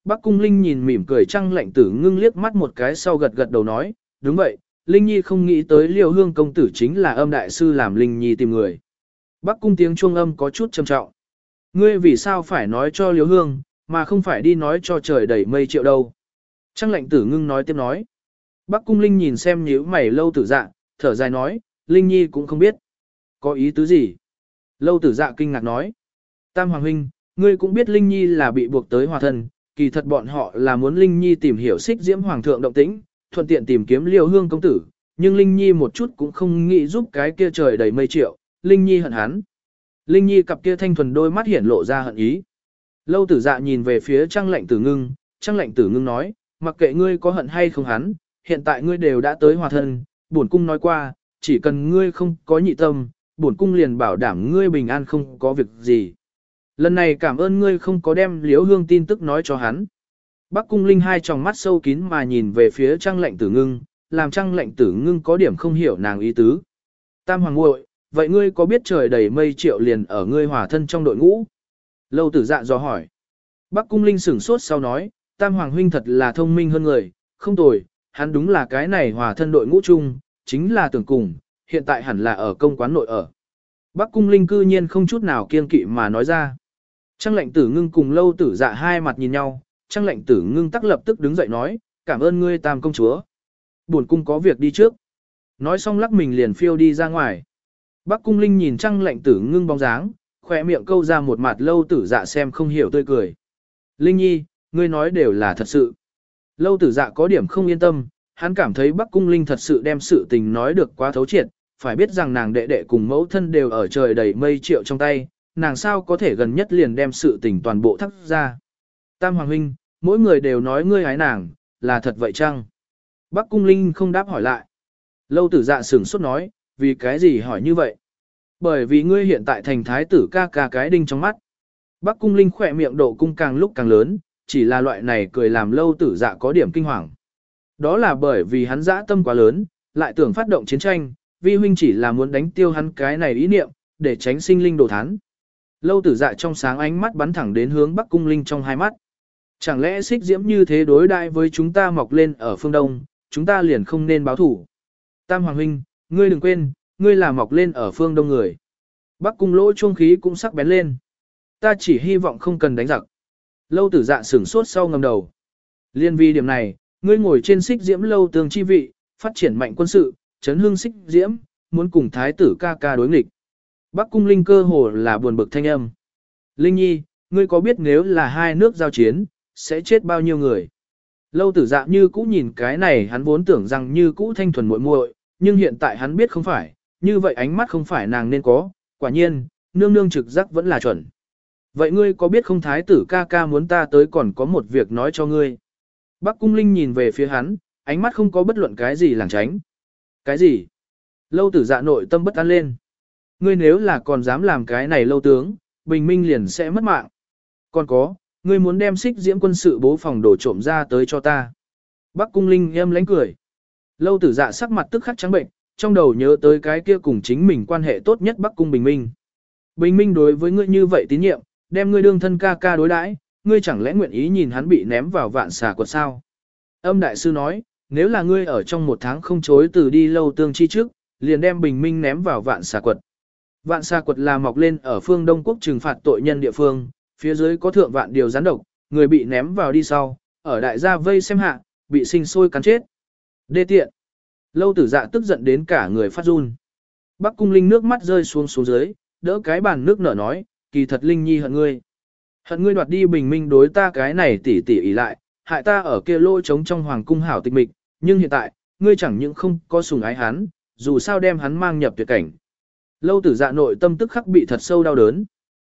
Bắc Cung Linh nhìn mỉm cười Trăng Lệnh Tử Ngưng liếc mắt một cái sau gật gật đầu nói, đúng vậy, Linh Nhi không nghĩ tới Liêu Hương công tử chính là Âm đại sư làm Linh Nhi tìm người. Bắc Cung tiếng chuông âm có chút trầm trọng. Ngươi vì sao phải nói cho Liêu Hương, mà không phải đi nói cho trời đầy mây Triệu đâu? Trăng Lệnh Tử Ngưng nói tiếp nói. Bắc Cung Linh nhìn xem nhíu mày Lâu Tử Dạ, thở dài nói, Linh Nhi cũng không biết. Có ý tứ gì? Lâu Tử Dạ kinh ngạc nói. Tam Hoàng huynh, ngươi cũng biết Linh Nhi là bị buộc tới hòa thân, kỳ thật bọn họ là muốn Linh Nhi tìm hiểu Xích Diễm Hoàng thượng động tĩnh, thuận tiện tìm kiếm Liêu Hương công tử, nhưng Linh Nhi một chút cũng không nghĩ giúp cái kia trời đầy mây Triệu, Linh Nhi hận hắn. Linh Nhi cặp kia thanh thuần đôi mắt hiển lộ ra hận ý. Lâu Tử Dạ nhìn về phía Trăng Lệnh Tử Ngưng, Trăng Lệnh Tử Ngưng nói, mặc kệ ngươi có hận hay không hắn, hiện tại ngươi đều đã tới hòa thân, bổn cung nói qua, chỉ cần ngươi không có nhị tâm, bổn cung liền bảo đảm ngươi bình an không có việc gì. Lần này cảm ơn ngươi không có đem Liễu Hương tin tức nói cho hắn. Bắc Cung Linh hai tròng mắt sâu kín mà nhìn về phía Trăng Lệnh Tử Ngưng, làm Trăng Lệnh Tử Ngưng có điểm không hiểu nàng ý tứ. Tam Hoàng muội, vậy ngươi có biết trời đầy mây Triệu liền ở ngươi hòa thân trong đội ngũ? Lâu Tử Dạ dò hỏi. Bắc Cung Linh sửng sốt sau nói, Tam Hoàng huynh thật là thông minh hơn người, không tồi, hắn đúng là cái này hòa thân đội ngũ chung, chính là Tưởng cùng, hiện tại hẳn là ở công quán nội ở. Bắc Cung Linh cư nhiên không chút nào kiên kỵ mà nói ra. Trăng Lệnh Tử Ngưng cùng Lâu Tử Dạ hai mặt nhìn nhau, Trăng Lệnh Tử Ngưng tắc lập tức đứng dậy nói, cảm ơn ngươi Tam công chúa. Buồn cung có việc đi trước. Nói xong lắc mình liền phiêu đi ra ngoài. Bắc Cung Linh nhìn Trăng Lệnh Tử Ngưng bóng dáng, khỏe miệng câu ra một mặt Lâu Tử Dạ xem không hiểu tươi cười. Linh Nhi, ngươi nói đều là thật sự. Lâu Tử Dạ có điểm không yên tâm, hắn cảm thấy Bắc Cung Linh thật sự đem sự tình nói được quá thấu triệt, phải biết rằng nàng đệ đệ cùng mẫu thân đều ở trời đầy mây Triệu trong tay, nàng sao có thể gần nhất liền đem sự tình toàn bộ thắt ra. Tam Hoàng huynh, mỗi người đều nói ngươi hái nàng, là thật vậy chăng? Bắc Cung Linh không đáp hỏi lại. Lâu Tử Dạ sửng sốt nói, vì cái gì hỏi như vậy? Bởi vì ngươi hiện tại thành thái tử ca ca cái đinh trong mắt. Bắc Cung Linh khỏe miệng độ cung càng lúc càng lớn, chỉ là loại này cười làm Lâu Tử Dạ có điểm kinh hoàng. Đó là bởi vì hắn dã tâm quá lớn, lại tưởng phát động chiến tranh, vi huynh chỉ là muốn đánh tiêu hắn cái này ý niệm, để tránh sinh linh đổ thán. Lâu Tử Dạ trong sáng ánh mắt bắn thẳng đến hướng Bắc Cung Linh trong hai mắt. Chẳng lẽ Xích Diễm như thế đối đại với chúng ta mọc lên ở phương Đông, chúng ta liền không nên báo thủ. Tam Hoàng huynh, ngươi đừng quên, ngươi là mọc lên ở phương Đông người. Bắc Cung lỗ chuông khí cũng sắc bén lên. Ta chỉ hy vọng không cần đánh giặc. Lâu Tử Dạ sửng sốt sau ngầm đầu. Liên vì điểm này, ngươi ngồi trên Xích Diễm lâu tường chi vị, phát triển mạnh quân sự, chấn hương Xích Diễm, muốn cùng thái tử ca ca đối nghịch. Bắc Cung Linh cơ hồ là buồn bực thanh âm. Linh Nhi, ngươi có biết nếu là hai nước giao chiến, sẽ chết bao nhiêu người? Lâu Tử Dạ như cũ nhìn cái này hắn vốn tưởng rằng như cũ thanh thuần muội muội, nhưng hiện tại hắn biết không phải, như vậy ánh mắt không phải nàng nên có, quả nhiên, nương nương trực giác vẫn là chuẩn. Vậy ngươi có biết không thái tử ca ca muốn ta tới còn có một việc nói cho ngươi? Bắc Cung Linh nhìn về phía hắn, ánh mắt không có bất luận cái gì lảng tránh. Cái gì? Lâu Tử Dạ nội tâm bất an lên. Ngươi nếu là còn dám làm cái này lâu tướng, bình minh liền sẽ mất mạng. Còn có, ngươi muốn đem Xích Diễm quân sự bố phòng đổ trộm ra tới cho ta. Bắc Cung Linh em lánh cười. Lâu Tử Dạ sắc mặt tức khắc trắng bệnh, trong đầu nhớ tới cái kia cùng chính mình quan hệ tốt nhất Bắc Cung Bình Minh. Bình Minh đối với ngươi như vậy tín nhiệm, đem ngươi đương thân ca ca đối đãi, ngươi chẳng lẽ nguyện ý nhìn hắn bị ném vào vạn xà quật sao? Âm đại sư nói, nếu là ngươi ở trong một tháng không chối từ đi lâu tương chi trước, liền đem Bình Minh ném vào vạn xà quật. Vạn xà quật là mọc lên ở phương Đông Quốc trừng phạt tội nhân địa phương, phía dưới có thượng vạn điều gián độc, người bị ném vào đi sau, ở đại gia vây xem hạ, bị sinh sôi cắn chết. Đê tiện. Lâu Tử Dạ tức giận đến cả người phát run. Bắc Cung Linh nước mắt rơi xuống dưới, đỡ cái bàn nước nở nói, kỳ thật Linh Nhi hận ngươi. Hận ngươi đoạt đi Bình Minh đối ta cái này tỉ tỉ ỉ lại, hại ta ở kia lỗ trống trong hoàng cung hảo tịch mịch, nhưng hiện tại, ngươi chẳng những không có sủng ái hắn, dù sao đem hắn mang nhập tuyệt cảnh. Lâu Tử Dạ nội tâm tức khắc bị thật sâu đau đớn.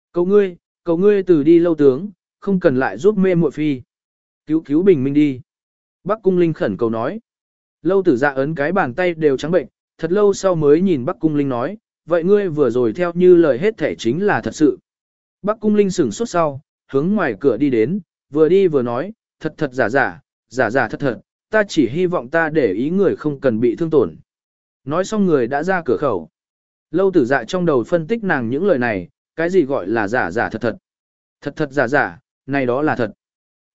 Cầu ngươi từ đi lâu tướng, không cần lại giúp mê muội phi. Cứu Bình Minh đi. Bắc Cung Linh khẩn cầu nói. Lâu Tử Dạ ấn cái bàn tay đều trắng bệnh, thật lâu sau mới nhìn Bắc Cung Linh nói, vậy ngươi vừa rồi theo như lời hết thể chính là thật sự. Bắc Cung Linh sửng sốt sau, hướng ngoài cửa đi đến, vừa đi vừa nói, thật giả thật, ta chỉ hy vọng ta để ý người không cần bị thương tổn. Nói xong người đã ra cửa khẩu. Lâu Tử Dạ trong đầu phân tích nàng những lời này, cái gì gọi là giả thật, này đó là thật.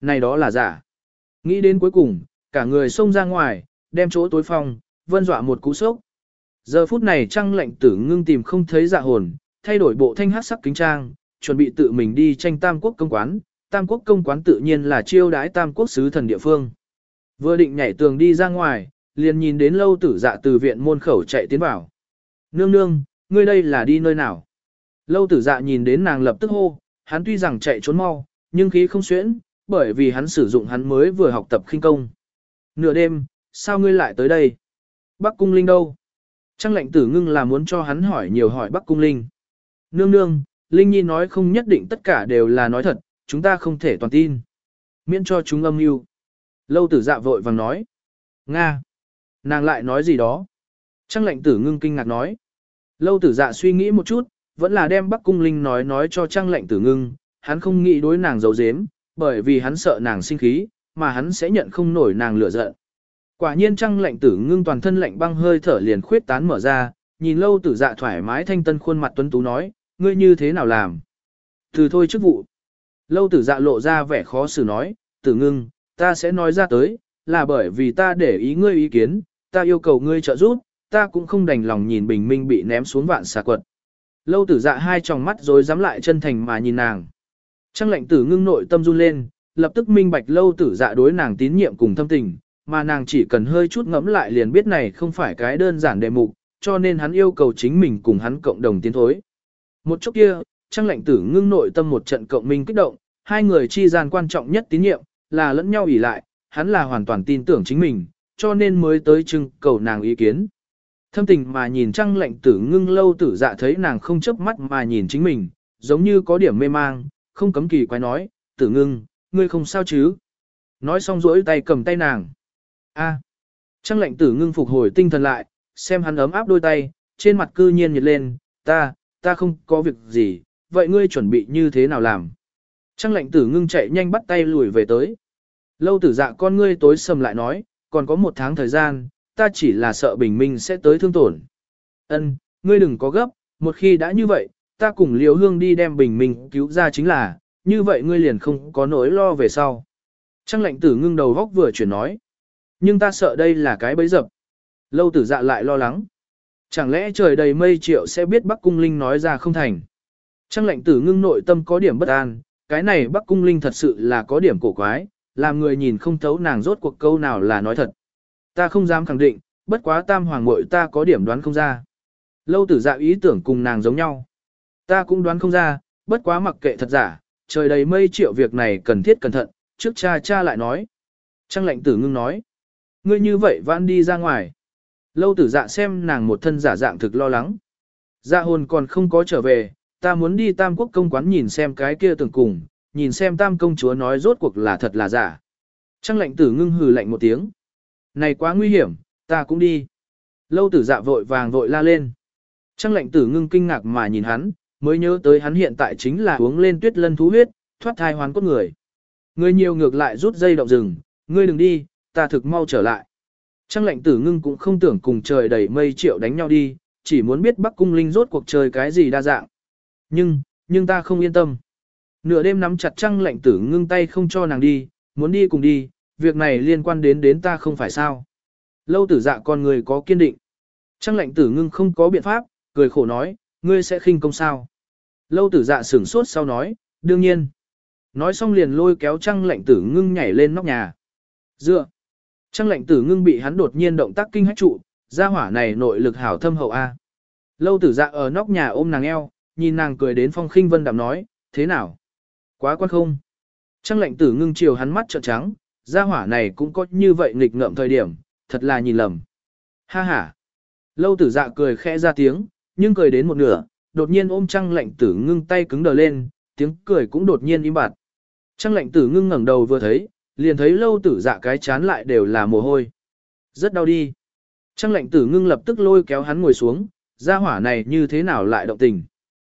Này đó là giả. Nghĩ đến cuối cùng, cả người xông ra ngoài, đem chỗ tối phòng, vân dọa một cú sốc. Giờ phút này Trăng Lệnh Tử Ngưng tìm không thấy dạ hồn, thay đổi bộ thanh hát sắc kính trang, chuẩn bị tự mình đi tranh Tam Quốc công quán. Tam Quốc công quán tự nhiên là chiêu đãi Tam Quốc sứ thần địa phương. Vừa định nhảy tường đi ra ngoài, liền nhìn đến Lâu Tử Dạ từ viện môn khẩu chạy tiến vào. Nương nương, ngươi đây là đi nơi nào? Lâu Tử Dạ nhìn đến nàng lập tức hô, hắn tuy rằng chạy trốn mau, nhưng khí không xuyễn, bởi vì hắn sử dụng hắn mới vừa học tập khinh công. Nửa đêm, sao ngươi lại tới đây? Bắc Cung Linh đâu? Trăng Lệnh Tử Ngưng là muốn cho hắn hỏi nhiều hỏi Bắc Cung Linh. Nương nương, Linh Nhi nói không nhất định tất cả đều là nói thật, chúng ta không thể toàn tin. Miễn cho chúng âm mưu. Lâu Tử Dạ vội vàng nói. Nga. Nàng lại nói gì đó? Trăng Lệnh Tử Ngưng kinh ngạc nói. Lâu Tử Dạ suy nghĩ một chút, vẫn là đem Bắc Cung Linh nói cho Trăng Lệnh Tử Ngưng, hắn không nghĩ đối nàng giấu giếm, bởi vì hắn sợ nàng sinh khí, mà hắn sẽ nhận không nổi nàng lửa giận. Quả nhiên Trăng Lệnh Tử Ngưng toàn thân lạnh băng hơi thở liền khuyết tán mở ra, nhìn Lâu Tử Dạ thoải mái thanh tân khuôn mặt tuấn tú nói, ngươi như thế nào làm? Từ thôi chức vụ. Lâu Tử Dạ lộ ra vẻ khó xử nói, Tử Ngưng, ta sẽ nói ra tới, là bởi vì ta để ý ngươi ý kiến, ta yêu cầu ngươi trợ giúp, ta cũng không đành lòng nhìn Bình Minh bị ném xuống vạn xà quật. Lâu Tử Dạ hai tròng mắt rồi dám lại chân thành mà nhìn nàng. Trăng Lệnh Tử Ngưng nội tâm run lên, lập tức minh bạch Lâu Tử Dạ đối nàng tín nhiệm cùng thâm tình, mà nàng chỉ cần hơi chút ngẫm lại liền biết này không phải cái đơn giản đề mục, cho nên hắn yêu cầu chính mình cùng hắn cộng đồng tiến thối. Một chốc kia, Trăng Lệnh Tử Ngưng nội tâm một trận cộng minh kích động, hai người chi gian quan trọng nhất tín nhiệm, là lẫn nhau ỷ lại, hắn là hoàn toàn tin tưởng chính mình, cho nên mới tới trưng cầu nàng ý kiến. Thâm tình mà nhìn Trăng Lệnh Tử Ngưng, Lâu Tử Dạ thấy nàng không chớp mắt mà nhìn chính mình, giống như có điểm mê mang, không cấm kỳ quái nói, Tử Ngưng, ngươi không sao chứ? Nói xong rỗi tay cầm tay nàng. A. Trăng Lệnh Tử Ngưng phục hồi tinh thần lại, xem hắn ấm áp đôi tay, trên mặt cư nhiên nhiệt lên, ta không có việc gì, vậy ngươi chuẩn bị như thế nào làm? Trăng Lệnh Tử Ngưng chạy nhanh bắt tay lùi về tới. Lâu Tử Dạ con ngươi tối sầm lại nói, còn có 1 tháng thời gian, ta chỉ là sợ Bình Minh sẽ tới thương tổn. Ân, ngươi đừng có gấp, một khi đã như vậy, ta cùng Liễu Hương đi đem Bình Minh cứu ra chính là, như vậy ngươi liền không có nỗi lo về sau. Trăng Lệnh Tử Ngưng đầu góc vừa chuyển nói, nhưng ta sợ đây là cái bẫy dập. Lâu Tử Dạ lại lo lắng. Chẳng lẽ trời đầy mây triệu sẽ biết Bắc Cung Linh nói ra không thành. Trăng Lệnh Tử Ngưng nội tâm có điểm bất an, cái này Bắc Cung Linh thật sự là có điểm cổ quái, làm người nhìn không thấu nàng rốt cuộc câu nào là nói thật. Ta không dám khẳng định, bất quá tam hoàng muội ta có điểm đoán không ra. Lâu Tử Dạ ý tưởng cùng nàng giống nhau. Ta cũng đoán không ra, bất quá mặc kệ thật giả, trời đầy mây triệu việc này cần thiết cẩn thận, trước cha lại nói. Trăng Lệnh Tử Ngưng nói, ngươi như vậy vãn đi ra ngoài. Lâu Tử Dạ xem nàng một thân giả dạng thực lo lắng. Dạ hồn còn không có trở về, ta muốn đi Tam Quốc công quán nhìn xem cái kia tưởng cùng, nhìn xem Tam công chúa nói rốt cuộc là thật là giả. Trăng Lệnh Tử Ngưng hừ lạnh một tiếng. Này quá nguy hiểm, ta cũng đi. Lâu Tử Dạ vội vàng vội la lên. Trăng Lệnh Tử Ngưng kinh ngạc mà nhìn hắn, mới nhớ tới hắn hiện tại chính là uống lên tuyết lân thú huyết, thoát thai hoán cốt người. Người nhiều ngược lại rút dây động rừng, ngươi đừng đi, ta thực mau trở lại. Trăng Lệnh Tử Ngưng cũng không tưởng cùng trời đầy mây triệu đánh nhau đi, chỉ muốn biết Bắc Cung Linh rốt cuộc chơi cái gì đa dạng. Nhưng ta không yên tâm. Nửa đêm nắm chặt Trăng Lệnh Tử Ngưng tay không cho nàng đi, muốn đi cùng đi, việc này liên quan đến ta không phải sao. Lâu Tử Dạ con người có kiên định. Trăng Lệnh Tử Ngưng không có biện pháp, cười khổ nói, ngươi sẽ khinh công sao. Lâu Tử Dạ sửng sốt sau nói, đương nhiên. Nói xong liền lôi kéo Trăng Lệnh Tử Ngưng nhảy lên nóc nhà. Dựa. Trăng Lệnh Tử Ngưng bị hắn đột nhiên động tác kinh hách trụ, gia hỏa này nội lực hảo thâm hậu a. Lâu Tử Dạ ở nóc nhà ôm nàng eo, nhìn nàng cười đến phong khinh vân đạm nói, thế nào? Quá quan không? Trăng Lệnh Tử Ngưng chiều hắn mắt trợn trắng, gia hỏa này cũng có như vậy nghịch ngợm thời điểm, thật là nhìn lầm. Ha ha. Lâu Tử Dạ cười khẽ ra tiếng, nhưng cười đến một nửa, đột nhiên ôm Trăng Lệnh Tử Ngưng tay cứng đờ lên, tiếng cười cũng đột nhiên im bặt. Trăng Lệnh Tử Ngưng ngẩng đầu vừa thấy, liền thấy Lâu Tử Dạ cái chán lại đều là mồ hôi. Rất đau đi. Trăng Lệnh Tử Ngưng lập tức lôi kéo hắn ngồi xuống, gia hỏa này như thế nào lại động tình.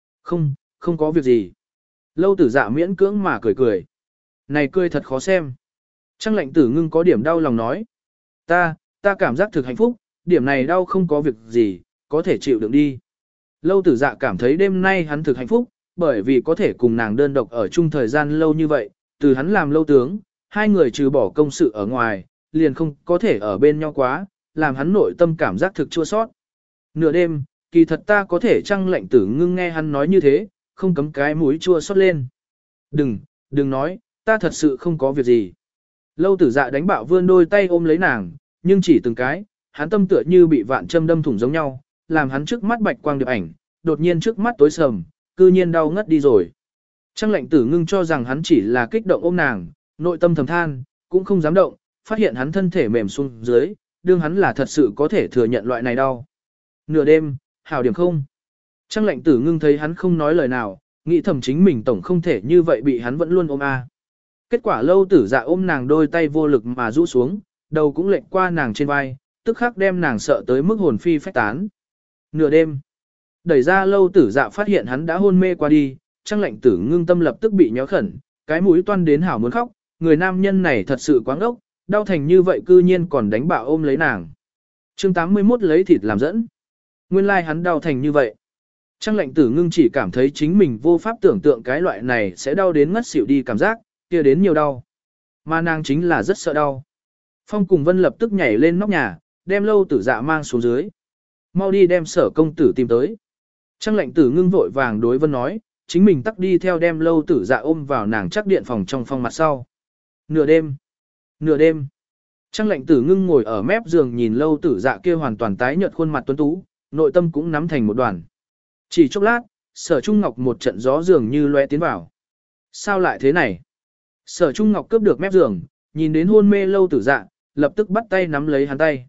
Không có việc gì. Lâu Tử Dạ miễn cưỡng mà cười cười. Này cười thật khó xem. Trăng Lệnh Tử Ngưng có điểm đau lòng nói. Ta cảm giác thực hạnh phúc, điểm này đau không có việc gì, có thể chịu đựng đi. Lâu Tử Dạ cảm thấy đêm nay hắn thực hạnh phúc, bởi vì có thể cùng nàng đơn độc ở chung thời gian lâu như vậy, từ hắn làm lâu tướng, hai người trừ bỏ công sự ở ngoài, liền không có thể ở bên nhau quá, làm hắn nội tâm cảm giác thực chua sót. Nửa đêm, kỳ thật ta có thể Trăng Lệnh Tử Ngưng nghe hắn nói như thế, không cấm cái mũi chua xót lên. Đừng nói, ta thật sự không có việc gì. Lâu Tử Dạ đánh bạo vươn đôi tay ôm lấy nàng, nhưng chỉ từng cái, hắn tâm tựa như bị vạn châm đâm thủng giống nhau, làm hắn trước mắt bạch quang điệp ảnh, đột nhiên trước mắt tối sầm, cư nhiên đau ngất đi rồi. Trăng Lệnh Tử Ngưng cho rằng hắn chỉ là kích động ôm nàng, nội tâm thầm than, cũng không dám động, phát hiện hắn thân thể mềm xuống dưới, đương hắn là thật sự có thể thừa nhận loại này đau. Nửa đêm, hảo điểm không? Trăng Lệnh Tử Ngưng thấy hắn không nói lời nào, nghĩ thầm chính mình tổng không thể như vậy bị hắn vẫn luôn ôm a. Kết quả Lâu Tử Dạ ôm nàng đôi tay vô lực mà rũ xuống, đầu cũng lệch qua nàng trên vai, tức khắc đem nàng sợ tới mức hồn phi phách tán. Nửa đêm, đẩy ra Lâu Tử Dạ phát hiện hắn đã hôn mê qua đi, Trăng Lệnh Tử Ngưng tâm lập tức bị nhéo khẩn, cái mũi toan đến hảo muốn khóc, người nam nhân này thật sự quá ngốc, đau thành như vậy cư nhiên còn đánh bạo ôm lấy nàng. Chương 81 lấy thịt làm dẫn. Nguyên lai hắn đau thành như vậy. Trăng Lệnh Tử Ngưng chỉ cảm thấy chính mình vô pháp tưởng tượng cái loại này sẽ đau đến ngất xỉu đi cảm giác, kia đến nhiều đau. Mà nàng chính là rất sợ đau. Phong cùng Vân lập tức nhảy lên nóc nhà, đem Lâu Tử Dạ mang xuống dưới. Mau đi đem Sở công tử tìm tới. Trăng Lệnh Tử Ngưng vội vàng đối Vân nói, chính mình tắt đi theo đem Lâu Tử Dạ ôm vào nàng chắc điện phòng trong phong mặt sau. Nửa đêm. Trăng Lệnh Tử Ngưng ngồi ở mép giường nhìn Lâu Tử Dạ kia hoàn toàn tái nhợt khuôn mặt tuấn tú, nội tâm cũng nắm thành một đoàn. Chỉ chốc lát, Sở Trung Ngọc một trận gió dường như lóe tiến vào. Sao lại thế này? Sở Trung Ngọc cướp được mép giường, nhìn đến hôn mê Lâu Tử Dạ, lập tức bắt tay nắm lấy hắn tay.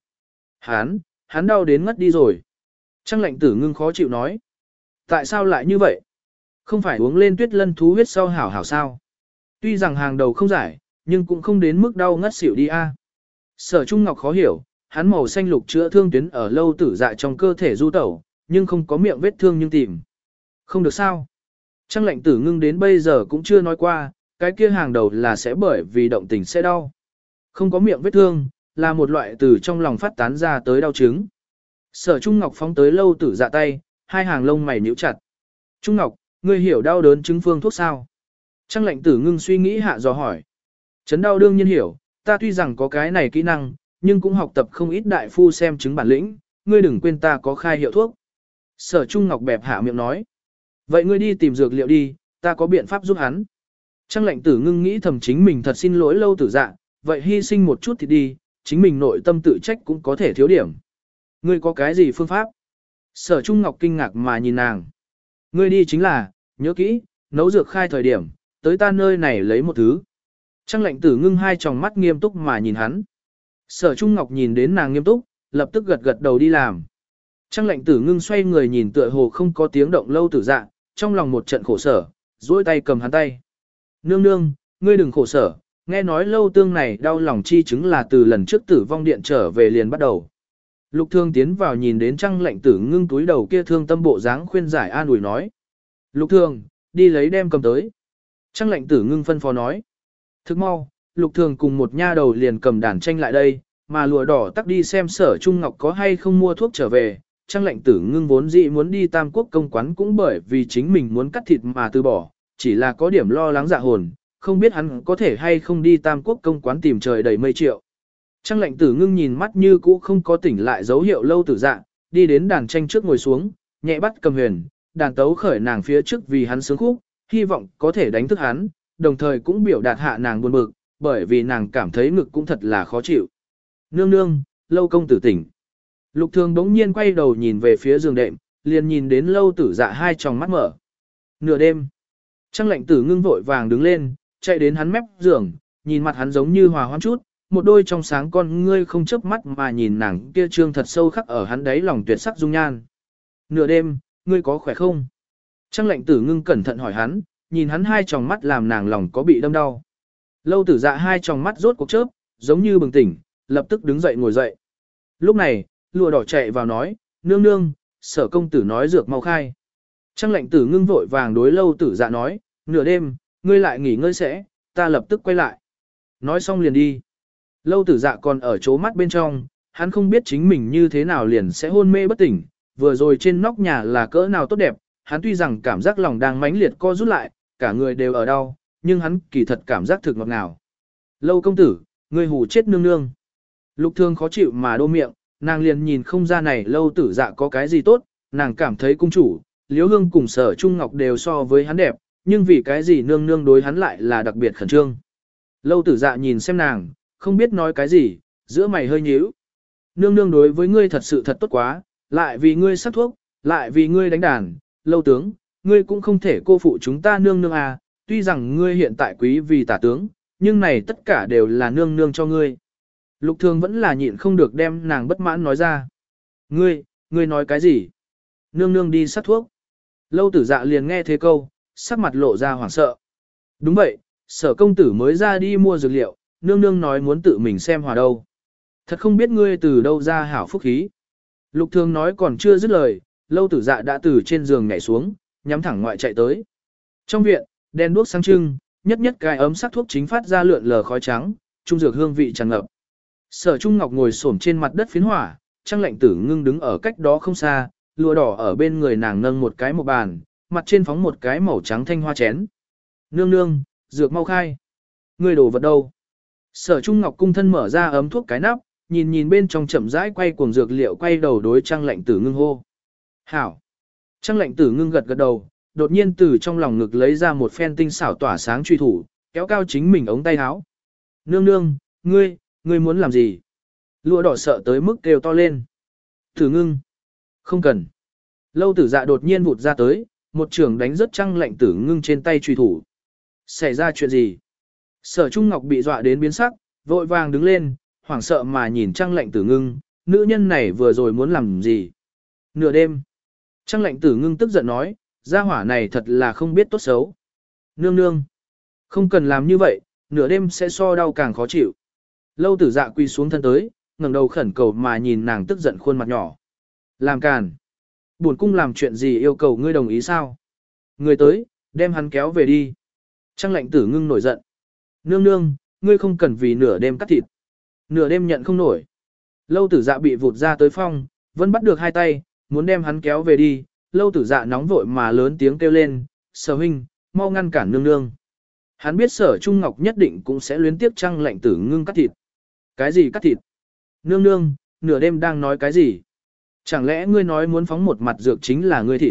Hắn đau đến ngất đi rồi. Trăng Lệnh Tử Ngưng khó chịu nói. Tại sao lại như vậy? Không phải uống lên tuyết lân thú huyết sau hảo hảo sao? Tuy rằng hàng đầu không giải, nhưng cũng không đến mức đau ngất xỉu đi a. Sở Trung Ngọc khó hiểu, hắn màu xanh lục chữa thương tuyến ở Lâu Tử Dạ trong cơ thể du tẩu, nhưng không có miệng vết thương nhưng tìm. Không được sao? Trăng Lệnh Tử Ngưng đến bây giờ cũng chưa nói qua, cái kia hàng đầu là sẽ bởi vì động tình sẽ đau. Không có miệng vết thương, là một loại từ trong lòng phát tán ra tới đau chứng. Sở Trung Ngọc phóng tới Lâu Tử Dạ tay, hai hàng lông mày nhíu chặt. Trung Ngọc, ngươi hiểu đau đớn chứng phương thuốc sao? Trăng Lệnh Tử Ngưng suy nghĩ hạ dò hỏi. Chấn đau đương nhiên hiểu, ta tuy rằng có cái này kỹ năng, nhưng cũng học tập không ít đại phu xem chứng bản lĩnh, ngươi đừng quên ta có khai hiệu thuốc. Sở Trung Ngọc bẹp hạ miệng nói. Vậy ngươi đi tìm dược liệu đi, ta có biện pháp giúp hắn. Trăng Lệnh Tử Ngưng nghĩ thầm chính mình thật xin lỗi Lâu Tử Dạ, vậy hy sinh một chút thì đi, chính mình nội tâm tự trách cũng có thể thiếu điểm. Ngươi có cái gì phương pháp? Sở Trung Ngọc kinh ngạc mà nhìn nàng. Ngươi đi chính là, nhớ kỹ, nấu dược khai thời điểm, tới ta nơi này lấy một thứ. Trăng Lệnh Tử Ngưng hai tròng mắt nghiêm túc mà nhìn hắn. Sở Trung Ngọc nhìn đến nàng nghiêm túc, lập tức gật gật đầu đi làm. Trăng Lệnh Tử Ngưng xoay người nhìn tựa hồ không có tiếng động Lâu Tử Dạ, trong lòng một trận khổ sở, duỗi tay cầm hắn tay. Nương nương, ngươi đừng khổ sở, nghe nói Lâu tương này đau lòng chi chứng là từ lần trước Tử vong điện trở về liền bắt đầu. Lục Thương tiến vào nhìn đến Trăng Lệnh Tử Ngưng túi đầu kia thương tâm bộ dáng khuyên giải an ủi nói. Lục Thương, đi lấy đem cầm tới. Trăng Lệnh Tử Ngưng phân phó nói. Thức mau, Lục Thường cùng một nha đầu liền cầm đàn tranh lại đây, mà lụa đỏ tắc đi xem Sở Trung Ngọc có hay không mua thuốc trở về. Trăng Lệnh Tử Ngưng vốn dĩ muốn đi Tam Quốc công quán cũng bởi vì chính mình muốn cắt thịt mà từ bỏ, chỉ là có điểm lo lắng dạ hồn, không biết hắn có thể hay không đi Tam Quốc công quán tìm trời đầy mây triệu. Trăng Lệnh Tử Ngưng nhìn mắt như cũ không có tỉnh lại dấu hiệu Lâu Tử Dạ, đi đến đàn tranh trước ngồi xuống, nhẹ bắt cầm huyền, đàn tấu khởi nàng phía trước vì hắn sướng khúc, hy vọng có thể đánh thức hắn, đồng thời cũng biểu đạt hạ nàng buồn bực, bởi vì nàng cảm thấy ngực cũng thật là khó chịu. Nương nương, Lâu công tử tỉnh. Lục Thường đống nhiên quay đầu nhìn về phía giường đệm, liền nhìn đến Lâu Tử Dạ hai tròng mắt mở. Nửa đêm, Trăng Lệnh Tử Ngưng vội vàng đứng lên, chạy đến hắn mép giường, nhìn mặt hắn giống như hòa hoãn chút, một đôi trong sáng con ngươi không chớp mắt mà nhìn nàng kia trương thật sâu khắc ở hắn đáy lòng tuyệt sắc dung nhan. Nửa đêm, ngươi có khỏe không? Trăng Lệnh Tử Ngưng cẩn thận hỏi hắn, nhìn hắn hai tròng mắt làm nàng lòng có bị đâm đau. Lâu Tử Dạ hai tròng mắt rốt cuộc chớp, giống như bừng tỉnh, lập tức đứng dậy ngồi dậy. Lúc này, lụa đỏ chạy vào nói, nương nương, Sở công tử nói dược mau khai. Trăng Lệnh Tử Ngưng vội vàng đối Lâu Tử Dạ nói, nửa đêm, ngươi lại nghỉ ngơi sẽ, ta lập tức quay lại. Nói xong liền đi. Lâu Tử Dạ còn ở chố mắt bên trong, hắn không biết chính mình như thế nào liền sẽ hôn mê bất tỉnh, vừa rồi trên nóc nhà là cỡ nào tốt đẹp, hắn tuy rằng cảm giác lòng đang mãnh liệt co rút lại, cả người đều ở đau, nhưng hắn kỳ thật cảm giác thực ngọt ngào. Lâu công tử, ngươi hù chết nương nương. Lục Thương khó chịu mà đô miệng, nàng liền nhìn không ra này Lâu Tử Dạ có cái gì tốt, nàng cảm thấy cung chủ, Liễu Hương cùng Sở Trung Ngọc đều so với hắn đẹp, nhưng vì cái gì nương nương đối hắn lại là đặc biệt khẩn trương. Lâu Tử Dạ nhìn xem nàng, không biết nói cái gì, giữa mày hơi nhíu. Nương nương đối với ngươi thật sự thật tốt quá, lại vì ngươi sắc thuốc, lại vì ngươi đánh đàn, Lâu tướng, ngươi cũng không thể cô phụ chúng ta nương nương à, tuy rằng ngươi hiện tại quý vì tả tướng, nhưng này tất cả đều là nương nương cho ngươi. Lục Thường vẫn là nhịn không được đem nàng bất mãn nói ra. Ngươi nói cái gì? Nương nương đi sát thuốc. Lâu Tử Dạ liền nghe thế câu, sắc mặt lộ ra hoảng sợ. Đúng vậy, Sở công tử mới ra đi mua dược liệu, nương nương nói muốn tự mình xem hòa đâu. Thật không biết ngươi từ đâu ra hảo phúc khí. Lục Thường nói còn chưa dứt lời, Lâu Tử Dạ đã từ trên giường nhảy xuống, nhắm thẳng ngoại chạy tới. Trong viện, đèn đuốc sáng trưng, nhất nhất cái ấm sắc thuốc chính phát ra lượn lờ khói trắng, trung dược hương vị tràn ngập. Sở Trung Ngọc ngồi xổm trên mặt đất phiến hỏa, Trang Lệnh Tử Ngưng đứng ở cách đó không xa, lụa đỏ ở bên người nàng nâng một cái một bàn, mặt trên phóng một cái màu trắng thanh hoa chén. Nương nương, dược mau khai. Người đổ vật đâu? Sở Trung Ngọc cung thân mở ra ấm thuốc cái nắp, nhìn nhìn bên trong chậm rãi quay cuồng dược liệu, quay đầu đối Trang Lệnh Tử Ngưng hô. Hảo. Trang Lệnh Tử Ngưng gật gật đầu, đột nhiên từ trong lòng ngực lấy ra một phen tinh xảo tỏa sáng truy thủ, kéo cao chính mình ống tay áo. Nương nương, ngươi muốn làm gì? Lụa đỏ sợ tới mức kêu to lên. Tử Ngưng. Không cần. Lâu Tử Dạ đột nhiên vụt ra tới, một trường đánh rất Trang Lệnh Tử Ngưng trên tay truy thủ. Xảy ra chuyện gì? Sở Trung Ngọc bị dọa đến biến sắc, vội vàng đứng lên, hoảng sợ mà nhìn Trang Lệnh Tử Ngưng, nữ nhân này vừa rồi muốn làm gì? Nửa đêm. Trang Lệnh Tử Ngưng tức giận nói, gia hỏa này thật là không biết tốt xấu. Nương nương. Không cần làm như vậy, nửa đêm sẽ so đau càng khó chịu. Lâu Tử Dạ quỳ xuống thân tới, ngẩng đầu khẩn cầu mà nhìn nàng tức giận khuôn mặt nhỏ. Làm càn. Buồn cung làm chuyện gì yêu cầu ngươi đồng ý sao? Người tới, đem hắn kéo về đi. Trang Lệnh Tử Ngưng nổi giận. Nương nương, ngươi không cần vì nửa đêm cắt thịt. Nửa đêm nhận không nổi. Lâu Tử Dạ bị vụt ra tới phong, vẫn bắt được hai tay, muốn đem hắn kéo về đi. Lâu Tử Dạ nóng vội mà lớn tiếng kêu lên, Sở huynh, mau ngăn cản nương nương. Hắn biết Sở Trung Ngọc nhất định cũng sẽ luyến tiếp Trang Lệnh Tử Ngưng cắt thịt. Cái gì cắt thịt? Nương nương, nửa đêm đang nói cái gì? Chẳng lẽ ngươi nói muốn phóng một mặt dược chính là ngươi thịt?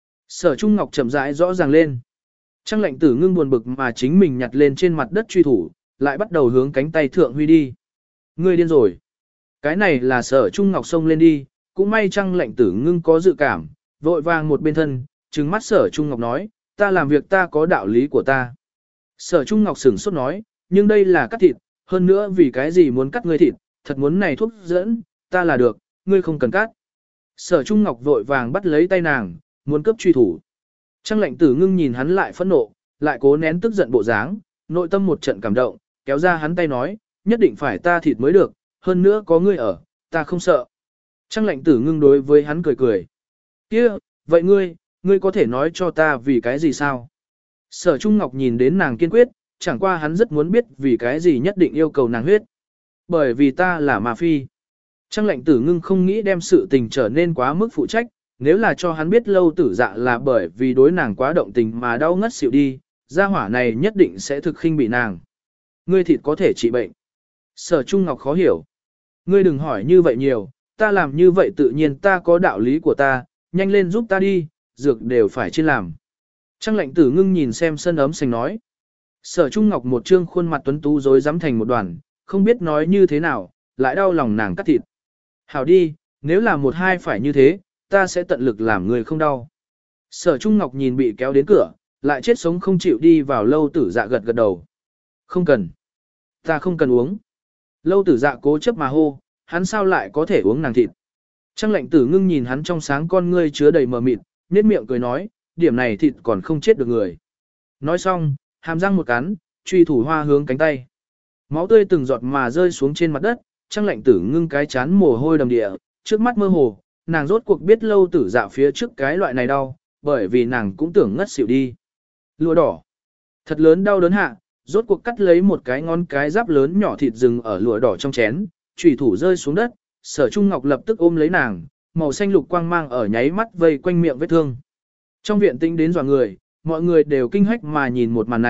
Sở Trung Ngọc chậm rãi rõ ràng lên. Trang Lệnh Tử Ngưng buồn bực mà chính mình nhặt lên trên mặt đất truy thủ, lại bắt đầu hướng cánh tay thượng huy đi. Ngươi điên rồi. Cái này là Sở Trung Ngọc xông lên đi, cũng may Trang Lệnh Tử Ngưng có dự cảm, vội vàng một bên thân, trừng mắt Sở Trung Ngọc nói, ta làm việc ta có đạo lý của ta. Sở Trung Ngọc sửng sốt nói, nhưng đây là cắt thịt, hơn nữa vì cái gì muốn cắt ngươi thịt, thật muốn này thuốc dẫn, ta là được, ngươi không cần cắt. Sở Trung Ngọc vội vàng bắt lấy tay nàng, muốn cướp truy thủ. Trang Lệnh Tử Ngưng nhìn hắn lại phẫn nộ, lại cố nén tức giận bộ dáng, nội tâm một trận cảm động, kéo ra hắn tay nói, nhất định phải ta thịt mới được, hơn nữa có ngươi ở, ta không sợ. Trang Lệnh Tử Ngưng đối với hắn cười cười. Kia, vậy ngươi có thể nói cho ta vì cái gì sao? Sở Trung Ngọc nhìn đến nàng kiên quyết, chẳng qua hắn rất muốn biết vì cái gì nhất định yêu cầu nàng huyết. Bởi vì ta là ma phi. Trang Lệnh Tử Ngưng không nghĩ đem sự tình trở nên quá mức phụ trách, nếu là cho hắn biết Lâu Tử Dạ là bởi vì đối nàng quá động tình mà đau ngất xỉu đi, gia hỏa này nhất định sẽ thực khinh bị nàng. Ngươi thịt có thể trị bệnh. Sở Trung Ngọc khó hiểu. Ngươi đừng hỏi như vậy nhiều, ta làm như vậy tự nhiên ta có đạo lý của ta, nhanh lên giúp ta đi, dược đều phải trên làm. Trang Lệnh Tử Ngưng nhìn xem sân ấm sành nói. Sở Trung Ngọc một trương khuôn mặt tuấn tú rối rắm thành một đoàn, không biết nói như thế nào, lại đau lòng nàng cắt thịt. Hảo đi, nếu là một hai phải như thế, ta sẽ tận lực làm người không đau. Sở Trung Ngọc nhìn bị kéo đến cửa, lại chết sống không chịu đi vào. Lâu Tử Dạ gật gật đầu. Không cần. Ta không cần uống. Lâu Tử Dạ cố chấp mà hô, hắn sao lại có thể uống nàng thịt. Trang Lệnh Tử Ngưng nhìn hắn trong sáng con ngươi chứa đầy mờ mịt, nhếch miệng cười nói, điểm này thịt còn không chết được người. Nói xong, hàm răng một cắn, truy thủ hoa hướng cánh tay. Máu tươi từng giọt mà rơi xuống trên mặt đất, Trang Lệnh Tử Ngưng cái chán mồ hôi đầm địa, trước mắt mơ hồ, nàng rốt cuộc biết Lâu Tử Dạ phía trước cái loại này đau, bởi vì nàng cũng tưởng ngất xỉu đi. Lụa đỏ. Thật lớn đau đớn hạ, rốt cuộc cắt lấy một cái ngón cái giáp lớn nhỏ thịt rừng ở lụa đỏ trong chén, chủy thủ rơi xuống đất, Sở Trung Ngọc lập tức ôm lấy nàng, màu xanh lục quang mang ở nháy mắt vây quanh miệng vết thương. Trong viện tĩnh đến dọa người, mọi người đều kinh hách mà nhìn một màn này,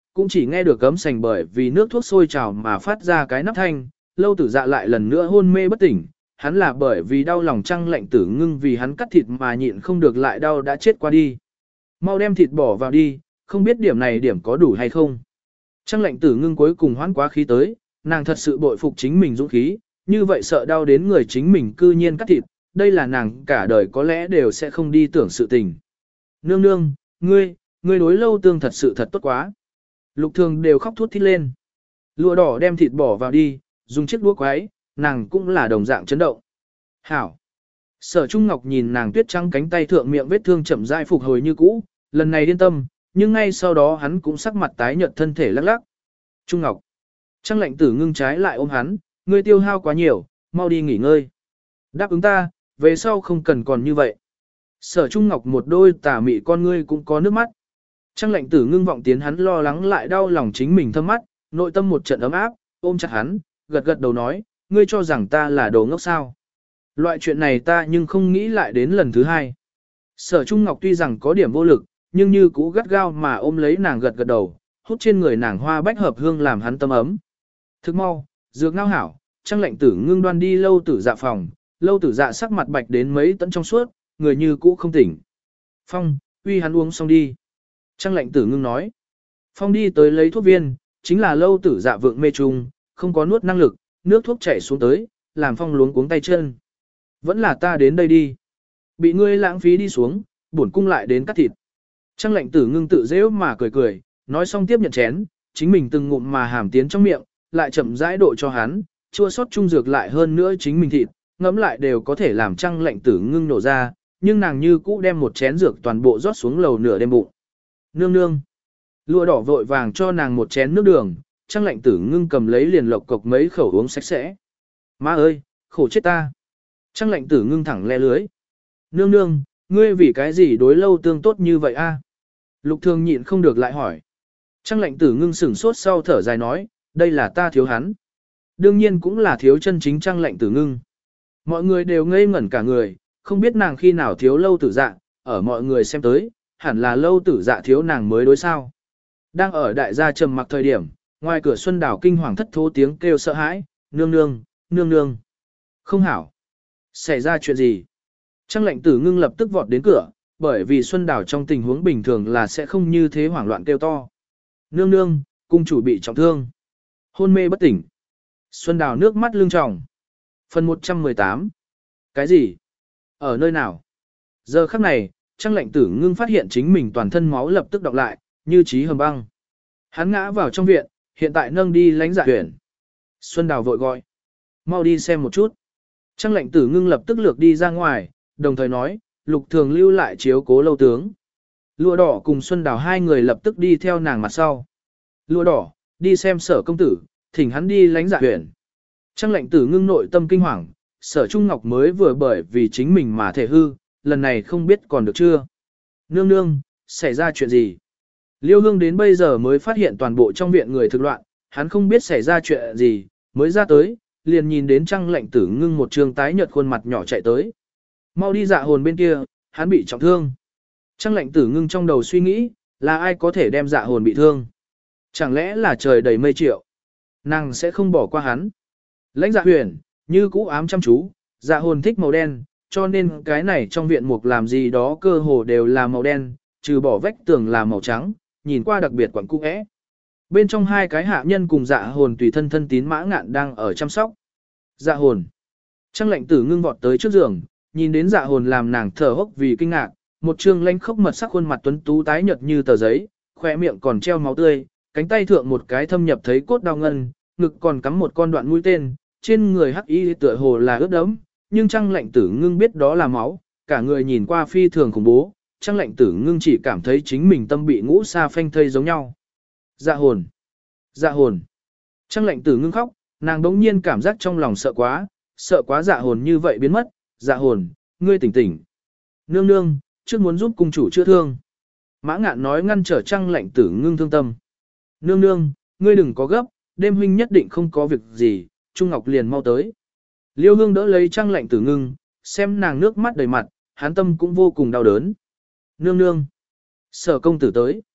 cũng chỉ nghe được gấm sành bởi vì nước thuốc sôi trào mà phát ra cái nắp thanh, Lâu Tử Dạ lại lần nữa hôn mê bất tỉnh, hắn là bởi vì đau lòng Trang Lệnh Tử Ngưng vì hắn cắt thịt mà nhịn không được lại đau đã chết qua đi. Mau đem thịt bỏ vào đi, không biết điểm này điểm có đủ hay không. Trang Lệnh Tử Ngưng cuối cùng hoán quá khí tới, nàng thật sự bội phục chính mình dũng khí, như vậy sợ đau đến người chính mình cư nhiên cắt thịt, đây là nàng cả đời có lẽ đều sẽ không đi tưởng sự tình. Nương nương, ngươi đối Lâu Tương thật sự thật tốt quá. Lục Thường đều khóc thút thít lên. Lụa đỏ đem thịt bỏ vào đi, dùng chiếc đũa quấy, nàng cũng là đồng dạng chấn động. Hảo. Sở Trung Ngọc nhìn nàng tuyết trắng cánh tay thượng miệng vết thương chậm rãi phục hồi như cũ, lần này yên tâm, nhưng ngay sau đó hắn cũng sắc mặt tái nhợt thân thể lắc lắc. Trung Ngọc. Trang Lệnh Tử Ngưng trái lại ôm hắn, ngươi tiêu hao quá nhiều, mau đi nghỉ ngơi. Đáp ứng ta, về sau không cần còn như vậy. Sở Trung Ngọc một đôi tà mị con ngươi cũng có nước mắt. Trang Lệnh Tử Ngưng vọng tiến hắn lo lắng lại đau lòng chính mình thâm mắt, nội tâm một trận ấm áp, ôm chặt hắn, gật gật đầu nói, ngươi cho rằng ta là đồ ngốc sao. Loại chuyện này ta nhưng không nghĩ lại đến lần thứ hai. Sở Trung Ngọc tuy rằng có điểm vô lực, nhưng như cũ gắt gao mà ôm lấy nàng gật gật đầu, hút trên người nàng hoa bách hợp hương làm hắn tâm ấm. Thức mau, dược ngao hảo, Trang Lệnh Tử Ngưng đoan đi Lâu Tử Dạ phòng, Lâu Tử Dạ sắc mặt bạch đến mấy tấn trong suốt, người như cũ không tỉnh. Phong, uy hắn uống xong đi. Trang Lệnh Tử Ngưng nói. Phong đi tới lấy thuốc viên, chính là Lâu Tử Dạ vượng mê trùng, không có nuốt năng lực, nước thuốc chảy xuống tới, làm Phong luống cuống tay chân. Vẫn là ta đến đây đi. Bị ngươi lãng phí đi xuống, bổn cung lại đến cắt thịt. Trang Lệnh Tử Ngưng tự dễ mà cười cười, nói xong tiếp nhận chén, chính mình từng ngụm mà hàm tiến trong miệng, lại chậm rãi độ cho hắn, chua sót trung dược lại hơn nữa chính mình thịt, ngẫm lại đều có thể làm Trang Lệnh Tử Ngưng nổ ra, nhưng nàng như cũ đem một chén dược toàn bộ rót xuống lầu nửa đêm bụng. Nương nương. Lụa đỏ vội vàng cho nàng một chén nước đường, Trang Lệnh Tử Ngưng cầm lấy liền lộc cộc mấy khẩu uống sạch sẽ. Má ơi, khổ chết ta. Trang Lệnh Tử Ngưng thẳng le lưới. Nương nương, ngươi vì cái gì đối Lâu Tương tốt như vậy a? Lục Thường nhịn không được lại hỏi. Trang Lệnh Tử Ngưng sửng sốt sau thở dài nói, đây là ta thiếu hắn. Đương nhiên cũng là thiếu chân chính Trang Lệnh Tử Ngưng. Mọi người đều ngây ngẩn cả người, không biết nàng khi nào thiếu Lâu Tử Dạ, ở mọi người xem tới, hẳn là Lâu Tử Dạ thiếu nàng mới đối sao. Đang ở đại gia trầm mặc thời điểm, ngoài cửa Xuân Đào kinh hoàng thất thố tiếng kêu sợ hãi, nương nương, nương nương. Không hảo. Xảy ra chuyện gì? Trang Lệnh Tử Ngưng lập tức vọt đến cửa, bởi vì Xuân Đào trong tình huống bình thường là sẽ không như thế hoảng loạn kêu to. Nương nương, cung chủ bị trọng thương. Hôn mê bất tỉnh. Xuân Đào nước mắt lưng tròng. Phần 118. Cái gì? Ở nơi nào? Giờ khắc này, Trang Lệnh Tử Ngưng phát hiện chính mình toàn thân máu lập tức đọc lại, như trí hầm băng. Hắn ngã vào trong viện, hiện tại nâng đi lãnh dạ huyển. Xuân Đào vội gọi. Mau đi xem một chút. Trang Lệnh Tử Ngưng lập tức lược đi ra ngoài, đồng thời nói, Lục Thường lưu lại chiếu cố Lâu tướng. Lụa đỏ cùng Xuân Đào hai người lập tức đi theo nàng mặt sau. Lụa đỏ, đi xem Sở công tử, thỉnh hắn đi lãnh dạ huyển. Trang Lệnh Tử Ngưng nội tâm kinh hoàng, Sở Trung Ngọc mới vừa bởi vì chính mình mà thể hư, lần này không biết còn được chưa. Nương nương, xảy ra chuyện gì? Liêu Hương đến bây giờ mới phát hiện toàn bộ trong viện người thực loạn, hắn không biết xảy ra chuyện gì, mới ra tới, liền nhìn đến Trang Lệnh Tử Ngưng một trường tái nhợt khuôn mặt nhỏ chạy tới. Mau đi Dạ Hồn bên kia, hắn bị trọng thương. Trang Lệnh Tử Ngưng trong đầu suy nghĩ, là ai có thể đem Dạ Hồn bị thương? Chẳng lẽ là trời đầy mây triệu? Nàng sẽ không bỏ qua hắn. Lãnh Dạ Huyền, như cũ ám chăm chú, Dạ Hồn thích màu đen, cho nên cái này trong viện mục làm gì đó cơ hồ đều là màu đen, trừ bỏ vách tường là màu trắng, nhìn qua đặc biệt quẩn cung ẽ. Bên trong hai cái hạ nhân cùng Dạ Hồn tùy thân thân tín Mã Ngạn đang ở chăm sóc. Dạ Hồn. Trang Lệnh Tử Ngưng vọt tới trước giường, nhìn đến Dạ Hồn làm nàng thở hốc vì kinh ngạc, một trương lanh khốc mật sắc khuôn mặt tuấn tú tái nhợt như tờ giấy, khỏe miệng còn treo máu tươi, cánh tay thượng một cái thâm nhập thấy cốt đau ngân, ngực còn cắm một con đoạn mũi tên, trên người hắc y tựa hồ là ướt đẫm, nhưng Trang Lệnh Tử Ngưng biết đó là máu, cả người nhìn qua phi thường khủng bố, Trang Lệnh Tử Ngưng chỉ cảm thấy chính mình tâm bị ngũ sa phanh thây giống nhau. Dạ Hồn, Dạ Hồn. Trang Lệnh Tử Ngưng khóc, nàng đống nhiên cảm giác trong lòng sợ quá Dạ Hồn như vậy biến mất, Dạ Hồn, ngươi tỉnh tỉnh. Nương nương, trước muốn giúp cung chủ chữa thương. Mã Ngạn nói ngăn trở Trang Lệnh Tử Ngưng thương tâm. Nương nương, ngươi đừng có gấp, đêm huynh nhất định không có việc gì, Trung Ngọc liền mau tới. Liêu Hương đỡ lấy Trang Lệnh Tử Ngưng, xem nàng nước mắt đầy mặt, hán tâm cũng vô cùng đau đớn. Nương nương, Sở công tử tới.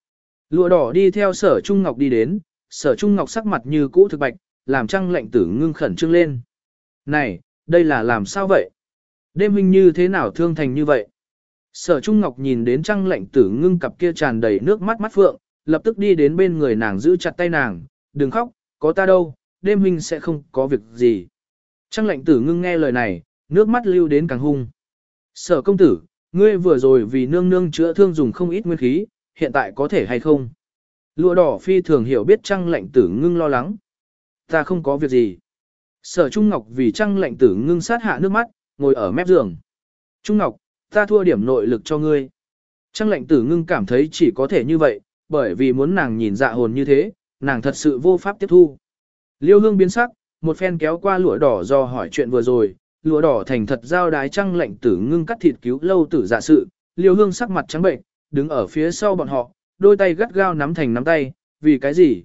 Lụa đỏ đi theo Sở Trung Ngọc đi đến, Sở Trung Ngọc sắc mặt như cũ thực bạch, làm Trăng Lệnh Tử Ngưng khẩn trương lên. Này, đây là làm sao vậy? Đêm huynh như thế nào thương thành như vậy? Sở Trung Ngọc nhìn đến Trăng Lệnh Tử Ngưng cặp kia tràn đầy nước mắt mắt phượng, lập tức đi đến bên người nàng giữ chặt tay nàng, đừng khóc, có ta đâu, đêm huynh sẽ không có việc gì. Trăng Lệnh Tử Ngưng nghe lời này, nước mắt lưu đến càng hung. Sở công tử, ngươi vừa rồi vì nương nương chữa thương dùng không ít nguyên khí, hiện tại có thể hay không? Lụa đỏ phi thường hiểu biết Trăng Lệnh Tử Ngưng lo lắng. Ta không có việc gì. Sở Trung Ngọc vì Trăng Lệnh Tử Ngưng sát hạ nước mắt, ngồi ở mép giường. Trung Ngọc, ta thua điểm nội lực cho ngươi. Trăng Lệnh Tử Ngưng cảm thấy chỉ có thể như vậy, bởi vì muốn nàng nhìn dạ hồn như thế, nàng thật sự vô pháp tiếp thu. Liêu Hương biến sắc, một phen kéo qua lụa đỏ do hỏi chuyện vừa rồi, lụa đỏ thành thật giao đái Trăng Lệnh Tử Ngưng cắt thịt cứu lâu tử dạ sự. Liêu Hương sắc mặt trắng bệnh, đứng ở phía sau bọn họ, đôi tay gắt gao nắm thành nắm tay, vì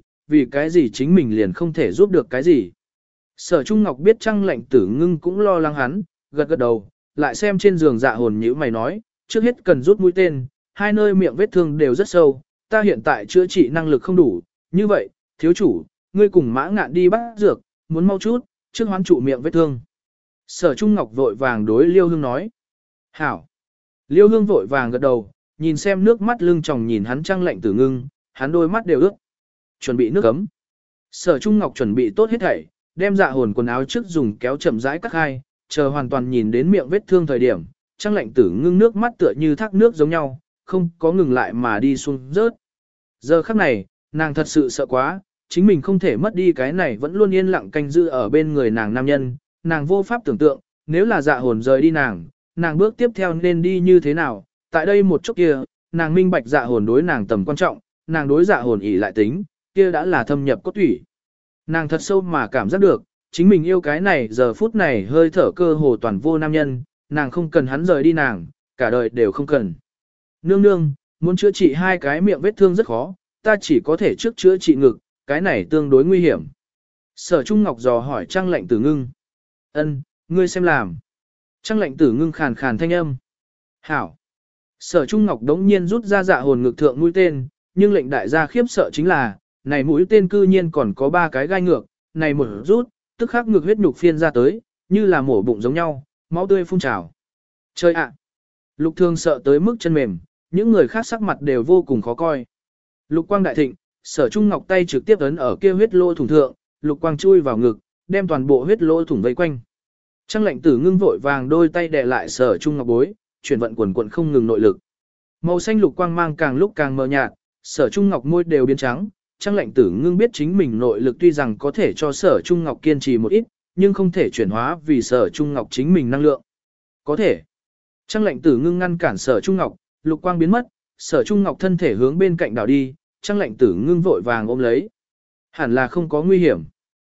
cái gì chính mình liền không thể giúp được cái gì. Sở Trung Ngọc biết Trăng Lệnh Tử Ngưng cũng lo lắng hắn, gật gật đầu, lại xem trên giường dạ hồn nhíu mày nói, trước hết cần rút mũi tên, hai nơi miệng vết thương đều rất sâu, ta hiện tại chữa trị năng lực không đủ, như vậy, thiếu chủ, ngươi cùng Mã Ngạn đi bắt dược, muốn mau chút, trước hoán trụ miệng vết thương. Sở Trung Ngọc vội vàng đối Liêu Hương nói. Hảo. Liêu Hương vội vàng gật đầu, nhìn xem nước mắt lưng tròng nhìn hắn Trăng Lệnh Tử Ngưng, hắn đôi mắt đều ướt. Chuẩn bị nước ấm. Sở Trung Ngọc chuẩn bị tốt hết thảy, đem dạ hồn quần áo trước dùng kéo chậm rãi cắt hai, chờ hoàn toàn nhìn đến miệng vết thương thời điểm, Trăng Lệnh Tử Ngưng nước mắt tựa như thác nước giống nhau, không có ngừng lại mà đi xuống rớt. Giờ khắc này, nàng thật sự sợ quá, chính mình không thể mất đi cái này vẫn luôn yên lặng canh giữ ở bên người nàng nam nhân, nàng vô pháp tưởng tượng, nếu là dạ hồn rời đi nàng bước tiếp theo nên đi như thế nào, tại đây một chốc kia, nàng minh bạch dạ hồn đối nàng tầm quan trọng, nàng đối dạ hồn ỷ lại tính, kia đã là thâm nhập cốt thủy. Nàng thật sâu mà cảm giác được, chính mình yêu cái này giờ phút này hơi thở cơ hồ toàn vô nam nhân, nàng không cần hắn rời đi nàng, cả đời đều không cần. Nương nương, muốn chữa trị hai cái miệng vết thương rất khó, ta chỉ có thể trước chữa trị ngực, cái này tương đối nguy hiểm. Sở Trung Ngọc dò hỏi Trăng Lệnh Tử Ngưng. Ân, ngươi xem làm. Trăng Lệnh Tử Ngưng khàn khàn thanh âm. Hảo. Sở Trung Ngọc đống nhiên rút ra dạ hồn ngực thượng mũi tên, nhưng lệnh đại gia khiếp sợ chính là, này mũi tên cư nhiên còn có 3 cái gai ngược, này một rút, tức khắc ngực huyết nhục phiên ra tới, như là mổ bụng giống nhau, máu tươi phun trào. Chơi ạ! Lục Thương sợ tới mức chân mềm, những người khác sắc mặt đều vô cùng khó coi. Lục Quang đại thịnh, Sở Trung Ngọc tay trực tiếp ấn ở kia huyết lỗ thủng thượng, Lục Quang chui vào ngực, đem toàn bộ huyết lỗ thủng vây quanh. Trăng Lệnh Tử Ngưng vội vàng đôi tay đè lại Sở Trung Ngọc bối, chuyển vận quần quần không ngừng nội lực. Màu xanh lục quang mang càng lúc càng mờ nhạt, Sở Trung Ngọc môi đều biến trắng, Trăng Lệnh Tử Ngưng biết chính mình nội lực tuy rằng có thể cho Sở Trung Ngọc kiên trì một ít, nhưng không thể chuyển hóa vì Sở Trung Ngọc chính mình năng lượng. Có thể. Trăng Lệnh Tử Ngưng ngăn cản Sở Trung Ngọc, lục quang biến mất, Sở Trung Ngọc thân thể hướng bên cạnh đảo đi, Trăng Lệnh Tử Ngưng vội vàng ôm lấy. Hẳn là không có nguy hiểm.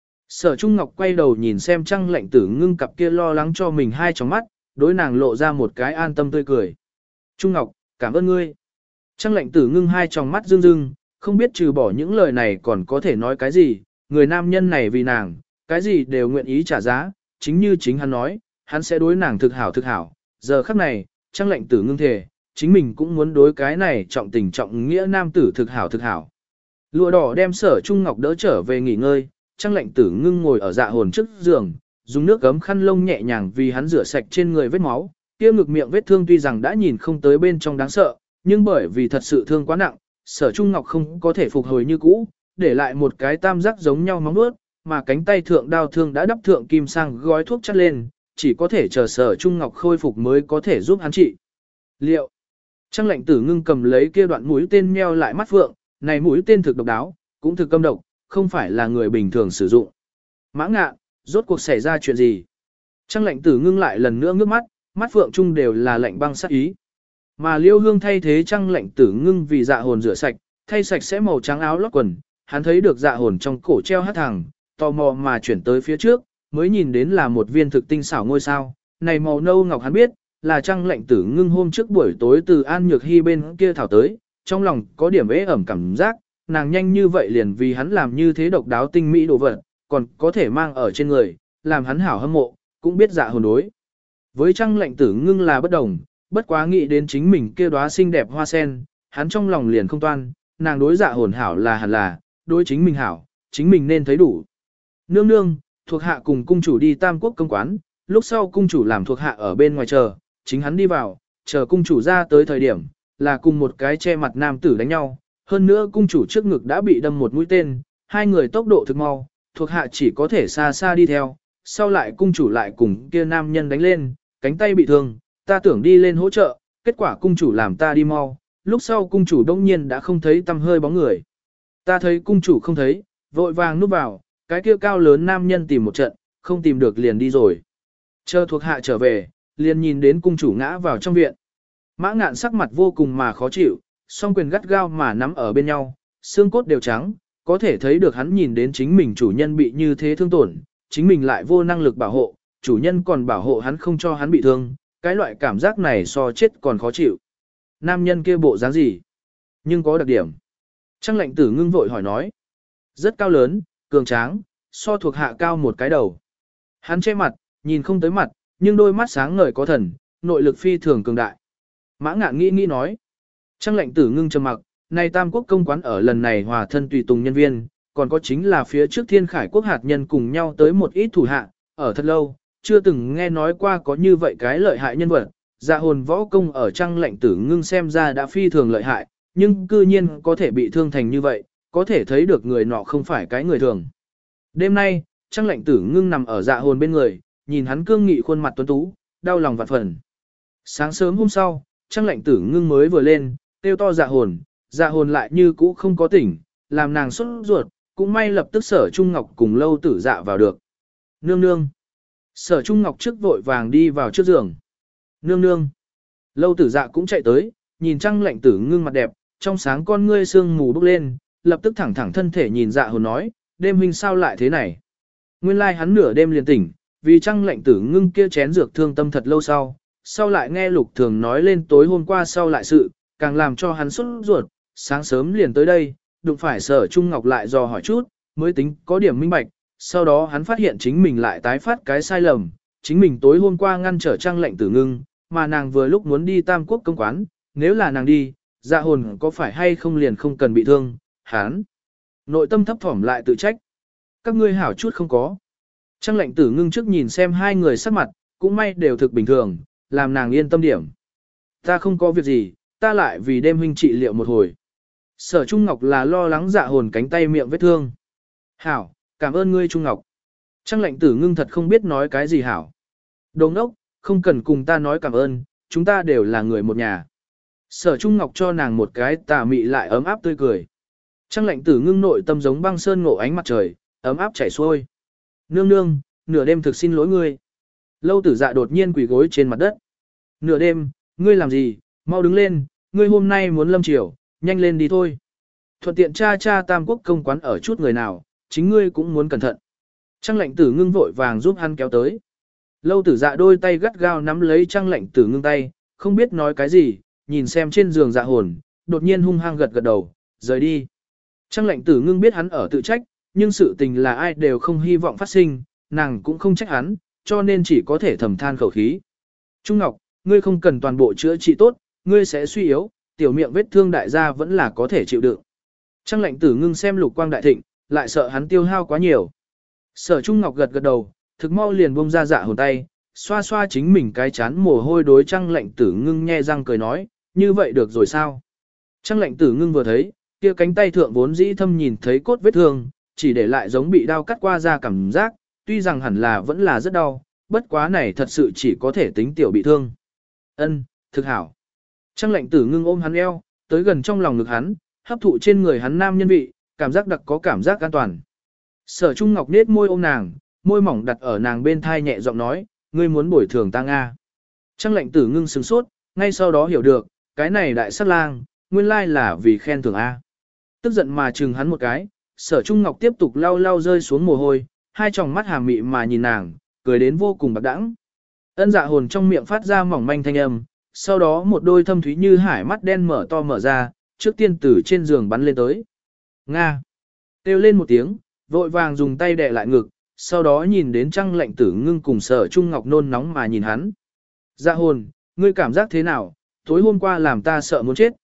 Sở Trung Ngọc quay đầu nhìn xem Trăng Lệnh Tử Ngưng cặp kia lo lắng cho mình hai tròng mắt, đối nàng lộ ra một cái an tâm tươi cười. Trung Ngọc, cảm ơn ngươi. Trăng Lệnh Tử Ngưng hai tròng mắt rưng rưng, không biết trừ bỏ những lời này còn có thể nói cái gì, người nam nhân này vì nàng, cái gì đều nguyện ý trả giá, chính như chính hắn nói, hắn sẽ đối nàng thực hảo. Giờ khắc này, Trăng Lệnh Tử Ngưng thề, chính mình cũng muốn đối cái này trọng tình trọng nghĩa nam tử thực hảo. Lụa đỏ đem Sở Trung Ngọc đỡ trở về nghỉ ngơi, Trăng Lệnh Tử Ngưng ngồi ở dạ hồn trước giường, dùng nước gấm khăn lông nhẹ nhàng vì hắn rửa sạch trên người vết máu, kia ngực miệng vết thương tuy rằng đã nhìn không tới bên trong đáng sợ, nhưng bởi vì thật sự thương quá nặng, Sở Trung Ngọc không có thể phục hồi như cũ, để lại một cái tam giác giống nhau móng vuốt, mà cánh tay thượng đao thương đã đắp thượng kim sang gói thuốc chắt lên, chỉ có thể chờ Sở Trung Ngọc khôi phục mới có thể giúp hắn trị. Liệu? Trăng Lệnh Tử Ngưng cầm lấy kia đoạn mũi tên meo lại mắt phượng, này mũi tên thực độc đáo, cũng thực câm độc, không phải là người bình thường sử dụng. Mã Ngạn, rốt cuộc xảy ra chuyện gì? Trăng Lệnh Tử Ngưng lại lần nữa ngước mắt, mắt phượng chung đều là lạnh băng sát ý. Mà Liêu Hương thay thế Trăng Lệnh Tử Ngưng vì dạ hồn rửa sạch, thay sạch sẽ màu trắng áo lót quần, hắn thấy được dạ hồn trong cổ treo hát thẳng, tò mò mà chuyển tới phía trước, mới nhìn đến là một viên thực tinh xảo ngôi sao, này màu nâu ngọc hắn biết, là Trăng Lệnh Tử Ngưng hôm trước buổi tối từ An Nhược Hy bên kia thảo tới, trong lòng có điểm ế ẩm cảm giác, nàng nhanh như vậy liền vì hắn làm như thế độc đáo tinh mỹ đồ vật, còn có thể mang ở trên người, làm hắn hảo hâm mộ, cũng biết dạ hồn đối. Với Trăng Lệnh Tử Ngưng là bất đồng, bất quá nghĩ đến chính mình kia đóa xinh đẹp hoa sen, hắn trong lòng liền không toan, nàng đối dạ hồn hảo là hẳn là, đối chính mình hảo, chính mình nên thấy đủ. Nương nương, thuộc hạ cùng cung chủ đi Tam Quốc công quán, lúc sau cung chủ làm thuộc hạ ở bên ngoài chờ, chính hắn đi vào, chờ cung chủ ra tới thời điểm, là cùng một cái che mặt nam tử đánh nhau, hơn nữa cung chủ trước ngực đã bị đâm một mũi tên, hai người tốc độ thực mau, thuộc hạ chỉ có thể xa xa đi theo, sau lại cung chủ lại cùng kia nam nhân đánh lên, cánh tay bị thương, ta tưởng đi lên hỗ trợ, kết quả cung chủ làm ta đi mau, lúc sau cung chủ đông nhiên đã không thấy tăm hơi bóng người. Ta thấy cung chủ không thấy, vội vàng núp vào, cái kia cao lớn nam nhân tìm một trận, không tìm được liền đi rồi. Chờ thuộc hạ trở về, liền nhìn đến cung chủ ngã vào trong viện. Mã Ngạn sắc mặt vô cùng mà khó chịu, song quyền gắt gao mà nắm ở bên nhau, xương cốt đều trắng, có thể thấy được hắn nhìn đến chính mình chủ nhân bị như thế thương tổn, chính mình lại vô năng lực bảo hộ, chủ nhân còn bảo hộ hắn không cho hắn bị thương, cái loại cảm giác này so chết còn khó chịu. Nam nhân kia bộ dáng gì? Nhưng có đặc điểm. Trang lệnh tử ngưng vội hỏi nói. Rất cao lớn, cường tráng, so thuộc hạ cao một cái đầu. Hắn che mặt, nhìn không tới mặt, nhưng đôi mắt sáng ngời có thần, nội lực phi thường cường đại. Mã Ngạn nghĩ nói. Trang lệnh tử ngưng trầm mặc, này Tam Quốc công quán ở lần này hòa thân tùy tùng nhân viên, còn có chính là phía trước Thiên Khải quốc hạt nhân cùng nhau tới một ít thủ hạ, ở thật lâu, chưa từng nghe nói qua có như vậy cái lợi hại nhân vật. Dạ hồn võ công ở Trang lệnh tử ngưng xem ra đã phi thường lợi hại, nhưng cư nhiên có thể bị thương thành như vậy, có thể thấy được người nọ không phải cái người thường. Đêm nay, Trang lệnh tử ngưng nằm ở dạ hồn bên người, nhìn hắn cương nghị khuôn mặt tuấn tú, đau lòng vạn phần. Sáng sớm hôm sau, Trang lệnh tử ngưng mới vừa lên, kêu to dạ hồn lại như cũ không có tỉnh, làm nàng sốt ruột, cũng may lập tức Sở Trung Ngọc cùng Lâu Tử Dạ vào được. Nương nương. Sở Trung Ngọc trước vội vàng đi vào trước giường. Nương nương. Lâu Tử Dạ cũng chạy tới, nhìn Trang lệnh tử ngưng mặt đẹp, trong sáng con ngươi sương mù bốc lên, lập tức thẳng thẳng thân thể nhìn dạ hồn nói, đêm huynh sao lại thế này. Nguyên lai hắn nửa đêm liền tỉnh, vì Trang lệnh tử ngưng kia chén dược thương tâm thật lâu sau lại nghe Lục Thường nói lên tối hôm qua sau lại sự, càng làm cho hắn sốt ruột, sáng sớm liền tới đây, đụng phải Sở Trung Ngọc lại dò hỏi chút, mới tính có điểm minh bạch, sau đó hắn phát hiện chính mình lại tái phát cái sai lầm, chính mình tối hôm qua ngăn trở Trang lệnh tử ngưng, mà nàng vừa lúc muốn đi Tam Quốc công quán, nếu là nàng đi, dạ hồn có phải hay không liền không cần bị thương, hắn. Nội tâm thấp thỏm lại tự trách. Các ngươi hảo chút không có. Trang lệnh tử ngưng trước nhìn xem hai người sắc mặt, cũng may đều thực bình thường, làm nàng yên tâm điểm. Ta không có việc gì, ta lại vì đêm huynh trị liệu một hồi. Sở Trung Ngọc là lo lắng dạ hồn cánh tay miệng vết thương. Hảo, cảm ơn ngươi Trung Ngọc. Trang lệnh tử ngưng thật không biết nói cái gì hảo. Đồ ngốc, không cần cùng ta nói cảm ơn, chúng ta đều là người một nhà. Sở Trung Ngọc cho nàng một cái tà mị lại ấm áp tươi cười. Trang lệnh tử ngưng nội tâm giống băng sơn ngộ ánh mặt trời, ấm áp chảy xuôi. Nương nương, nửa đêm thực xin lỗi ngươi. Lâu Tử Dạ đột nhiên quỳ gối trên mặt đất. Nửa đêm, ngươi làm gì, mau đứng lên, ngươi hôm nay muốn lâm triều, nhanh lên đi thôi. Thuận tiện cha Tam Quốc công quán ở chút người nào, chính ngươi cũng muốn cẩn thận. Trang lệnh tử ngưng vội vàng giúp hắn kéo tới. Lâu Tử Dạ đôi tay gắt gao nắm lấy Trang lệnh tử ngưng tay, không biết nói cái gì, nhìn xem trên giường dạ hồn, đột nhiên hung hăng gật đầu, rời đi. Trang lệnh tử ngưng biết hắn ở tự trách, nhưng sự tình là ai đều không hy vọng phát sinh, nàng cũng không trách hắn, cho nên chỉ có thể thầm than khẩu khí. Trung Ngọc, ngươi không cần toàn bộ chữa trị tốt, ngươi sẽ suy yếu, tiểu miệng vết thương đại gia vẫn là có thể chịu đựng. Trang lệnh tử ngưng xem Lục Quang đại thịnh, lại sợ hắn tiêu hao quá nhiều. Sở Trung Ngọc gật đầu, thực mau liền buông ra dạ hồn tay, xoa xoa chính mình cái chán mồ hôi đối Trang lệnh tử ngưng nhe răng cười nói, như vậy được rồi sao? Trang lệnh tử ngưng vừa thấy, kia cánh tay thượng vốn dĩ thâm nhìn thấy cốt vết thương, chỉ để lại giống bị đao cắt qua ra cảm giác, tuy rằng hẳn là vẫn là rất đau, bất quá này thật sự chỉ có thể tính tiểu bị thương. Ân, thực hảo. Trang lệnh tử ngưng ôm hắn eo, tới gần trong lòng ngực hắn, hấp thụ trên người hắn nam nhân vị, cảm giác đặc có cảm giác an toàn. Sở Trung Ngọc nết môi ôm nàng, môi mỏng đặt ở nàng bên thai nhẹ giọng nói, ngươi muốn bồi thường ta Nga. Trang lệnh tử ngưng sửng sốt, ngay sau đó hiểu được, cái này đại sắc lang, nguyên lai là vì khen thưởng A. Tức giận mà chừng hắn một cái, Sở Trung Ngọc tiếp tục lau lau rơi xuống mồ hôi, hai tròng mắt hàm mị mà nhìn nàng, cười đến vô cùng bạc đãng. Ân dạ hồn trong miệng phát ra mỏng manh thanh âm, sau đó một đôi thâm thúy như hải mắt đen mở to mở ra, trước tiên từ trên giường bắn lên tới. Nga! Kêu lên một tiếng, vội vàng dùng tay đè lại ngực, sau đó nhìn đến Trang lệnh tử ngưng cùng Sở Trung Ngọc nôn nóng mà nhìn hắn. Dạ hồn, ngươi cảm giác thế nào, tối hôm qua làm ta sợ muốn chết.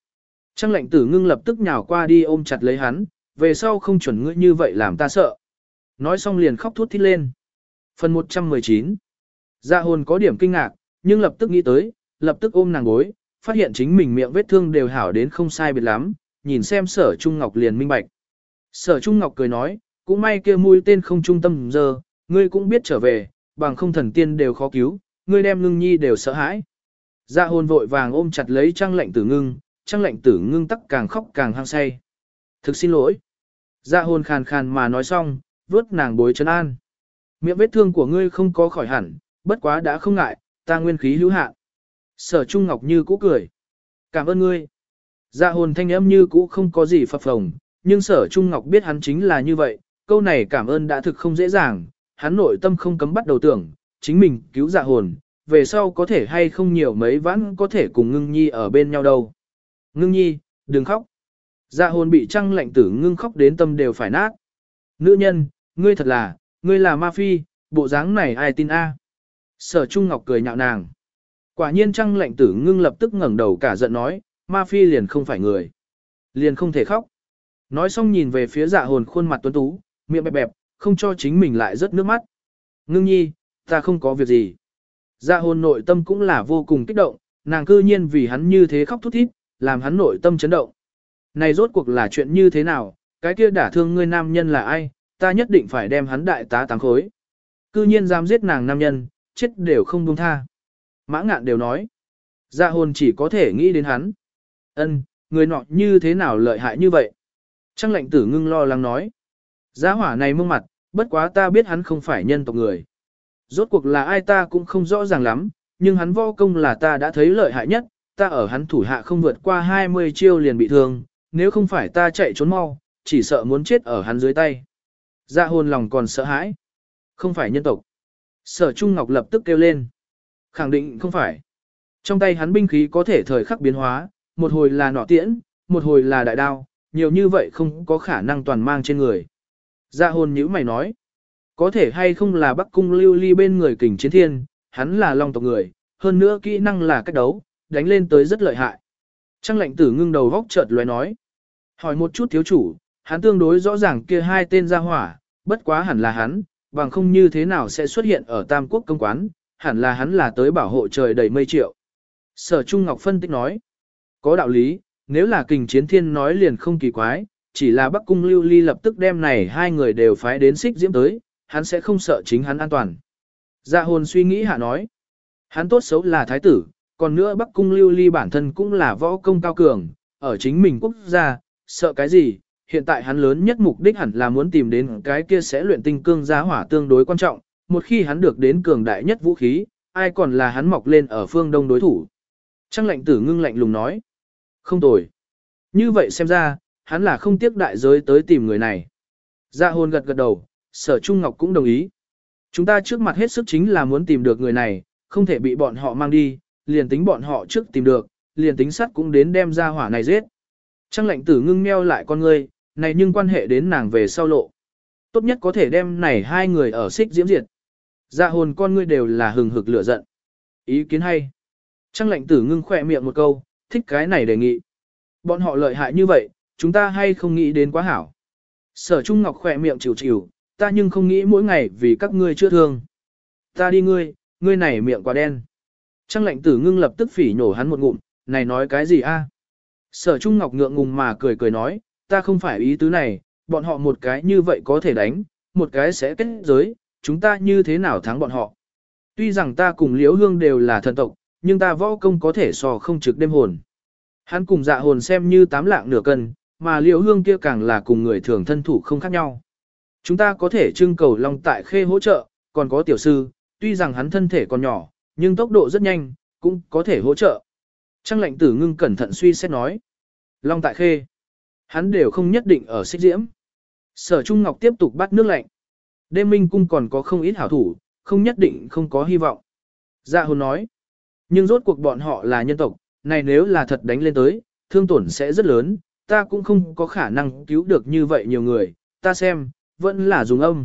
Trang lệnh tử ngưng lập tức nhào qua đi ôm chặt lấy hắn, về sau không chuẩn ngươi như vậy làm ta sợ. Nói xong liền khóc thút thít lên. Phần 119. Dạ hồn có điểm kinh ngạc, nhưng lập tức nghĩ tới, lập tức ôm nàng gối, phát hiện chính mình miệng vết thương đều hảo đến không sai biệt lắm, nhìn xem Sở Trung Ngọc liền minh bạch. Sở Trung Ngọc cười nói, cũng may kia mũi tên không trung tâm giờ, ngươi cũng biết trở về, bằng không thần tiên đều khó cứu, ngươi đem ngưng nhi đều sợ hãi. Dạ hồn vội vàng ôm chặt lấy Trang lệnh tử ngưng, Trang lệnh tử ngưng tắc càng khóc càng hăng say. Thực xin lỗi. Dạ hồn khàn khàn mà nói xong, vuốt nàng bối trấn an. Miệng vết thương của ngươi không có khỏi hẳn, bất quá đã không ngại, ta nguyên khí hữu hạn. Sở Trung Ngọc như cũ cười. Cảm ơn ngươi. Dạ hồn thanh âm như cũ không có gì phập phồng, nhưng Sở Trung Ngọc biết hắn chính là như vậy, câu này cảm ơn đã thực không dễ dàng, hắn nội tâm không cấm bắt đầu tưởng, chính mình cứu dạ hồn, về sau có thể hay không nhiều mấy vãn có thể cùng ngưng nhi ở bên nhau đâu. Ngưng nhi, đừng khóc. Dạ hồn bị Trang lệnh tử ngưng khóc đến tâm đều phải nát. Nữ nhân, ngươi thật là, ngươi là ma phi, bộ dáng này ai tin a? Sở Trung Ngọc cười nhạo nàng. Quả nhiên Trang lệnh tử ngưng lập tức ngẩng đầu cả giận nói, ma phi liền không phải người. Liền không thể khóc. Nói xong nhìn về phía dạ hồn khuôn mặt tuấn tú, miệng bẹp bẹp, không cho chính mình lại rớt nước mắt. Ngưng nhi, ta không có việc gì. Dạ hồn nội tâm cũng là vô cùng kích động, nàng cư nhiên vì hắn như thế khóc thút thít, làm hắn nội tâm chấn động. Này rốt cuộc là chuyện như thế nào, cái kia đả thương ngươi nam nhân là ai, ta nhất định phải đem hắn đại tá tám khối. Cư nhiên dám giết nàng nam nhân, chết đều không buông tha. Mã Ngạn đều nói, dạ hồn chỉ có thể nghĩ đến hắn. Ân, người nọ như thế nào lợi hại như vậy? Trang lệnh tử ngưng lo lắng nói. Giá hỏa này mông mặt, bất quá ta biết hắn không phải nhân tộc người. Rốt cuộc là ai ta cũng không rõ ràng lắm, nhưng hắn võ công là ta đã thấy lợi hại nhất, ta ở hắn thủ hạ không vượt qua 20 chiêu liền bị thương, nếu không phải ta chạy trốn mau, chỉ sợ muốn chết ở hắn dưới tay. Dạ hồn lòng còn sợ hãi. Không phải nhân tộc. Sở Trung Ngọc lập tức kêu lên. Khẳng định không phải. Trong tay hắn binh khí có thể thời khắc biến hóa, một hồi là nỏ tiễn, một hồi là đại đao, nhiều như vậy không có khả năng toàn mang trên người. Dạ hồn nhíu mày nói. Có thể hay không là Bắc Cung Lưu Ly bên người Kình Chiến Thiên, hắn là long tộc người, hơn nữa kỹ năng là cách đấu, đánh lên tới rất lợi hại. Trang lệnh tử ngưng đầu góc chợt lóe nói. Hỏi một chút thiếu chủ, hắn tương đối rõ ràng kia hai tên ra hỏa, bất quá hẳn là hắn, bằng không như thế nào sẽ xuất hiện ở Tam Quốc công quán, hẳn là hắn là tới bảo hộ trời đầy mây triệu. Sở Trung Ngọc phân tích nói. Có đạo lý, nếu là Kình Chiến Thiên nói liền không kỳ quái, chỉ là Bắc Cung Lưu Ly lập tức đem này hai người đều phái đến Xích Diễm tới, hắn sẽ không sợ chính hắn an toàn. Dạ hồn suy nghĩ hạ nói. Hắn tốt xấu là thái tử, còn nữa Bắc Cung Lưu Ly bản thân cũng là võ công cao cường, ở chính mình quốc gia, sợ cái gì, hiện tại hắn lớn nhất mục đích hẳn là muốn tìm đến cái kia sẽ luyện tinh cương giá hỏa tương đối quan trọng, một khi hắn được đến cường đại nhất vũ khí, ai còn là hắn mọc lên ở phương đông đối thủ. Trang lệnh tử ngưng lạnh lùng nói. Không tồi. Như vậy xem ra, hắn là không tiếc đại giới tới tìm người này. Dạ hồn gật gật đầu, Sở Trung Ngọc cũng đồng ý. Chúng ta trước mặt hết sức chính là muốn tìm được người này, không thể bị bọn họ mang đi, liền tính bọn họ trước tìm được, liền tính sắt cũng đến đem ra hỏa này giết. Trang lệnh tử ngưng meo lại con ngươi, này nhưng quan hệ đến nàng về sau lộ. Tốt nhất có thể đem này hai người ở Xích Diễm diệt. Dạ hồn con ngươi đều là hừng hực lửa giận. Ý kiến hay. Trang lệnh tử ngưng khỏe miệng một câu, thích cái này đề nghị. Bọn họ lợi hại như vậy, chúng ta hay không nghĩ đến quá hảo. Sở Trung Ngọc khỏe miệng chịu chịu, ta nhưng không nghĩ mỗi ngày vì các ngươi chữa thương. Ta đi ngươi này miệng quá đen. Trang lệnh tử ngưng lập tức phỉ nhổ hắn một ngụm, này nói cái gì a? Sở Trung Ngọc ngượng ngùng mà cười cười nói, ta không phải ý tứ này, bọn họ một cái như vậy có thể đánh, một cái sẽ kết giới, chúng ta như thế nào thắng bọn họ. Tuy rằng ta cùng Liễu Hương đều là thần tộc, nhưng ta võ công có thể so không trực đêm hồn. Hắn cùng dạ hồn xem như 8 lạng nửa cân, mà Liễu Hương kia càng là cùng người thường thân thủ không khác nhau. Chúng ta có thể trưng cầu Long Tại Khê hỗ trợ, còn có tiểu sư, tuy rằng hắn thân thể còn nhỏ, nhưng tốc độ rất nhanh, cũng có thể hỗ trợ. Trang lệnh tử ngưng cẩn thận suy xét nói. Long Tại Khê, hắn đều không nhất định ở Xích Diễm. Sở Trung Ngọc tiếp tục bắt nước lạnh. Đêm Minh Cung còn có không ít hảo thủ, không nhất định không có hy vọng. Dạ hồn nói. Nhưng rốt cuộc bọn họ là nhân tộc, này nếu là thật đánh lên tới, thương tổn sẽ rất lớn, ta cũng không có khả năng cứu được như vậy nhiều người, ta xem, vẫn là dùng âm.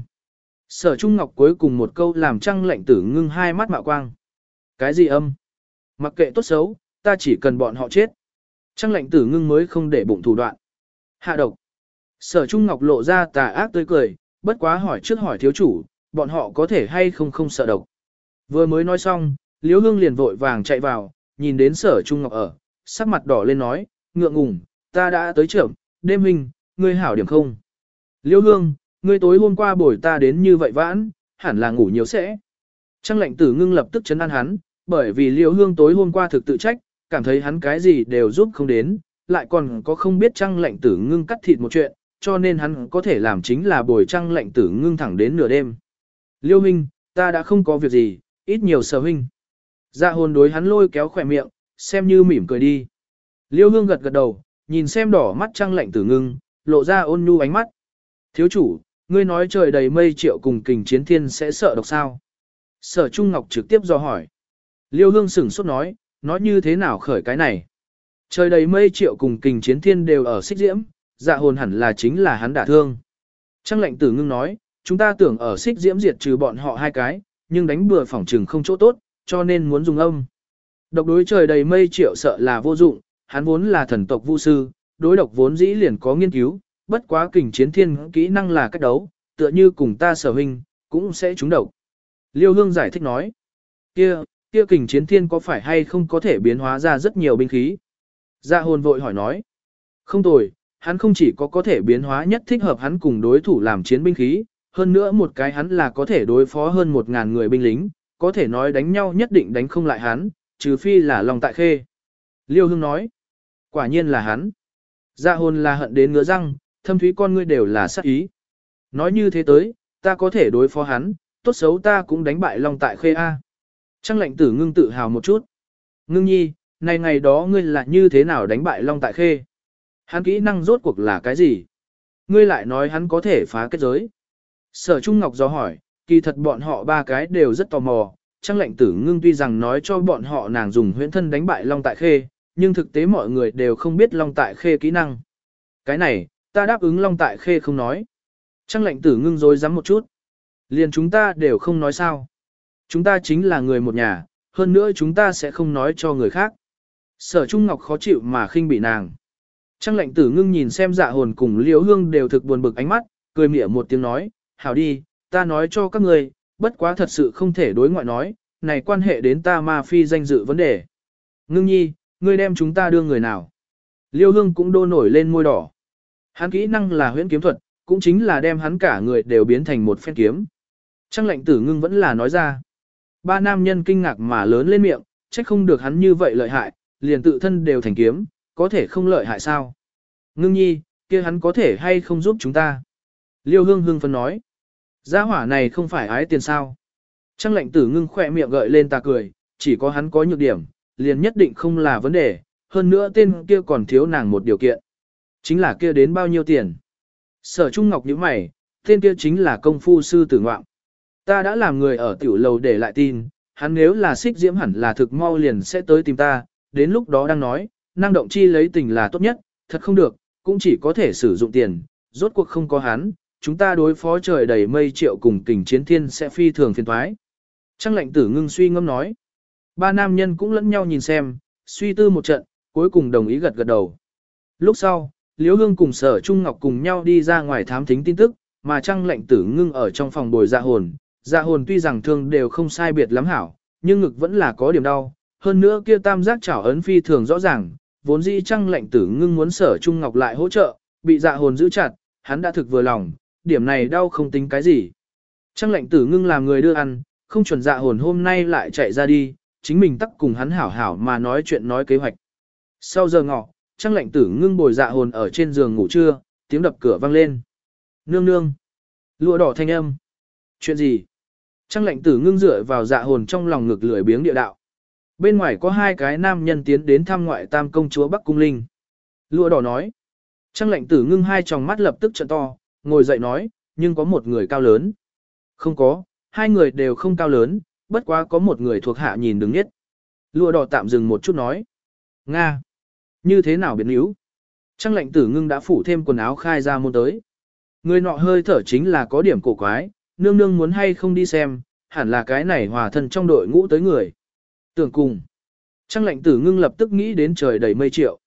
Sở Trung Ngọc cuối cùng một câu làm Trang lệnh tử ngưng hai mắt mạo quang. Cái gì âm? Mặc kệ tốt xấu, ta chỉ cần bọn họ chết. Trang lệnh tử ngưng mới không để bụng thủ đoạn. Hạ độc. Sở Trung Ngọc lộ ra tà ác tươi cười, bất quá hỏi trước hỏi thiếu chủ, bọn họ có thể hay không sợ độc. Vừa mới nói xong, Liễu Hương liền vội vàng chạy vào, nhìn đến Sở Trung Ngọc ở, sắc mặt đỏ lên nói, ngượng ngùng, ta đã tới trưởng, đêm huynh, ngươi hảo điểm không? Liễu Hương, ngươi tối hôm qua bồi ta đến như vậy vãn, hẳn là ngủ nhiều sẽ. Trang lệnh tử ngưng lập tức chấn an hắn, bởi vì Liễu Hương tối hôm qua thực tự trách, cảm thấy hắn cái gì đều giúp không đến, lại còn có không biết Trang lệnh tử ngưng cắt thịt một chuyện, cho nên hắn có thể làm chính là bồi Trang lệnh tử ngưng thẳng đến nửa đêm. Liêu huynh, ta đã không có việc gì, ít nhiều Sở huynh. Dạ hồn đối hắn lôi kéo khỏe miệng, xem như mỉm cười đi. Liêu Hương gật gật đầu, nhìn xem đỏ mắt Trang lệnh tử ngưng, lộ ra ôn nhu ánh mắt. Thiếu chủ, ngươi nói trời đầy mây triệu cùng kình chiến thiên sẽ sợ độc sao? Sở Trung Ngọc trực tiếp do hỏi. Liêu Hương sửng sốt nói như thế nào khởi cái này? Trời đầy mây triệu cùng kình chiến thiên đều ở xích diễm, dạ hồn hẳn là chính là hắn đả thương. Trang lệnh tử ngưng nói, chúng ta tưởng ở xích diễm diệt trừ bọn họ hai cái, nhưng đánh bừa phỏng trừng không chỗ tốt, cho nên muốn dùng âm. Độc đối trời đầy mây triệu sợ là vô dụng, hắn vốn là thần tộc vu sư, đối độc vốn dĩ liền có nghiên cứu, bất quá kình chiến thiên kỹ năng là cách đấu, tựa như cùng ta Sở huynh, cũng sẽ trúng độc. Liêu Hương giải thích nói, kia kình chiến thiên có phải hay không có thể biến hóa ra rất nhiều binh khí? Dạ hồn vội hỏi nói, không tồi, hắn không chỉ có thể biến hóa nhất thích hợp hắn cùng đối thủ làm chiến binh khí, hơn nữa một cái hắn là có thể đối phó hơn 1.000 người binh lính, có thể nói đánh nhau nhất định đánh không lại hắn, trừ phi là Long Tại Khê. Liêu Hương nói, quả nhiên là hắn. Dạ hồn là hận đến ngứa răng, thâm thúy con ngươi đều là sát ý. Nói như thế tới, ta có thể đối phó hắn, tốt xấu ta cũng đánh bại Long Tại Khê A. Trang lệnh tử ngưng tự hào một chút. Ngưng nhi, này ngày đó ngươi là như thế nào đánh bại Long Tại Khê? Hắn kỹ năng rốt cuộc là cái gì? Ngươi lại nói hắn có thể phá kết giới. Sở Trung Ngọc do hỏi, kỳ thật bọn họ ba cái đều rất tò mò. Trang lệnh tử ngưng tuy rằng nói cho bọn họ nàng dùng huyễn thân đánh bại Long Tại Khê, nhưng thực tế mọi người đều không biết Long Tại Khê kỹ năng. Cái này, ta đáp ứng Long Tại Khê không nói. Trang lệnh tử ngưng dối rắm một chút. Liền chúng ta đều không nói sao. Chúng ta chính là người một nhà, hơn nữa chúng ta sẽ không nói cho người khác. Sở Trung Ngọc khó chịu mà khinh bị nàng. Trang lệnh tử ngưng nhìn xem dạ hồn cùng Liễu Hương đều thực buồn bực ánh mắt, cười mỉa một tiếng nói, hảo đi, ta nói cho các người, bất quá thật sự không thể đối ngoại nói, này quan hệ đến ta ma phi danh dự vấn đề. Ngưng nhi, ngươi đem chúng ta đưa người nào? Liễu Hương cũng đô nổi lên môi đỏ. Hắn kỹ năng là huyễn kiếm thuật, cũng chính là đem hắn cả người đều biến thành một phen kiếm. Trang lệnh tử ngưng vẫn là nói ra. Ba nam nhân kinh ngạc mà lớn lên miệng, trách không được hắn như vậy lợi hại, liền tự thân đều thành kiếm, có thể không lợi hại sao? Ngưng nhi, kia hắn có thể hay không giúp chúng ta? Liêu Hương hưng phấn nói. Gia hỏa này không phải ái tiền sao? Trang lệnh tử ngưng khỏe miệng gợi lên ta cười, chỉ có hắn có nhược điểm, liền nhất định không là vấn đề, hơn nữa tên kia còn thiếu nàng một điều kiện. Chính là kia đến bao nhiêu tiền? Sở Trung Ngọc nhíu mày, tên kia chính là công phu sư tử ngoạm. Ta đã làm người ở tiểu lầu để lại tin, hắn nếu là xích diễm hẳn là thực mau liền sẽ tới tìm ta, đến lúc đó đang nói, năng động chi lấy tình là tốt nhất, thật không được, cũng chỉ có thể sử dụng tiền, rốt cuộc không có hắn, chúng ta đối phó trời đầy mây triệu cùng kình chiến thiên sẽ phi thường phiền thoái. Trang lệnh tử ngưng suy ngẫm nói. Ba nam nhân cũng lẫn nhau nhìn xem, suy tư một trận, cuối cùng đồng ý gật gật đầu. Lúc sau, Liễu Hương cùng Sở Trung Ngọc cùng nhau đi ra ngoài thám thính tin tức, mà Trang lệnh tử ngưng ở trong phòng bồi dạ hồn. Dạ hồn tuy rằng thương đều không sai biệt lắm hảo, nhưng ngực vẫn là có điểm đau. Hơn nữa kia tam giác chảo ấn phi thường rõ ràng, vốn dĩ Trang lệnh tử ngưng muốn Sở Trung Ngọc lại hỗ trợ, bị dạ hồn giữ chặt, hắn đã thực vừa lòng, điểm này đau không tính cái gì. Trang lệnh tử ngưng làm người đưa ăn, không chuẩn dạ hồn hôm nay lại chạy ra đi, chính mình tắc cùng hắn hảo hảo mà nói chuyện nói kế hoạch. Sau giờ ngọ, Trang lệnh tử ngưng bồi dạ hồn ở trên giường ngủ trưa, tiếng đập cửa vang lên. Nương nương. Lụa đỏ thanh âm. Chuyện gì? Trang lệnh tử ngưng dựa vào dạ hồn trong lòng ngực lười biếng địa đạo. Bên ngoài có hai cái nam nhân tiến đến thăm ngoại tam công chúa Bắc Cung Linh. Lụa đỏ nói. Trang lệnh tử ngưng hai tròng mắt lập tức trợn to, ngồi dậy nói, nhưng có một người cao lớn. Không có, hai người đều không cao lớn, bất quá có một người thuộc hạ nhìn đứng nhất. Lụa đỏ tạm dừng một chút nói. Nga. Như thế nào biến yếu? Trang lệnh tử ngưng đã phủ thêm quần áo khai ra môn tới. Người nọ hơi thở chính là có điểm cổ quái, nương nương muốn hay không đi xem, hẳn là cái này hòa thân trong đội ngũ tới người. Tưởng cùng. Trang lệnh tử ngưng lập tức nghĩ đến trời đầy mây triệu.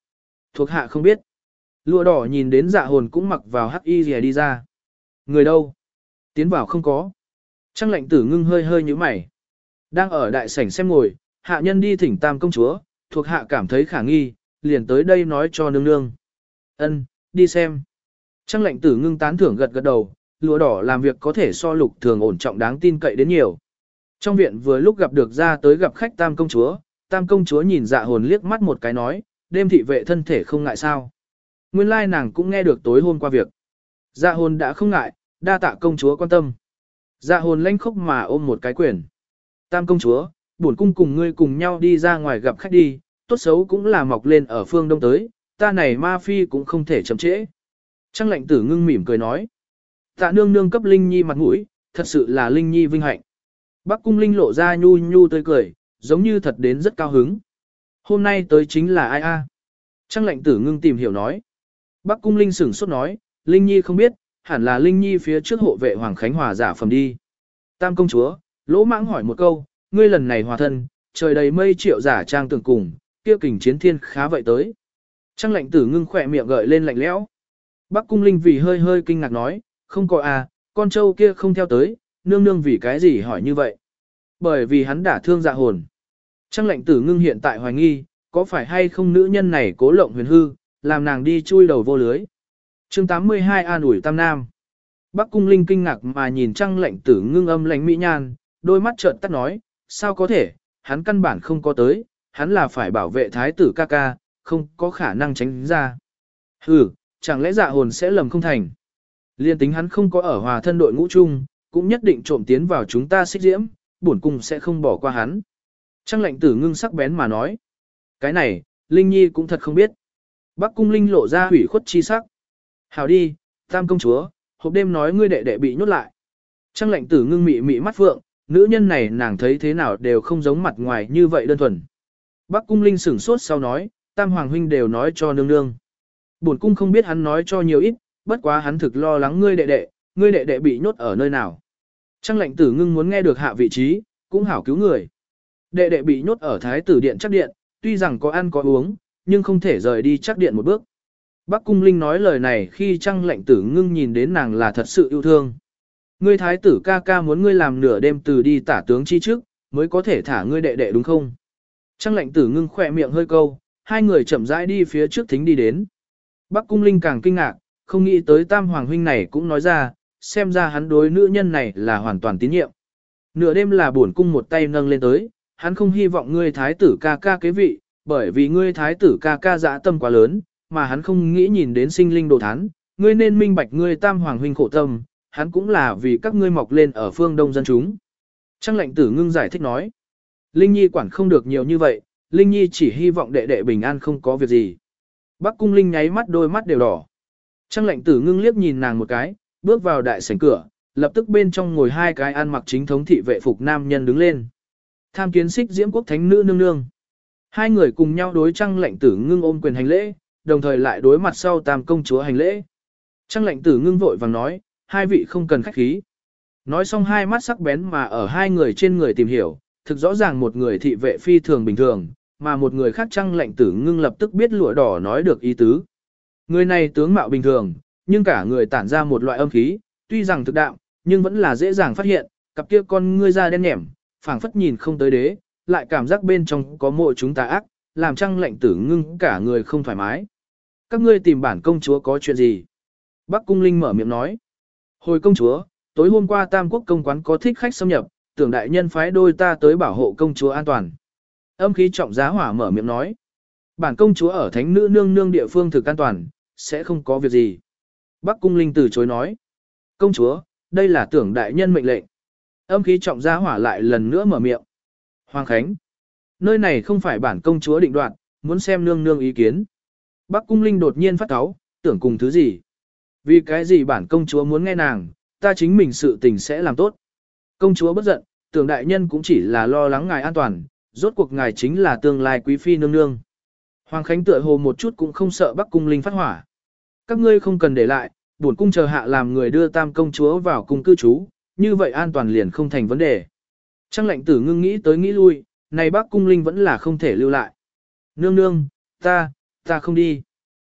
Thuộc hạ không biết. Lụa đỏ nhìn đến Dạ Hồn cũng mặc vào hắc y rìa đi ra. Người đâu? Tiến vào không có. Trang Lệnh Tử Ngưng hơi hơi nhíu mày. Đang ở đại sảnh xem ngồi, hạ nhân đi thỉnh Tam công chúa, thuộc hạ cảm thấy khả nghi, liền tới đây nói cho nương nương. Ân, đi xem. Trang Lệnh Tử Ngưng tán thưởng gật gật đầu, lụa đỏ làm việc có thể so Lục Thường ổn trọng đáng tin cậy đến nhiều. Trong viện vừa lúc gặp được ra tới gặp khách Tam công chúa nhìn Dạ Hồn liếc mắt một cái nói, đêm thị vệ thân thể không ngại sao. Nguyên lai nàng cũng nghe được tối hôm qua việc. Dạ Hồn đã không ngại, đa tạ công chúa quan tâm. Dạ Hồn lanh khóc mà ôm một cái quyền. Tam công chúa, bổn cung cùng ngươi cùng nhau đi ra ngoài gặp khách đi, tốt xấu cũng là mọc lên ở phương đông tới, ta này ma phi cũng không thể chậm trễ. Trang Lệnh Tử Ngưng mỉm cười nói. Tạ nương nương cấp Linh Nhi mặt mũi, thật sự là Linh Nhi vinh hạnh. Bắc cung Linh lộ ra nhu nhu tươi cười, giống như thật đến rất cao hứng. Hôm nay tới chính là ai a? Trang Lệnh Tử Ngưng tìm hiểu nói. Bắc cung Linh sửng sốt nói, Linh Nhi không biết, hẳn là Linh Nhi phía trước hộ vệ Hoàng Khánh Hòa giả phẩm đi. Tam công chúa, lỗ mãng hỏi một câu, ngươi lần này hòa thân, trời đầy mây triệu giả trang tưởng cùng, kia kình chiến thiên khá vậy tới. Trang Lệnh Tử Ngưng khỏe miệng gợi lên lạnh lẽo. Bắc cung Linh vì hơi hơi kinh ngạc nói, không có à, con trâu kia không theo tới, nương nương vì cái gì hỏi như vậy. Bởi vì hắn đả thương Dạ Hồn. Trang Lệnh Tử Ngưng hiện tại hoài nghi, có phải hay không nữ nhân này cố lộng huyền hư, làm nàng đi chui đầu vô lưới. Chương 82 an ủi Tam Nam. Bắc cung Linh kinh ngạc mà nhìn Trang Lệnh Tử Ngưng âm lãnh mỹ nhan, đôi mắt trợn tắt nói, sao có thể, hắn căn bản không có tới, hắn là phải bảo vệ thái tử ca ca, không có khả năng tránh ra. Hừ, chẳng lẽ Dạ Hồn sẽ lầm không thành. Liên tính hắn không có ở hòa thân đội ngũ chung, cũng nhất định trộm tiến vào chúng ta xích diễm, bổn cung sẽ không bỏ qua hắn. Trang Lệnh Tử Ngưng sắc bén mà nói. Cái này, Linh Nhi cũng thật không biết. Bắc cung Linh lộ ra hủy khuất chi sắc. Hảo đi, Tam công chúa, hộp đêm nói ngươi đệ đệ bị nhốt lại. Trang Lệnh Tử Ngưng mị mị mắt phượng, nữ nhân này nàng thấy thế nào đều không giống mặt ngoài như vậy đơn thuần. Bắc cung Linh sửng sốt sau nói, Tam hoàng huynh đều nói cho nương nương. Bổn cung không biết hắn nói cho nhiều ít, bất quá hắn thực lo lắng ngươi đệ đệ bị nhốt ở nơi nào. Trang Lệnh Tử Ngưng muốn nghe được hạ vị trí, cũng hảo cứu người. Đệ đệ bị nhốt ở thái tử điện chắc điện, tuy rằng có ăn có uống, nhưng không thể rời đi chắc điện một bước. Bắc cung Linh nói lời này khi Trang Lệnh Tử Ngưng nhìn đến nàng là thật sự yêu thương. Ngươi thái tử ca ca muốn ngươi làm nửa đêm từ đi tả tướng chi trước, mới có thể thả ngươi đệ đệ đúng không? Trang Lệnh Tử Ngưng khỏe miệng hơi câu, hai người chậm rãi đi phía trước thính đi đến. Bắc cung Linh càng kinh ngạc, không nghĩ tới Tam hoàng huynh này cũng nói ra, xem ra hắn đối nữ nhân này là hoàn toàn tín nhiệm. Nửa đêm là bổn cung một tay nâng lên tới, hắn không hy vọng ngươi thái tử ca ca kế vị, bởi vì ngươi thái tử ca ca dã tâm quá lớn, mà hắn không nghĩ nhìn đến sinh linh đồ thán, ngươi nên minh bạch ngươi Tam hoàng huynh khổ tâm, hắn cũng là vì các ngươi mọc lên ở phương đông dân chúng. Trang Lệnh Tử Ngưng giải thích nói, Linh Nhi quản không được nhiều như vậy, Linh Nhi chỉ hy vọng đệ đệ bình an không có việc gì. Bắc cung Linh nháy mắt đôi mắt đều đỏ. Trang Lệnh Tử Ngưng liếc nhìn nàng một cái, bước vào đại sảnh cửa, lập tức bên trong ngồi hai cái ăn mặc chính thống thị vệ phục nam nhân đứng lên. Tham kiến xích diễm quốc thánh nữ nương nương. Hai người cùng nhau đối Trang Lệnh Tử Ngưng ôm quyền hành lễ, đồng thời lại đối mặt sau Tam công chúa hành lễ. Trang Lệnh Tử Ngưng vội vàng nói, hai vị không cần khách khí. Nói xong hai mắt sắc bén mà ở hai người trên người tìm hiểu, thực rõ ràng một người thị vệ phi thường bình thường, mà một người khác Trang Lệnh Tử Ngưng lập tức biết lụa đỏ nói được ý tứ. Người này tướng mạo bình thường, nhưng cả người tản ra một loại âm khí, tuy rằng thực đạo, nhưng vẫn là dễ dàng phát hiện, cặp kia con ngươi da đen nhẻm, phảng phất nhìn không tới đế, lại cảm giác bên trong có mộ chúng tà ác, làm Trang Lệnh Tử Ngưng cả người không thoải mái. Các ngươi tìm bản công chúa có chuyện gì? Bắc cung Linh mở miệng nói. Hồi công chúa, tối hôm qua Tam quốc công quán có thích khách xâm nhập, tưởng đại nhân phái đôi ta tới bảo hộ công chúa an toàn. Âm khí trọng giá hỏa mở miệng nói. Bản công chúa ở thánh nữ nương nương địa phương thực an toàn, sẽ không có việc gì. Bắc cung Linh từ chối nói. Công chúa, đây là tưởng đại nhân mệnh lệnh. Âm khí trọng giá hỏa lại lần nữa mở miệng. Hoàng Khánh. Nơi này không phải bản công chúa định đoạt, muốn xem nương nương ý kiến. Bắc cung Linh đột nhiên phát cáu, tưởng cùng thứ gì. Vì cái gì bản công chúa muốn nghe nàng, ta chính mình sự tình sẽ làm tốt. Công chúa bất giận, tưởng đại nhân cũng chỉ là lo lắng ngài an toàn, rốt cuộc ngài chính là tương lai quý phi nương nương. Hoàng Khánh tựa hồ một chút cũng không sợ Bắc cung Linh phát hỏa. Các ngươi không cần để lại, bổn cung chờ hạ làm người đưa Tam công chúa vào cung cư trú, như vậy an toàn liền không thành vấn đề. Trang Lệnh Tử Ngưng nghĩ tới nghĩ lui, này Bắc cung Linh vẫn là không thể lưu lại. Nương nương, ta không đi.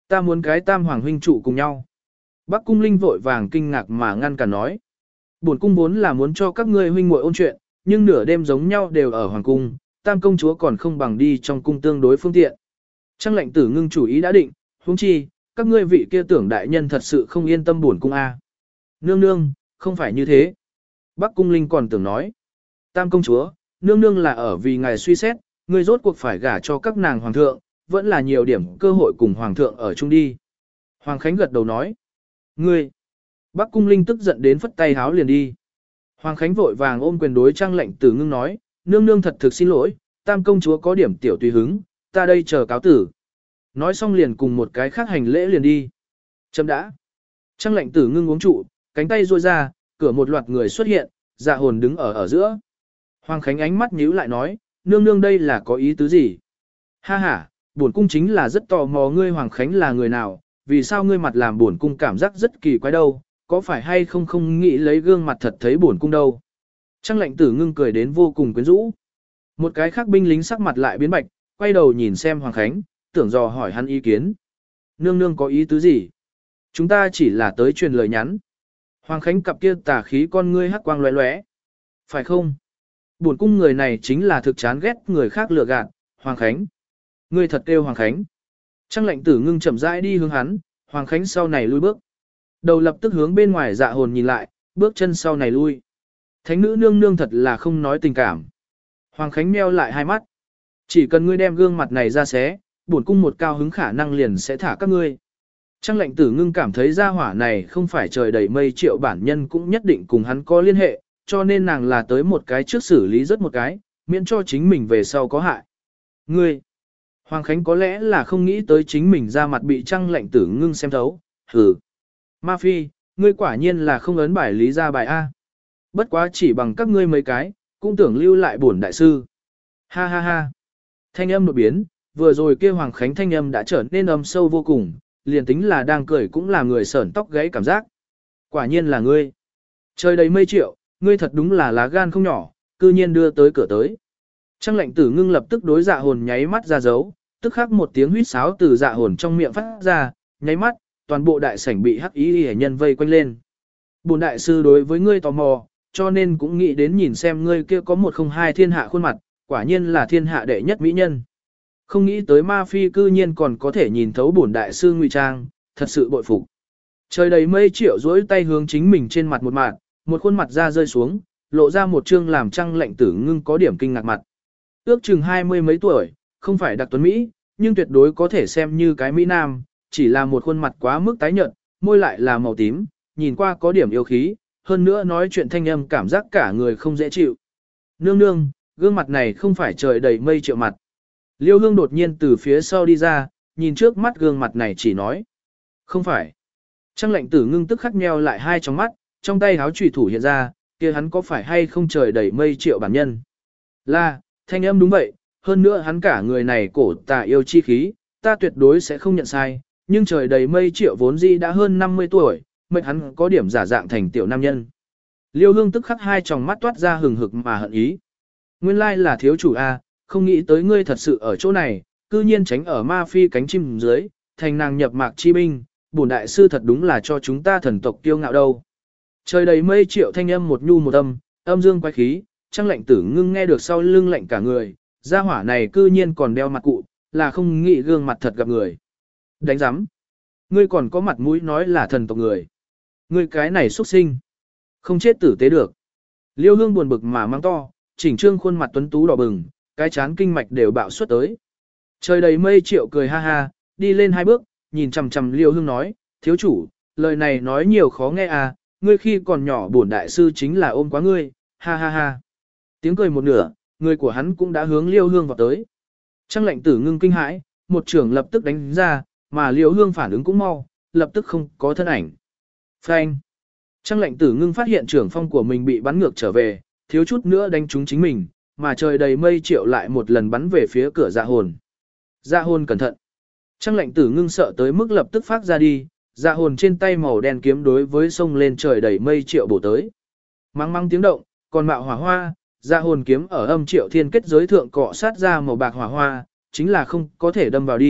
Ta muốn cái tam hoàng huynh trụ cùng nhau. Bắc cung linh vội vàng kinh ngạc mà ngăn cản nói. Bổn cung vốn là muốn cho các ngươi huynh muội ôn chuyện, nhưng nửa đêm giống nhau đều ở hoàng cung, tam công chúa còn không bằng đi trong cung tương đối phương tiện. Trang lệnh tử ngưng chủ ý đã định, huống chi, các ngươi vị kia tưởng đại nhân thật sự không yên tâm bổn cung a. Nương nương, không phải như thế. Bắc cung linh còn tưởng nói. Tam công chúa, nương nương là ở vì ngài suy xét, ngươi rốt cuộc phải gả cho các nàng hoàng thượng, vẫn là nhiều điểm cơ hội cùng hoàng thượng ở chung đi. Hoàng Khánh gật đầu nói. Ngươi. Bắc cung linh tức giận đến phất tay háo liền đi. Hoàng Khánh vội vàng ôm quyền đối Trang lệnh tử ngưng nói, nương nương thật thực xin lỗi, tam công chúa có điểm tiểu tùy hứng, ta đây chờ cáo tử. Nói xong liền cùng một cái khác hành lễ liền đi. Chấm đã. Trang lệnh tử ngưng uống trụ, cánh tay ruôi ra, cửa một loạt người xuất hiện, Dạ Hồn đứng ở giữa. Hoàng Khánh ánh mắt nhíu lại nói, nương nương đây là có ý tứ gì? Ha ha, bổn cung chính là rất tò mò ngươi Hoàng Khánh là người nào, vì sao ngươi mặt làm bổn cung cảm giác rất kỳ quái đâu, có phải hay không nghĩ lấy gương mặt thật thấy bổn cung đâu. Trang lệnh tử ngưng cười đến vô cùng quyến rũ. Một cái khác binh lính sắc mặt lại biến bạch, quay đầu nhìn xem Hoàng Khánh, tưởng dò hỏi hắn ý kiến. Nương nương có ý tứ gì? Chúng ta chỉ là tới truyền lời nhắn. Hoàng Khánh cặp kia tà khí con ngươi hắc quang lóe lóe. Phải không? Bổn cung người này chính là thực chán ghét người khác lừa gạt, Hoàng Khánh. Ngươi thật kêu Hoàng Khánh. Trang lệnh tử ngưng chậm rãi đi hướng hắn, Hoàng Khánh sau này lui bước. Đầu lập tức hướng bên ngoài Dạ Hồn nhìn lại, bước chân sau này lui. Thánh nữ nương nương thật là không nói tình cảm. Hoàng Khánh meo lại hai mắt. Chỉ cần ngươi đem gương mặt này ra xé, bổn cung một cao hứng khả năng liền sẽ thả các ngươi. Trang lệnh tử ngưng cảm thấy gia hỏa này không phải trời đầy mây triệu bản nhân cũng nhất định cùng hắn có liên hệ, cho nên nàng là tới một cái trước xử lý rất một cái, miễn cho chính mình về sau có hại. Ngươi, Hoàng Khánh có lẽ là không nghĩ tới chính mình ra mặt bị Trang lệnh tử ngưng xem thấu, hừ. Ma Phi, ngươi quả nhiên là không ấn bài lý ra bài A. Bất quá chỉ bằng các ngươi mấy cái, cũng tưởng lưu lại bổn đại sư. Ha ha ha. Thanh âm đột biến, vừa rồi kia Hoàng Khánh thanh âm đã trở nên âm sâu vô cùng, liền tính là đang cười cũng là người sởn tóc gáy cảm giác. Quả nhiên là ngươi. Trời đầy mây triệu, ngươi thật đúng là lá gan không nhỏ, cư nhiên đưa tới cửa tới. Trang lệnh tử ngưng lập tức đối Dạ Hồn nháy mắt ra dấu, tức khắc một tiếng huýt sáo từ Dạ Hồn trong miệng phát ra, nháy mắt, toàn bộ đại sảnh bị hắc ý hệ nhân vây quanh lên. Bổn đại sư đối với ngươi tò mò, cho nên cũng nghĩ đến nhìn xem ngươi kia có một không hai thiên hạ khuôn mặt, quả nhiên là thiên hạ đệ nhất mỹ nhân. Không nghĩ tới Ma Phi cư nhiên còn có thể nhìn thấu bổn đại sư ngụy trang, thật sự bội phục. Trời đầy mây triệu duỗi tay hướng chính mình trên mặt một khuôn mặt ra rơi xuống, lộ ra một trương làm Trang lệnh tử ngưng có điểm kinh ngạc mặt. Ước chừng 20 mấy tuổi, không phải đặc tuấn Mỹ, nhưng tuyệt đối có thể xem như cái Mỹ Nam, chỉ là một khuôn mặt quá mức tái nhợt, môi lại là màu tím, nhìn qua có điểm yêu khí, hơn nữa nói chuyện thanh âm cảm giác cả người không dễ chịu. Nương nương, gương mặt này không phải trời đầy mây triệu mặt. Liêu Hương đột nhiên từ phía sau đi ra, nhìn trước mắt gương mặt này chỉ nói. Không phải. Trang lệnh tử ngưng tức khắc nheo lại hai tròng mắt, trong tay háo chủy thủ hiện ra, kia hắn có phải hay không trời đầy mây triệu bản nhân. Là, thanh âm đúng vậy, hơn nữa hắn cả người này cổ tà yêu chi khí, ta tuyệt đối sẽ không nhận sai, nhưng trời đầy mây triệu vốn dĩ đã hơn 50 tuổi, mệnh hắn có điểm giả dạng thành tiểu nam nhân. Liêu Hương tức khắc hai tròng mắt toát ra hừng hực mà hận ý. Nguyên lai là thiếu chủ A, không nghĩ tới ngươi thật sự ở chỗ này, cư nhiên tránh ở Ma Phi cánh chim dưới, thành nàng nhập mạc chi binh, bổn đại sư thật đúng là cho chúng ta thần tộc kiêu ngạo đâu. Trời đầy mây triệu thanh âm một nhu một âm dương quái khí, Trang lệnh tử ngưng nghe được sau lưng lạnh cả người, gia hỏa này cư nhiên còn đeo mặt cụ, là không nghĩ gương mặt thật gặp người. Đánh giám. Ngươi còn có mặt mũi nói là thần tộc người. Ngươi cái này xuất sinh. Không chết tử tế được. Liêu Hương buồn bực mà mang to, chỉnh trương khuôn mặt tuấn tú đỏ bừng, cái chán kinh mạch đều bạo xuất tới. Trời đầy mây triệu cười ha ha, đi lên hai bước, nhìn chằm chằm Liêu Hương nói, thiếu chủ, lời này nói nhiều khó nghe à, ngươi khi còn nhỏ bổn đại sư chính là ôm quá ngươi, ha ha ha. Tiếng cười một nửa, người của hắn cũng đã hướng Liêu Hương vào tới. Trang lệnh tử ngưng kinh hãi, một trưởng lập tức đánh ra, mà Liêu Hương phản ứng cũng mau, lập tức không có thân ảnh. Phanh. Trang lệnh tử ngưng phát hiện trưởng phong của mình bị bắn ngược trở về, thiếu chút nữa đánh trúng chính mình, mà trời đầy mây triệu lại một lần bắn về phía cửa Dạ Hồn. Dạ Hồn cẩn thận. Trang lệnh tử ngưng sợ tới mức lập tức phát ra đi, Dạ Hồn trên tay màu đen kiếm đối với sông lên trời đầy mây triệu bổ tới. Mắng mắng tiếng động, còn mạo hỏa hoa, Dạ Hồn kiếm ở âm triệu thiên kết giới thượng cọ sát ra màu bạc hỏa hoa, chính là không có thể đâm vào đi,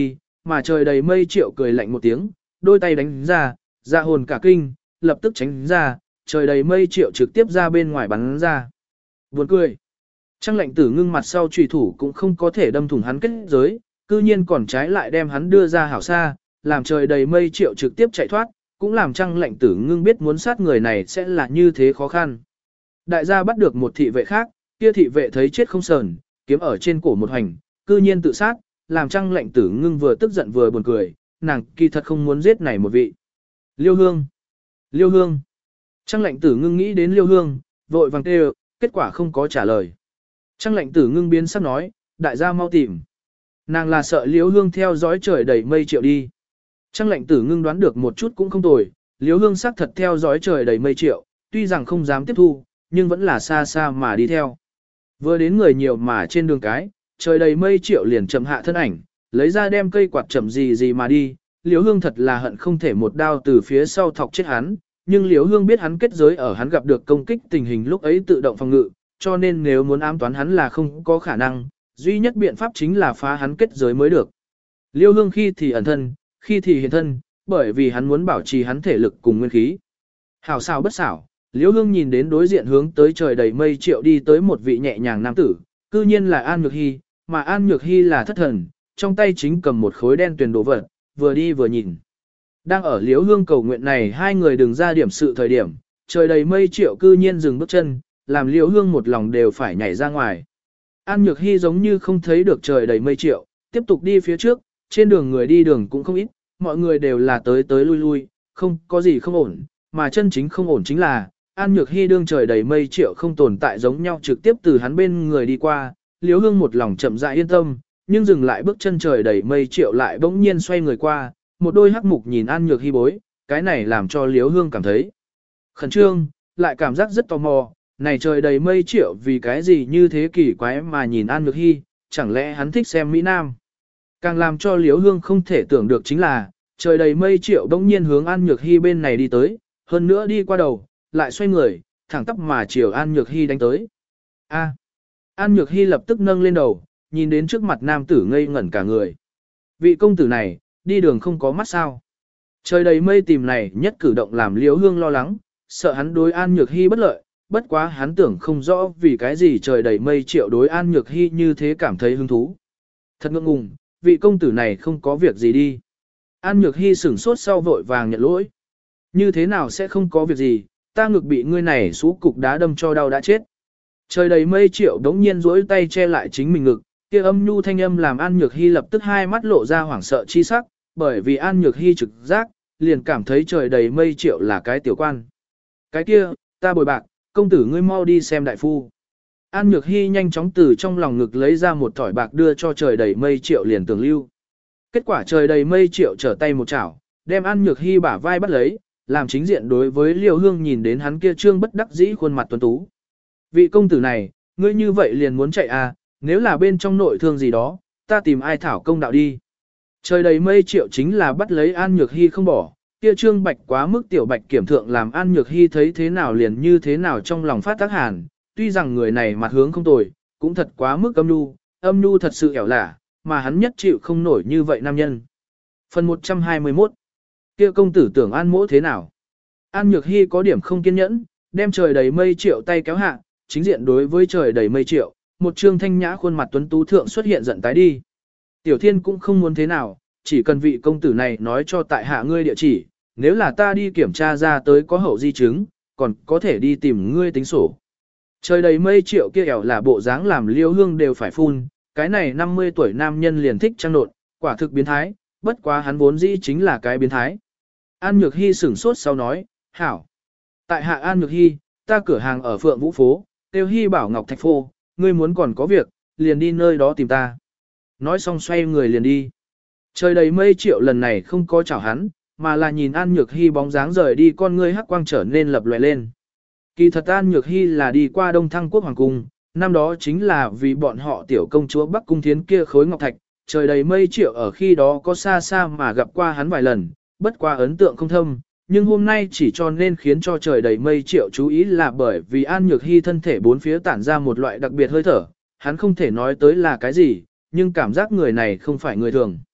mà trời đầy mây Triệu cười lạnh một tiếng, đôi tay đánh ra, dạ hồn cả kinh, lập tức tránh ra, trời đầy mây Triệu trực tiếp ra bên ngoài bắn ra. Buồn cười. Trăng lệnh tử ngưng mặt sau trùy thủ cũng không có thể đâm thủng hắn kết giới, cư nhiên còn trái lại đem hắn đưa ra hảo xa, làm trời đầy mây Triệu trực tiếp chạy thoát, cũng làm Trăng lệnh tử ngưng biết muốn sát người này sẽ là như thế khó khăn. Đại gia bắt được một thị vệ khác, kia thị vệ thấy chết không sờn, kiếm ở trên cổ một hành, cư nhiên tự sát, làm Trăng lệnh tử ngưng vừa tức giận vừa buồn cười, nàng kỳ thật không muốn giết này một vị. Liêu Hương! Liêu Hương! Trăng lệnh tử ngưng nghĩ đến Liêu Hương, vội vàng kêu, kết quả không có trả lời. Trăng lệnh tử ngưng biến sắc nói, đại gia mau tìm. Nàng là sợ Liêu Hương theo dõi trời đầy mây Triệu đi. Trăng lệnh tử ngưng đoán được một chút cũng không tồi, Liêu Hương xác thật theo dõi trời đầy mây Triệu, tuy rằng không dám tiếp thu, nhưng vẫn là xa xa mà đi theo. Vừa đến người nhiều mà trên đường cái, trời đầy mây Triệu liền chậm hạ thân ảnh, lấy ra đem cây quạt chậm gì mà đi. Liêu Hương thật là hận không thể một đao từ phía sau thọc chết hắn, nhưng Liêu Hương biết hắn kết giới ở hắn gặp được công kích tình hình lúc ấy tự động phòng ngự, cho nên nếu muốn ám toán hắn là không có khả năng, duy nhất biện pháp chính là phá hắn kết giới mới được. Liêu Hương khi thì ẩn thân, khi thì hiện thân, bởi vì hắn muốn bảo trì hắn thể lực cùng nguyên khí. Hảo xảo bất xảo, Liêu Hương nhìn đến đối diện hướng tới trời đầy mây Triệu đi tới một vị nhẹ nhàng nam tử, cư nhiên là An Nhược Hy, mà An Nhược Hy là thất thần, trong tay chính cầm một khối đen tuyền đồ vật, vừa đi vừa nhìn. Đang ở Liêu Hương cầu nguyện này hai người đừng ra điểm sự thời điểm, trời đầy mây Triệu cư nhiên dừng bước chân, làm Liêu Hương một lòng đều phải nhảy ra ngoài. An Nhược Hy giống như không thấy được trời đầy mây Triệu, tiếp tục đi phía trước, trên đường người đi đường cũng không ít, mọi người đều là tới tới lui lui, không có gì không ổn, mà chân chính không ổn chính là, An Nhược Hy đương trời đầy mây Triệu không tồn tại giống nhau trực tiếp từ hắn bên người đi qua, Liêu Hương một lòng chậm rãi yên tâm, nhưng dừng lại bước chân trời đầy mây Triệu lại bỗng nhiên xoay người qua, một đôi hắc mục nhìn An Nhược Hy bối, cái này làm cho Liêu Hương cảm thấy khẩn trương, lại cảm giác rất tò mò, này trời đầy mây Triệu vì cái gì như thế kỳ quái mà nhìn An Nhược Hy, chẳng lẽ hắn thích xem Mỹ Nam. Càng làm cho Liêu Hương không thể tưởng được chính là, trời đầy mây Triệu bỗng nhiên hướng An Nhược Hy bên này đi tới, hơn nữa đi qua đầu, lại xoay người, thẳng tắp mà chiều An Nhược Hy đánh tới. An Nhược Hy lập tức nâng lên đầu, nhìn đến trước mặt nam tử ngây ngẩn cả người. Vị công tử này, đi đường không có mắt sao. Trời đầy mây tìm này nhất cử động làm Liêu Hương lo lắng, sợ hắn đối An Nhược Hy bất lợi, bất quá hắn tưởng không rõ vì cái gì trời đầy mây Triệu đối An Nhược Hy như thế cảm thấy hứng thú. Thật ngượng ngùng, vị công tử này không có việc gì đi. An Nhược Hy sửng sốt sau vội vàng nhận lỗi. Như thế nào sẽ không có việc gì, ta ngực bị ngươi này xú cục đá đâm cho đau đã chết. Trời đầy mây Triệu đống nhiên duỗi tay che lại chính mình ngực, kia âm nhu thanh âm làm An Nhược Hy lập tức hai mắt lộ ra hoảng sợ chi sắc, bởi vì An Nhược Hy trực giác, liền cảm thấy trời đầy mây Triệu là cái tiểu quan. Cái kia, ta bồi bạc, công tử ngươi mau đi xem đại phu. An Nhược Hy nhanh chóng từ trong lòng ngực lấy ra một thỏi bạc đưa cho trời đầy mây Triệu liền tưởng lưu. Kết quả trời đầy mây Triệu trở tay một chảo, đem An Nhược Hy bả vai bắt lấy, làm chính diện đối với Liêu Hương nhìn đến hắn kia trương bất đắc dĩ khuôn mặt tuấn tú. Vị công tử này, ngươi như vậy liền muốn chạy à, nếu là bên trong nội thương gì đó, ta tìm ai thảo công đạo đi. Trời đầy mây Triệu chính là bắt lấy An Nhược Hy không bỏ, kia trương bạch quá mức tiểu bạch kiểm thượng làm An Nhược Hy thấy thế nào liền như thế nào trong lòng phát tác hàn, tuy rằng người này mặt hướng không tồi, cũng thật quá mức âm nhu thật sự ẻo lả, mà hắn nhất chịu không nổi như vậy nam nhân. Phần 121 kia công tử tưởng An mỗ thế nào? An Nhược Hy có điểm không kiên nhẫn, đem trời đầy mây Triệu tay kéo hạ, chính diện đối với trời đầy mây Triệu, một trương thanh nhã khuôn mặt tuấn tú thượng xuất hiện giận tái đi. Tiểu Thiên cũng không muốn thế nào, chỉ cần vị công tử này nói cho tại hạ ngươi địa chỉ, nếu là ta đi kiểm tra ra tới có hậu di chứng, còn có thể đi tìm ngươi tính sổ. Trời đầy mây Triệu kia ẻo là bộ dáng làm Liêu Hương đều phải phun, cái này 50 tuổi nam nhân liền thích trăng nộn, quả thực biến thái, bất quá hắn vốn dĩ chính là cái biến thái. An Nhược Hy sửng sốt sau nói, hảo. Tại hạ An Nhược Hy, ta cửa hàng ở Phượng Vũ Phố, tiêu Hy bảo Ngọc Thạch Phô, ngươi muốn còn có việc, liền đi nơi đó tìm ta. Nói xong xoay người liền đi. Trời đầy mây Triệu lần này không có chào hắn, mà là nhìn An Nhược Hy bóng dáng rời đi con ngươi hắc quang trở nên lập lòe lên. Kỳ thật An Nhược Hy là đi qua Đông Thăng Quốc Hoàng Cung, năm đó chính là vì bọn họ tiểu công chúa Bắc Cung Thiến kia khối ngọc thạch, trời đầy mây Triệu ở khi đó có xa xa mà gặp qua hắn vài lần, bất qua ấn tượng không thâm, nhưng hôm nay chỉ cho nên khiến cho trời đầy mây Triệu chú ý là bởi vì An Nhược Hy thân thể bốn phía tản ra một loại đặc biệt hơi thở, hắn không thể nói tới là cái gì, nhưng cảm giác người này không phải người thường.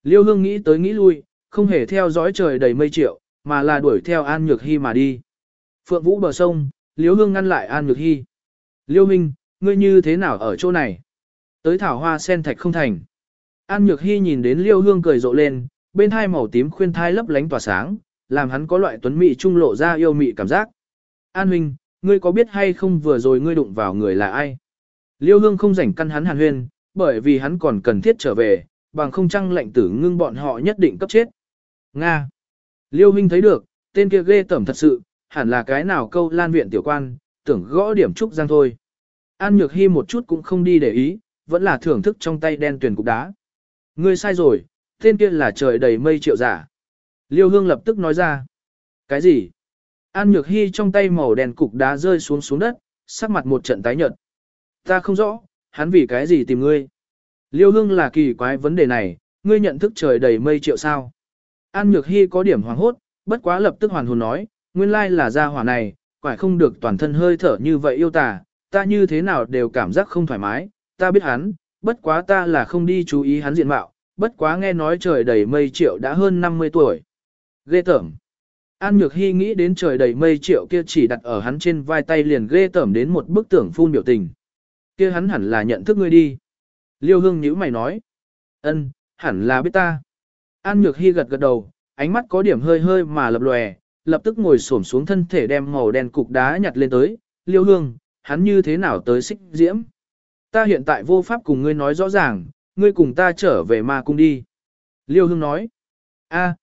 Liêu Hương nghĩ tới nghĩ lui, không hề theo dõi trời đầy mây triệu, mà là đuổi theo An Nhược Hy mà đi. Phượng Vũ bờ sông, Liêu Hương ngăn lại An Nhược Hy. Liêu Minh, ngươi như thế nào ở chỗ này? Tới thảo hoa sen thạch không thành. An Nhược Hy nhìn đến Liêu Hương cười rộ lên, bên hai màu tím khuyên thai lấp lánh tỏa sáng, làm hắn có loại tuấn mỹ trung lộ ra yêu mị cảm giác. An huynh, ngươi có biết hay không vừa rồi ngươi đụng vào người là ai? Liêu Hương không rảnh căn hắn hàn huyên, bởi vì hắn còn cần thiết trở về, bằng không chăng lệnh tử ngưng bọn họ nhất định cấp chết. Nga. Liêu huynh thấy được, tên kia ghê tởm thật sự, hẳn là cái nào câu lan viện tiểu quan, tưởng gõ điểm trúc giang thôi. An Nhược Hy một chút cũng không đi để ý, vẫn là thưởng thức trong tay đen tuyển cục đá. Ngươi sai rồi, tên kia là trời đầy mây triệu giả. Liêu Hương lập tức nói ra. Cái gì? An Nhược Hy trong tay màu đen cục đá rơi xuống đất, sắc mặt một trận tái nhợt. Ta không rõ, hắn vì cái gì tìm ngươi? Liêu Hương là kỳ quái vấn đề này, ngươi nhận thức trời đầy mây triệu sao? An Nhược Hy có điểm hoàng hốt, bất quá lập tức hoàn hồn nói, nguyên lai là gia hỏa này, quải không được toàn thân hơi thở như vậy yêu tà, ta như thế nào đều cảm giác không thoải mái, ta biết hắn, bất quá ta là không đi chú ý hắn diện mạo, bất quá nghe nói trời đầy mây triệu đã hơn 50 tuổi. Ghê tởm. An Nhược Hy nghĩ đến trời đầy mây triệu kia chỉ đặt ở hắn trên vai tay liền ghê tởm đến một bức tưởng phun biểu tình. Kia hắn hẳn là nhận thức ngươi đi. Liêu Hương nhíu mày nói. Ân, hẳn là biết ta. An Nhược Hy gật gật đầu, ánh mắt có điểm hơi hơi mà lập lòe, lập tức ngồi xổm xuống thân thể đem màu đen cục đá nhặt lên tới. Liêu Hương, hắn như thế nào tới xích diễm? Ta hiện tại vô pháp cùng ngươi nói rõ ràng, ngươi cùng ta trở về ma cung đi. Liêu Hương nói. A,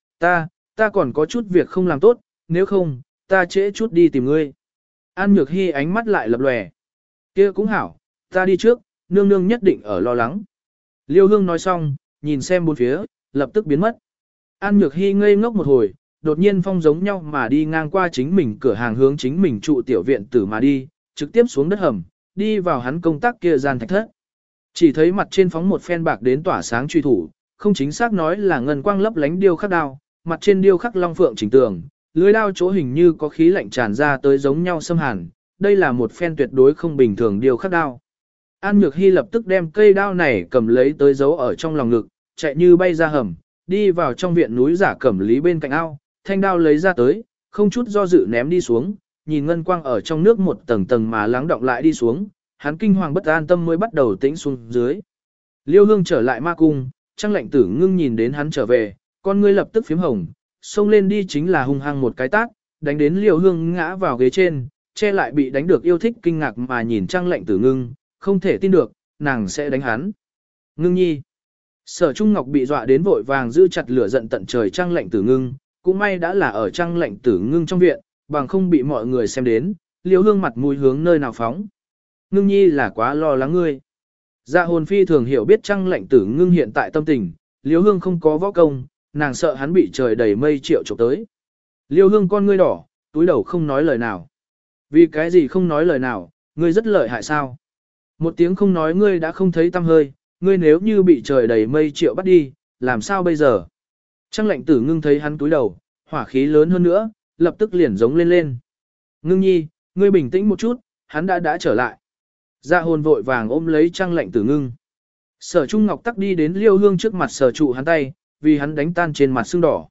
ta còn có chút việc không làm tốt, nếu không, ta trễ chút đi tìm ngươi. An Nhược Hy ánh mắt lại lập lòe. Kia cũng hảo, ta đi trước, nương nương nhất định ở lo lắng. Liêu Hương nói xong, nhìn xem bốn phía, lập tức biến mất. An Nhược Hy ngây ngốc một hồi, đột nhiên phong giống nhau mà đi ngang qua chính mình cửa hàng hướng chính mình trụ tiểu viện tử mà đi, trực tiếp xuống đất hầm, đi vào hắn công tác kia gian thạch thất. Chỉ thấy mặt trên phóng một phen bạc đến tỏa sáng truy thủ, không chính xác nói là ngân quang lấp lánh điêu khắc đao, mặt trên điêu khắc long phượng chỉnh tường, lưới đao chỗ hình như có khí lạnh tràn ra tới giống nhau xâm hàn, đây là một phen tuyệt đối không bình thường điêu khắc đao. An Nhược Hy lập tức đem cây đao này cầm lấy tới giấu ở trong lòng ngực, chạy như bay ra hầm, đi vào trong viện núi giả cẩm lý bên cạnh ao, thanh đao lấy ra tới, không chút do dự ném đi xuống, nhìn ngân quang ở trong nước một tầng tầng mà lắng động lại đi xuống, hắn kinh hoàng bất an tâm mới bắt đầu tĩnh xuống dưới. Liêu Hương trở lại ma cung, Trang Lệnh Tử Ngưng nhìn đến hắn trở về, con ngươi lập tức phím hồng, xông lên đi chính là hung hăng một cái tát, đánh đến Liêu Hương ngã vào ghế trên, che lại bị đánh được yêu thích kinh ngạc mà nhìn Trang Lệnh Tử Ngưng, không thể tin được, nàng sẽ đánh hắn. Ngưng nhi. Sở Trung Ngọc bị dọa đến vội vàng giữ chặt lửa giận tận trời Trang Lệnh Tử Ngưng, cũng may đã là ở Trang Lệnh Tử Ngưng trong viện, bằng không bị mọi người xem đến, Liêu Hương mặt mũi hướng nơi nào phóng. Ngưng nhi là quá lo lắng ngươi. Dạ hồn phi thường hiểu biết Trang Lệnh Tử Ngưng hiện tại tâm tình, Liêu Hương không có võ công, nàng sợ hắn bị trời đầy mây triệu chụp tới. Liêu Hương con ngươi đỏ, túi đầu không nói lời nào. Vì cái gì không nói lời nào, ngươi rất lợi hại sao? Một tiếng không nói ngươi đã không thấy tâm hơi, ngươi nếu như bị trời đầy mây triệu bắt đi, làm sao bây giờ? Trang Lệnh Tử Ngưng thấy hắn túi đầu, hỏa khí lớn hơn nữa, lập tức liền giống lên. Ngưng nhi, ngươi bình tĩnh một chút, hắn đã trở lại. Dạ hồn vội vàng ôm lấy Trang Lệnh Tử Ngưng. Sở Trung Ngọc tắc đi đến Liêu Hương trước mặt sở trụ hắn tay, vì hắn đánh tan trên mặt sưng đỏ.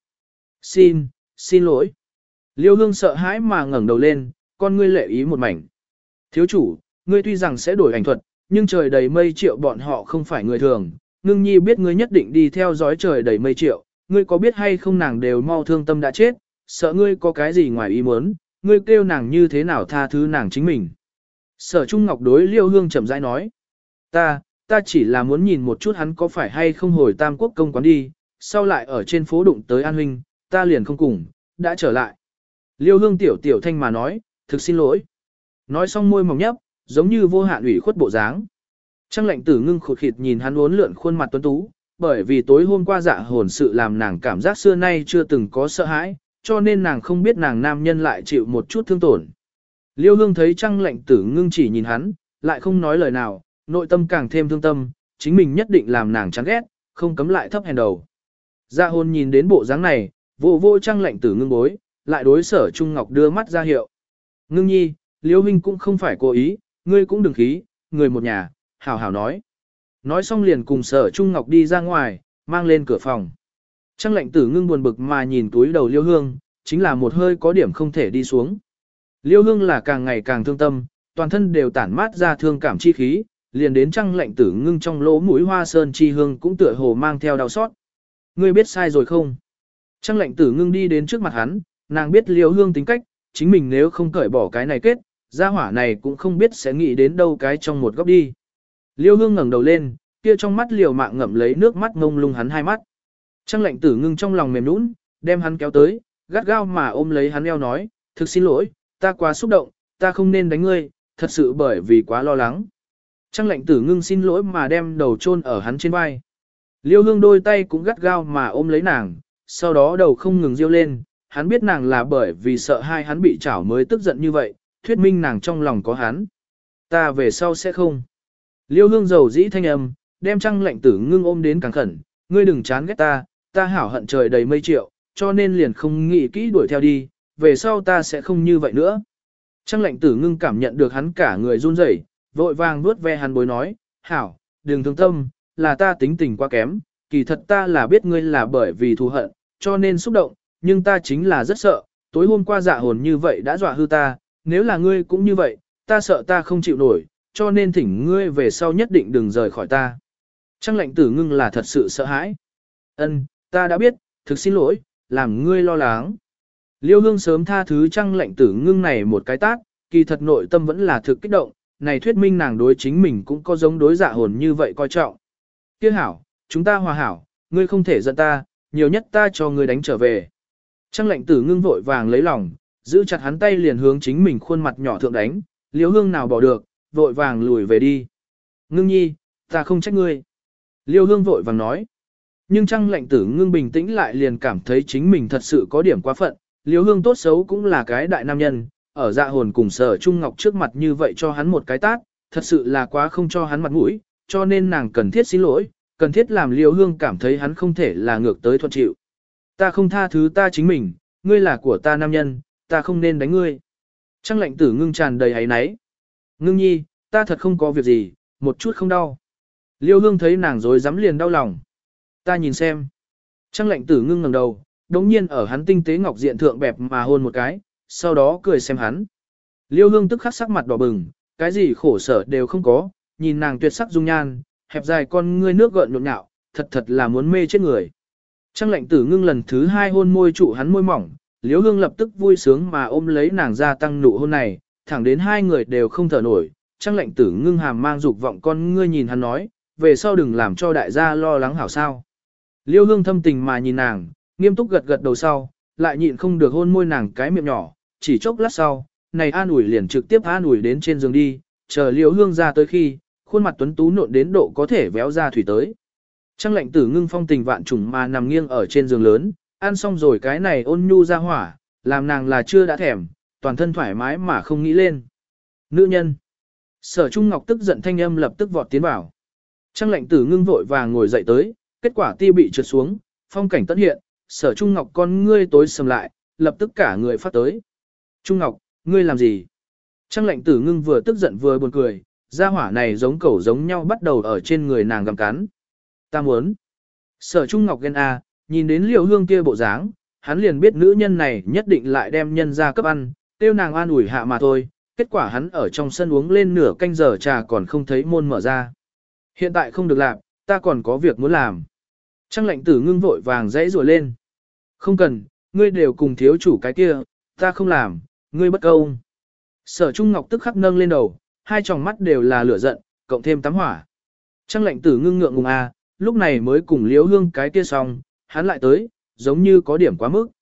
Xin lỗi. Liêu Hương sợ hãi mà ngẩng đầu lên, con ngươi lệ ý một mảnh. Thiếu chủ, ngươi tuy rằng sẽ đổi ảnh thuật, nhưng trời đầy mây triệu bọn họ không phải người thường. Ngưng nhi biết ngươi nhất định đi theo dõi trời đầy mây triệu, ngươi có biết hay không nàng đều mau thương tâm đã chết, sợ ngươi có cái gì ngoài ý muốn, ngươi kêu nàng như thế nào tha thứ nàng chính mình. Sở Trung Ngọc đối Liêu Hương chậm rãi nói. Ta chỉ là muốn nhìn một chút hắn có phải hay không hồi Tam Quốc công quán đi, sau lại ở trên phố đụng tới An huynh, ta liền không cùng, đã trở lại. Liêu Hương tiểu thanh mà nói, thực xin lỗi. Nói xong môi mỏng nhấp, giống như vô hạn ủy khuất bộ dáng. Trang Lệnh Tử Ngưng khụt khịt nhìn hắn uốn lượn khuôn mặt tuấn tú, bởi vì tối hôm qua dạ hồn sự làm nàng cảm giác xưa nay chưa từng có sợ hãi, cho nên nàng không biết nàng nam nhân lại chịu một chút thương tổn. Liêu Hương thấy Trang Lệnh Tử Ngưng chỉ nhìn hắn, lại không nói lời nào, nội tâm càng thêm thương tâm, chính mình nhất định làm nàng chán ghét, không cấm lại thấp hèn đầu. Dạ hồn nhìn đến bộ dáng này, vô Trang Lệnh Tử Ngưng bối, lại đối Sở Trung Ngọc đưa mắt ra hiệu. Ngưng nhi, Liêu huynh cũng không phải cố ý, ngươi cũng đừng khí, người một nhà, hảo hảo nói. Nói xong liền cùng Sở Trung Ngọc đi ra ngoài, mang lên cửa phòng. Trang lệnh tử ngưng buồn bực mà nhìn túi đầu Liêu Hương, chính là một hơi có điểm không thể đi xuống. Liêu Hương là càng ngày càng thương tâm, toàn thân đều tản mát ra thương cảm chi khí, liền đến Trang lệnh tử ngưng trong lỗ mũi hoa sơn chi hương cũng tựa hồ mang theo đau xót. Ngươi biết sai rồi không? Trang lệnh tử ngưng đi đến trước mặt hắn, nàng biết Liêu Hương tính cách, chính mình nếu không cởi bỏ cái này kết, gia hỏa này cũng không biết sẽ nghĩ đến đâu cái trong một góc đi. Liêu Hương ngẩng đầu lên, kia trong mắt liều mạng ngậm lấy nước mắt ngông lung hắn hai mắt. Trang lệnh tử ngưng trong lòng mềm nũng, đem hắn kéo tới, gắt gao mà ôm lấy hắn eo nói, thực xin lỗi, ta quá xúc động, ta không nên đánh ngươi, thật sự bởi vì quá lo lắng. Trang lệnh tử ngưng xin lỗi mà đem đầu chôn ở hắn trên vai. Liêu Hương đôi tay cũng gắt gao mà ôm lấy nàng, sau đó đầu không ngừng riêu lên, hắn biết nàng là bởi vì sợ hai hắn bị chảo mới tức giận như vậy, thuyết minh nàng trong lòng có hắn. Ta về sau sẽ không. Liêu Hương dầu dĩ thanh âm, đem Trang lệnh tử ngưng ôm đến càng khẩn, ngươi đừng chán ghét ta, ta hảo hận trời đầy mây triệu, cho nên liền không nghĩ kỹ đuổi theo đi, về sau ta sẽ không như vậy nữa. Trang lệnh tử ngưng cảm nhận được hắn cả người run rẩy, vội vàng vuốt ve hắn bối nói, hảo, đừng thương tâm, là ta tính tình quá kém, kỳ thật ta là biết ngươi là bởi vì thù hận, cho nên xúc động, nhưng ta chính là rất sợ, tối hôm qua dạ hồn như vậy đã dọa hư ta, nếu là ngươi cũng như vậy, ta sợ ta không chịu nổi, cho nên thỉnh ngươi về sau nhất định đừng rời khỏi ta. Trang lệnh tử ngưng là thật sự sợ hãi. Ân, ta đã biết, thực xin lỗi, làm ngươi lo lắng. Liêu Hương sớm tha thứ Trang lệnh tử ngưng này một cái tát, kỳ thật nội tâm vẫn là thực kích động, này thuyết minh nàng đối chính mình cũng có giống đối dạ hồn như vậy coi trọng. Tiếc hảo, chúng ta hòa hảo, ngươi không thể giận ta, nhiều nhất ta cho ngươi đánh trở về. Trang lệnh tử ngưng vội vàng lấy lòng, giữ chặt hắn tay liền hướng chính mình khuôn mặt nhỏ thượng đánh, Liêu Hương nào bỏ được, vội vàng lùi về đi. Ngưng nhi, ta không trách ngươi. Liêu Hương vội vàng nói. Nhưng Trang lệnh tử ngưng bình tĩnh lại liền cảm thấy chính mình thật sự có điểm quá phận. Liêu Hương tốt xấu cũng là cái đại nam nhân, ở dạ hồn cùng Sở Trung Ngọc trước mặt như vậy cho hắn một cái tát, thật sự là quá không cho hắn mặt mũi, cho nên nàng cần thiết xin lỗi, cần thiết làm Liêu Hương cảm thấy hắn không thể là ngược tới thuận chịu. Ta không tha thứ ta chính mình, ngươi là của ta nam nhân, ta không nên đánh ngươi. Trang lệnh tử ngưng tràn đầy áy náy. Ngưng nhi, ta thật không có việc gì, một chút không đau. Liêu Hương thấy nàng dối dám liền đau lòng. Ta nhìn xem. Trang lệnh tử ngưng ngẩng đầu, đống nhiên ở hắn tinh tế ngọc diện thượng bẹp mà hôn một cái, sau đó cười xem hắn. Liêu Hương tức khắc sắc mặt đỏ bừng, cái gì khổ sở đều không có, nhìn nàng tuyệt sắc dung nhan, hẹp dài con ngươi nước gợn nhộn nhạo, thật thật là muốn mê chết người. Trang lệnh tử ngưng lần thứ hai hôn môi trụ hắn môi mỏng, Liêu Hương lập tức vui sướng mà ôm lấy nàng ra tăng nụ hôn này, thẳng đến hai người đều không thở nổi. Trang lệnh tử ngưng hàm mang dục vọng con ngươi nhìn hắn nói, về sau đừng làm cho đại gia lo lắng hảo sao. Liêu Hương thâm tình mà nhìn nàng, nghiêm túc gật gật đầu sau, lại nhịn không được hôn môi nàng cái miệng nhỏ, chỉ chốc lát sau, này an ủi liền trực tiếp an ủi đến trên giường đi, chờ Liêu Hương ra tới khi, khuôn mặt tuấn tú nộn đến độ có thể véo ra thủy tới. Trang lệnh tử ngưng phong tình vạn trùng mà nằm nghiêng ở trên giường lớn, ăn xong rồi cái này ôn nhu ra hỏa, làm nàng là chưa đã thèm, toàn thân thoải mái mà không nghĩ lên. Nữ nhân. Sở Trung Ngọc tức giận thanh âm lập tức vọt tiến vào. Trang lệnh tử ngưng vội vàng ngồi dậy tới, kết quả ti bị trượt xuống, phong cảnh tất hiện, Sở Trung Ngọc con ngươi tối sầm lại, lập tức cả người phát tới. Trung Ngọc, ngươi làm gì? Trang lệnh tử ngưng vừa tức giận vừa buồn cười, gia hỏa này giống cẩu giống nhau bắt đầu ở trên người nàng gặm cắn. Ta muốn. Sở Trung Ngọc ghen a, nhìn đến Liêu Hương kia bộ dáng, hắn liền biết nữ nhân này nhất định lại đem nhân ra cấp ăn, tiêu nàng an ủi hạ mà thôi. Kết quả hắn ở trong sân uống lên nửa canh giờ trà còn không thấy môn mở ra. Hiện tại không được làm, ta còn có việc muốn làm. Trang lệnh tử ngưng vội vàng dãy rùa lên. Không cần, ngươi đều cùng thiếu chủ cái kia, ta không làm, ngươi bất công. Sở Trung Ngọc tức khắc nâng lên đầu, hai tròng mắt đều là lửa giận, cộng thêm tắm hỏa. Trang lệnh tử ngưng ngượng ngùng a, lúc này mới cùng Liễu Hương cái kia xong, hắn lại tới, giống như có điểm quá mức.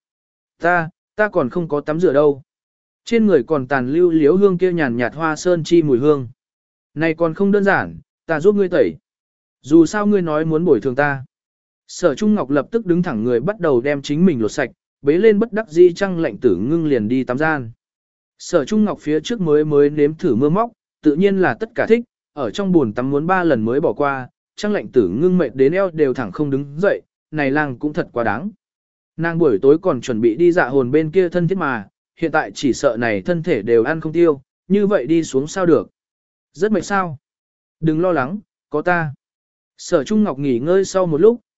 Ta còn không có tắm rửa đâu. Trên người còn tàn lưu Liễu Hương kia nhàn nhạt hoa sơn chi mùi hương. Này còn không đơn giản, ta giúp ngươi tẩy. Dù sao ngươi nói muốn bồi thường ta. Sở Trung Ngọc lập tức đứng thẳng người bắt đầu đem chính mình lột sạch, bế lên bất đắc dĩ Trang lệnh tử ngưng liền đi tắm gian. Sở Trung Ngọc phía trước mới nếm thử mưa móc, tự nhiên là tất cả thích, ở trong buồn tắm muốn 3 lần mới bỏ qua, Trang lệnh tử ngưng mệt đến eo đều thẳng không đứng dậy, này lang cũng thật quá đáng. Nàng buổi tối còn chuẩn bị đi dạ hồn bên kia thân thiết mà, hiện tại chỉ sợ này thân thể đều ăn không tiêu, như vậy đi xuống sao được. Rất mệt sao? Đừng lo lắng, có ta. Sở Trung Ngọc nghỉ ngơi sau một lúc,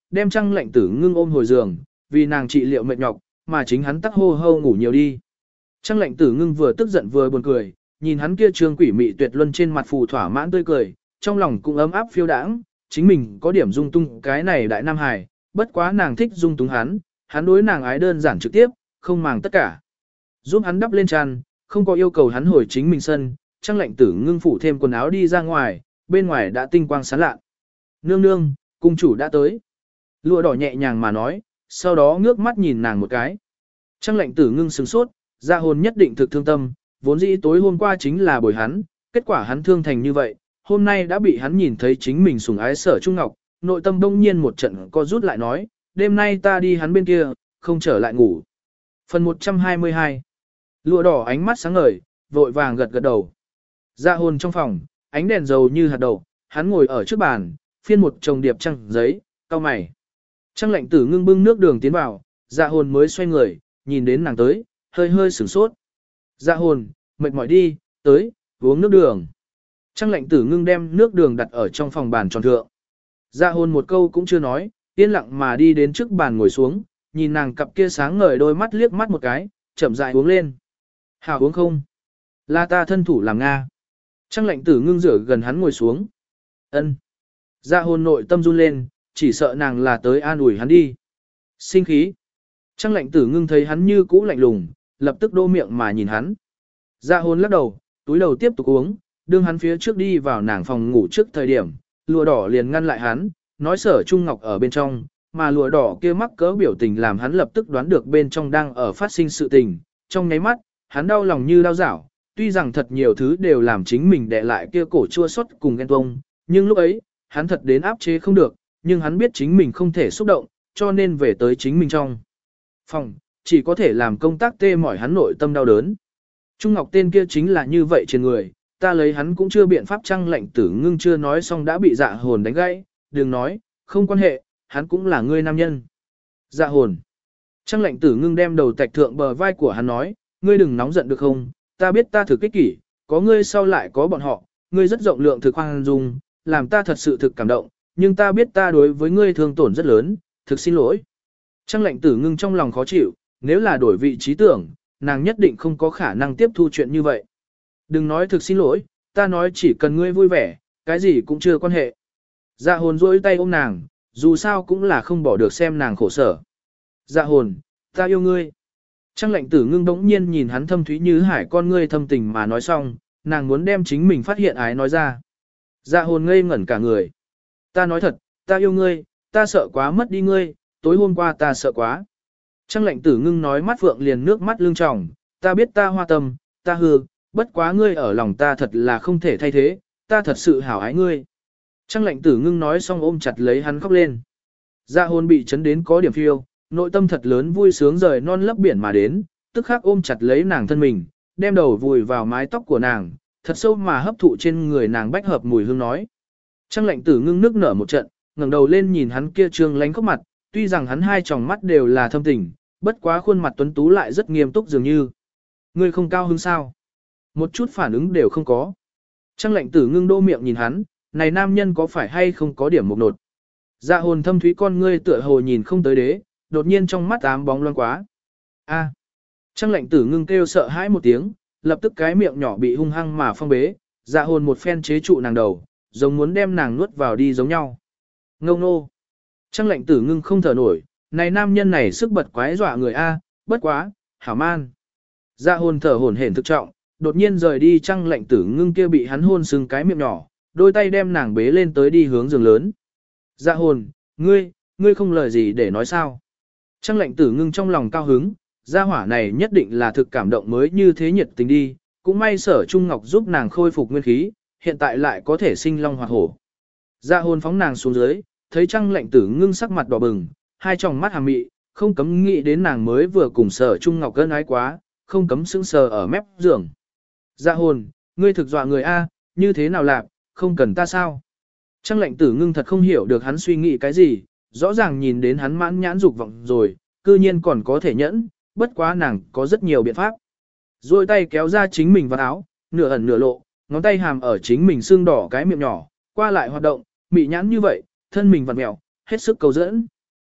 đem Trăng Lệnh Tử Ngưng ôm hồi giường, vì nàng trị liệu mệt nhọc, mà chính hắn tắc hô hô ngủ nhiều đi. Trăng Lệnh Tử Ngưng vừa tức giận vừa buồn cười, nhìn hắn kia trương quỷ mị tuyệt luân trên mặt phù thỏa mãn tươi cười, trong lòng cũng ấm áp phiêu đãng, chính mình có điểm dung tung cái này đại nam hài, bất quá nàng thích dung túng hắn đối nàng ái đơn giản trực tiếp, không màng tất cả. Giúp hắn đắp lên tràn, không có yêu cầu hắn hồi chính mình sân, Trăng Lệnh Tử Ngưng phủ thêm quần áo đi ra ngoài, bên ngoài đã tinh quang sáng lạ. Nương nương, cung chủ đã tới. Lụa đỏ nhẹ nhàng mà nói, sau đó ngước mắt nhìn nàng một cái. Trăng Lệnh Tử Ngưng sửng sốt, Dạ Hồn nhất định thực thương tâm, vốn dĩ tối hôm qua chính là bồi hắn, kết quả hắn thương thành như vậy, hôm nay đã bị hắn nhìn thấy chính mình sủng ái Sở Trung Ngọc, nội tâm đông nhiên một trận co rút lại nói, đêm nay ta đi hắn bên kia, không trở lại ngủ. Phần 122. Lụa đỏ ánh mắt sáng ngời, vội vàng gật gật đầu. Dạ Hồn trong phòng, ánh đèn dầu như hạt đậu, hắn ngồi ở trước bàn, phiên một chồng điệp trăng giấy, cau mày. Trăng Lệnh Tử Ngưng bưng nước đường tiến vào, Dạ Hồn mới xoay người, nhìn đến nàng tới, hơi hơi sửng sốt. Dạ Hồn, mệt mỏi đi, tới, uống nước đường. Trăng Lệnh Tử Ngưng đem nước đường đặt ở trong phòng bàn tròn thượng. Dạ Hồn một câu cũng chưa nói, yên lặng mà đi đến trước bàn ngồi xuống, nhìn nàng cặp kia sáng ngời đôi mắt liếc mắt một cái, chậm rãi uống lên. Hảo uống không? Là ta thân thủ làm Nga. Trăng Lệnh Tử Ngưng rửa gần hắn ngồi xuống. Ân. Dạ Hồn nội tâm run lên, chỉ sợ nàng là tới an ủi hắn đi. Sinh khí. Trăng Lệnh Tử Ngưng thấy hắn như cũ lạnh lùng, lập tức đô miệng mà nhìn hắn. Dạ Hồn lắc đầu, túi đầu tiếp tục uống, đương hắn phía trước đi vào nàng phòng ngủ trước thời điểm, lụa đỏ liền ngăn lại hắn, nói Sở Trung Ngọc ở bên trong, mà lụa đỏ kia mắc cỡ biểu tình làm hắn lập tức đoán được bên trong đang ở phát sinh sự tình, trong nháy mắt, hắn đau lòng như đau dảo, tuy rằng thật nhiều thứ đều làm chính mình đè lại kia cổ chua xót cùng ghen tuông, nhưng lúc ấy, hắn thật đến áp chế không được, nhưng hắn biết chính mình không thể xúc động, cho nên về tới chính mình trong phòng, chỉ có thể làm công tác tê mỏi hắn nội tâm đau đớn. Trung Ngọc tên kia chính là như vậy trên người, ta lấy hắn cũng chưa biện pháp. Trăng Lệnh Tử Ngưng chưa nói xong đã bị Dạ Hồn đánh gãy, đừng nói, không quan hệ, hắn cũng là ngươi nam nhân. Dạ Hồn. Trăng Lệnh Tử Ngưng đem đầu tạch thượng bờ vai của hắn nói, ngươi đừng nóng giận được không, ta biết ta thực ích kỷ, có ngươi sau lại có bọn họ, ngươi rất rộng lượng thực khoan dung, làm ta thật sự thực cảm động, nhưng ta biết ta đối với ngươi thương tổn rất lớn, thực xin lỗi. Trăng Lệnh Tử Ngưng trong lòng khó chịu, nếu là đổi vị trí tưởng, nàng nhất định không có khả năng tiếp thu chuyện như vậy. Đừng nói thực xin lỗi, ta nói chỉ cần ngươi vui vẻ, cái gì cũng chưa quan hệ. Dạ Hồn duỗi tay ôm nàng, dù sao cũng là không bỏ được xem nàng khổ sở. Dạ Hồn, ta yêu ngươi. Trăng Lệnh Tử Ngưng bỗng nhiên nhìn hắn thâm thúy như hải con ngươi thâm tình mà nói xong, nàng muốn đem chính mình phát hiện ái nói ra. Dạ Hồn ngây ngẩn cả người. Ta nói thật, ta yêu ngươi, ta sợ quá mất đi ngươi, tối hôm qua ta sợ quá. Trăng Lệnh Tử Ngưng nói mắt phượng liền nước mắt lưng tròng, ta biết ta hoa tâm, ta hư, bất quá ngươi ở lòng ta thật là không thể thay thế, ta thật sự hảo ái ngươi. Trăng Lệnh Tử Ngưng nói xong ôm chặt lấy hắn khóc lên. Dạ Hồn bị chấn đến có điểm phiêu, nội tâm thật lớn vui sướng rời non lấp biển mà đến, tức khắc ôm chặt lấy nàng thân mình, đem đầu vùi vào mái tóc của nàng, thật sâu mà hấp thụ trên người nàng bách hợp mùi hương nói. Trăng Lệnh Tử Ngưng nức nở một trận, ngẩng đầu lên nhìn hắn kia trương lánh khóc mặt, tuy rằng hắn hai tròng mắt đều là thâm tình, bất quá khuôn mặt tuấn tú lại rất nghiêm túc dường như. Ngươi không cao hứng sao? Một chút phản ứng đều không có. Trăng Lệnh Tử Ngưng đô miệng nhìn hắn, này nam nhân có phải hay không có điểm một nột. Dạ Hồn thâm thúy con ngươi tựa hồ nhìn không tới đế, đột nhiên trong mắt ám bóng loang quá. A. Trăng Lệnh Tử Ngưng kêu sợ hãi một tiếng, lập tức cái miệng nhỏ bị hung hăng mà phong bế, Dạ Hồn một phen chế trụ nàng đầu, giống muốn đem nàng nuốt vào đi giống nhau. Ngông nô. Trăng Lệnh Tử Ngưng không thở nổi, này nam nhân này sức bật quái dọa người A, bất quá, hảo man. Dạ Hồn thở hổn hển thực trọng, đột nhiên rời đi. Trăng Lệnh Tử Ngưng kia bị hắn hôn sưng cái miệng nhỏ, đôi tay đem nàng bế lên tới đi hướng giường lớn. Dạ Hồn, ngươi không lời gì để nói sao? Trăng Lệnh Tử Ngưng trong lòng cao hứng, gia hỏa này nhất định là thực cảm động mới như thế nhiệt tình đi, cũng may Sở Trung Ngọc giúp nàng khôi phục nguyên khí, hiện tại lại có thể sinh long hoạt hổ. Dạ Hồn phóng nàng xuống dưới, thấy Trăng Lệnh Tử Ngưng sắc mặt đỏ bừng, hai tròng mắt hàm mị, không cấm nghĩ đến nàng mới vừa cùng Sở Trung Ngọc ân ái quá, không cấm sững sờ ở mép giường. Dạ Hồn, ngươi thực dọa người A, như thế nào lạc, không cần ta sao? Trăng Lệnh Tử Ngưng thật không hiểu được hắn suy nghĩ cái gì, rõ ràng nhìn đến hắn mãn nhãn dục vọng rồi, cư nhiên còn có thể nhẫn, bất quá nàng có rất nhiều biện pháp. Rồi tay kéo ra chính mình vào áo, nửa ẩn nửa lộ, ngón tay hàm ở chính mình xương đỏ cái miệng nhỏ, qua lại hoạt động, mị nhãn như vậy, thân mình vặn mèo, hết sức cầu dẫn.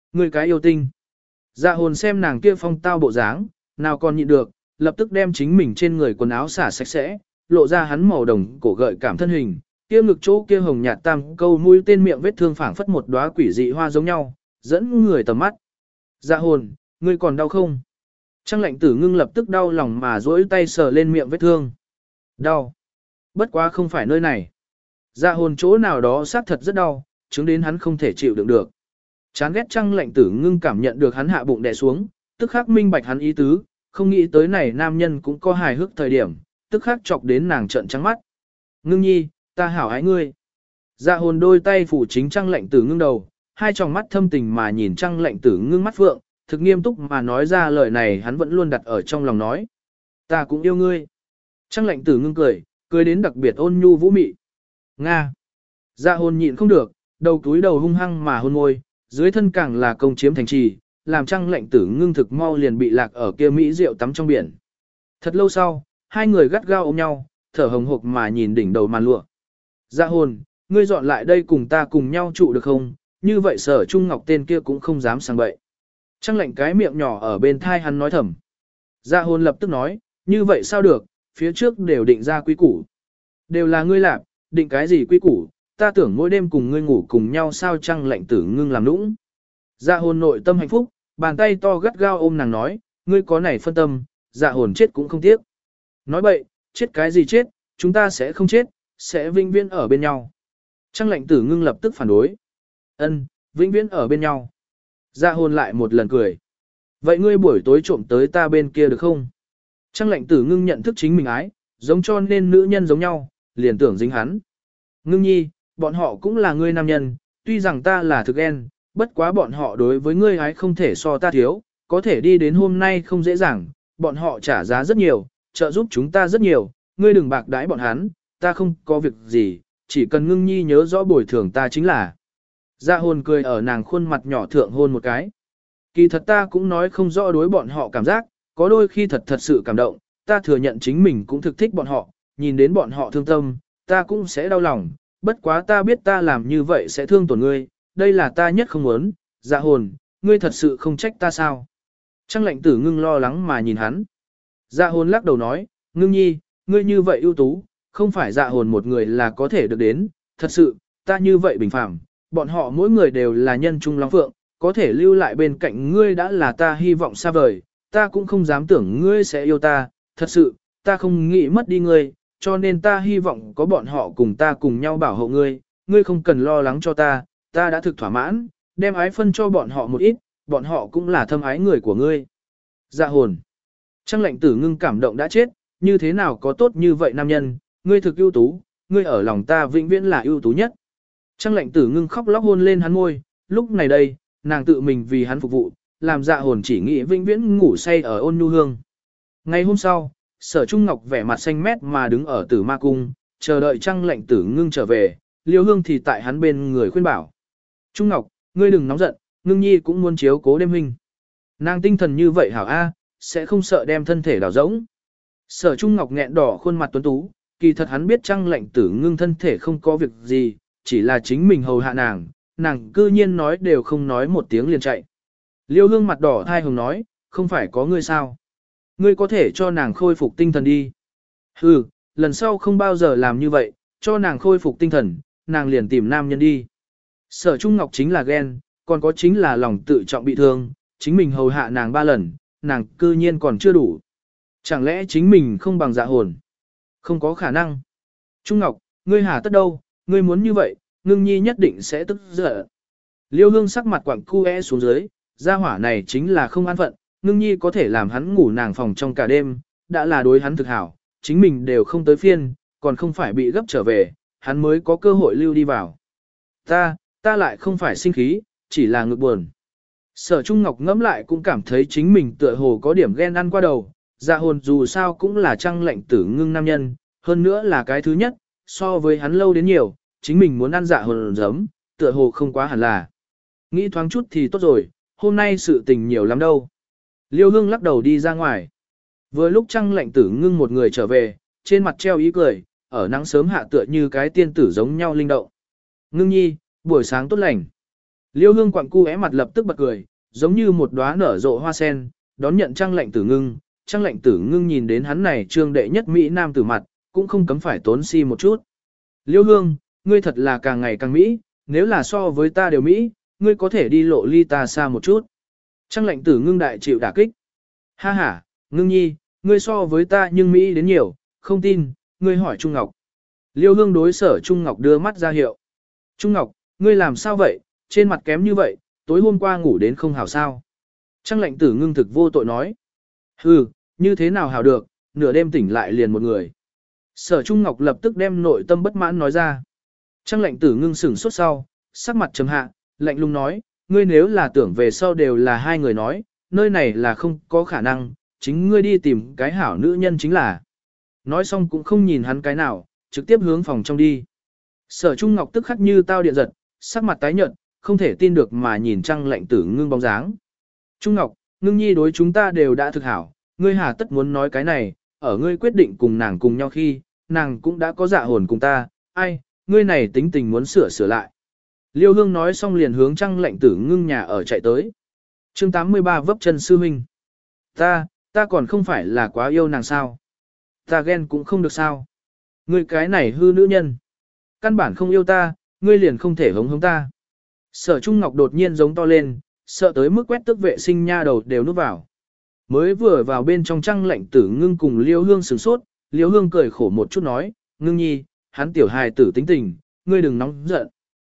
Người cái yêu tinh. Dạ hồn xem nàng kia phong tao bộ dáng, nào còn nhịn được, lập tức đem chính mình trên người quần áo xả sạch sẽ, lộ ra hắn màu đồng cổ gợi cảm thân hình, kia ngực chỗ kia hồng nhạt tam câu mũi tên miệng vết thương phảng phất một đóa quỷ dị hoa giống nhau, dẫn người tầm mắt. Dạ hồn, ngươi còn đau không? Trang lệnh tử ngưng lập tức đau lòng mà duỗi tay sờ lên miệng vết thương. Đau. Bất quá không phải nơi này. Dạ hồn chỗ nào đó xác thật rất đau, chứng đến hắn không thể chịu đựng được. Chán ghét Trang lệnh tử ngưng cảm nhận được hắn hạ bụng đè xuống, tức khắc minh bạch hắn ý tứ, không nghĩ tới này nam nhân cũng có hài hước thời điểm, tức khắc chọc đến nàng trợn trắng mắt. Ngưng nhi, ta hảo ái ngươi. Dạ hồn đôi tay phủ chính Trang lệnh tử ngưng đầu, hai tròng mắt thâm tình mà nhìn Trang lệnh tử ngưng mắt phượng, thực nghiêm túc mà nói ra lời này hắn vẫn luôn đặt ở trong lòng nói. Ta cũng yêu ngươi. Trang lệnh tử ngưng cười đến đặc biệt ôn nhu vũ mị. Nga. Dạ hồn nhịn không được, đầu túi đầu hung hăng mà hôn môi, dưới thân càng là công chiếm thành trì, làm Trang lệnh tử ngưng thực mau liền bị lạc ở kia mỹ rượu tắm trong biển. Thật lâu sau, hai người gắt gao ôm nhau, thở hồng hộc mà nhìn đỉnh đầu màn lụa. Dạ hồn, ngươi dọn lại đây cùng ta cùng nhau trụ được không? Như vậy Sở Trung Ngọc tên kia cũng không dám sang bậy. Trang lệnh cái miệng nhỏ ở bên thai hắn nói thầm. Dạ hồn lập tức nói, như vậy sao được, phía trước đều định ra quy củ. Đều là ngươi làm, định cái gì quy củ, ta tưởng mỗi đêm cùng ngươi ngủ cùng nhau sao Trang lệnh tử ngưng làm nũng. Dạ hồn nội tâm hạnh phúc, bàn tay to gắt gao ôm nàng nói, ngươi có này phân tâm, dạ hồn chết cũng không tiếc. Nói bậy, chết cái gì chết, chúng ta sẽ không chết, sẽ vĩnh viễn ở bên nhau. Trang lệnh tử ngưng lập tức phản đối. Ân, vĩnh viễn ở bên nhau. Dạ hồn lại một lần cười. Vậy ngươi buổi tối trộm tới ta bên kia được không? Trang lệnh tử ngưng nhận thức chính mình ái, giống cho nên nữ nhân giống nhau, liền tưởng dính hắn. Ngưng nhi, bọn họ cũng là ngươi nam nhân, tuy rằng ta là thực ghen, bất quá bọn họ đối với ngươi ái không thể so ta thiếu, có thể đi đến hôm nay không dễ dàng, bọn họ trả giá rất nhiều, trợ giúp chúng ta rất nhiều, ngươi đừng bạc đãi bọn hắn, ta không có việc gì, chỉ cần ngưng nhi nhớ rõ bồi thường ta chính là. Dạ hồn cười ở nàng khuôn mặt nhỏ thượng hôn một cái. Kỳ thật ta cũng nói không rõ đối bọn họ cảm giác, có đôi khi thật sự cảm động, ta thừa nhận chính mình cũng thực thích bọn họ, nhìn đến bọn họ thương tâm, ta cũng sẽ đau lòng, bất quá ta biết ta làm như vậy sẽ thương tổn ngươi, đây là ta nhất không muốn, dạ hồn, ngươi thật sự không trách ta sao. Trang lệnh tử ngưng lo lắng mà nhìn hắn. Dạ hồn lắc đầu nói, ngưng nhi, ngươi như vậy ưu tú, không phải dạ hồn một người là có thể được đến, thật sự, ta như vậy bình phẳng, bọn họ mỗi người đều là nhân trung long phượng, có thể lưu lại bên cạnh ngươi đã là ta hy vọng xa vời, ta cũng không dám tưởng ngươi sẽ yêu ta, thật sự, ta không nghĩ mất đi ngươi, cho nên ta hy vọng có bọn họ cùng ta cùng nhau bảo hộ ngươi, ngươi không cần lo lắng cho ta, ta đã thực thỏa mãn, đem ái phân cho bọn họ một ít, bọn họ cũng là thâm ái người của ngươi. Dạ hồn. Trang lệnh tử ngưng cảm động đã chết, như thế nào có tốt như vậy nam nhân, ngươi thực ưu tú, ngươi ở lòng ta vĩnh viễn là ưu tú nhất. Trang lệnh tử ngưng khóc lóc hôn lên hắn môi, lúc này đây, nàng tự mình vì hắn phục vụ, làm dạ hồn chỉ nghĩ vĩnh viễn ngủ say ở ôn nhu hương. Ngày hôm sau, Sở Trung Ngọc vẻ mặt xanh mét mà đứng ở Tử Ma Cung, chờ đợi Trang lệnh tử ngưng trở về, Liêu Hương thì tại hắn bên người khuyên bảo. Trung Ngọc, ngươi đừng nóng giận, ngưng nhi cũng muốn chiếu cố đêm huynh. Nàng tinh thần như vậy hảo A, sẽ không sợ đem thân thể đào rỗng. Sở Trung Ngọc nghẹn đỏ khuôn mặt tuấn tú, kỳ thật hắn biết Trang lệnh tử ngưng thân thể không có việc gì, chỉ là chính mình hầu hạ nàng, nàng cư nhiên nói đều không nói một tiếng liền chạy. Liêu Hương mặt đỏ thai hồng nói, không phải có ngươi sao? Ngươi có thể cho nàng khôi phục tinh thần đi. Hừ, lần sau không bao giờ làm như vậy, cho nàng khôi phục tinh thần, nàng liền tìm nam nhân đi. Sở Trung Ngọc chính là ghen, còn có chính là lòng tự trọng bị thương, chính mình hầu hạ nàng 3 lần, nàng cư nhiên còn chưa đủ. Chẳng lẽ chính mình không bằng dạ hồn? Không có khả năng. Trung Ngọc, ngươi hà tất đâu, ngươi muốn như vậy, ngưng nhi nhất định sẽ tức giận. Liêu Hương sắc mặt quặng cu xuống dưới, gia hỏa này chính là không an phận, ngưng nhi có thể làm hắn ngủ nàng phòng trong cả đêm, đã là đối hắn thực hảo, chính mình đều không tới phiên, còn không phải bị gấp trở về, hắn mới có cơ hội lưu đi vào. Ta lại không phải sinh khí, chỉ là ngực buồn. Sở Trung Ngọc ngẫm lại cũng cảm thấy chính mình tựa hồ có điểm ghen ăn qua đầu, dạ hồn dù sao cũng là Trang lệnh tử ngưng nam nhân, hơn nữa là cái thứ nhất, so với hắn lâu đến nhiều, chính mình muốn ăn dạ hồn giấm, tựa hồ không quá hẳn là. Nghĩ thoáng chút thì tốt rồi, hôm nay sự tình nhiều lắm đâu. Liêu Hương lắc đầu đi ra ngoài. Vừa lúc Trang lệnh tử ngưng một người trở về, trên mặt treo ý cười, ở nắng sớm hạ tựa như cái tiên tử giống nhau linh động. Ngưng nhi, buổi sáng tốt lành. Liêu hương quặng cu é mặt lập tức bật cười, giống như một đóa nở rộ hoa sen, đón nhận Trang Lệnh Tử Ngưng. Trang Lệnh Tử Ngưng nhìn đến hắn này trương đệ nhất Mỹ Nam tử mặt, cũng không cấm phải tốn si một chút. Liêu hương, ngươi thật là càng ngày càng Mỹ, nếu là so với ta đều Mỹ, ngươi có thể đi lộ ly ta xa một chút. Trang Lệnh Tử Ngưng đại chịu đả kích. Ha ha, Ngưng nhi, ngươi so với ta nhưng Mỹ đến nhiều, không tin, ngươi hỏi Trung Ngọc. Liêu hương đối Sở Trung Ngọc đưa mắt ra hiệu. Trung Ngọc, ngươi làm sao vậy, trên mặt kém như vậy, tối hôm qua ngủ đến không hảo sao. Trang Lệnh Tử Ngưng thực vô tội nói. Hừ, như thế nào hảo được, nửa đêm tỉnh lại liền một người. Sở Trung Ngọc lập tức đem nội tâm bất mãn nói ra. Trang Lệnh Tử Ngưng sửng sốt sau, sắc mặt trầm hạ, lạnh lùng nói, ngươi nếu là tưởng về sau đều là hai người nói, nơi này là không có khả năng, chính ngươi đi tìm cái hảo nữ nhân chính là. Nói xong cũng không nhìn hắn cái nào, trực tiếp hướng phòng trong đi. Sở Trung Ngọc tức khắc như tao điện giật, sắc mặt tái nhợt, không thể tin được mà nhìn Trang Lệnh Tử Ngưng bóng dáng. Trung Ngọc, Ngưng nhi đối chúng ta đều đã thực hảo, ngươi hà tất muốn nói cái này, ở ngươi quyết định cùng nàng cùng nhau khi, nàng cũng đã có dạ hồn cùng ta, ai, ngươi này tính tình muốn sửa lại. Liêu hương nói xong liền hướng Trang Lệnh Tử Ngưng nhà ở chạy tới. Chương 83 vấp chân sư huynh. Ta còn không phải là quá yêu nàng sao? Ta ghen cũng không được sao? Ngươi cái này hư nữ nhân. Căn bản không yêu ta, ngươi liền không thể hống hống ta. Sở Trung Ngọc đột nhiên giống to lên, sợ tới mức quét tức vệ sinh nha đầu đều núp vào. Mới vừa vào bên trong Trang Lệnh Tử Ngưng cùng Liêu hương sửng sốt, Liêu hương cười khổ một chút nói, Ngưng nhi, hắn tiểu hài tử tính tình, ngươi đừng nóng giận.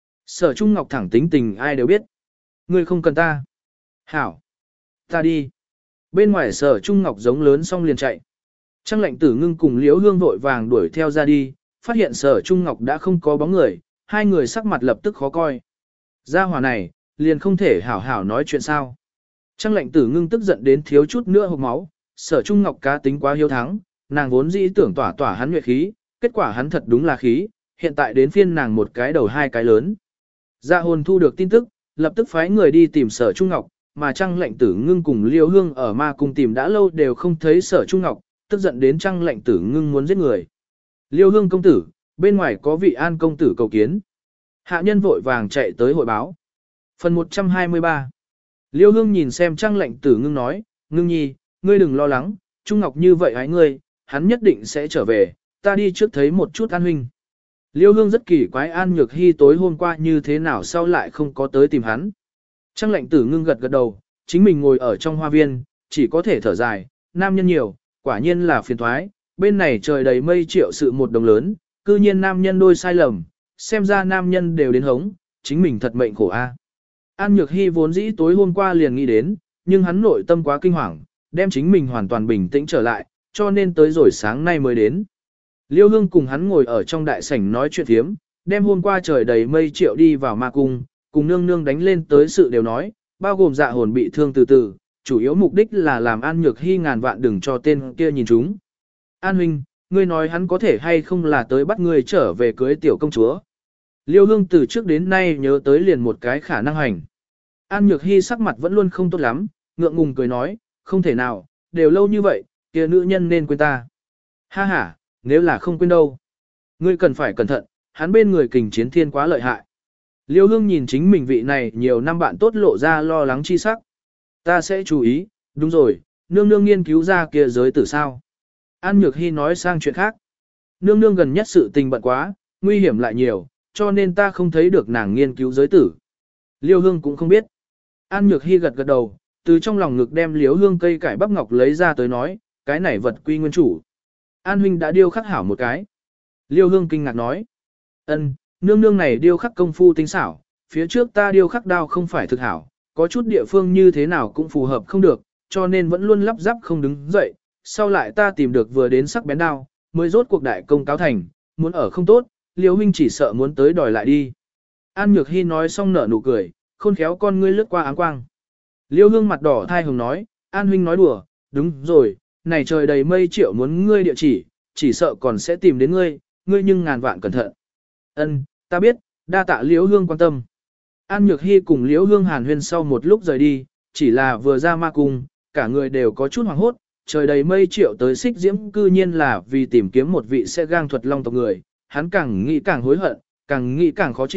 Sở Trung Ngọc thẳng tính tình ai đều biết. Ngươi không cần ta. Hảo. Ta đi. Bên ngoài Sở Trung Ngọc giống lớn xong liền chạy. Trang Lệnh Tử Ngưng cùng Liễu Hương vội vàng đuổi theo ra đi, phát hiện Sở Trung Ngọc đã không có bóng người, hai người sắc mặt lập tức khó coi. Gia hỏa này, liền không thể hảo hảo nói chuyện sao. Trang Lệnh Tử Ngưng tức giận đến thiếu chút nữa hộc máu, Sở Trung Ngọc cá tính quá hiếu thắng, nàng vốn dĩ tưởng tỏa hắn nhuệ khí, kết quả hắn thật đúng là khí, hiện tại đến phiên nàng một cái đầu hai cái lớn. Dạ hồn thu được tin tức, lập tức phái người đi tìm Sở Trung Ngọc, mà Trang Lệnh Tử Ngưng cùng Liêu Hương ở ma cung tìm đã lâu đều không thấy Sở Trung Ngọc, tức giận đến Trang Lệnh Tử Ngưng muốn giết người. Liêu Hương công tử, bên ngoài có vị An công tử cầu kiến. Hạ nhân vội vàng chạy tới hội báo. Phần 123. Liêu Hương nhìn xem Trang Lệnh Tử Ngưng nói, Ngưng nhi, ngươi đừng lo lắng, Trung Ngọc như vậy hái ngươi, hắn nhất định sẽ trở về, ta đi trước thấy một chút An huynh. Liêu Hương rất kỳ quái An Nhược Hy tối hôm qua như thế nào sau lại không có tới tìm hắn. Trang Lệnh Tử Ngưng gật gật đầu, chính mình ngồi ở trong hoa viên, chỉ có thể thở dài, nam nhân nhiều, quả nhiên là phiền toái, bên này trời đầy mây triệu sự một đồng lớn, cư nhiên nam nhân đôi sai lầm, xem ra nam nhân đều đến hống, chính mình thật mệnh khổ a. An Nhược Hy vốn dĩ tối hôm qua liền nghĩ đến, nhưng hắn nội tâm quá kinh hoàng, đem chính mình hoàn toàn bình tĩnh trở lại, cho nên tới rồi sáng nay mới đến. Liêu Hương cùng hắn ngồi ở trong đại sảnh nói chuyện thiếm, đem hôm qua trời đầy mây triệu đi vào ma cung, cùng nương nương đánh lên tới sự đều nói, bao gồm dạ hồn bị thương từ từ, chủ yếu mục đích là làm An Nhược Hy ngàn vạn đừng cho tên kia nhìn chúng. An huynh, ngươi nói hắn có thể hay không là tới bắt ngươi trở về cưới tiểu công chúa. Liêu Hương từ trước đến nay nhớ tới liền một cái khả năng hành. An Nhược Hy sắc mặt vẫn luôn không tốt lắm, ngượng ngùng cười nói, không thể nào, đều lâu như vậy, kia nữ nhân nên quên ta. Ha ha, nếu là không quên đâu. Ngươi cần phải cẩn thận, hắn bên người kình chiến thiên quá lợi hại. Liêu Hương nhìn chính mình vị này nhiều năm bạn tốt lộ ra lo lắng chi sắc. Ta sẽ chú ý, đúng rồi, nương nương nghiên cứu ra kia giới tử sao. An Nhược Hy nói sang chuyện khác. Nương nương gần nhất sự tình bận quá, nguy hiểm lại nhiều, cho nên ta không thấy được nàng nghiên cứu giới tử. Liêu Hương cũng không biết. An Nhược Hy gật gật đầu, từ trong lòng ngực đem Liêu Hương cây cải bắp ngọc lấy ra tới nói, cái này vật quy nguyên chủ. An huynh đã điêu khắc hảo một cái. Liêu Hương kinh ngạc nói. Ân, nương nương này điêu khắc công phu tinh xảo, phía trước ta điêu khắc đao không phải thực hảo, có chút địa phương như thế nào cũng phù hợp không được, cho nên vẫn luôn lắp ráp không đứng dậy, sau lại ta tìm được vừa đến sắc bén đao, mới rốt cuộc đại công cáo thành, muốn ở không tốt, Liêu huynh chỉ sợ muốn tới đòi lại đi. An Nhược Hy nói xong nở nụ cười, khôn khéo con ngươi lướt qua áng quang. Liêu Hương mặt đỏ thai hồng nói, An huynh nói đùa, đúng rồi, này trời đầy mây triệu muốn ngươi địa chỉ sợ còn sẽ tìm đến ngươi, ngươi nhưng ngàn vạn cẩn thận. Ân, ta biết, đa tạ Liêu Hương quan tâm. An Nhược Hy cùng Liêu Hương hàn huyên sau một lúc rời đi, chỉ là vừa ra ma cung, cả người đều có chút hoảng hốt, trời đầy mây triệu tới xích diễm cư nhiên là vì tìm kiếm một vị sẽ gang thuật long tộc người, hắn càng nghĩ càng hối hận, càng nghĩ càng khó chịu,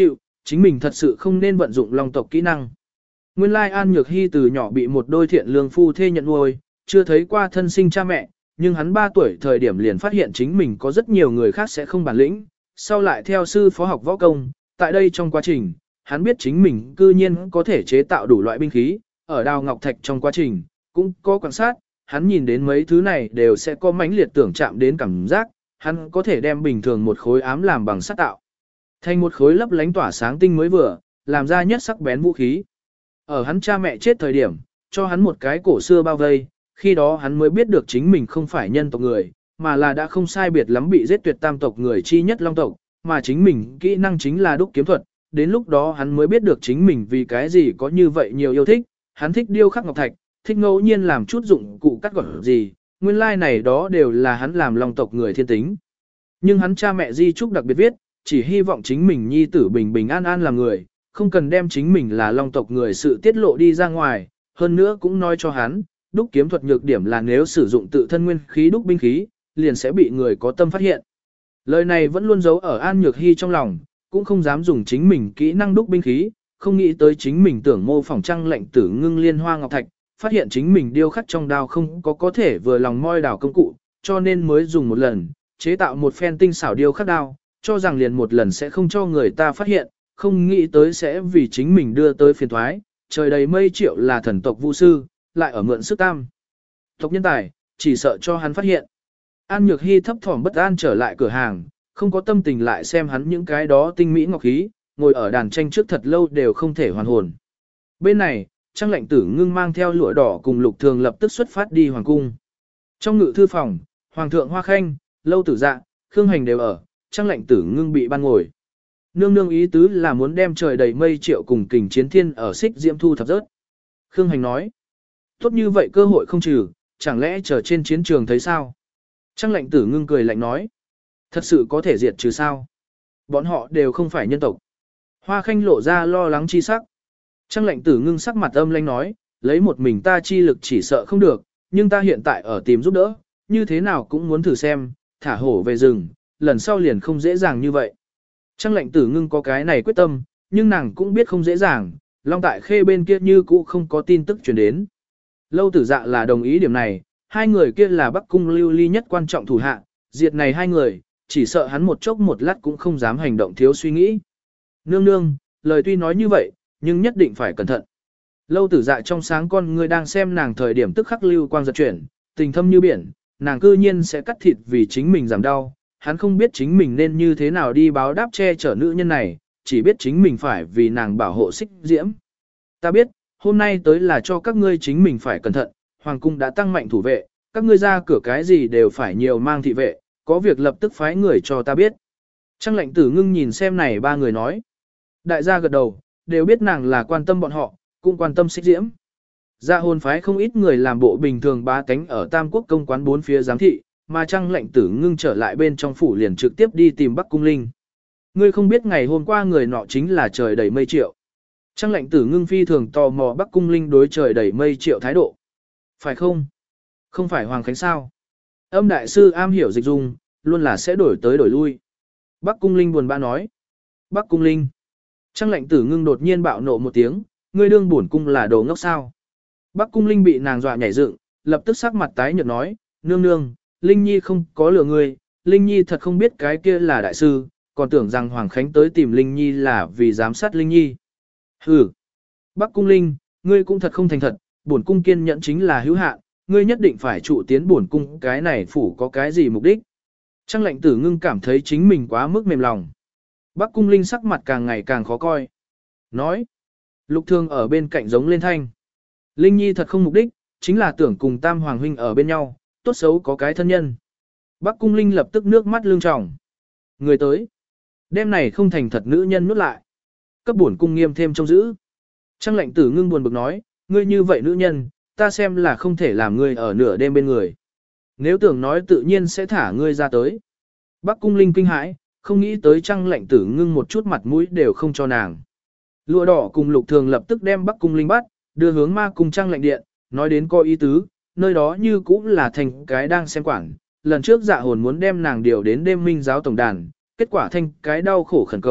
chính mình thật sự không nên vận dụng long tộc kỹ năng. Nguyên lai An Nhược Hy từ nhỏ bị một đôi thiện lương phu thê nhận nuôi, chưa thấy qua thân sinh cha mẹ, nhưng hắn 3 tuổi thời điểm liền phát hiện chính mình có rất nhiều người khác sẽ không bản lĩnh, sau lại theo sư phó học võ công, tại đây trong quá trình, hắn biết chính mình cư nhiên có thể chế tạo đủ loại binh khí, ở đào ngọc thạch trong quá trình, cũng có quan sát, hắn nhìn đến mấy thứ này đều sẽ có mãnh liệt tưởng chạm đến cảm giác, hắn có thể đem bình thường một khối ám làm bằng sắt tạo, thành một khối lấp lánh tỏa sáng tinh mới vừa, làm ra nhất sắc bén vũ khí. Ở hắn cha mẹ chết thời điểm, cho hắn một cái cổ xưa bao vây, khi đó hắn mới biết được chính mình không phải nhân tộc người, mà là đã không sai biệt lắm bị giết tuyệt tam tộc người chi nhất long tộc, mà chính mình kỹ năng chính là đúc kiếm thuật. Đến lúc đó hắn mới biết được chính mình vì cái gì có như vậy nhiều yêu thích, hắn thích điêu khắc ngọc thạch, thích ngẫu nhiên làm chút dụng cụ cắt gọt gì, nguyên lai này đó đều là hắn làm long tộc người thiên tính. Nhưng hắn cha mẹ di chúc đặc biệt viết, chỉ hy vọng chính mình nhi tử bình bình an an làm người, không cần đem chính mình là long tộc người sự tiết lộ đi ra ngoài, hơn nữa cũng nói cho hắn, đúc kiếm thuật nhược điểm là nếu sử dụng tự thân nguyên khí đúc binh khí, liền sẽ bị người có tâm phát hiện. Lời này vẫn luôn giấu ở An Nhược Hy trong lòng, cũng không dám dùng chính mình kỹ năng đúc binh khí, không nghĩ tới chính mình tưởng mô phỏng trăng lệnh tử ngưng liên hoa ngọc thạch, phát hiện chính mình điêu khắc trong đao không có thể vừa lòng moi đào công cụ, cho nên mới dùng một lần, chế tạo một phen tinh xảo điêu khắc đao, cho rằng liền một lần sẽ không cho người ta phát hiện, không nghĩ tới sẽ vì chính mình đưa tới phiền thoái, trời đầy mây triệu là thần tộc vu sư, lại ở mượn sức tam. Tộc nhân tài, chỉ sợ cho hắn phát hiện. An Nhược Hy thấp thỏm bất an trở lại cửa hàng, không có tâm tình lại xem hắn những cái đó tinh mỹ ngọc khí, ngồi ở đàn tranh trước thật lâu đều không thể hoàn hồn. Bên này, Trang Lệnh Tử Ngưng mang theo lụa đỏ cùng Lục Thường lập tức xuất phát đi hoàng cung. Trong ngự thư phòng, Hoàng thượng Hoa Khanh, Lâu Tử Dạ, Khương Hành đều ở, Trang Lệnh Tử Ngưng bị ban ngồi. Nương nương ý tứ là muốn đem trời đầy mây triệu cùng kình chiến thiên ở xích diễm thu thập rớt. Khương Hành nói, tốt như vậy cơ hội không trừ, chẳng lẽ chờ trên chiến trường thấy sao? Trang Lệnh Tử Ngưng cười lạnh nói, thật sự có thể diệt trừ sao? Bọn họ đều không phải nhân tộc. Hoa Khanh lộ ra lo lắng chi sắc. Trang Lệnh Tử Ngưng sắc mặt âm lãnh nói, lấy một mình ta chi lực chỉ sợ không được, nhưng ta hiện tại ở tìm giúp đỡ, như thế nào cũng muốn thử xem, thả hổ về rừng, lần sau liền không dễ dàng như vậy. Trang Lệnh Tử Ngưng có cái này quyết tâm, nhưng nàng cũng biết không dễ dàng, Long Tại Khê bên kia như cũ không có tin tức truyền đến. Lâu Tử Dạ là đồng ý điểm này, hai người kia là Bắc Cung Lưu Ly nhất quan trọng thủ hạ, diệt này hai người, chỉ sợ hắn một chốc một lát cũng không dám hành động thiếu suy nghĩ. Nương nương, lời tuy nói như vậy, nhưng nhất định phải cẩn thận. Lâu Tử Dạ trong sáng con người đang xem nàng thời điểm tức khắc lưu quang giật chuyển, tình thâm như biển, nàng cư nhiên sẽ cắt thịt vì chính mình giảm đau, hắn không biết chính mình nên như thế nào đi báo đáp che chở nữ nhân này, chỉ biết chính mình phải vì nàng bảo hộ xích diễm. Ta biết, hôm nay tới là cho các ngươi chính mình phải cẩn thận, hoàng cung đã tăng mạnh thủ vệ, các ngươi ra cửa cái gì đều phải nhiều mang thị vệ, có việc lập tức phái người cho ta biết. Trang Lệnh Tử Ngưng nhìn xem này ba người nói. Đại gia gật đầu, đều biết nàng là quan tâm bọn họ, cũng quan tâm xích diễm. Dạ hồn phái không ít người làm bộ bình thường bá tánh ở Tam Quốc công quán bốn phía giám thị, mà Trang Lệnh Tử Ngưng trở lại bên trong phủ liền trực tiếp đi tìm Bắc Cung Linh. Ngươi không biết ngày hôm qua người nọ chính là trời đầy mây triệu. Trang Lệnh Tử Ngưng phi thường tò mò Bắc Cung Linh đối trời đầy mây triệu thái độ. Phải không? Không phải Hoàng Khánh sao? Âm đại sư am hiểu dịch dung, luôn là sẽ đổi tới đổi lui. Bắc Cung Linh buồn bã nói. Bắc Cung Linh. Trang Lệnh Tử Ngưng đột nhiên bạo nộ một tiếng, ngươi đương bổn cung là đồ ngốc sao? Bắc Cung Linh bị nàng dọa nhảy dựng, lập tức sắc mặt tái nhợt nói, nương nương, Linh Nhi không có lừa ngươi, Linh Nhi thật không biết cái kia là đại sư, còn tưởng rằng Hoàng Khánh tới tìm Linh Nhi là vì giám sát Linh Nhi. Hừ. Bắc Cung Linh, ngươi cũng thật không thành thật, bổn cung kiên nhẫn chính là hữu hạn, ngươi nhất định phải trụ tiến bổn cung, cái này phủ có cái gì mục đích? Trang Lệnh Tử Ngưng cảm thấy chính mình quá mức mềm lòng. Bắc Cung Linh sắc mặt càng ngày càng khó coi. Nói. Lục Thường ở bên cạnh giống lên thanh. Linh Nhi thật không mục đích, chính là tưởng cùng Tam Hoàng huynh ở bên nhau, tốt xấu có cái thân nhân. Bắc Cung Linh lập tức nước mắt lưng tròng. Người tới. Đêm này không thành thật nữ nhân nuốt lại. Cấp bổn cung nghiêm thêm trông giữ. Trang Lệnh Tử Ngưng buồn bực nói, ngươi như vậy nữ nhân, ta xem là không thể làm ngươi ở nửa đêm bên người. Nếu tưởng nói tự nhiên sẽ thả ngươi ra tới. Bắc Cung Linh kinh hãi, không nghĩ tới Trang Lệnh Tử Ngưng một chút mặt mũi đều không cho nàng. Lụa đỏ cùng Lục Thường lập tức đem Bắc Cung Linh bắt, đưa hướng Ma Cung Trang Lệnh điện, nói đến có ý tứ, nơi đó như cũng là thành cái đang xem quản. Lần trước Dạ Hồn muốn đem nàng điều đến đêm minh giáo tổng đàn, kết quả thành cái đau khổ khẩn cầu,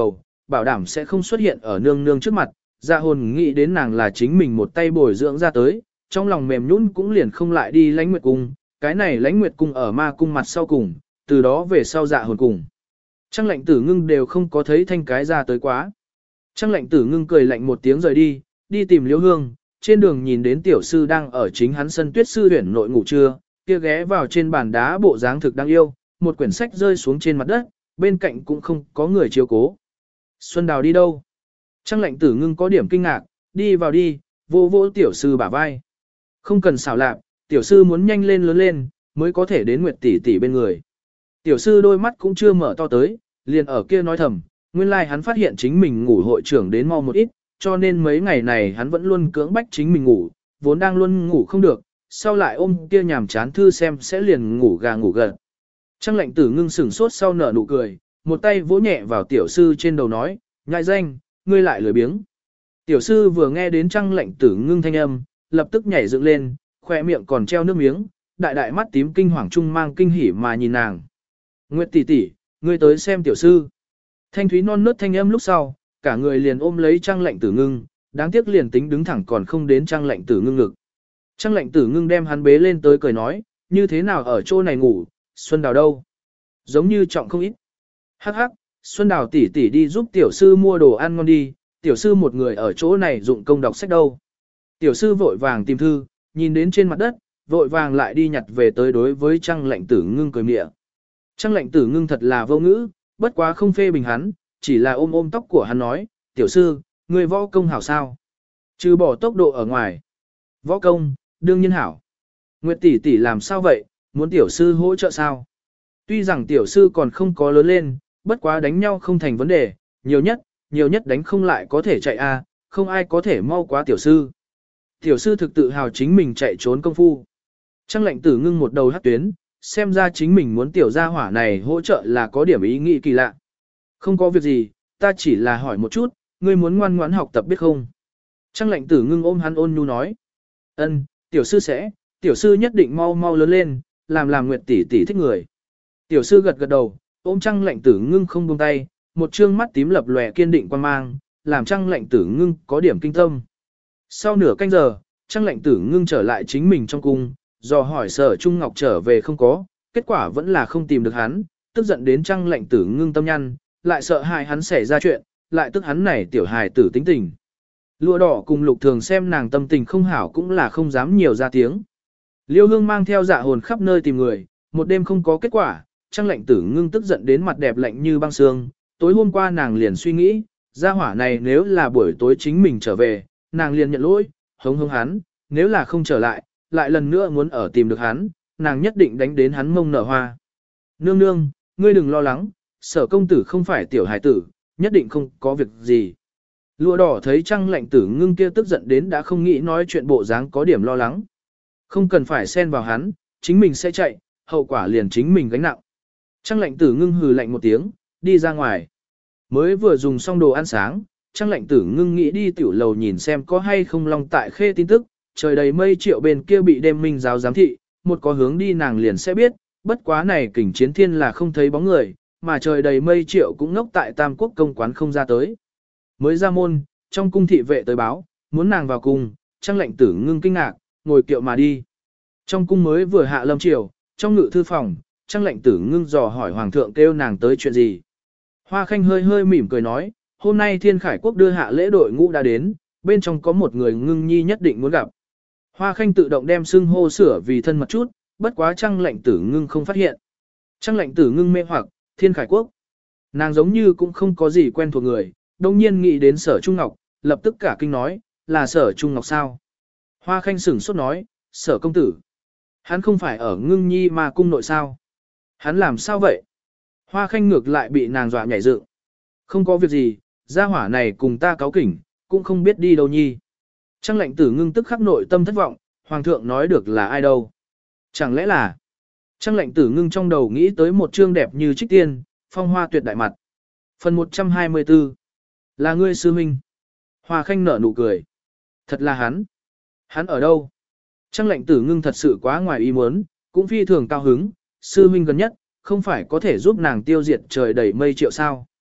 bảo đảm sẽ không xuất hiện ở nương nương trước mặt, dạ hồn nghĩ đến nàng là chính mình một tay bồi dưỡng ra tới, trong lòng mềm nhũn cũng liền không lại đi Lãnh Nguyệt cung, cái này Lãnh Nguyệt cung ở ma cung mặt sau cùng, từ đó về sau dạ hồn cùng. Trang Lệnh Tử Ngưng đều không có thấy thanh cái ra tới quá. Trang Lệnh Tử Ngưng cười lạnh một tiếng rời đi, đi tìm Liễu Hương, trên đường nhìn đến tiểu sư đang ở chính hắn sân Tuyết sư huyển nội ngủ trưa, kia ghé vào trên bàn đá bộ dáng thực đáng yêu, một quyển sách rơi xuống trên mặt đất, bên cạnh cũng không có người chiếu cố. Xuân Đào đi đâu? Trang Lệnh Tử Ngưng có điểm kinh ngạc, đi vào đi, vô vô tiểu sư bả vai. Không cần xảo lạp, tiểu sư muốn nhanh lên lớn lên, mới có thể đến Nguyệt tỷ tỷ bên người. Tiểu sư đôi mắt cũng chưa mở to tới, liền ở kia nói thầm, nguyên lai hắn phát hiện chính mình ngủ hội trưởng đến mau một ít, cho nên mấy ngày này hắn vẫn luôn cưỡng bách chính mình ngủ, vốn đang luôn ngủ không được, sau lại ôm kia nhàm chán thư xem sẽ liền ngủ gà ngủ gật. Trang Lệnh Tử Ngưng sửng sốt sau nở nụ cười, một tay vỗ nhẹ vào tiểu sư trên đầu nói, nhại danh, ngươi lại lười biếng. Tiểu sư vừa nghe đến Trang Lệnh Tử Ngưng thanh âm, lập tức nhảy dựng lên, khỏe miệng còn treo nước miếng, đại đại mắt tím kinh hoàng trung mang kinh hỉ mà nhìn nàng. Nguyệt tỷ tỷ, ngươi tới xem tiểu sư. Thanh thúy non nớt thanh âm lúc sau, cả người liền ôm lấy Trang Lệnh Tử Ngưng, đáng tiếc liền tính đứng thẳng còn không đến Trang Lệnh Tử Ngưng ngực. Trang Lệnh Tử Ngưng đem hắn bế lên tới cười nói, như thế nào ở chỗ này ngủ, Xuân Đào đâu? Giống như trọng không ít. Hắc hắc, Xuân Đào tỷ tỷ đi giúp tiểu sư mua đồ ăn ngon đi, tiểu sư một người ở chỗ này dụng công đọc sách đâu. Tiểu sư vội vàng tìm thư, nhìn đến trên mặt đất, vội vàng lại đi nhặt về tới đối với Trang Lệnh Tử Ngưng cười mỉa. Trang Lệnh Tử Ngưng thật là vô ngữ, bất quá không phê bình hắn, chỉ là ôm ôm tóc của hắn nói, tiểu sư, người võ công hảo sao? Trừ bỏ tốc độ ở ngoài. Võ công, đương nhiên hảo. Nguyệt tỷ tỷ làm sao vậy, muốn tiểu sư hỗ trợ sao? Tuy rằng tiểu sư còn không có lớn lên, bất quá đánh nhau không thành vấn đề, nhiều nhất đánh không lại có thể chạy a, không ai có thể mau quá tiểu sư. Tiểu sư thực tự hào chính mình chạy trốn công phu. Trang Lệnh Tử Ngưng một đầu hắc tuyến, xem ra chính mình muốn tiểu gia hỏa này hỗ trợ là có điểm ý nghĩ kỳ lạ. Không có việc gì, ta chỉ là hỏi một chút, ngươi muốn ngoan ngoãn học tập biết không? Trang Lệnh Tử Ngưng ôm hắn ôn nhu nói. Ân, tiểu sư sẽ, tiểu sư nhất định mau mau lớn lên, làm Nguyệt tỷ tỷ thích người. Tiểu sư gật gật đầu, ôm Trang Lệnh Tử Ngưng không buông tay, một trương mắt tím lập lòe kiên định quan mang, làm Trang Lệnh Tử Ngưng có điểm kinh tâm. Sau nửa canh giờ, Trang Lệnh Tử Ngưng trở lại chính mình trong cung, dò hỏi Sở Trung Ngọc trở về không có, kết quả vẫn là không tìm được hắn, tức giận đến Trang Lệnh Tử Ngưng tâm nhăn, lại sợ hại hắn xảy ra chuyện, lại tức hắn này tiểu hài tử tính tình. Lụa đỏ cùng Lục Thường xem nàng tâm tình không hảo cũng là không dám nhiều ra tiếng. Liêu Hương mang theo dạ hồn khắp nơi tìm người, một đêm không có kết quả, Trang Lệnh Tử Ngưng tức giận đến mặt đẹp lạnh như băng xương, tối hôm qua nàng liền suy nghĩ, gia hỏa này nếu là buổi tối chính mình trở về, nàng liền nhận lỗi, hống hống hắn, nếu là không trở lại, lại lần nữa muốn ở tìm được hắn, nàng nhất định đánh đến hắn mông nở hoa. Nương nương, ngươi đừng lo lắng, Sở công tử không phải tiểu hải tử, nhất định không có việc gì. Lụa đỏ thấy Trang Lệnh Tử Ngưng kia tức giận đến đã không nghĩ nói chuyện bộ dáng có điểm lo lắng. Không cần phải xen vào hắn, chính mình sẽ chạy, hậu quả liền chính mình gánh nặng. Trang Lệnh Tử Ngưng hừ lạnh một tiếng, đi ra ngoài. Mới vừa dùng xong đồ ăn sáng, Trang Lệnh Tử Ngưng nghĩ đi tiểu lầu nhìn xem có hay không Long Tại Khê tin tức, trời đầy mây triệu bên kia bị đêm minh giáo giám thị, một có hướng đi nàng liền sẽ biết, bất quá này kình chiến thiên là không thấy bóng người, mà trời đầy mây triệu cũng ngốc tại Tam Quốc công quán không ra tới. Mới ra môn, trong cung thị vệ tới báo, muốn nàng vào cung, Trang Lệnh Tử Ngưng kinh ngạc, ngồi kiệu mà đi. Trong cung mới vừa hạ lâm triều, trong ngự thư phòng, Trang Lệnh Tử Ngưng dò hỏi hoàng thượng kêu nàng tới chuyện gì. Hoa Khanh hơi hơi mỉm cười nói, hôm nay Thiên Khải Quốc đưa hạ lễ đội ngũ đã đến, bên trong có một người Ngưng nhi nhất định muốn gặp. Hoa Khanh tự động đem xưng hô sửa vì thân mật chút, bất quá Trang Lệnh Tử Ngưng không phát hiện. Trang Lệnh Tử Ngưng mê hoặc, Thiên Khải Quốc. Nàng giống như cũng không có gì quen thuộc người, đông nhiên nghĩ đến Sở Trung Ngọc, lập tức cả kinh nói, là Sở Trung Ngọc sao? Hoa Khanh sửng sốt nói, Sở công tử. Hắn không phải ở Ngưng nhi mà cung nội sao? Hắn làm sao vậy? Hoa Khanh ngược lại bị nàng dọa nhảy dựng. Không có việc gì, gia hỏa này cùng ta cáo kỉnh, cũng không biết đi đâu nhi. Trang Lệnh Tử Ngưng tức khắc nội tâm thất vọng, hoàng thượng nói được là ai đâu. Chẳng lẽ là... Trang Lệnh Tử Ngưng trong đầu nghĩ tới một trương đẹp như trích tiên, phong hoa tuyệt đại mặt. Phần 124. Là ngươi sư huynh. Hoa Khanh nở nụ cười. Thật là hắn. Hắn ở đâu? Trang Lệnh Tử Ngưng thật sự quá ngoài ý muốn, cũng phi thường cao hứng, sư huynh gần nhất, không phải có thể giúp nàng tiêu diệt trời đầy mây triệu sao.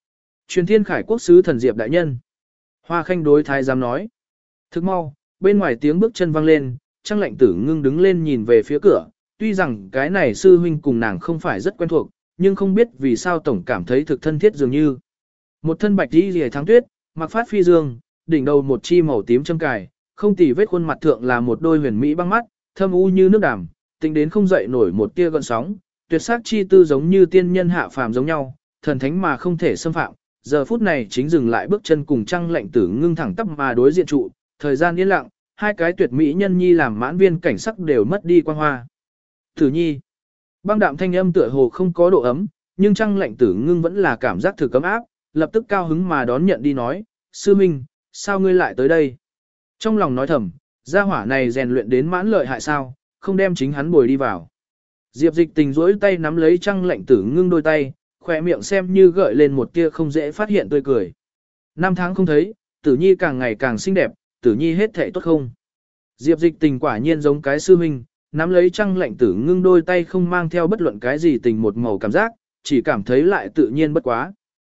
Truyền thiên khải quốc sứ thần Diệp đại nhân. Hoa khanh đối thái giám nói. Thức mau, bên ngoài tiếng bước chân vang lên, Trang Lệnh Tử Ngưng đứng lên nhìn về phía cửa, tuy rằng cái này sư huynh cùng nàng không phải rất quen thuộc, nhưng không biết vì sao tổng cảm thấy thực thân thiết dường như. Một thân bạch y liễu tháng tuyết, mặc phát phi dương, đỉnh đầu một chi màu tím châm cài, không tì vết khuôn mặt thượng là một đôi huyền mỹ băng mắt, thâm u như nước đàm, tính đến không dậy nổi một tia gợn sóng, tuyệt sắc chi tư giống như tiên nhân hạ phàm giống nhau, thần thánh mà không thể xâm phạm. Giờ phút này chính dừng lại bước chân cùng Trang Lệnh Tử Ngưng thẳng tắp mà đối diện trụ, thời gian yên lặng, hai cái tuyệt mỹ nhân nhi làm mãn viên cảnh sắc đều mất đi quang hoa. Tử nhi, băng đạm thanh âm tựa hồ không có độ ấm, nhưng Trang Lệnh Tử Ngưng vẫn là cảm giác thực ấm áp, lập tức cao hứng mà đón nhận đi nói, sư minh, sao ngươi lại tới đây? Trong lòng nói thầm, gia hỏa này rèn luyện đến mãn lợi hại sao, không đem chính hắn bồi đi vào. Diệp Dịch Tình duỗi tay nắm lấy Trang Lệnh Tử Ngưng đôi tay, khỏe miệng xem như gợi lên một tia không dễ phát hiện tươi cười. 5 tháng không thấy, Tử Nhi càng ngày càng xinh đẹp, Tử Nhi hết thảy tốt không? Diệp Dịch Tình quả nhiên giống cái sư huynh, nắm lấy Trang Lệnh Tử Ngưng đôi tay không mang theo bất luận cái gì tình một màu cảm giác, chỉ cảm thấy lại tự nhiên bất quá.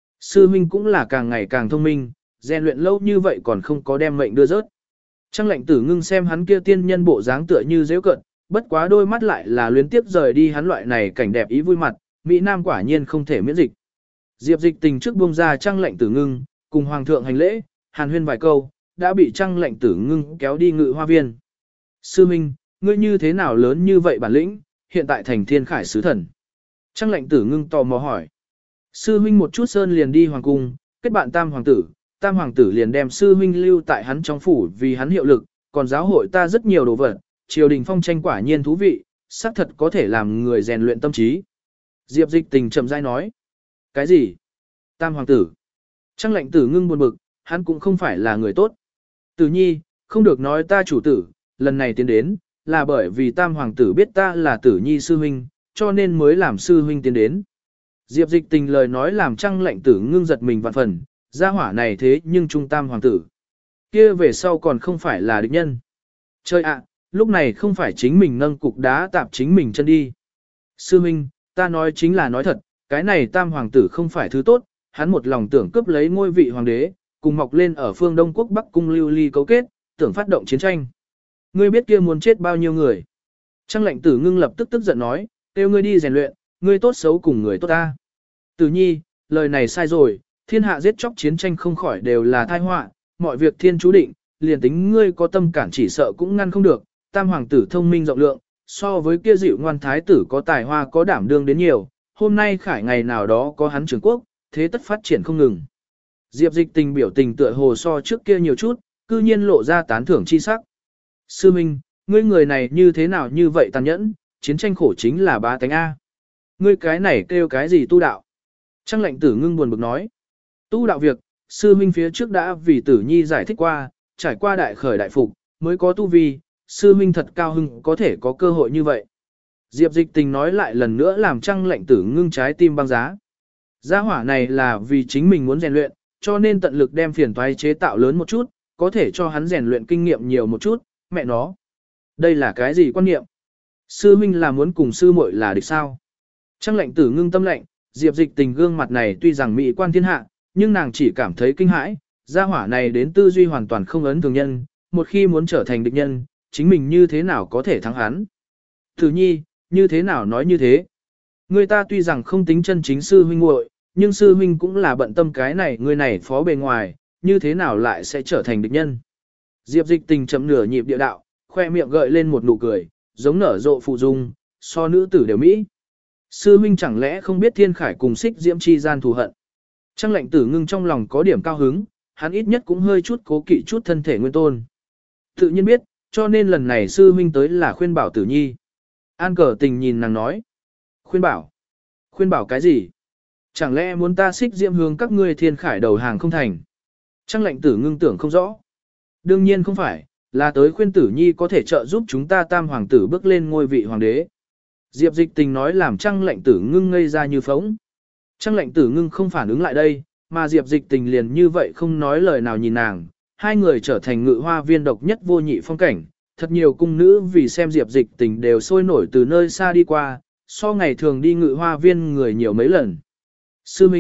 Sư huynh cũng là càng ngày càng thông minh, rèn luyện lâu như vậy còn không có đem mệnh đưa rớt. Trang Lệnh Tử Ngưng xem hắn kia tiên nhân bộ dáng tựa như giễu cợt, bất quá đôi mắt lại là luyến tiếp rời đi hắn loại này cảnh đẹp ý vui mặt, Mỹ Nam quả nhiên không thể miễn dịch. Diệp Dịch Tình trước buông ra Trang Lệnh Tử Ngưng, cùng Hoàng thượng hành lễ, hàn huyên vài câu, đã bị Trang Lệnh Tử Ngưng kéo đi Ngự Hoa Viên. Sư Minh, ngươi như thế nào lớn như vậy bản lĩnh, hiện tại thành thiên khải sứ thần. Trang Lệnh Tử Ngưng tò mò hỏi. Sư Minh một chút sơn liền đi Hoàng cung, kết bạn Tam Hoàng tử liền đem Sư Minh lưu tại hắn trong phủ vì hắn hiệu lực, còn giáo hội ta rất nhiều đồ vật, triều đình phong tranh quả nhiên thú vị, xác thật có thể làm người rèn luyện tâm trí. Diệp Dịch Tình chậm rãi nói. Cái gì? Tam Hoàng tử. Trang Lệnh Tử Ngưng buồn bực, hắn cũng không phải là người tốt. Tử Nhi, không được nói ta chủ tử, lần này tiến đến, là bởi vì Tam Hoàng tử biết ta là Tử Nhi sư huynh, cho nên mới làm sư huynh tiến đến. Diệp Dịch Tình lời nói làm Trang Lệnh Tử Ngưng giật mình vạn phần, gia hỏa này thế nhưng trung Tam Hoàng tử. Kia về sau còn không phải là địch nhân. Chơi ạ, lúc này không phải chính mình nâng cục đá tạp chính mình chân đi. Sư huynh, ta nói chính là nói thật, cái này Tam Hoàng tử không phải thứ tốt, hắn một lòng tưởng cướp lấy ngôi vị hoàng đế, cùng mọc lên ở phương Đông Quốc Bắc Cung lưu ly cấu kết, tưởng phát động chiến tranh. Ngươi biết kia muốn chết bao nhiêu người. Trang Lệnh Tử Ngưng lập tức tức giận nói, kêu ngươi đi rèn luyện, ngươi tốt xấu cùng người tốt ta. Tử Nhi, lời này sai rồi, thiên hạ giết chóc chiến tranh không khỏi đều là tai họa, mọi việc thiên chú định, liền tính ngươi có tâm cản chỉ sợ cũng ngăn không được. Tam Hoàng tử thông minh rộng lượng, so với kia dịu ngoan thái tử có tài hoa có đảm đương đến nhiều, hôm nay khải ngày nào đó có hắn trưởng quốc, thế tất phát triển không ngừng. Diệp Dịch Tình biểu tình tựa hồ so trước kia nhiều chút, cư nhiên lộ ra tán thưởng chi sắc. Sư Minh, ngươi người này như thế nào như vậy tàn nhẫn, chiến tranh khổ chính là bá tánh A. Ngươi cái này kêu cái gì tu đạo? Trang Lệnh Tử Ngưng buồn bực nói. Tu đạo việc, sư Minh phía trước đã vì Tử Nhi giải thích qua, trải qua đại khởi đại phục, mới có tu vi, sư Minh thật cao hưng có thể có cơ hội như vậy. Diệp Dịch Tình nói lại lần nữa làm Trang Lệnh Tử Ngưng trái tim băng giá. Gia hỏa này là vì chính mình muốn rèn luyện, cho nên tận lực đem phiền toái chế tạo lớn một chút, có thể cho hắn rèn luyện kinh nghiệm nhiều một chút, mẹ nó. Đây là cái gì quan niệm? Sư Minh là muốn cùng sư muội là địch sao? Trang Lệnh Tử Ngưng tâm lệnh, Diệp Dịch Tình gương mặt này tuy rằng mỹ quan thiên hạ, nhưng nàng chỉ cảm thấy kinh hãi, gia hỏa này đến tư duy hoàn toàn không ấn thường nhân, một khi muốn trở thành địch nhân, chính mình như thế nào có thể thắng hắn? Tử Nhi, như thế nào nói như thế? Người ta tuy rằng không tính chân chính sư huynh muội, nhưng sư huynh cũng là bận tâm cái này người này phó bề ngoài, như thế nào lại sẽ trở thành địch nhân? Diệp Dịch Tình chậm nửa nhịp địa đạo, khoe miệng gợi lên một nụ cười, giống nở rộ phụ dung, so nữ tử đều mỹ. Sư huynh chẳng lẽ không biết Thiên Khải cùng Xích Diễm chi gian thù hận? Trang Lệnh Tử Ngưng trong lòng có điểm cao hứng, hắn ít nhất cũng hơi chút cố kỵ chút thân thể nguyên tôn. Tự nhiên biết, cho nên lần này sư huynh tới là khuyên bảo Tử Nhi. An Cờ Tình nhìn nàng nói. Khuyên bảo? Khuyên bảo cái gì? Chẳng lẽ muốn ta Xích Diễm hướng các ngươi Thiên Khải đầu hàng không thành? Trang Lệnh Tử Ngưng tưởng không rõ. Đương nhiên không phải, là tới khuyên Tử Nhi có thể trợ giúp chúng ta Tam Hoàng tử bước lên ngôi vị hoàng đế. Diệp Dịch Tình nói làm Trang Lệnh Tử Ngưng ngây ra như phóng. Trang Lệnh Tử Ngưng không phản ứng lại đây, mà Diệp Dịch Tình liền như vậy không nói lời nào nhìn nàng. Hai người trở thành Ngự Hoa Viên độc nhất vô nhị phong cảnh, thật nhiều cung nữ vì xem Diệp Dịch Tình đều sôi nổi từ nơi xa đi qua, so ngày thường đi Ngự Hoa Viên người nhiều mấy lần. Sư Minh,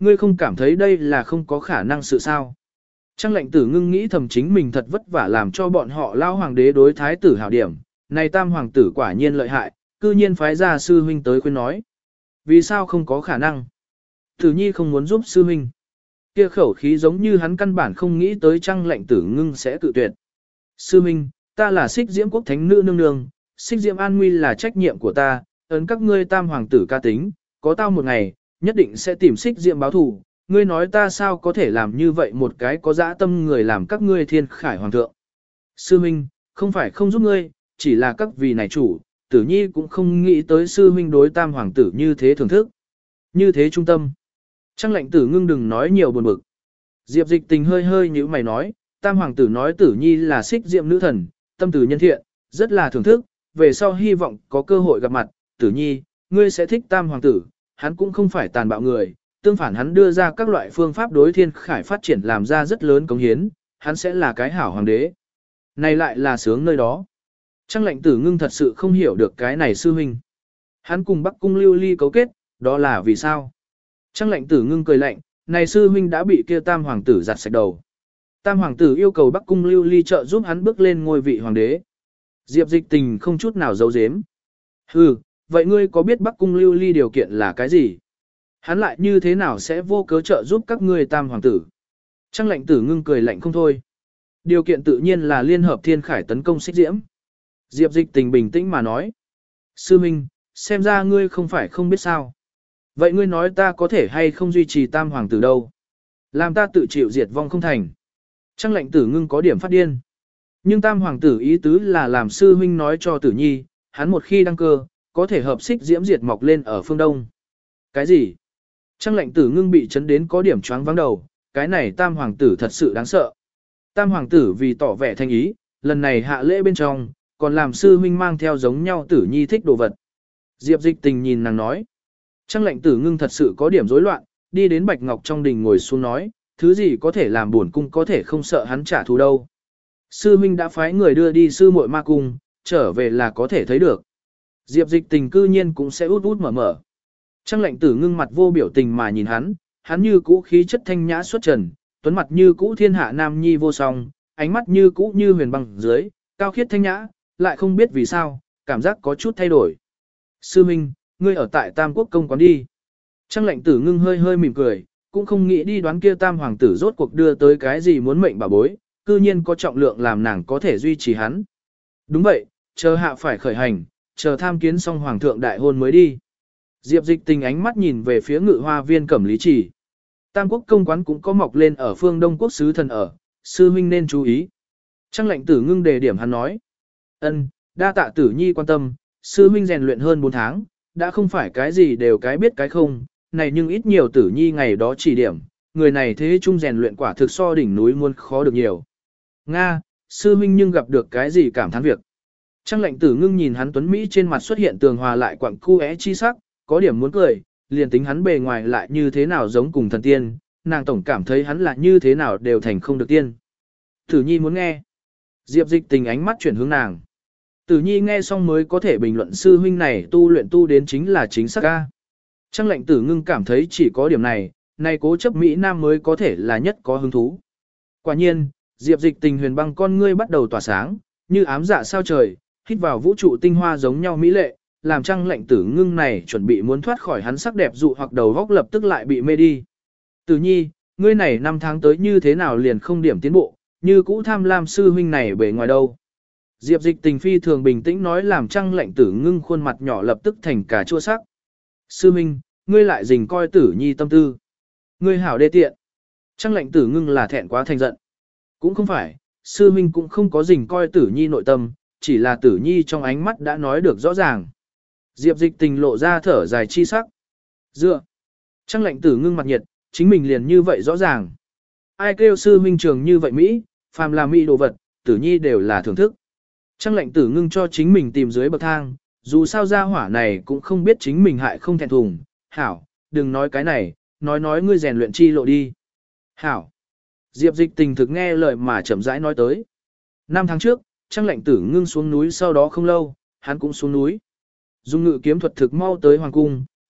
ngươi không cảm thấy đây là không có khả năng sự sao. Trang lệnh tử ngưng nghĩ thầm chính mình thật vất vả làm cho bọn họ lao hoàng đế đối thái tử hảo điểm, này tam hoàng tử quả nhiên lợi hại, cư nhiên phái ra sư huynh tới khuyên nói. Vì sao không có khả năng? Tử nhi không muốn giúp sư huynh. Kia khẩu khí giống như hắn căn bản không nghĩ tới Trang lệnh tử ngưng sẽ cự tuyệt. Sư huynh, ta là Xích Diễm quốc thánh nữ nương nương, Xích Diễm an nguy là trách nhiệm của ta, ấn các ngươi tam hoàng tử ca tính, có tao một ngày, nhất định sẽ tìm Xích Diễm báo thù. Ngươi nói ta sao có thể làm như vậy một cái có dã tâm người làm các ngươi thiên khải hoàng thượng. Sư huynh, không phải không giúp ngươi, chỉ là các vị này chủ, tử nhi cũng không nghĩ tới sư huynh đối tam hoàng tử như thế thưởng thức. Như thế trung tâm. Trang lệnh tử ngưng đừng nói nhiều buồn bực. Diệp dịch tình hơi hơi như mày nói, tam hoàng tử nói tử nhi là Xích Diệm nữ thần, tâm tử nhân thiện, rất là thưởng thức, về sau hy vọng có cơ hội gặp mặt, tử nhi, ngươi sẽ thích tam hoàng tử, hắn cũng không phải tàn bạo người, tương phản hắn đưa ra các loại phương pháp đối thiên khải phát triển làm ra rất lớn cống hiến, hắn sẽ là cái hảo hoàng đế. Này lại là sướng nơi đó. Trang lệnh tử ngưng thật sự không hiểu được cái này sư huynh. Hắn cùng Bắc Cung Lưu Ly cấu kết, đó là vì sao? Trang lệnh tử ngưng cười lạnh, này sư huynh đã bị kia tam hoàng tử giặt sạch đầu. Tam hoàng tử yêu cầu Bắc Cung Lưu Ly trợ giúp hắn bước lên ngôi vị hoàng đế. Diệp dịch tình không chút nào giấu giếm. Hừ, vậy ngươi có biết Bắc Cung Lưu Ly điều kiện là cái gì? Hắn lại như thế nào sẽ vô cớ trợ giúp các ngươi tam hoàng tử? Trang lệnh tử ngưng cười lạnh không thôi. Điều kiện tự nhiên là liên hợp thiên khải tấn công Xích Diễm. Diệp dịch tình bình tĩnh mà nói. Sư Minh, xem ra ngươi không phải không biết sao. Vậy ngươi nói ta có thể hay không duy trì tam hoàng tử đâu? Làm ta tự chịu diệt vong không thành. Trang lệnh tử ngưng có điểm phát điên. Nhưng tam hoàng tử ý tứ là làm sư huynh nói cho tử nhi, hắn một khi đăng cơ, có thể hợp Xích Diễm diệt mọc lên ở phương Đông. Cái gì? Trang lệnh tử ngưng bị chấn đến có điểm choáng vắng đầu, cái này tam hoàng tử thật sự đáng sợ. Tam hoàng tử vì tỏ vẻ thành ý, lần này hạ lễ bên trong, còn làm sư huynh mang theo giống nhau tử nhi thích đồ vật. Diệp dịch tình nhìn nàng nói. Trang lệnh tử ngưng thật sự có điểm rối loạn, đi đến Bạch Ngọc trong đình ngồi xuống nói, thứ gì có thể làm buồn cung có thể không sợ hắn trả thù đâu. Sư huynh đã phái người đưa đi sư muội ma cung, trở về là có thể thấy được. Diệp dịch tình cư nhiên cũng sẽ út út mở mở. Trang lệnh tử ngưng mặt vô biểu tình mà nhìn hắn như cũ khí chất thanh nhã xuất trần, tuấn mặt như cũ thiên hạ nam nhi vô song, ánh mắt như cũ như huyền băng dưới, cao khiết thanh nhã, lại không biết vì sao, cảm giác có chút thay đổi. Sư Minh, ngươi ở tại Tam Quốc công quán đi. Trang lệnh tử ngưng hơi hơi mỉm cười, cũng không nghĩ đi đoán kia tam hoàng tử rốt cuộc đưa tới cái gì muốn mệnh bà bối, cư nhiên có trọng lượng làm nàng có thể duy trì hắn. Đúng vậy, chờ hạ phải khởi hành, chờ tham kiến xong hoàng thượng đại hôn mới đi. Diệp dịch tình ánh mắt nhìn về phía Ngự Hoa Viên Cẩm Lý Trì. Tam Quốc công quán cũng có mọc lên ở phương Đông Quốc sứ thần ở, sư huynh nên chú ý. Trang lệnh tử ngưng đề điểm hắn nói. Ân, đa tạ tử nhi quan tâm, sư huynh rèn luyện hơn 4 tháng, đã không phải cái gì đều cái biết cái không, này nhưng ít nhiều tử nhi ngày đó chỉ điểm, người này thế chung rèn luyện quả thực so đỉnh núi muôn khó được nhiều. Nga, sư huynh nhưng gặp được cái gì cảm thán việc. Trang lệnh tử ngưng nhìn hắn tuấn Mỹ trên mặt xuất hiện tường hòa lại quặng cu é chi sắc, có điểm muốn cười, liền tính hắn bề ngoài lại như thế nào giống cùng thần tiên, nàng tổng cảm thấy hắn là như thế nào đều thành không được tiên. Tử nhi muốn nghe. Diệp dịch tình ánh mắt chuyển hướng nàng. Tử nhi nghe xong mới có thể bình luận sư huynh này tu luyện tu đến chính là chính xác ca. Trang lệnh tử ngưng cảm thấy chỉ có điểm này, này cố chấp Mỹ Nam mới có thể là nhất có hứng thú. Quả nhiên, Diệp dịch tình huyền băng con ngươi bắt đầu tỏa sáng, như ám dạ sao trời, hít vào vũ trụ tinh hoa giống nhau mỹ lệ, làm Trang lệnh tử ngưng này chuẩn bị muốn thoát khỏi hắn sắc đẹp dụ hoặc đầu góc lập tức lại bị mê đi. Tử nhi, ngươi này 5 tháng tới như thế nào liền không điểm tiến bộ, như cũ tham lam sư huynh này bề ngoài đâu. Diệp dịch tình phi thường bình tĩnh nói làm Trang lệnh tử ngưng khuôn mặt nhỏ lập tức thành cả chua sắc. Sư huynh, ngươi lại dình coi tử nhi tâm tư. Ngươi hảo đê tiện. Trang lệnh tử ngưng là thẹn quá thành giận. Cũng không phải, sư huynh cũng không có dình coi tử nhi nội tâm, chỉ là tử nhi trong ánh mắt đã nói được rõ ràng. Diệp dịch tình lộ ra thở dài chi sắc. Dựa. Trang lệnh tử ngưng mặt nhiệt, chính mình liền như vậy rõ ràng. Ai kêu sư huynh trường như vậy Mỹ, phàm là Mỹ đồ vật, tử nhi đều là thưởng thức. Trang lệnh tử ngưng cho chính mình tìm dưới bậc thang, dù sao gia hỏa này cũng không biết chính mình hại không thẹn thùng. Hảo, đừng nói cái này, nói ngươi rèn luyện chi lộ đi. Hảo. Diệp dịch tình thực nghe lời mà chậm rãi nói tới. 5 tháng trước, Trang lệnh tử ngưng xuống núi sau đó không lâu, hắn cũng xuống núi. Dung ngự kiếm thuật thực mau tới hoàng cung,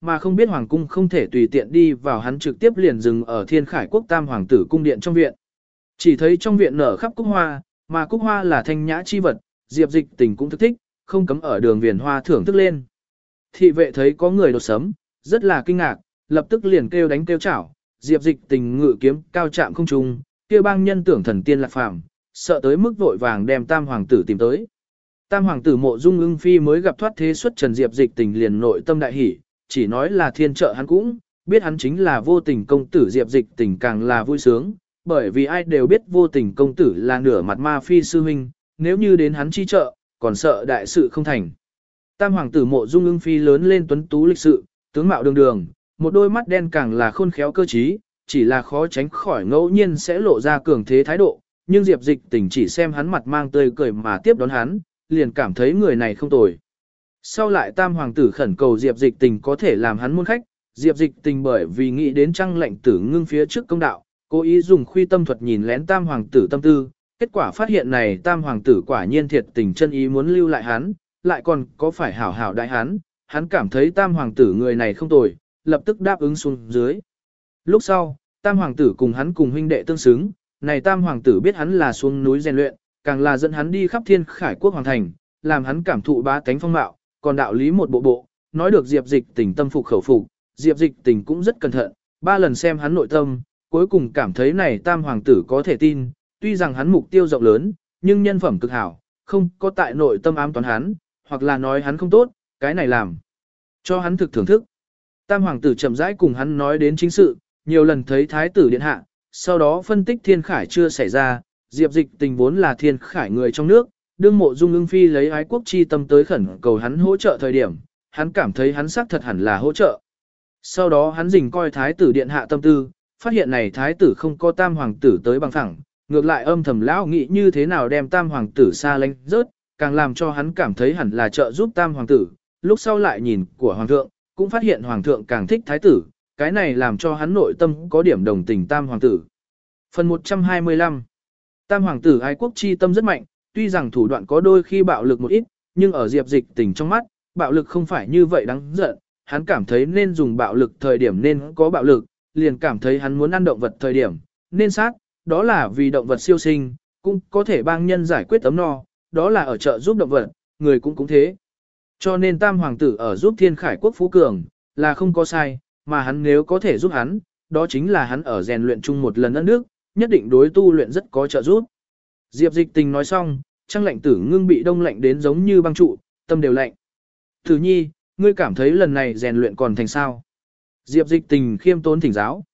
mà không biết hoàng cung không thể tùy tiện đi vào, hắn trực tiếp liền dừng ở Thiên Khải Quốc Tam hoàng tử cung điện trong viện. Chỉ thấy trong viện nở khắp cúc hoa, mà cúc hoa là thanh nhã chi vật, Diệp Dịch Tình cũng thức thích, không cấm ở đường viền hoa thưởng thức lên. Thị vệ thấy có người đột sấm, rất là kinh ngạc, lập tức liền kêu đánh kêu chảo, Diệp Dịch Tình ngự kiếm cao chạm không trung, kia bang nhân tưởng thần tiên lạc phàm, sợ tới mức vội vàng đem Tam hoàng tử tìm tới. Tam hoàng tử Mộ Dung Ưng Phi mới gặp thoát thế xuất trần, Diệp Dịch Tình liền nội tâm đại hỉ, chỉ nói là thiên trợ hắn cũng, biết hắn chính là Vô Tình công tử, Diệp Dịch Tình càng là vui sướng, bởi vì ai đều biết Vô Tình công tử là nửa mặt ma phi sư huynh, nếu như đến hắn chi trợ, còn sợ đại sự không thành. Tam hoàng tử Mộ Dung Ưng Phi lớn lên tuấn tú lịch sự, tướng mạo đường đường, một đôi mắt đen càng là khôn khéo cơ trí, chỉ là khó tránh khỏi ngẫu nhiên sẽ lộ ra cường thế thái độ, nhưng Diệp Dịch Tình chỉ xem hắn mặt mang tươi cười mà tiếp đón hắn, liền cảm thấy người này không tồi. Sau lại Tam hoàng tử khẩn cầu Diệp Dịch Tình có thể làm hắn môn khách, Diệp Dịch Tình bởi vì nghĩ đến Trăng Lệnh Tử Ngưng phía trước công đạo, cố ý dùng khuy tâm thuật nhìn lén Tam hoàng tử tâm tư, kết quả phát hiện này Tam hoàng tử quả nhiên thiệt tình chân ý muốn lưu lại hắn, lại còn có phải hảo hảo đại hắn cảm thấy Tam hoàng tử người này không tồi, lập tức đáp ứng xuống dưới. Lúc sau, Tam hoàng tử cùng hắn cùng huynh đệ tương xứng, này Tam hoàng tử biết hắn là xuống núi rèn luyện, càng là dẫn hắn đi khắp Thiên Khải Quốc hoàng thành, làm hắn cảm thụ bá tánh phong mạo, còn đạo lý một bộ bộ, nói được Diệp Dịch Tình tâm phục khẩu phục, Diệp Dịch Tình cũng rất cẩn thận, 3 lần xem hắn nội tâm, cuối cùng cảm thấy này Tam hoàng tử có thể tin, tuy rằng hắn mục tiêu rộng lớn, nhưng nhân phẩm cực hảo, không có tại nội tâm ám toán hắn, hoặc là nói hắn không tốt, cái này làm cho hắn thực thưởng thức. Tam hoàng tử chậm rãi cùng hắn nói đến chính sự, nhiều lần thấy thái tử điện hạ, sau đó phân tích Thiên Khải chưa xảy ra, Diệp Dịch Tình vốn là Thiên Khải người trong nước, đương Mộ Dung Ưng Phi lấy ái quốc chi tâm tới khẩn cầu hắn hỗ trợ thời điểm, hắn cảm thấy hắn xác thật hẳn là hỗ trợ. Sau đó hắn dình coi thái tử điện hạ tâm tư, phát hiện này thái tử không có Tam hoàng tử tới bằng thẳng, ngược lại âm thầm lão nghĩ như thế nào đem Tam hoàng tử xa lánh rớt, càng làm cho hắn cảm thấy hẳn là trợ giúp Tam hoàng tử, lúc sau lại nhìn của hoàng thượng, cũng phát hiện hoàng thượng càng thích thái tử, cái này làm cho hắn nội tâm có điểm đồng tình Tam hoàng tử. Phần 125. Tam hoàng tử ái quốc chi tâm rất mạnh, tuy rằng thủ đoạn có đôi khi bạo lực một ít, nhưng ở Diệp Dịch Tình trong mắt, bạo lực không phải như vậy đáng giận, hắn cảm thấy nên dùng bạo lực thời điểm nên có bạo lực, liền cảm thấy hắn muốn ăn động vật thời điểm, nên sát, đó là vì động vật siêu sinh, cũng có thể bang nhân giải quyết ấm no, đó là ở chợ giúp động vật, người cũng thế. Cho nên Tam hoàng tử ở giúp Thiên Khải Quốc phú cường, là không có sai, mà hắn nếu có thể giúp hắn, đó chính là hắn ở rèn luyện chung một lần đất nước, nhất định đối tu luyện rất có trợ giúp. Diệp Dịch Tình nói xong, Trăng Lệnh Tử Ngưng bị đông lạnh đến giống như băng trụ, tâm đều lạnh. Tử nhi, ngươi cảm thấy lần này rèn luyện còn thành sao? Diệp Dịch Tình khiêm tốn thỉnh giáo.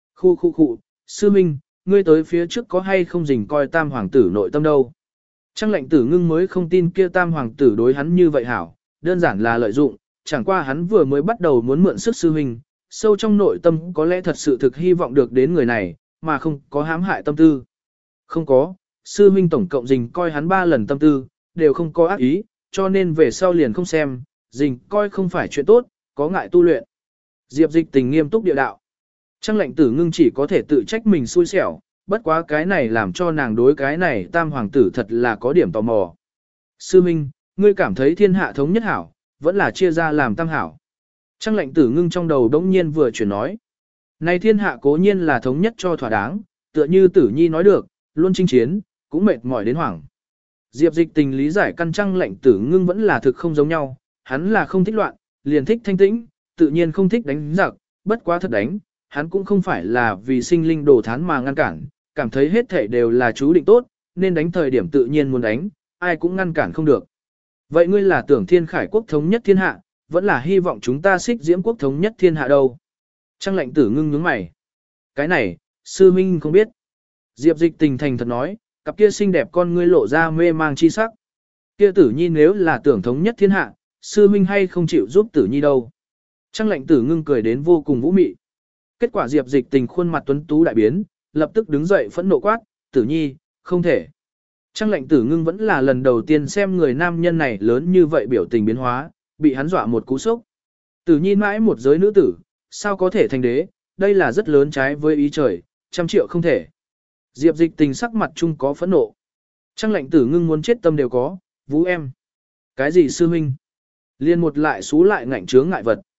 Khu, sư minh, ngươi tới phía trước có hay không rình coi Tam hoàng tử nội tâm đâu? Trăng Lệnh Tử Ngưng mới không tin kia Tam hoàng tử đối hắn như vậy hảo, đơn giản là lợi dụng, chẳng qua hắn vừa mới bắt đầu muốn mượn sức sư huynh, sâu trong nội tâm có lẽ thật sự thực hy vọng được đến người này, mà không có hãm hại tâm tư. Không có, sư huynh tổng cộng rình coi hắn 3 lần tâm tư, đều không có ác ý, cho nên về sau liền không xem, rình coi không phải chuyện tốt, có ngại tu luyện. Diệp Dịch Tình nghiêm túc địa đạo. Trăng Lệnh Tử Ngưng chỉ có thể tự trách mình xui xẻo, bất quá cái này làm cho nàng đối cái này Tam hoàng tử thật là có điểm tò mò. Sư huynh, ngươi cảm thấy thiên hạ thống nhất hảo, vẫn là chia ra làm tam hảo. Trăng Lệnh Tử Ngưng trong đầu đống nhiên vừa chuyển nói. Này thiên hạ cố nhiên là thống nhất cho thỏa đáng, tựa như Tử Nhi nói được, luôn chinh chiến, cũng mệt mỏi đến hoảng. Diệp Dịch Tình lý giải căn Trăng Lệnh Tử Ngưng vẫn là thực không giống nhau, hắn là không thích loạn, liền thích thanh tĩnh, tự nhiên không thích đánh giặc, bất quá thật đánh, hắn cũng không phải là vì sinh linh đồ thán mà ngăn cản, cảm thấy hết thể đều là chú định tốt, nên đánh thời điểm tự nhiên muốn đánh, ai cũng ngăn cản không được. Vậy ngươi là tưởng Thiên Khải Quốc thống nhất thiên hạ, vẫn là hy vọng chúng ta xích Diễm Quốc thống nhất thiên hạ đâu? Trăng Lệnh Tử Ngưng nhướng mày. Cái này, sư minh không biết. Diệp Dịch Tình thành thật nói, cặp kia xinh đẹp con ngươi lộ ra mê mang chi sắc. Kia Tử Nhi nếu là tưởng thống nhất thiên hạ, sư minh hay không chịu giúp Tử Nhi đâu? Trăng Lệnh Tử Ngưng cười đến vô cùng vũ mị. Kết quả Diệp Dịch Tình khuôn mặt tuấn tú đại biến, lập tức đứng dậy phẫn nộ quát, Tử Nhi, không thể. Trăng Lệnh Tử Ngưng vẫn là lần đầu tiên xem người nam nhân này lớn như vậy biểu tình biến hóa, bị hắn dọa một cú sốc. Tử Nhi mãi một giới nữ tử, sao có thể thành đế, đây là rất lớn trái với ý trời, 100 triệu không thể. Diệp Dịch Tình sắc mặt chung có phẫn nộ. Trăng Lệnh Tử Ngưng muốn chết tâm đều có, vũ em. Cái gì sư huynh? Liên một lại xú lại ngạnh chướng ngại vật.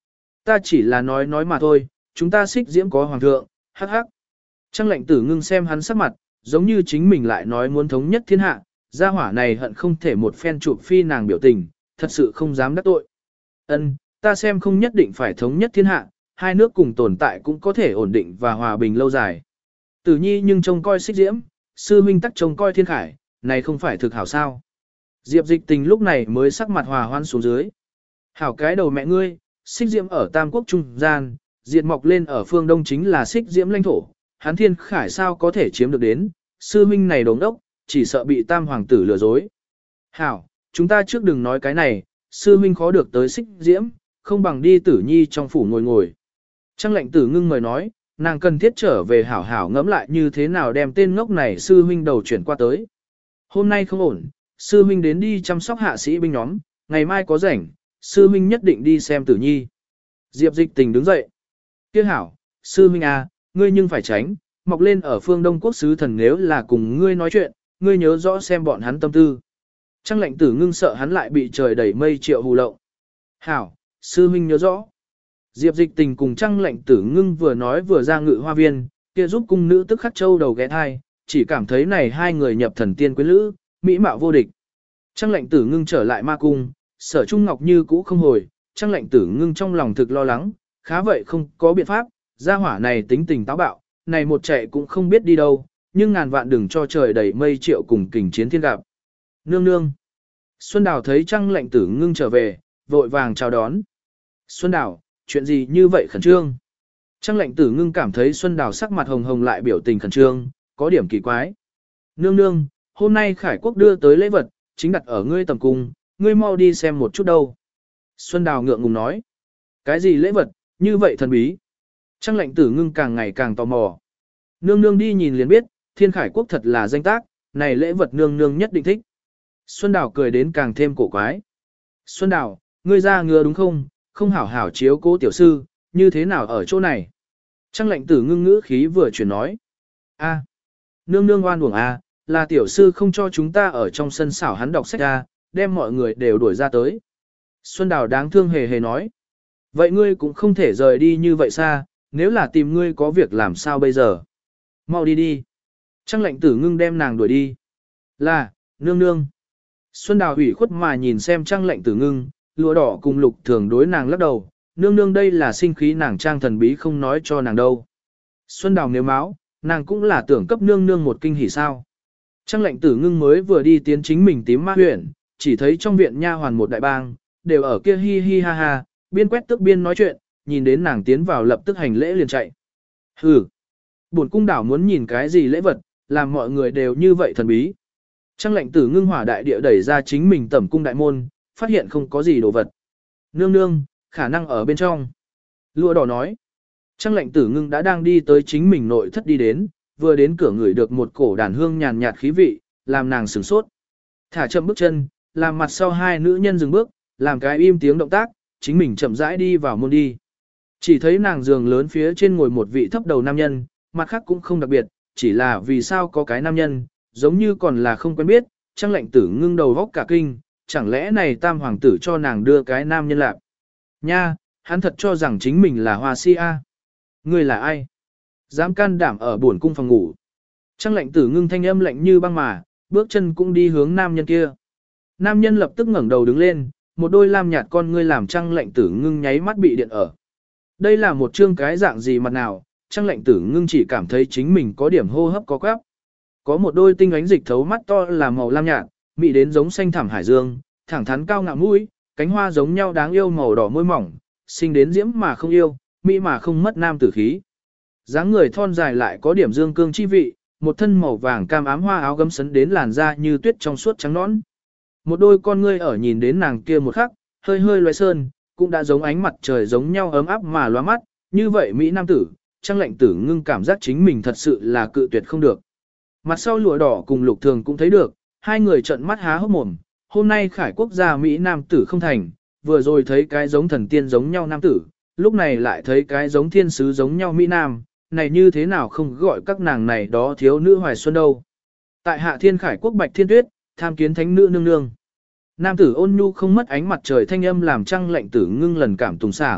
Ta chỉ là nói mà thôi, chúng ta xích diễm có hoàng thượng, hắc hắc. Trăng lệnh tử ngưng xem hắn sắc mặt, giống như chính mình lại nói muốn thống nhất thiên hạ, gia hỏa này hận không thể một phen chụp phi nàng biểu tình, thật sự không dám đắc tội. Ân, ta xem không nhất định phải thống nhất thiên hạ, hai nước cùng tồn tại cũng có thể ổn định và hòa bình lâu dài. Tử nhi nhưng trông coi xích diễm, sư huynh tắc trông coi thiên khải, này không phải thực hảo sao. Diệp dịch tình lúc này mới sắc mặt hòa hoan xuống dưới. Hảo cái đầu mẹ ngươi, xích diễm ở Tam Quốc trung gian, diệt mọc lên ở phương Đông chính là xích diễm lãnh thổ, hắn thiên khải sao có thể chiếm được đến, sư huynh này đống đốc, chỉ sợ bị Tam Hoàng tử lừa dối. Hảo, chúng ta trước đừng nói cái này, sư huynh khó được tới xích diễm, không bằng đi Tử nhi trong phủ ngồi ngồi. Trăng lệnh tử ngưng mời nói, nàng cần thiết trở về hảo hảo ngẫm lại như thế nào đem tên ngốc này sư huynh đầu chuyển qua tới. Hôm nay không ổn, sư huynh đến đi chăm sóc hạ sĩ binh nhóm, ngày mai có rảnh, sư huynh nhất định đi xem Tử nhi. Diệp dịch tình đứng dậy. Tiếc hảo, sư huynh à, ngươi nhưng phải tránh, mọc lên ở phương Đông quốc sứ thần nếu là cùng ngươi nói chuyện, ngươi nhớ rõ xem bọn hắn tâm tư. Trăng lệnh tử ngưng sợ hắn lại bị trời đẩy mây triệu hù lộng. Hảo, sư huynh nhớ rõ. Diệp dịch tình cùng trăng lệnh tử ngưng vừa nói vừa ra ngự hoa viên, kia giúp cung nữ tức khắc châu đầu ghé thai, chỉ cảm thấy này hai người nhập thần tiên quyến lữ, mỹ mạo vô địch. Trăng lệnh tử ngưng trở lại ma cung, Sở Trung Ngọc như cũ không hồi, trăng lệnh tử ngưng trong lòng thực lo lắng, khá vậy không có biện pháp, gia hỏa này tính tình táo bạo, này một chạy cũng không biết đi đâu, nhưng ngàn vạn đừng cho trời đầy mây triệu cùng kình chiến thiên gặp. Nương nương. Xuân Đào thấy trăng lệnh tử ngưng trở về, vội vàng chào đón. Xuân Đào, chuyện gì như vậy khẩn trương? Trăng lệnh tử ngưng cảm thấy Xuân Đào sắc mặt hồng hồng lại biểu tình khẩn trương, có điểm kỳ quái. Nương nương, hôm nay Khải Quốc đưa tới lễ vật, chính đặt ở ngươi tầm cung, ngươi mau đi xem một chút đâu. Xuân Đào ngượng ngùng nói. Cái gì lễ vật, như vậy thần bí? Trăng lệnh tử ngưng càng ngày càng tò mò. Nương nương đi nhìn liền biết, Thiên Khải Quốc thật là danh tác, này lễ vật nương nương nhất định thích. Xuân Đào cười đến càng thêm cổ quái. Xuân Đào, ngươi ra ngựa đúng không? Không hảo hảo chiếu cố tiểu sư, như thế nào ở chỗ này? Trăng lệnh tử ngưng ngữ khí vừa chuyển nói. A, nương nương oan uổng a, là tiểu sư không cho chúng ta ở trong sân xảo hắn đọc sách a, đem mọi người đều đuổi ra tới. Xuân Đào đáng thương hề hề nói. Vậy ngươi cũng không thể rời đi như vậy xa, nếu là tìm ngươi có việc làm sao bây giờ? Mau đi đi. Trăng lệnh tử ngưng đem nàng đuổi đi. Là, nương nương. Xuân Đào ủy khuất mà nhìn xem trăng lệnh tử ngưng, lụa đỏ cùng lục thường đối nàng lắc đầu, nương nương đây là sinh khí nàng trang thần bí không nói cho nàng đâu. Xuân Đào nếu máu, nàng cũng là tưởng cấp nương nương một kinh hỉ sao. Trăng lệnh tử ngưng mới vừa đi tiến chính mình tím ma huyện, chỉ thấy trong viện nha hoàn một đại bang, đều ở kia hi hi ha ha, biên quét tức biên nói chuyện, nhìn đến nàng tiến vào lập tức hành lễ liền chạy. Hừ, bổn cung đảo muốn nhìn cái gì lễ vật, làm mọi người đều như vậy thần bí. Trăng lệnh tử ngưng hỏa đại địa đẩy ra chính mình tẩm cung đại môn, phát hiện không có gì đồ vật. Nương nương, khả năng ở bên trong. Lụa đỏ nói. Trăng lệnh tử ngưng đã đang đi tới chính mình nội thất đi đến, vừa đến cửa ngửi được một cổ đàn hương nhàn nhạt khí vị, làm nàng sửng sốt. Thả chậm bước chân, làm mặt sau hai nữ nhân dừng bước, làm cái im tiếng động tác, chính mình chậm rãi đi vào môn đi. Chỉ thấy nàng giường lớn phía trên ngồi một vị thấp đầu nam nhân, mặt khác cũng không đặc biệt, chỉ là vì sao có cái nam nhân, giống như còn là không quen biết, trăng lệnh tử ngưng đầu góc cả kinh, chẳng lẽ này tam hoàng tử cho nàng đưa cái nam nhân lạc. Nha, hắn thật cho rằng chính mình là hoa si a. Ngươi là ai? Dám can đảm ở buồn cung phòng ngủ. Trăng lệnh tử ngưng thanh âm lạnh như băng mà, bước chân cũng đi hướng nam nhân kia. Nam nhân lập tức ngẩng đầu đứng lên, một đôi lam nhạt con ngươi làm trăng lệnh tử ngưng nháy mắt bị điện ở. Đây là một chương cái dạng gì mặt nào, trăng lệnh tử ngưng chỉ cảm thấy chính mình có điểm hô hấp có quáp. Có một đôi tinh ánh dịch thấu mắt to là màu lam nhạt, mị đến giống xanh thẳm hải dương, thẳng thắn cao ngạo mũi, cánh hoa giống nhau đáng yêu màu đỏ môi mỏng, sinh đến diễm mà không yêu, mỹ mà không mất nam tử khí. Dáng người thon dài lại có điểm dương cương chi vị, một thân màu vàng cam ám hoa áo gấm sấn đến làn da như tuyết trong suốt trắng nõn. Một đôi con ngươi ở nhìn đến nàng kia một khắc, hơi hơi loé sơn, cũng đã giống ánh mặt trời giống nhau ấm áp mà lóa mắt, như vậy mỹ nam tử, trăng lệnh tử ngưng cảm giác chính mình thật sự là cự tuyệt không được. Mặt sau lụa đỏ cùng lục thường cũng thấy được, hai người trợn mắt há hốc mồm, hôm nay Khải Quốc gia mỹ nam tử không thành, vừa rồi thấy cái giống thần tiên giống nhau nam tử, lúc này lại thấy cái giống thiên sứ giống nhau mỹ nam, này như thế nào không gọi các nàng này đó thiếu nữ hoài xuân đâu. Tại hạ thiên Khải Quốc bạch thiên tuyết, tham kiến thánh nữ nương nương. Nam tử ôn nhu không mất ánh mặt trời thanh âm làm trăng lệnh tử ngưng lần cảm tùng sảng,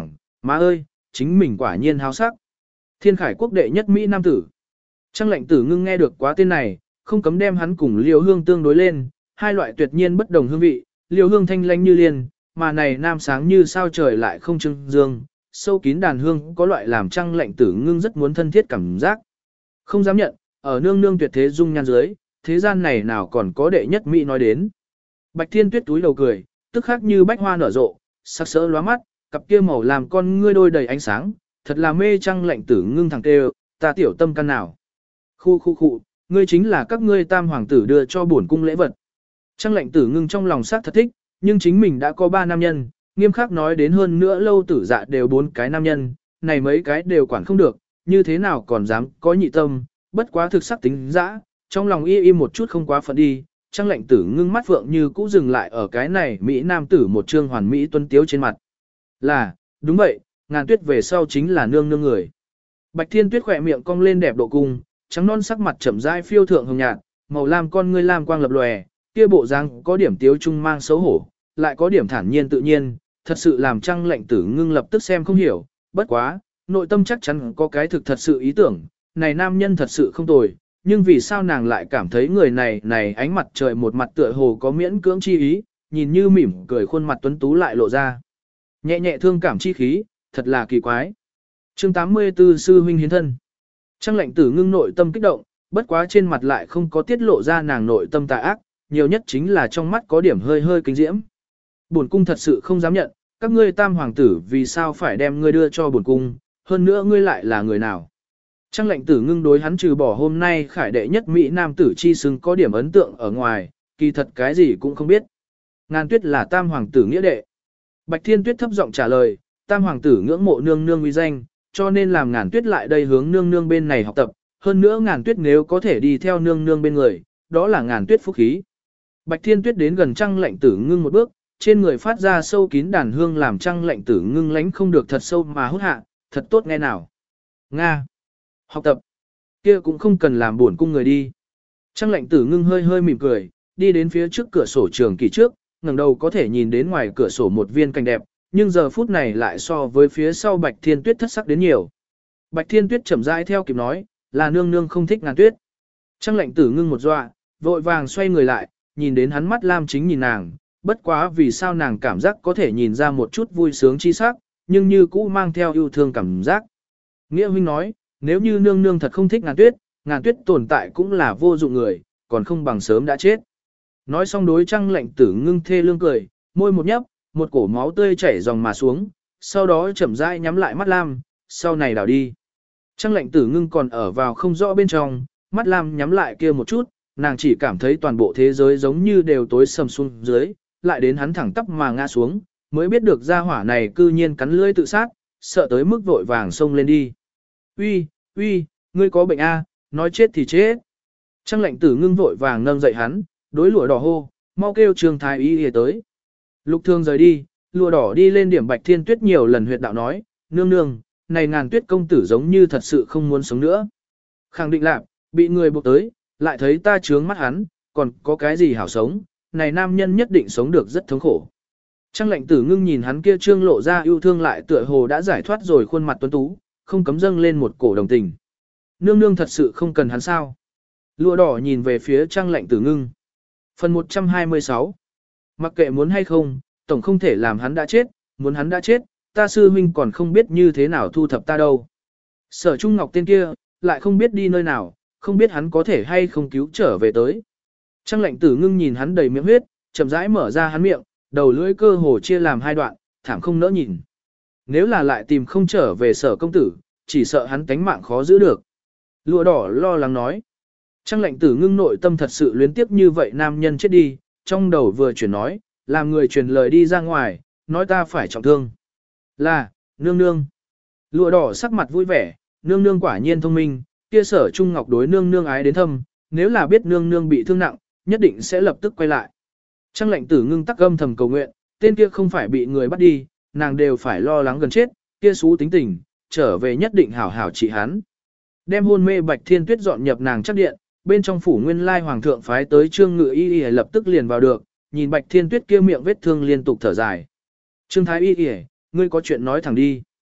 Má ơi, chính mình quả nhiên háo sắc. Thiên Khải quốc đệ nhất Mỹ Nam tử. Trang lệnh tử ngưng nghe được quá tên này, không cấm đem hắn cùng liều hương tương đối lên, hai loại tuyệt nhiên bất đồng hương vị, liều hương thanh lanh như liền, mà này nam sáng như sao trời lại không trưng dương, sâu kín đàn hương có loại làm Trang lệnh tử ngưng rất muốn thân thiết cảm giác. Không dám nhận, ở nương nương tuyệt thế dung nhan dưới, thế gian này nào còn có đệ nhất Mỹ nói đến. Bạch Thiên Tuyết túi đầu cười, tức khắc như bách hoa nở rộ, sắc sỡ lóa mắt, cặp kia màu làm con ngươi đôi đầy ánh sáng, thật là mê Trang lệnh tử ngưng thẳng tê, ta tiểu tâm căn nào. Khu, ngươi chính là các ngươi tam hoàng tử đưa cho bổn cung lễ vật. Trang lệnh tử ngưng trong lòng sắc thật thích, nhưng chính mình đã có 3 nam nhân, nghiêm khắc nói đến hơn nữa lâu tử dạ đều 4 cái nam nhân, này mấy cái đều quản không được, như thế nào còn dám có nhị tâm, bất quá thực sắc tính dã, trong lòng im một chút không quá phận đi. Trang lệnh tử ngưng mắt vượng như cũ dừng lại ở cái này Mỹ nam tử một trương hoàn Mỹ tuấn tiếu trên mặt. Là, đúng vậy, Ngàn Tuyết về sau chính là nương nương người. Bạch Thiên Tuyết khỏe miệng cong lên đẹp độ cung, trắng non sắc mặt chậm rãi phiêu thượng hồng nhạt, màu lam con ngươi lam quang lập lòe, kia bộ dáng có điểm tiếu trung mang xấu hổ, lại có điểm thản nhiên tự nhiên, thật sự làm Trang lệnh tử ngưng lập tức xem không hiểu, bất quá, nội tâm chắc chắn có cái thực thật sự ý tưởng, này nam nhân thật sự không tồi, nhưng vì sao nàng lại cảm thấy người này ánh mặt trời một mặt tựa hồ có miễn cưỡng chi ý, nhìn như mỉm cười khuôn mặt tuấn tú lại lộ ra. Nhẹ nhẹ thương cảm chi khí, thật là kỳ quái. Chương 84 Sư huynh hiến thân. Trang lệnh tử ngưng nội tâm kích động, bất quá trên mặt lại không có tiết lộ ra nàng nội tâm tà ác, nhiều nhất chính là trong mắt có điểm hơi hơi kinh diễm. Bổn cung thật sự không dám nhận, các ngươi tam hoàng tử vì sao phải đem ngươi đưa cho bổn cung, hơn nữa ngươi lại là người nào. Trang lệnh tử ngưng đối hắn trừ bỏ hôm nay khải đệ nhất Mỹ Nam tử chi xứng có điểm ấn tượng ở ngoài, kỳ thật cái gì cũng không biết. Ngàn Tuyết là tam hoàng tử nghĩa đệ. Bạch Thiên Tuyết thấp giọng trả lời, tam hoàng tử ngưỡng mộ nương nương uy danh, cho nên làm Ngàn Tuyết lại đây hướng nương nương bên này học tập, hơn nữa Ngàn Tuyết nếu có thể đi theo nương nương bên người, đó là Ngàn Tuyết phúc khí. Bạch Thiên Tuyết đến gần Trang lệnh tử ngưng một bước, trên người phát ra sâu kín đàn hương làm Trang lệnh tử ngưng lánh không được thật sâu mà hút hạ, thật tốt nghe nào. Nga. Học tập. Kia cũng không cần làm buồn cung người đi. Trang lệnh tử ngưng hơi hơi mỉm cười, đi đến phía trước cửa sổ trường kỳ trước, ngẩng đầu có thể nhìn đến ngoài cửa sổ một viên cành đẹp, nhưng giờ phút này lại so với phía sau Bạch Thiên Tuyết thất sắc đến nhiều. Bạch Thiên Tuyết chậm rãi theo kịp nói, là nương nương không thích Ngàn Tuyết. Trang lệnh tử ngưng một dọa, vội vàng xoay người lại, nhìn đến hắn mắt lam chính nhìn nàng, bất quá vì sao nàng cảm giác có thể nhìn ra một chút vui sướng chi sắc, nhưng như cũ mang theo yêu thương cảm giác. Nghĩa huynh nói, nếu như nương nương thật không thích Ngàn Tuyết tồn tại cũng là vô dụng người, còn không bằng sớm đã chết. Nói xong đối Trang lệnh tử ngưng thê lương cười, môi một nhấp, một cổ máu tươi chảy dòng mà xuống, sau đó chậm rãi nhắm lại mắt lam, sau này đảo đi. Trang lệnh tử ngưng còn ở vào không rõ bên trong, mắt lam nhắm lại kia một chút, nàng chỉ cảm thấy toàn bộ thế giới giống như đều tối sầm xuống dưới, lại đến hắn thẳng tắp mà ngã xuống, mới biết được gia hỏa này cư nhiên cắn lưỡi tự sát, sợ tới mức vội vàng xông lên đi. Uy, ngươi có bệnh a? Nói chết thì chết. Trang lệnh tử ngưng vội vàng nâng dậy hắn, đối lụa đỏ hô, mau kêu Trương thái y y tới. Lục Thương rời đi, lụa đỏ đi lên điểm Bạch Thiên Tuyết nhiều lần huyệt đạo nói, nương nương, này Ngàn Tuyết công tử giống như thật sự không muốn sống nữa. Khẳng định lạc, bị người buộc tới, lại thấy ta trướng mắt hắn, còn có cái gì hảo sống, này nam nhân nhất định sống được rất thống khổ. Trang lệnh tử ngưng nhìn hắn kia trương lộ ra yêu thương lại tựa hồ đã giải thoát rồi khuôn mặt tuấn tú, không cấm dâng lên một cổ đồng tình. Nương nương thật sự không cần hắn sao. Lụa đỏ nhìn về phía Trang lệnh tử ngưng. Phần 126. Mặc kệ muốn hay không, tổng không thể làm hắn đã chết, muốn hắn đã chết, ta sư huynh còn không biết như thế nào thu thập ta đâu. Sở Trung Ngọc tên kia, lại không biết đi nơi nào, không biết hắn có thể hay không cứu trở về tới. Trang lệnh tử ngưng nhìn hắn đầy miệng huyết, chậm rãi mở ra hắn miệng, đầu lưỡi cơ hồ chia làm hai đoạn, thảm không nỡ nhìn. Nếu là lại tìm không trở về Sở công tử, chỉ sợ hắn tánh mạng khó giữ được. Lụa đỏ lo lắng nói. Trang lệnh tử ngưng nội tâm thật sự luyến tiếp như vậy nam nhân chết đi, trong đầu vừa chuyển nói, làm người truyền lời đi ra ngoài, nói ta phải trọng thương. Là, nương nương. Lụa đỏ sắc mặt vui vẻ, nương nương quả nhiên thông minh, kia Sở Trung Ngọc đối nương nương ái đến thâm, nếu là biết nương nương bị thương nặng, nhất định sẽ lập tức quay lại. Trang lệnh tử ngưng tắc âm thầm cầu nguyện, tên kia không phải bị người bắt đi, nàng đều phải lo lắng gần chết, kia xú tính tình, trở về nhất định hảo hảo trị hắn. Đem hôn mê Bạch Thiên Tuyết dọn nhập nàng chắc điện, bên trong phủ nguyên lai hoàng thượng phái tới Trương Ngự Y Y lập tức liền vào được, nhìn Bạch Thiên Tuyết kia miệng vết thương liên tục thở dài. Trương Thái Y Y, ngươi có chuyện nói thẳng đi.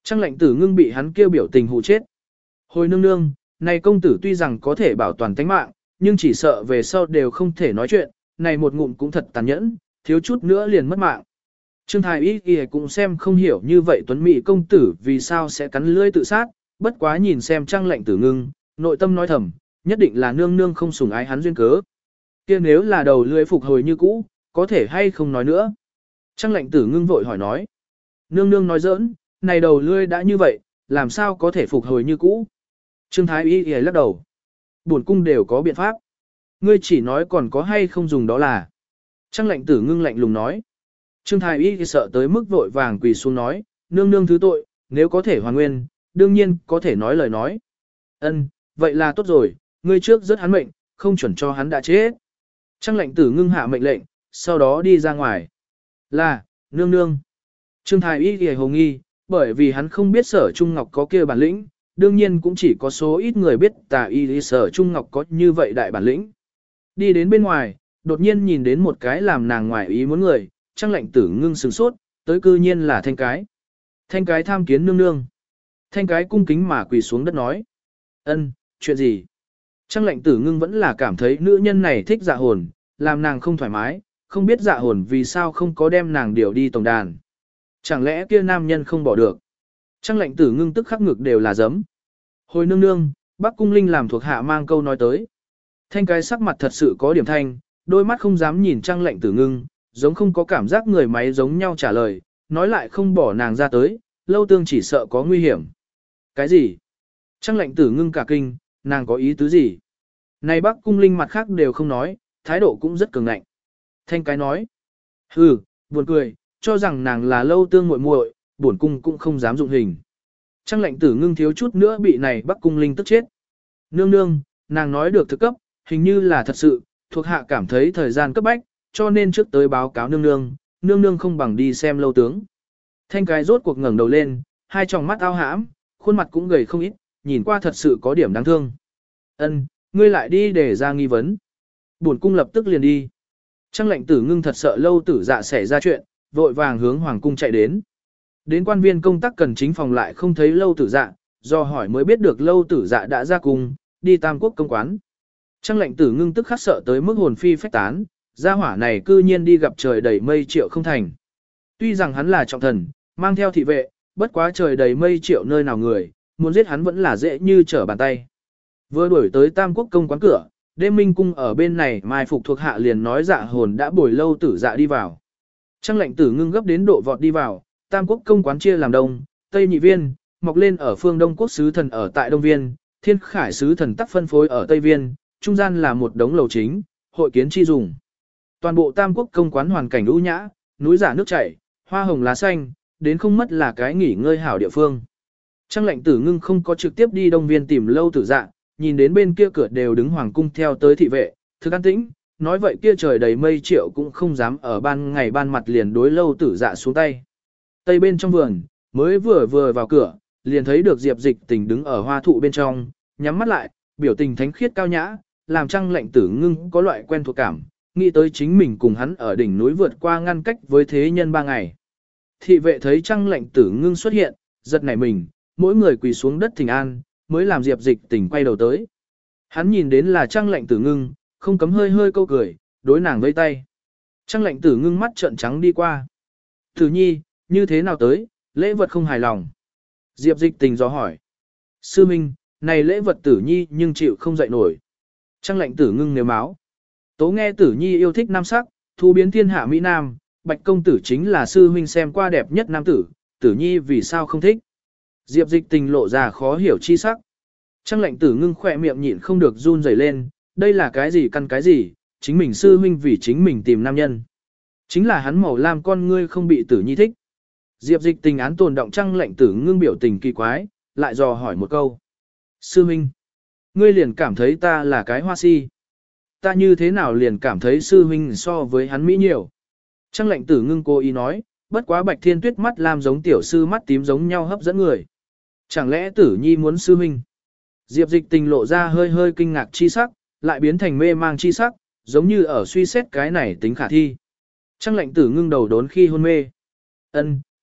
Trang lệnh tử ngưng bị hắn kêu biểu tình hù chết. Hồi nương nương, này công tử tuy rằng có thể bảo toàn tánh mạng, nhưng chỉ sợ về sau đều không thể nói chuyện, này một ngụm cũng thật tàn nhẫn, thiếu chút nữa liền mất mạng. Trương Thái Y cũng xem không hiểu như vậy tuấn mỹ công tử vì sao sẽ cắn lưỡi tự sát, bất quá nhìn xem Trang lệnh tử ngưng, nội tâm nói thầm, nhất định là nương nương không sủng ái hắn duyên cớ. Kia nếu là đầu lưỡi phục hồi như cũ, có thể hay không nói nữa. Trang lệnh tử ngưng vội hỏi nói. Nương nương nói giỡn, này đầu lưỡi đã như vậy, làm sao có thể phục hồi như cũ. Trương Thái Y lắc đầu. Bổn cung đều có biện pháp. Ngươi chỉ nói còn có hay không dùng đó là. Trang lệnh tử ngưng lạnh lùng nói. Trương Thái Y sợ tới mức vội vàng quỳ xuống nói, nương nương thứ tội, nếu có thể hoàn nguyên, đương nhiên có thể nói lời nói. Ân, vậy là tốt rồi, ngươi trước giết hắn mệnh, không chuẩn cho hắn đã chết. Trang lệnh tử ngưng hạ mệnh lệnh, sau đó đi ra ngoài. Là, nương nương. Trương Thái Y thì hồ nghi, bởi vì hắn không biết Sở Trung Ngọc có kia bản lĩnh, đương nhiên cũng chỉ có số ít người biết Tà Y Sở Trung Ngọc có như vậy đại bản lĩnh. Đi đến bên ngoài, đột nhiên nhìn đến một cái làm nàng ngoài ý muốn người, Trang lệnh tử ngưng sửng sốt, tới cư nhiên là Thanh Cái. Thanh Cái tham kiến nương nương. Thanh Cái cung kính mà quỳ xuống đất nói. Ân, chuyện gì? Trang lệnh tử ngưng vẫn là cảm thấy nữ nhân này thích Dạ Hồn, làm nàng không thoải mái, không biết Dạ Hồn vì sao không có đem nàng điều đi tổng đàn. Chẳng lẽ kia nam nhân không bỏ được? Trang lệnh tử ngưng tức khắc ngực đều là giấm. Hồi nương nương, Bắc Cung Linh làm thuộc hạ mang câu nói tới. Thanh Cái sắc mặt thật sự có điểm thanh, đôi mắt không dám nhìn Trang lệnh tử ngưng, giống không có cảm giác người máy giống nhau trả lời, nói lại không bỏ nàng ra tới, Lâu Tương chỉ sợ có nguy hiểm. Cái gì? Trang lệnh tử ngưng cả kinh, nàng có ý tứ gì? Này Bắc Cung Linh mặt khác đều không nói, thái độ cũng rất cường ngạnh. Thanh Cái nói. Hừ, buồn cười, cho rằng nàng là Lâu Tương muội muội, bổn cung cũng không dám dụng hình. Trang lệnh tử ngưng thiếu chút nữa bị này Bắc Cung Linh tức chết. Nương nương, nàng nói được thực cấp, hình như là thật sự, thuộc hạ cảm thấy thời gian cấp bách, cho nên trước tới báo cáo nương nương, nương nương không bằng đi xem Lâu tướng. Thanh Cái rốt cuộc ngẩng đầu lên, hai tròng mắt ao hãm, khuôn mặt cũng gầy không ít, nhìn qua thật sự có điểm đáng thương. Ân, ngươi lại đi để ra nghi vấn. Bổn cung lập tức liền đi. Trang lệnh tử ngưng thật sợ Lâu Tử Dạ xảy ra chuyện, vội vàng hướng hoàng cung chạy đến. Đến quan viên công tác cần chính phòng lại không thấy Lâu Tử Dạ, do hỏi mới biết được Lâu Tử Dạ đã ra cung, đi Tam Quốc công quán. Trang lệnh tử ngưng tức khắc sợ tới mức hồn phi phách tán, gia hỏa này cư nhiên đi gặp trời đầy mây triệu không thành. Tuy rằng hắn là trọng thần, mang theo thị vệ, bất quá trời đầy mây triệu nơi nào người, muốn giết hắn vẫn là dễ như trở bàn tay. Vừa đuổi tới Tam Quốc công quán cửa, đêm minh cung ở bên này mai phục thuộc hạ liền nói Dạ Hồn đã bồi Lâu Tử Dạ đi vào. Trang lệnh tử ngưng gấp đến độ vọt đi vào, Tam Quốc công quán chia làm đông, tây nhị viên, mọc lên ở phương Đông Quốc sứ thần ở tại Đông Viên, Thiên Khải sứ thần tắc phân phối ở Tây Viên, trung gian là một đống lầu chính, hội kiến chi dùng. Toàn bộ Tam Quốc công quán hoàn cảnh ưu nhã, núi giả nước chảy, hoa hồng lá xanh, đến không mất là cái nghỉ ngơi hảo địa phương. Trang lệnh tử ngưng không có trực tiếp đi Đông Viên tìm Lâu Tử Dạ, nhìn đến bên kia cửa đều đứng hoàng cung theo tới thị vệ, thực an tĩnh, nói vậy kia trời đầy mây triệu cũng không dám ở ban ngày ban mặt liền đối Lâu Tử Dạ xuống tay. Tây bên trong vườn, mới vừa vào cửa, liền thấy được Diệp Dịch Tình đứng ở hoa thụ bên trong, nhắm mắt lại, biểu tình thánh khiết cao nhã, làm Trang lệnh tử ngưng có loại quen thuộc cảm, nghĩ tới chính mình cùng hắn ở đỉnh núi vượt qua ngăn cách với thế nhân 3 ngày. Thị vệ thấy Trang lệnh tử ngưng xuất hiện, giật nảy mình, mỗi người quỳ xuống đất thỉnh an, mới làm Diệp Dịch Tình quay đầu tới. Hắn nhìn đến là Trang lệnh tử ngưng, không cấm hơi hơi câu cười, đối nàng vây tay. Trang lệnh tử ngưng mắt trợn trắng đi qua. Tử nhi, như thế nào tới, lễ vật không hài lòng. Diệp Dịch Tình dò hỏi. Sư Minh, này lễ vật Tử nhi nhưng chịu không dậy nổi. Trang lệnh tử ngưng nếu máu. Tố nghe Tử nhi yêu thích nam sắc, thu biến thiên hạ Mỹ Nam, Bạch công tử chính là sư huynh xem qua đẹp nhất nam tử, Tử nhi vì sao không thích. Diệp Dịch Tình lộ ra khó hiểu chi sắc. Trang lệnh tử ngưng khỏe miệng nhịn không được run rẩy lên, đây là cái gì căn cái gì, chính mình sư huynh vì chính mình tìm nam nhân. Chính là hắn màu lam con ngươi không bị Tử nhi thích. Diệp Dịch Tình án tồn động Trang lệnh tử ngưng biểu tình kỳ quái, lại dò hỏi một câu. Sư huynh, ngươi liền cảm thấy ta là cái hoa si. Ta như thế nào liền cảm thấy sư huynh so với hắn Mỹ nhiều. Trang lệnh tử ngưng cố ý nói, bất quá Bạch Thiên Tuyết mắt lam giống tiểu sư mắt tím giống nhau hấp dẫn người. Chẳng lẽ Tử nhi muốn sư huynh? Diệp Dịch Tình lộ ra hơi hơi kinh ngạc chi sắc, lại biến thành mê mang chi sắc, giống như ở suy xét cái này tính khả thi. Trang lệnh tử ngưng đầu đốn khi hôn mê. Ân,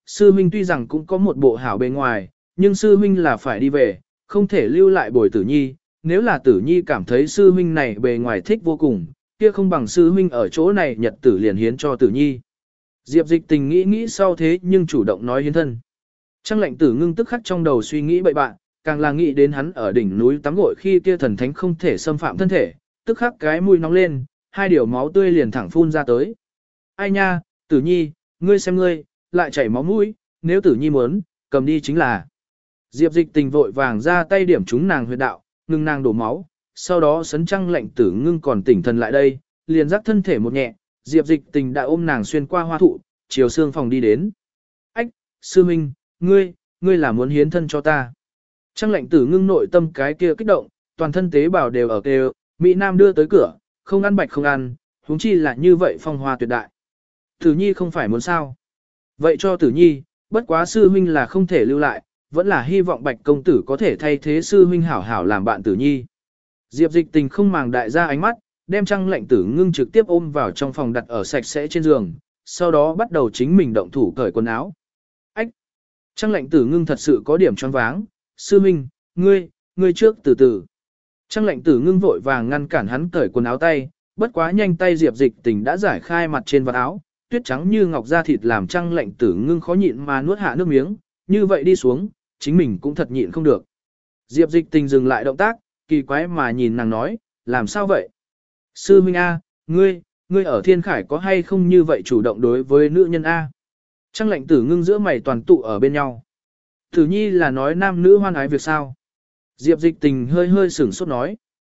sư huynh tuy rằng cũng có một bộ hảo bề ngoài, nhưng sư huynh là phải đi về, không thể lưu lại bồi tử nhi, nếu là tử nhi cảm thấy sư huynh này bề ngoài thích vô cùng, kia không bằng sư huynh ở chỗ này nhật tử liền hiến cho tử nhi. Diệp Dịch Tình nghĩ sau thế nhưng chủ động nói hiến thân. Trang Lệnh Tử ngưng tức khắc trong đầu suy nghĩ bậy bạn, càng là nghĩ đến hắn ở đỉnh núi tắm gội khi kia thần thánh không thể xâm phạm thân thể, tức khắc cái mũi nóng lên, hai điều máu tươi liền thẳng phun ra tới. Ai nha, Tử nhi, ngươi xem ngươi, lại chảy máu mũi, nếu Tử nhi muốn, cầm đi chính là. Diệp Dịch Tình vội vàng ra tay điểm trúng nàng huyệt đạo, ngưng nàng đổ máu, sau đó sấn Trang Lệnh Tử ngưng còn tỉnh thần lại đây, liền giác thân thể một nhẹ, Diệp Dịch Tình đã ôm nàng xuyên qua hoa thụ, chiều xương phòng đi đến. Ách, sư minh, ngươi là muốn hiến thân cho ta. Trang Lệnh Tử ngưng nội tâm cái kia kích động, toàn thân tế bào đều ở kêu, Mỹ Nam đưa tới cửa, không ăn bạch không ăn, huống chi là như vậy phong hoa tuyệt đại. Tử Nhi không phải muốn sao? Vậy cho Tử Nhi, bất quá sư huynh là không thể lưu lại, vẫn là hy vọng Bạch công tử có thể thay thế sư huynh hảo hảo làm bạn Tử Nhi. Diệp Dịch Tình không màng đại gia ánh mắt, đem Trang Lệnh Tử ngưng trực tiếp ôm vào trong phòng đặt ở sạch sẽ trên giường, sau đó bắt đầu chính mình động thủ cởi quần áo. Ách! Trang Lệnh Tử ngưng thật sự có điểm choáng váng, sư huynh, ngươi trước từ từ. Trang Lệnh Tử ngưng vội vàng ngăn cản hắn cởi quần áo tay, bất quá nhanh tay Diệp Dịch Tình đã giải khai mặt trên vật áo, tuyết trắng như ngọc da thịt làm Trang Lệnh Tử ngưng khó nhịn mà nuốt hạ nước miếng, như vậy đi xuống, chính mình cũng thật nhịn không được. Diệp Dịch Tình dừng lại động tác, kỳ quái mà nhìn nàng nói, làm sao vậy? Sư huynh A, ngươi ở thiên khải có hay không như vậy chủ động đối với nữ nhân A? Trang Lệnh Tử ngưng giữa mày toàn tụ ở bên nhau. Tử Nhi là nói nam nữ hoan ái việc sao? Diệp Dịch Tình hơi sửng sốt nói.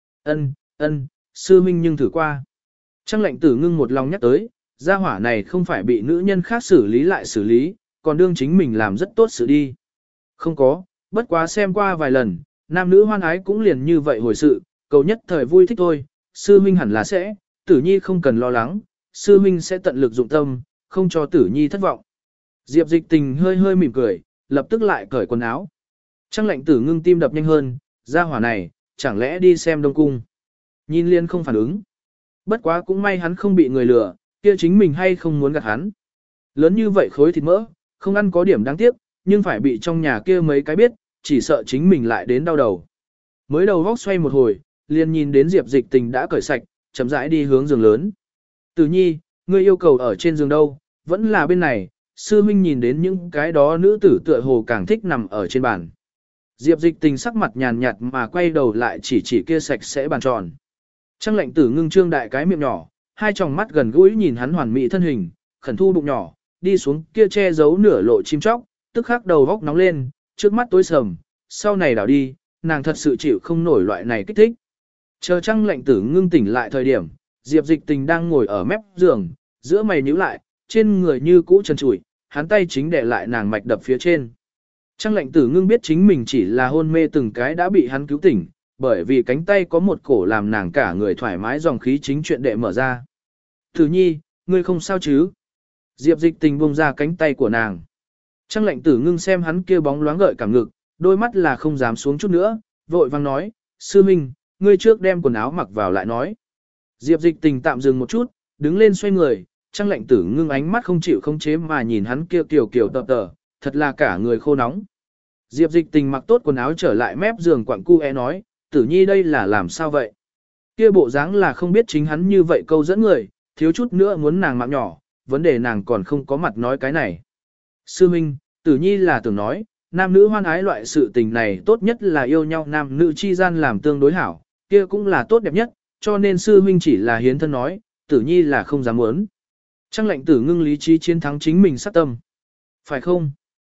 Ân, sư huynh nhưng thử qua. Trang Lệnh Tử ngưng một lòng nhắc tới, gia hỏa này không phải bị nữ nhân khác xử lý lại xử lý, còn đương chính mình làm rất tốt sự đi. Không có, bất quá xem qua vài lần, nam nữ hoan ái cũng liền như vậy hồi sự, cầu nhất thời vui thích thôi, sư huynh hẳn là sẽ, Tử Nhi không cần lo lắng, sư huynh sẽ tận lực dụng tâm, không cho Tử Nhi thất vọng. Diệp Dịch Tình hơi mỉm cười, lập tức lại cởi quần áo. Trang Lệnh Tử ngưng tim đập nhanh hơn, gia hỏa này, chẳng lẽ đi xem Đông Cung. Nhìn liên không phản ứng. Bất quá cũng may hắn không bị người lừa, kia chính mình hay không muốn gạt hắn. Lớn như vậy khối thịt mỡ, không ăn có điểm đáng tiếc, nhưng phải bị trong nhà kia mấy cái biết, chỉ sợ chính mình lại đến đau đầu. Mới đầu vóc xoay một hồi, liền nhìn đến Diệp Dịch Tình đã cởi sạch, chậm rãi đi hướng giường lớn. Tử Nhi, ngươi yêu cầu ở trên giường đâu, vẫn là bên này, sư huynh nhìn đến những cái đó nữ tử tựa hồ càng thích nằm ở trên bàn. Diệp Dịch Tình sắc mặt nhàn nhạt mà quay đầu lại chỉ kia sạch sẽ bàn tròn. Trang Lệnh Tử ngưng trương đại cái miệng nhỏ, hai tròng mắt gần gũi nhìn hắn hoàn mỹ thân hình, khẩn thu bụng nhỏ, đi xuống kia che giấu nửa lộ chim chóc, tức khắc đầu góc nóng lên, trước mắt tối sầm, sau này đảo đi, nàng thật sự chịu không nổi loại này kích thích. Chờ Trang Lệnh Tử ngưng tỉnh lại thời điểm, Diệp Dịch Tình đang ngồi ở mép giường, giữa mày nhíu lại, trên người như cũ trần trụi, hắn tay chính để lại nàng mạch đập phía trên. Trang Lệnh Tử ngưng biết chính mình chỉ là hôn mê từng cái đã bị hắn cứu tỉnh, bởi vì cánh tay có một cổ làm nàng cả người thoải mái dòng khí chính chuyện đệ mở ra. Tử Nhi, ngươi không sao chứ? Diệp Dịch Tình buông ra cánh tay của nàng. Trang Lệnh Tử ngưng xem hắn kia bóng loáng gợi cảm ngực, đôi mắt là không dám xuống chút nữa, vội vang nói, sư minh, ngươi trước đem quần áo mặc vào lại nói. Diệp Dịch Tình tạm dừng một chút, đứng lên xoay người, Trang Lệnh Tử ngưng ánh mắt không chịu không chế mà nhìn hắn kia kiểu tập tờ, thật là cả người khô nóng. Diệp Dịch Tình mặc tốt quần áo trở lại mép giường quặng cu nói, Tử Nhi đây là làm sao vậy? Kia bộ dáng là không biết chính hắn như vậy câu dẫn người, thiếu chút nữa muốn nàng mạng nhỏ, vấn đề nàng còn không có mặt nói cái này. Sư Minh, Tử Nhi là tưởng nói, nam nữ hoan ái loại sự tình này tốt nhất là yêu nhau nam nữ chi gian làm tương đối hảo, kia cũng là tốt đẹp nhất, cho nên sư Minh chỉ là hiến thân nói, Tử Nhi là không dám muốn. Trang Lệnh Tử ngưng lý trí chiến thắng chính mình sát tâm. Phải không?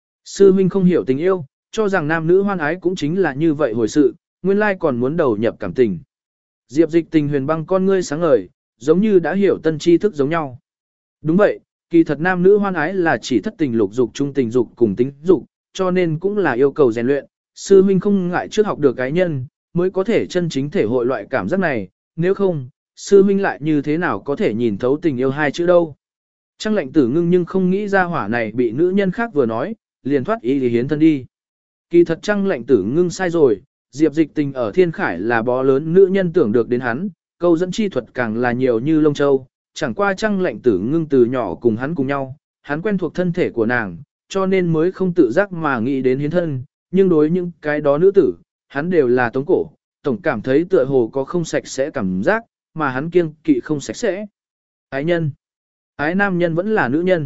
Sư Minh không hiểu tình yêu, cho rằng nam nữ hoan ái cũng chính là như vậy hồi sự, nguyên lai còn muốn đầu nhập cảm tình. Diệp Dịch Tình huyền băng con ngươi sáng ngời, giống như đã hiểu tân tri thức giống nhau. Đúng vậy, kỳ thật nam nữ hoan ái là chỉ thất tình lục dục trung tình dục cùng tính dục, cho nên cũng là yêu cầu rèn luyện. Sư huynh không ngại trước học được cái nhân, mới có thể chân chính thể hội loại cảm giác này, nếu không, sư huynh lại như thế nào có thể nhìn thấu tình yêu hai chữ đâu. Trang Lệnh Tử ngưng nhưng không nghĩ ra hỏa này bị nữ nhân khác vừa nói, liền thoát ý thì hiến thân đi. Kỳ thật Trang Lệnh Tử ngưng sai rồi, Diệp Dịch Tình ở thiên khải là bó lớn nữ nhân tưởng được đến hắn, câu dẫn chi thuật càng là nhiều như lông châu, chẳng qua Trang Lệnh Tử ngưng từ nhỏ cùng hắn cùng nhau, hắn quen thuộc thân thể của nàng, cho nên mới không tự giác mà nghĩ đến hiến thân, nhưng đối những cái đó nữ tử, hắn đều là tống cổ, tổng cảm thấy tựa hồ có không sạch sẽ cảm giác, mà hắn kiêng kỵ không sạch sẽ. Ái nhân, ái nam nhân vẫn là nữ nhân.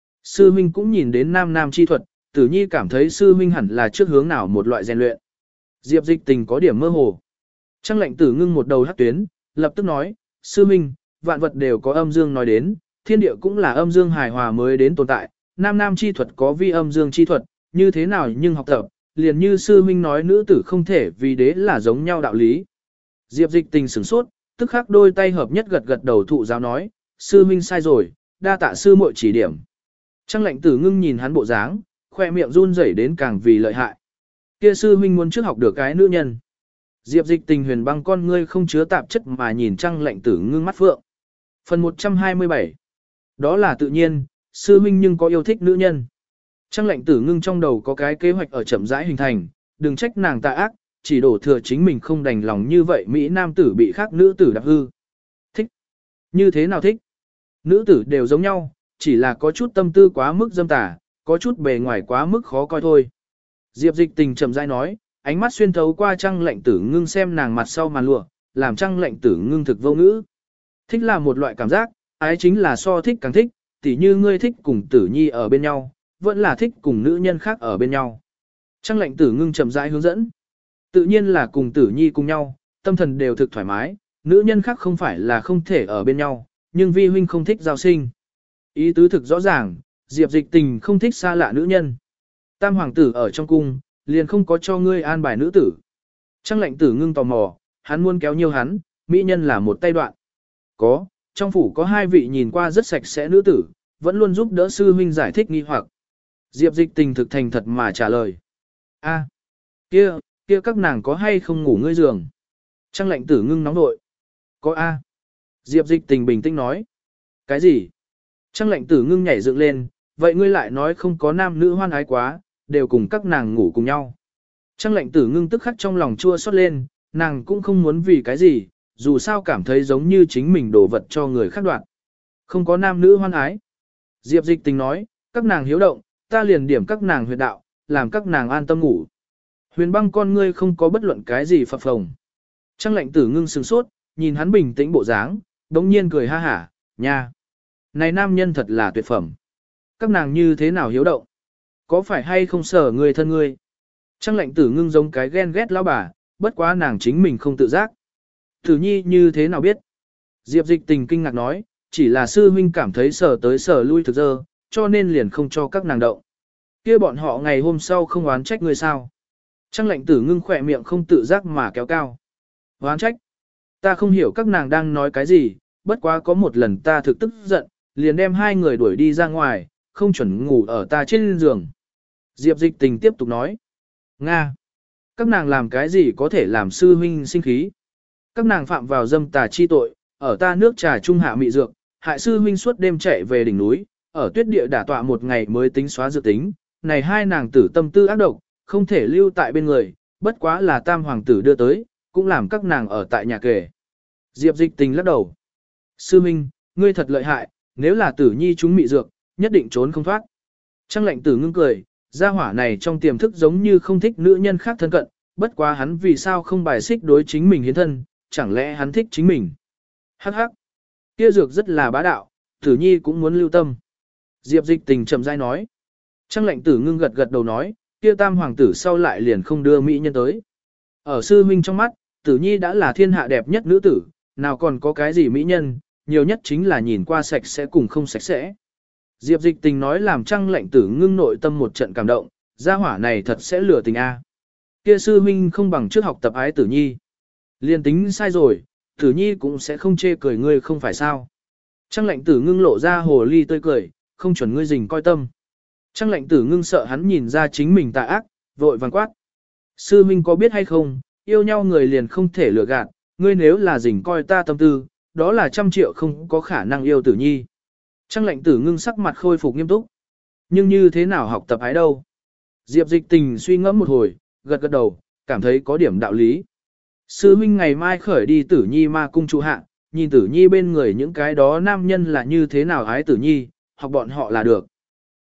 Sư huynh cũng nhìn đến nam nam chi thuật, Tử Nhi cảm thấy sư huynh hẳn là trước hướng nào một loại rèn luyện. Diệp Dịch Tình có điểm mơ hồ. Trang Lệnh Tử ngưng một đầu hắc tuyến, lập tức nói, sư huynh, vạn vật đều có âm dương nói đến, thiên địa cũng là âm dương hài hòa mới đến tồn tại, nam nam chi thuật có vi âm dương chi thuật, như thế nào nhưng học tập, liền như sư huynh nói nữ tử không thể vì đế là giống nhau đạo lý. Diệp Dịch Tình sửng sốt, tức khắc đôi tay hợp nhất gật gật đầu thụ giáo nói, sư huynh sai rồi, đa tạ sư muội chỉ điểm. Trang Lệnh Tử ngưng nhìn hắn bộ dáng, khoe miệng run rẩy đến càng vì lợi hại. Kia sư huynh muốn trước học được cái nữ nhân. Diệp Dịch Tình huyền băng con ngươi không chứa tạp chất mà nhìn Trang Lệnh Tử ngưng mắt phượng. Phần 127. Đó là tự nhiên, sư huynh nhưng có yêu thích nữ nhân. Trang Lệnh Tử ngưng trong đầu có cái kế hoạch ở chậm rãi hình thành, đừng trách nàng tà ác, chỉ đổ thừa chính mình không đành lòng như vậy Mỹ nam tử bị khác nữ tử đạp hư. Thích. Như thế nào thích? Nữ tử đều giống nhau, chỉ là có chút tâm tư quá mức dâm tà, có chút bề ngoài quá mức khó coi thôi. Diệp Dịch Tình chậm rãi nói, ánh mắt xuyên thấu qua Trang Lệnh Tử ngưng xem nàng mặt sau màn lụa, làm Trang Lệnh Tử ngưng thực vô ngữ. Thích là một loại cảm giác, ái chính là so thích càng thích, tỉ như ngươi thích cùng Tử Nhi ở bên nhau, vẫn là thích cùng nữ nhân khác ở bên nhau. Trang Lệnh Tử ngưng chậm rãi hướng dẫn. Tự nhiên là cùng Tử Nhi cùng nhau, tâm thần đều thực thoải mái, nữ nhân khác không phải là không thể ở bên nhau, nhưng vi huynh không thích giao sinh. Ý tứ thực rõ ràng, Diệp Dịch Tình không thích xa lạ nữ nhân. Tam hoàng tử ở trong cung, liền không có cho ngươi an bài nữ tử. Trang Lệnh Tử ngưng tò mò, hắn muốn kéo nhiều hắn, mỹ nhân là một tay đoạn. Có, trong phủ có hai vị nhìn qua rất sạch sẽ nữ tử, vẫn luôn giúp đỡ sư huynh giải thích nghi hoặc. Diệp Dịch Tình thực thành thật mà trả lời. A, kia các nàng có hay không ngủ ngươi giường? Trang Lệnh Tử ngưng nóng nội. Có A. Diệp Dịch Tình bình tĩnh nói. Cái gì? Trang Lệnh Tử ngưng nhảy dựng lên, vậy ngươi lại nói không có nam nữ hoan ái quá, đều cùng các nàng ngủ cùng nhau. Trang Lệnh Tử ngưng tức khắc trong lòng chua xót lên, nàng cũng không muốn vì cái gì, dù sao cảm thấy giống như chính mình đổ vật cho người khác đoạt. Không có nam nữ hoan ái. Diệp Dịch Tình nói, các nàng hiếu động, ta liền điểm các nàng huyệt đạo, làm các nàng an tâm ngủ. Huyền băng con ngươi không có bất luận cái gì phập phồng. Trang Lệnh Tử ngưng sừng sốt, nhìn hắn bình tĩnh bộ dáng, đống nhiên cười ha hả, nha. Này nam nhân thật là tuyệt phẩm. Các nàng như thế nào hiếu động? Có phải hay không sở người thân ngươi? Trang Lệnh Tử ngưng giống cái ghen ghét lão bà, bất quá nàng chính mình không tự giác. Tử Nhi như thế nào biết? Diệp Dịch Tình kinh ngạc nói, chỉ là sư huynh cảm thấy sở tới sở lui thực dơ, cho nên liền không cho các nàng động. Kia bọn họ ngày hôm sau không oán trách ngươi sao? Trang Lệnh Tử ngưng khỏe miệng không tự giác mà kéo cao. Oán trách? Ta không hiểu các nàng đang nói cái gì, bất quá có một lần ta thực tức giận, liền đem hai người đuổi đi ra ngoài, không chuẩn ngủ ở ta trên giường. Diệp Dịch Tình tiếp tục nói. Nga! Các nàng làm cái gì có thể làm sư huynh sinh khí? Các nàng phạm vào dâm tà chi tội, ở ta nước trà trung hạ mị dược, hại sư huynh suốt đêm chạy về đỉnh núi, ở tuyết địa đả tọa một ngày mới tính xóa dược tính. Này hai nàng tử tâm tư ác độc, không thể lưu tại bên người, bất quá là tam hoàng tử đưa tới, cũng làm các nàng ở tại nhà kề. Diệp Dịch Tình lắc đầu. Sư huynh, ngươi thật lợi hại, nếu là Tử Nhi chúng mị dược, nhất định trốn không thoát. Trang Lệnh Tử ngưng cười, gia hỏa này trong tiềm thức giống như không thích nữ nhân khác thân cận, bất quá hắn vì sao không bài xích đối chính mình hiến thân, chẳng lẽ hắn thích chính mình. Hắc hắc, kia dược rất là bá đạo, Tử Nhi cũng muốn lưu tâm. Diệp Dịch Tình chậm rãi nói. Trang Lệnh Tử ngưng gật gật đầu nói, kia tam hoàng tử sau lại liền không đưa mỹ nhân tới. Ở sư huynh trong mắt, Tử Nhi đã là thiên hạ đẹp nhất nữ tử, nào còn có cái gì mỹ nhân, nhiều nhất chính là nhìn qua sạch sẽ cùng không sạch sẽ. Diệp Dịch Tình nói làm Trang Lệnh Tử ngưng nội tâm một trận cảm động, gia hỏa này thật sẽ lừa tình a. Kia sư huynh không bằng trước học tập ái Tử Nhi. Liên tính sai rồi, Tử Nhi cũng sẽ không chê cười ngươi không phải sao. Trang Lệnh Tử ngưng lộ ra hồ ly tươi cười, không chuẩn ngươi rình coi tâm. Trang Lệnh Tử ngưng sợ hắn nhìn ra chính mình tà ác, vội vàng quát. Sư huynh có biết hay không, yêu nhau người liền không thể lừa gạt, ngươi nếu là rình coi ta tâm tư, đó là 100 triệu không có khả năng yêu Tử Nhi. Trang Lệnh Tử ngưng sắc mặt khôi phục nghiêm túc. Nhưng như thế nào học tập ái đâu? Diệp Dịch Tình suy ngẫm một hồi, gật gật đầu, cảm thấy có điểm đạo lý. Sư huynh ngày mai khởi đi Tử Nhi ma cung trụ hạ, nhìn Tử Nhi bên người những cái đó nam nhân là như thế nào ái Tử Nhi, học bọn họ là được.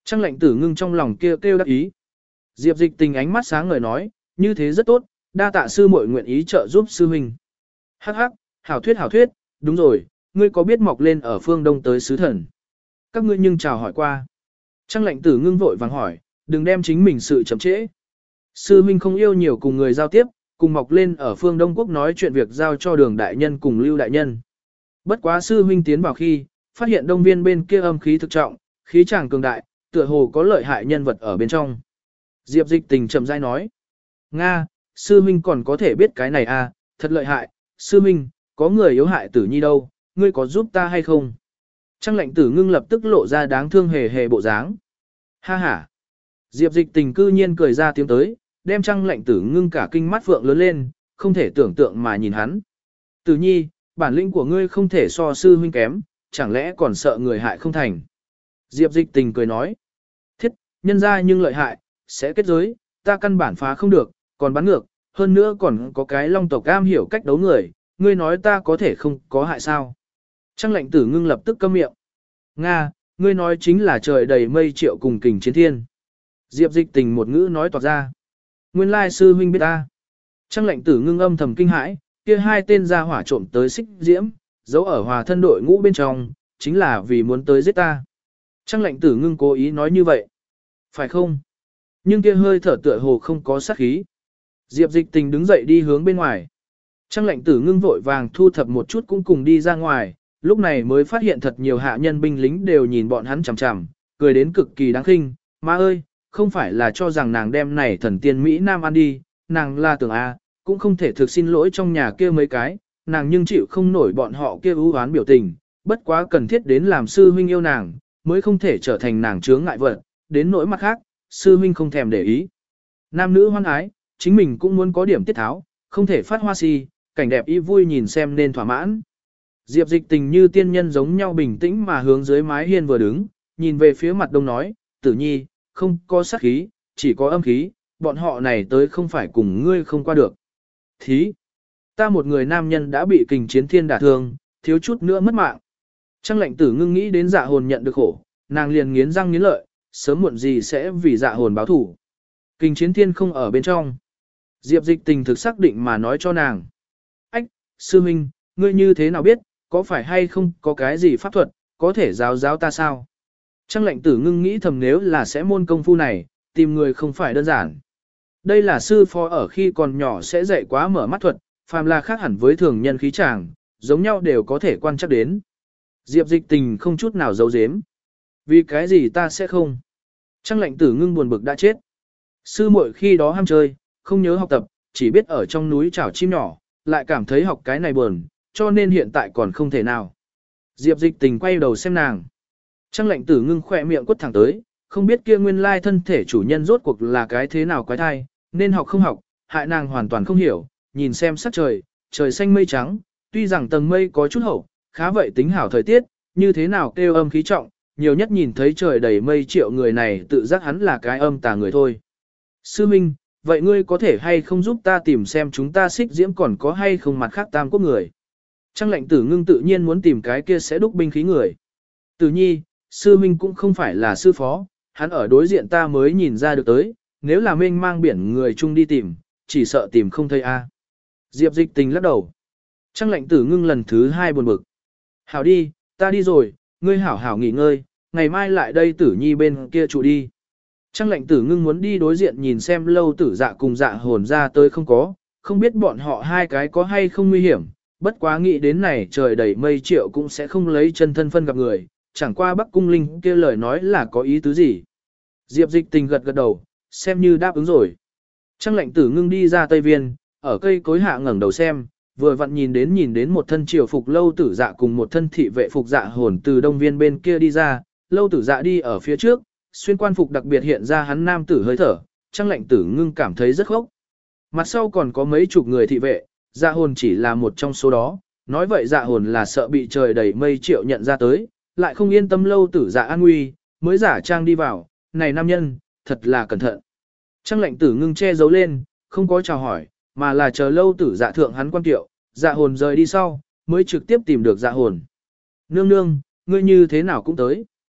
Trang lệnh tử ngưng trong lòng kêu đắc ý. Diệp Dịch Tình ánh mắt sáng ngời nói, như thế rất tốt, đa tạ sư muội nguyện ý trợ giúp sư huynh. Hắc hắc, hảo thuyết, đúng rồi, ngươi có biết mọc lên ở phương đông tới sứ thần? Các ngươi nhưng chào hỏi qua. Trang lệnh tử ngưng vội vàng hỏi, đừng đem chính mình sự chậm trễ. Sư huynh không yêu nhiều cùng người giao tiếp, cùng mọc lên ở phương Đông Quốc nói chuyện việc giao cho đường đại nhân cùng lưu đại nhân. Bất quá sư huynh tiến vào khi, phát hiện đông viên bên kia âm khí thực trọng, khí tràng cường đại, tựa hồ có lợi hại nhân vật ở bên trong. Diệp Dịch Tình chậm rãi nói, Nga, sư huynh còn có thể biết cái này à, thật lợi hại, sư huynh, có người yếu hại tử nhi đâu, ngươi có giúp ta hay không? Trang lệnh tử ngưng lập tức lộ ra đáng thương hề hề bộ dáng. Ha ha. Diệp Dịch Tình cư nhiên cười ra tiếng tới, đem Trang lệnh tử ngưng cả kinh mắt phượng lớn lên, không thể tưởng tượng mà nhìn hắn. Tử nhi, bản lĩnh của ngươi không thể so sư huynh kém, chẳng lẽ còn sợ người hại không thành? Diệp Dịch Tình cười nói. Thiết, nhân ra nhưng lợi hại, sẽ kết giới, ta căn bản phá không được, còn bắn ngược, hơn nữa còn có cái long tộc cam hiểu cách đấu người, ngươi nói ta có thể không có hại sao? Trang lệnh tử ngưng lập tức câm miệng. Nga, ngươi nói chính là trời đầy mây triệu cùng kình chiến thiên. Diệp Dịch Tình một ngữ nói toạc ra. Nguyên lai sư huynh biết ta. Trang lệnh tử ngưng âm thầm kinh hãi, kia hai tên gia hỏa trộm tới xích diễm, giấu ở hòa thân đội ngũ bên trong, chính là vì muốn tới giết ta. Trang lệnh tử ngưng cố ý nói như vậy. Phải không? Nhưng kia hơi thở tựa hồ không có sát khí. Diệp Dịch Tình đứng dậy đi hướng bên ngoài. Trang lệnh tử ngưng vội vàng thu thập một chút cũng cùng đi ra ngoài, lúc này mới phát hiện thật nhiều hạ nhân binh lính đều nhìn bọn hắn chằm chằm, cười đến cực kỳ đáng khinh. Má ơi, không phải là cho rằng nàng đem này thần tiên Mỹ Nam ăn đi, nàng là tưởng cũng không thể thực xin lỗi trong nhà kia mấy cái, nàng nhưng chịu không nổi bọn họ kia ưu oán biểu tình, bất quá cần thiết đến làm sư huynh yêu nàng, mới không thể trở thành nàng chướng ngại vật, đến nỗi mặt khác, sư huynh không thèm để ý. Nam nữ hoan ái, chính mình cũng muốn có điểm tiết tháo, không thể phát hoa si, cảnh đẹp y vui nhìn xem nên thỏa mãn. Diệp Dịch Tình như tiên nhân giống nhau bình tĩnh mà hướng dưới mái hiên vừa đứng, nhìn về phía mặt đông nói, Tử nhi, không có sát khí, chỉ có âm khí, bọn họ này tới không phải cùng ngươi không qua được. Thí, ta một người nam nhân đã bị kình chiến thiên đả thương, thiếu chút nữa mất mạng. Trang lệnh tử ngưng nghĩ đến dạ hồn nhận được khổ, nàng liền nghiến răng nghiến lợi, sớm muộn gì sẽ vì dạ hồn báo thủ. Kình chiến thiên không ở bên trong. Diệp Dịch Tình thực xác định mà nói cho nàng. Ách, sư huynh, ngươi như thế nào biết, có phải hay không có cái gì pháp thuật, có thể giáo ta sao? Trang lệnh tử ngưng nghĩ thầm nếu là sẽ môn công phu này, tìm người không phải đơn giản. Đây là sư phó ở khi còn nhỏ sẽ dạy quá mở mắt thuật, phàm là khác hẳn với thường nhân khí tràng, giống nhau đều có thể quan chắc đến. Diệp Dịch Tình không chút nào giấu giếm. Vì cái gì ta sẽ không? Trang lệnh tử ngưng buồn bực đã chết. Sư muội khi đó ham chơi, không nhớ học tập, chỉ biết ở trong núi chảo chim nhỏ, lại cảm thấy học cái này buồn, cho nên hiện tại còn không thể nào. Diệp Dịch Tình quay đầu xem nàng. Trang lệnh tử ngưng khỏe miệng quất thẳng tới, không biết kia nguyên lai thân thể chủ nhân rốt cuộc là cái thế nào quái thai, nên học không học, hại nàng hoàn toàn không hiểu, nhìn xem sắc trời, trời xanh mây trắng, tuy rằng tầng mây có chút hậu, khá vậy tính hảo thời tiết, như thế nào kêu âm khí trọng, nhiều nhất nhìn thấy trời đầy mây triệu người này tự giác hắn là cái âm tà người thôi. Sư Minh, vậy ngươi có thể hay không giúp ta tìm xem chúng ta xích diễm còn có hay không mặt khác tam quốc người? Trang lệnh tử ngưng tự nhiên muốn tìm cái kia sẽ đúc binh khí người. Tử nhi, sư Minh cũng không phải là sư phó, hắn ở đối diện ta mới nhìn ra được tới, nếu là mênh mang biển người chung đi tìm, chỉ sợ tìm không thấy a. Diệp Dịch Tình lắc đầu. Trang lệnh tử ngưng lần thứ 2 buồn bực. Hảo đi, ta đi rồi, ngươi hảo hảo nghỉ ngơi, ngày mai lại đây tử nhi bên kia trụ đi. Trang lệnh tử ngưng muốn đi đối diện nhìn xem lâu tử dạ cùng dạ hồn ra tới không biết bọn họ hai cái có hay không nguy hiểm, bất quá nghĩ đến này trời đầy mây triệu cũng sẽ không lấy chân thân phân gặp người, chẳng qua Bắc Cung Linh kia lời nói là có ý tứ gì. Diệp Dịch Tình gật gật đầu, xem như đáp ứng rồi. Trang lệnh tử ngưng đi ra Tây Viên, ở cây cối hạ ngẩng đầu xem, vừa vặn nhìn đến một thân triều phục lâu tử dạ cùng một thân thị vệ phục dạ hồn từ Đông Viên bên kia đi ra, lâu tử dạ đi ở phía trước, xuyên quan phục đặc biệt hiện ra hắn nam tử hơi thở, Trang lệnh tử ngưng cảm thấy rất khốc. Mặt sau còn có mấy chục người thị vệ, dạ hồn chỉ là một trong số đó, nói vậy dạ hồn là sợ bị trời đầy mây triệu nhận ra tới, lại không yên tâm lâu tử dạ an nguy, mới giả trang đi vào, này nam nhân, thật là cẩn thận. Trang lệnh tử ngưng che giấu lên, không có chào hỏi, mà là chờ lâu tử dạ thượng hắn quan tiệu, dạ hồn rời đi sau, mới trực tiếp tìm được dạ hồn. Nương nương, ngươi như thế nào cũng tới.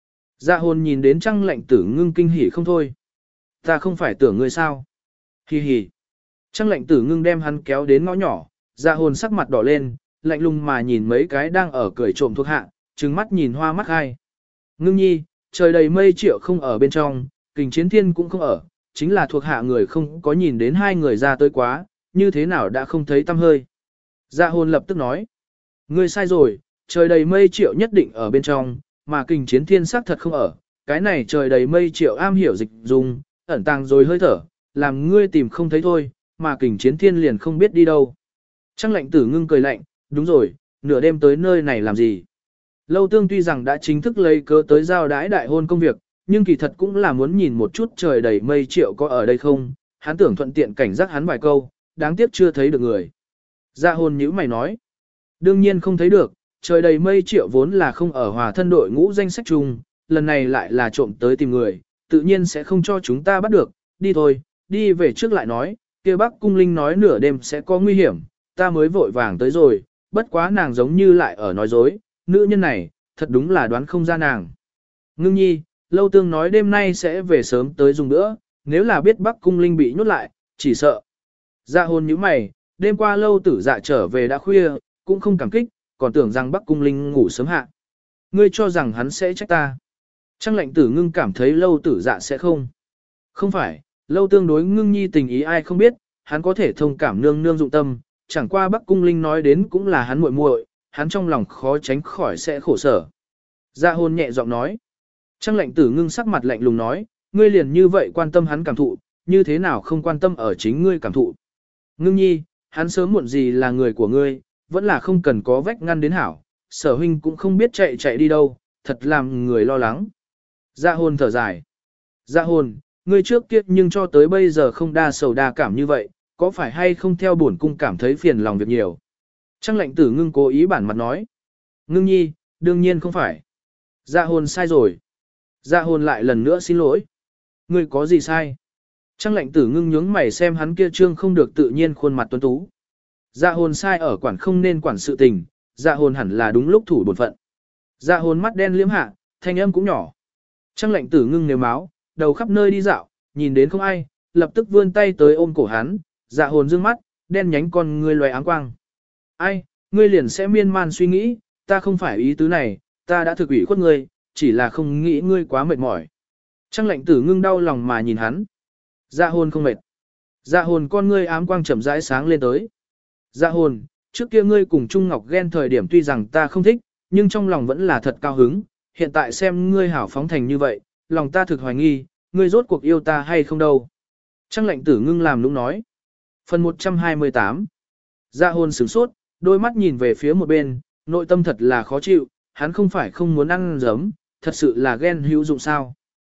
Dạ hồn nhìn đến Trăng Lệnh Tử Ngưng kinh hỉ không thôi. Ta không phải tưởng ngươi sao? Hi hi. Trăng Lệnh Tử Ngưng đem hắn kéo đến ngõ nhỏ, dạ hồn sắc mặt đỏ lên, lạnh lùng mà nhìn mấy cái đang ở cười trộm thuộc hạ, trừng mắt nhìn hoa mắt hai. Ngưng nhi, trời đầy mây triệu không ở bên trong, Kình Chiến Thiên cũng không ở, chính là thuộc hạ người không có nhìn đến hai người ra tới quá, như thế nào đã không thấy tâm hơi. Dạ hồn lập tức nói, ngươi sai rồi, trời đầy mây triệu nhất định ở bên trong, mà Kình Chiến Thiên xác thật không ở, cái này trời đầy mây triệu am hiểu dịch dùng, ẩn tàng rồi hơi thở, làm ngươi tìm không thấy thôi, mà Kình Chiến Thiên liền không biết đi đâu. Trăng Lệnh Tử Ngưng cười lạnh, đúng rồi, nửa đêm tới nơi này làm gì? Lâu Tương tuy rằng đã chính thức lấy cớ tới giao đái đại hôn công việc, nhưng kỳ thật cũng là muốn nhìn một chút trời đầy mây triệu có ở đây không, hắn tưởng thuận tiện cảnh giác hắn vài câu, đáng tiếc chưa thấy được người. Dạ hồn nhíu mày nói, đương nhiên không thấy được, trời đầy mây triệu vốn là không ở hòa thân đội ngũ danh sách chung, lần này lại là trộm tới tìm người, tự nhiên sẽ không cho chúng ta bắt được, đi thôi, đi về trước lại nói, kia Bắc Cung Linh nói nửa đêm sẽ có nguy hiểm, ta mới vội vàng tới rồi, bất quá nàng giống như lại ở nói dối, nữ nhân này, thật đúng là đoán không ra nàng. Ngưng nhi, Lâu Tương nói đêm nay sẽ về sớm tới dùng nữa, nếu là biết Bắc Cung Linh bị nhốt lại, chỉ sợ. Dạ hồn như mày, đêm qua Lâu Tử Dạ trở về đã khuya, cũng không cảm kích, còn tưởng rằng Bắc Cung Linh ngủ sớm hạ. Ngươi cho rằng hắn sẽ trách ta. Trăng Lệnh Tử Ngưng cảm thấy Lâu Tử Dạ sẽ không. Không phải, Lâu Tương đối Ngưng nhi tình ý ai không biết, hắn có thể thông cảm nương nương dụng tâm, chẳng qua Bắc Cung Linh nói đến cũng là hắn muội muội, hắn trong lòng khó tránh khỏi sẽ khổ sở. Dạ hồn nhẹ giọng nói. Trăng Lệnh Tử Ngưng sắc mặt lạnh lùng nói, ngươi liền như vậy quan tâm hắn cảm thụ, như thế nào không quan tâm ở chính ngươi cảm thụ. Ngưng nhi, hắn sớm muộn gì là người của ngươi, vẫn là không cần có vách ngăn đến hảo, Sở huynh cũng không biết chạy đi đâu, thật làm người lo lắng. Dạ hồn thở dài. Dạ hồn, ngươi trước kia nhưng cho tới bây giờ không đa sầu đa cảm như vậy, có phải hay không theo bổn cung cảm thấy phiền lòng việc nhiều. Trăng Lệnh Tử Ngưng cố ý bản mặt nói. Ngưng nhi, đương nhiên không phải. Dạ hồn sai rồi. Dạ hồn lại lần nữa xin lỗi. Ngươi có gì sai? Trăng Lệnh Tử Ngưng nhướng mày xem hắn kia trương không được tự nhiên khuôn mặt tuấn tú. Dạ hồn sai ở quản không nên quản sự tình, dạ hồn hẳn là đúng lúc thủ bổn phận. Dạ hồn mắt đen liếm hạ, thanh âm cũng nhỏ. Trăng Lệnh Tử Ngưng nếu máu, đầu khắp nơi đi dạo, nhìn đến không ai, lập tức vươn tay tới ôm cổ hắn, dạ hồn dương mắt, đen nhánh con ngươi loài áng quang. Ai, ngươi liền sẽ miên man suy nghĩ, ta không phải ý tứ này, ta đã thực ủy khuất ngươi, chỉ là không nghĩ ngươi quá mệt mỏi. Trăng Lệnh Tử Ngưng đau lòng mà nhìn hắn. Dạ hồn không mệt. Dạ hồn con ngươi ám quang chậm rãi sáng lên tới. Dạ hồn, trước kia ngươi cùng Trung Ngọc ghen thời điểm tuy rằng ta không thích, nhưng trong lòng vẫn là thật cao hứng, hiện tại xem ngươi hảo phóng thành như vậy, lòng ta thực hoài nghi, ngươi rốt cuộc yêu ta hay không đâu. Trăng Lệnh Tử Ngưng làm nũng nói. Phần 128. Dạ hồn sửng sốt, đôi mắt nhìn về phía một bên, nội tâm thật là khó chịu, hắn không phải không muốn ăn giấm, thật sự là ghen hữu dụng sao.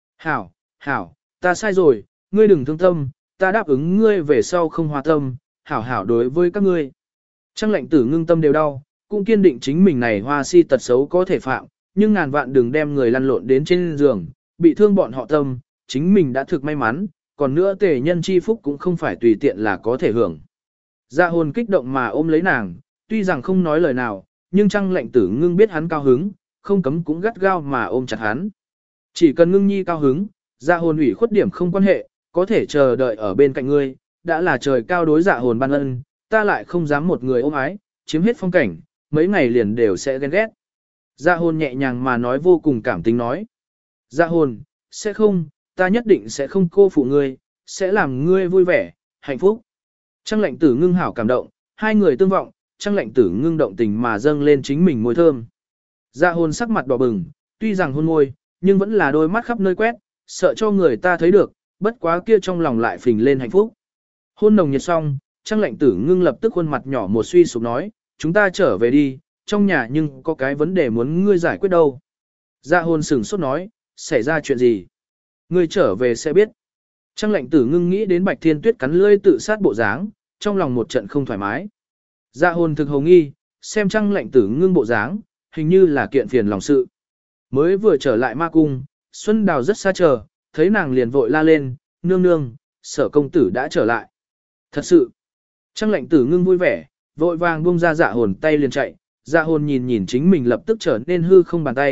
Hảo, ta sai rồi, ngươi đừng thương tâm, ta đáp ứng ngươi về sau không hòa tâm, hảo đối với các ngươi. Trăng Lệnh Tử Ngưng tâm đều đau, cũng kiên định chính mình này hoa si tật xấu có thể phạm, nhưng ngàn vạn đừng đem người lăn lộn đến trên giường, bị thương bọn họ tâm, chính mình đã thực may mắn, còn nữa tề nhân chi phúc cũng không phải tùy tiện là có thể hưởng. Dạ hồn kích động mà ôm lấy nàng, tuy rằng không nói lời nào, nhưng Trăng Lệnh Tử Ngưng biết hắn cao hứng, không cấm cũng gắt gao mà ôm chặt hắn. Chỉ cần Ngưng nhi cao hứng, dạ hồn ủy khuất điểm không quan hệ, có thể chờ đợi ở bên cạnh ngươi, đã là trời cao đối dạ hồn ban ân, ta lại không dám một người ôm ái, chiếm hết phong cảnh, mấy ngày liền đều sẽ ghen ghét. Dạ hồn nhẹ nhàng mà nói vô cùng cảm tính nói. Dạ hồn, sẽ không, ta nhất định sẽ không cô phụ ngươi, sẽ làm ngươi vui vẻ, hạnh phúc. Trăng Lệnh Tử Ngưng hảo cảm động, hai người tương vọng, Trăng Lệnh Tử Ngưng động tình mà dâng lên chính mình môi thơm. Dạ hồn sắc mặt đỏ bừng, tuy rằng hôn môi, nhưng vẫn là đôi mắt khắp nơi quét, sợ cho người ta thấy được, bất quá kia trong lòng lại phình lên hạnh phúc. Hôn nồng nhiệt xong, Trăng Lệnh Tử Ngưng lập tức khuôn mặt nhỏ một suy sụp nói, chúng ta trở về đi, trong nhà nhưng có cái vấn đề muốn ngươi giải quyết đâu. Dạ hồn sửng sốt nói, xảy ra chuyện gì? Ngươi trở về sẽ biết. Trăng Lệnh Tử Ngưng nghĩ đến Bạch Thiên Tuyết cắn lưỡi tự sát bộ dáng, trong lòng một trận không thoải mái. Dạ hồn thực hồng nghi, xem Trăng Lệnh Tử Ngưng bộ dáng, hình như là kiện phiền lòng sự. Mới vừa trở lại ma cung, Xuân Đào rất xa chờ, thấy nàng liền vội la lên, nương nương, Sở công tử đã trở lại. Thật sự, Trăng Lệnh Tử Ngưng vui vẻ, vội vàng buông ra dạ hồn tay liền chạy, dạ hồn nhìn chính mình lập tức trở nên hư không bàn tay,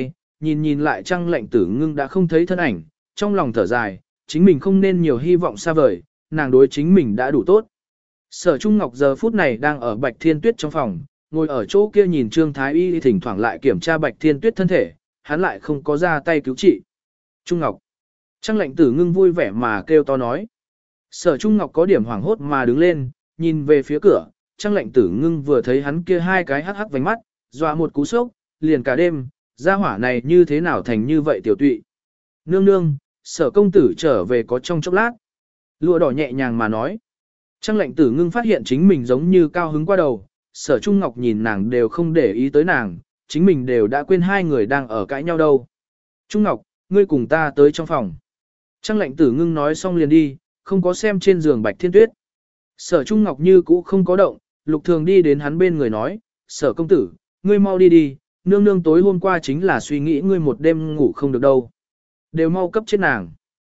nhìn nhìn lại Trăng Lệnh Tử Ngưng đã không thấy thân ảnh, trong lòng thở dài, chính mình không nên nhiều hy vọng xa vời, nàng đối chính mình đã đủ tốt. Sở Trung Ngọc giờ phút này đang ở Bạch Thiên Tuyết trong phòng, ngồi ở chỗ kia nhìn Trương Thái Y thỉnh thoảng lại kiểm tra Bạch Thiên Tuyết thân thể, hắn lại không có ra tay cứu trị. Trung Ngọc. Trăng Lệnh Tử Ngưng vui vẻ mà kêu to nói. Sở Trung Ngọc có điểm hoảng hốt mà đứng lên, nhìn về phía cửa, Trăng Lệnh Tử Ngưng vừa thấy hắn kia hai cái hắc hắc vành mắt, dọa một cú sốc, liền cả đêm, gia hỏa này như thế nào thành như vậy tiểu tụy. Nương nương, Sở công tử trở về có trong chốc lát. Lụa đỏ nhẹ nhàng mà nói. Trăng Lệnh Tử Ngưng phát hiện chính mình giống như cao hứng qua đầu, Sở Trung Ngọc nhìn nàng đều không để ý tới nàng, chính mình đều đã quên hai người đang ở cãi nhau đâu. Trung Ngọc, ngươi cùng ta tới trong phòng. Trăng Lệnh Tử Ngưng nói xong liền đi, không có xem trên giường Bạch Thiên Tuyết. Sở Trung Ngọc như cũ không có động, Lục Thường đi đến hắn bên người nói, Sở công tử, ngươi mau đi đi, nương nương tối hôm qua chính là suy nghĩ ngươi một đêm ngủ không được đâu. Đều mau cấp chết nàng.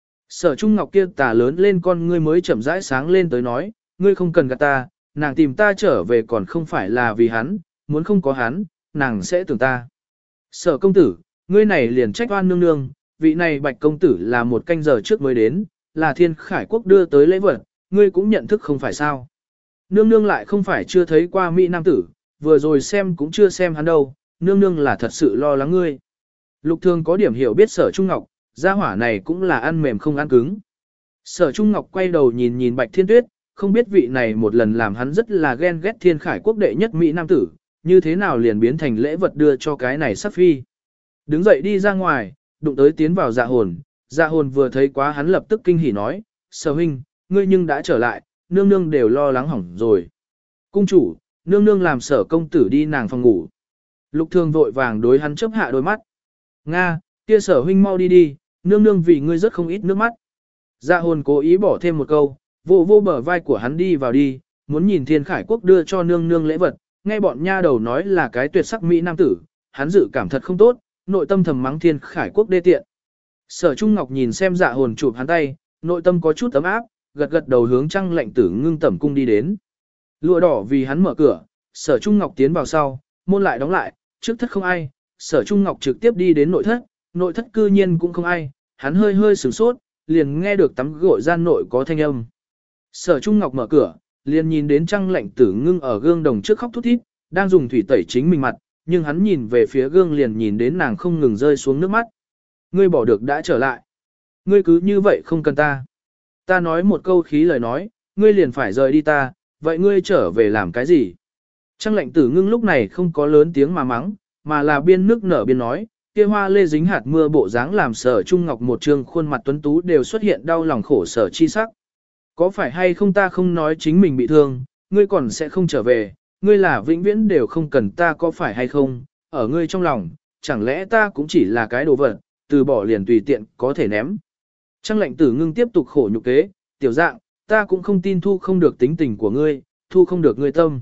Sở Trung Ngọc kia tà lớn lên con ngươi mới chậm rãi sáng lên tới nói, ngươi không cần gạt ta, nàng tìm ta trở về còn không phải là vì hắn, muốn không có hắn, nàng sẽ tưởng ta. Sở công tử, ngươi này liền trách oan nương nương, vị này Bạch công tử là một canh giờ trước mới đến, là Thiên Khải Quốc đưa tới lễ vật, ngươi cũng nhận thức không phải sao. Nương nương lại không phải chưa thấy qua Mỹ Nam tử, vừa rồi xem cũng chưa xem hắn đâu, nương nương là thật sự lo lắng ngươi. Lục Thường có điểm hiểu biết Sở Trung Ngọc, gia hỏa này cũng là ăn mềm không ăn cứng. Sở Trung Ngọc quay đầu nhìn nhìn Bạch Thiên Tuyết, không biết vị này một lần làm hắn rất là ghen ghét Thiên Khải Quốc đệ nhất Mỹ Nam tử, như thế nào liền biến thành lễ vật đưa cho cái này sắc phi. Đứng dậy đi ra ngoài, đụng tới tiến vào Dạ hồn vừa thấy quá hắn lập tức kinh hỉ nói, Sở huynh, ngươi nhưng đã trở lại, nương nương đều lo lắng hỏng rồi. Cung chủ, nương nương làm Sở công tử đi nàng phòng ngủ. Lục Thường vội vàng đối hắn chớp hạ đôi mắt. Nga, kia Sở huynh mau đi đi, nương nương vì ngươi rất không ít nước mắt. Dạ hồn cố ý bỏ thêm một câu, vô bờ vai của hắn đi vào đi, muốn nhìn Thiên Khải Quốc đưa cho nương nương lễ vật, nghe bọn nha đầu nói là cái tuyệt sắc Mỹ Nam tử, hắn dự cảm thật không tốt, nội tâm thầm mắng Thiên Khải Quốc đê tiện. Sở Trung Ngọc nhìn xem Dạ hồn chụp hắn tay, nội tâm có chút ấm áp, gật gật đầu hướng Trăng Lệnh Tử Ngưng tẩm cung đi đến. Lụa đỏ vì hắn mở cửa, Sở Trung Ngọc tiến vào sau, môn lại đóng lại, trước thất không ai, Sở Trung Ngọc trực tiếp đi đến nội thất cư nhiên cũng không ai, hắn hơi hơi sửng sốt, liền nghe được tắm gội gian nội có thanh âm. Sở Trung Ngọc mở cửa, liền nhìn đến Trăng Lệnh Tử Ngưng ở gương đồng trước khóc thút thít, đang dùng thủy tẩy chính mình mặt, nhưng hắn nhìn về phía gương liền nhìn đến nàng không ngừng rơi xuống nước mắt. Ngươi bỏ được đã trở lại. Ngươi cứ như vậy không cần ta. Ta nói một câu khí lời nói, ngươi liền phải rời đi ta, vậy ngươi trở về làm cái gì? Trăng Lệnh Tử Ngưng lúc này không có lớn tiếng mà mắng, mà là biên nước nở biên nói, kia hoa lê dính hạt mưa bộ dáng làm Sở Trung Ngọc một trương khuôn mặt tuấn tú đều xuất hiện đau lòng khổ sở chi sắc. Có phải hay không ta không nói chính mình bị thương, ngươi còn sẽ không trở về, ngươi là vĩnh viễn đều không cần ta có phải hay không, ở ngươi trong lòng, chẳng lẽ ta cũng chỉ là cái đồ vật, từ bỏ liền tùy tiện có thể ném. Trăng Lệnh Tử Ngưng tiếp tục khổ nhục kế, tiểu dạng, ta cũng không tin thu không được tính tình của ngươi, thu không được ngươi tâm.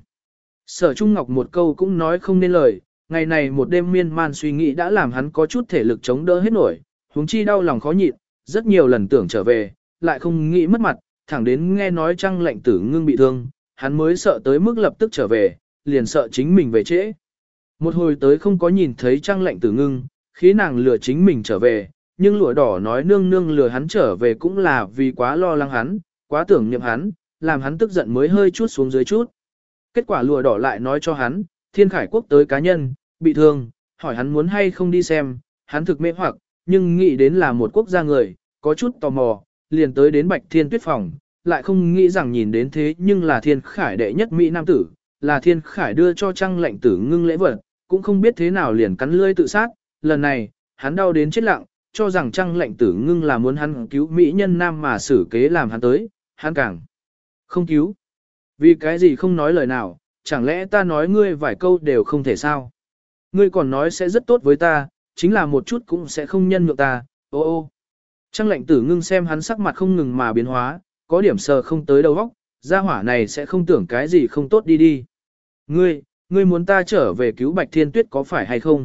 Sở Trung Ngọc một câu cũng nói không nên lời, ngày này một đêm miên man suy nghĩ đã làm hắn có chút thể lực chống đỡ hết nổi, huống chi đau lòng khó nhịn, rất nhiều lần tưởng trở về, lại không nghĩ mất mặt, thẳng đến nghe nói Trăng Lệnh Tử Ngưng bị thương, hắn mới sợ tới mức lập tức trở về, liền sợ chính mình về trễ. Một hồi tới không có nhìn thấy Trăng Lệnh Tử Ngưng, khi nàng lừa chính mình trở về, nhưng lụa đỏ nói nương nương lừa hắn trở về cũng là vì quá lo lắng hắn, quá tưởng niệm hắn, làm hắn tức giận mới hơi chút xuống dưới chút. Kết quả lụa đỏ lại nói cho hắn, Thiên Khải Quốc tới cá nhân, bị thương, hỏi hắn muốn hay không đi xem, hắn thực mê hoặc, nhưng nghĩ đến là một quốc gia người, có chút tò mò, liền tới đến Bạch Thiên Tuyết phòng, lại không nghĩ rằng nhìn đến thế nhưng là Thiên Khải đệ nhất Mỹ Nam tử, là Thiên Khải đưa cho Trăng Lệnh Tử Ngưng lễ vật, cũng không biết thế nào liền cắn lưỡi tự sát, lần này, hắn đau đến chết lặng, cho rằng Trăng Lệnh Tử Ngưng là muốn hắn cứu Mỹ nhân nam mà xử kế làm hắn tới, hắn càng không cứu. Vì cái gì không nói lời nào, chẳng lẽ ta nói ngươi vài câu đều không thể sao? Ngươi còn nói sẽ rất tốt với ta, chính là một chút cũng sẽ không nhân nhượng ta, ô ô. Trăng Lệnh Tử Ngưng xem hắn sắc mặt không ngừng mà biến hóa, có điểm sờ không tới đầu óc, gia hỏa này sẽ không tưởng cái gì không tốt đi đi. Ngươi muốn ta trở về cứu Bạch Thiên Tuyết có phải hay không?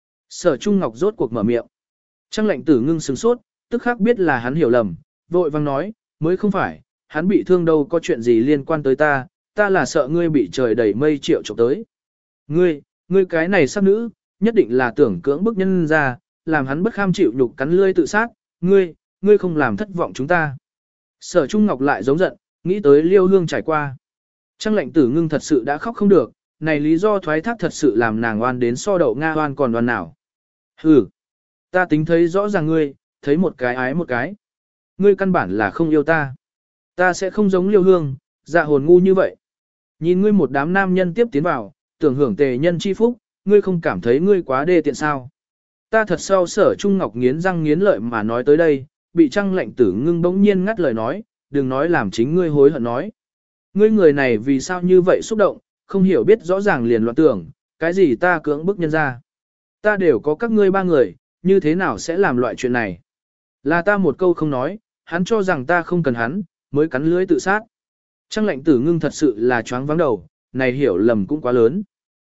Sở Trung Ngọc rốt cuộc mở miệng. Trăng Lệnh Tử Ngưng sửng sốt, tức khắc biết là hắn hiểu lầm, vội vang nói, mới không phải, hắn bị thương đâu có chuyện gì liên quan tới ta, ta là sợ ngươi bị trời đầy mây triệu chọc tới. Ngươi cái này sắc nữ, nhất định là tưởng cưỡng bức nhân ra, làm hắn bất kham chịu nhục cắn lươi tự sát, ngươi không làm thất vọng chúng ta. Sở Trung Ngọc lại giống giận, nghĩ tới Liêu Hương trải qua. Trang lệnh tử ngưng thật sự đã khóc không được, này lý do thoái thác thật sự làm nàng oan đến so đậu Nga oan còn oan nào. Hừ, ta tính thấy rõ ràng ngươi, thấy một cái ái một cái. Ngươi căn bản là không yêu ta. Ta sẽ không giống Liêu Hương, dạ hồn ngu như vậy. Nhìn ngươi một đám nam nhân tiếp tiến vào, tưởng hưởng tề nhân chi phúc, ngươi không cảm thấy ngươi quá đê tiện sao. Ta thật sau Sở Trung Ngọc nghiến răng nghiến lợi mà nói tới đây, bị Trang lệnh tử ngưng bỗng nhiên ngắt lời nói, đừng nói làm chính ngươi hối hận nói. Ngươi người này vì sao như vậy xúc động, không hiểu biết rõ ràng liền loạn tưởng, cái gì ta cưỡng bức nhân ra. Ta đều có các ngươi ba người, như thế nào sẽ làm loại chuyện này. Là ta một câu không nói, hắn cho rằng ta không cần hắn, mới cắn lưới tự sát. Trang lệnh tử ngưng thật sự là choáng vắng đầu, này hiểu lầm cũng quá lớn.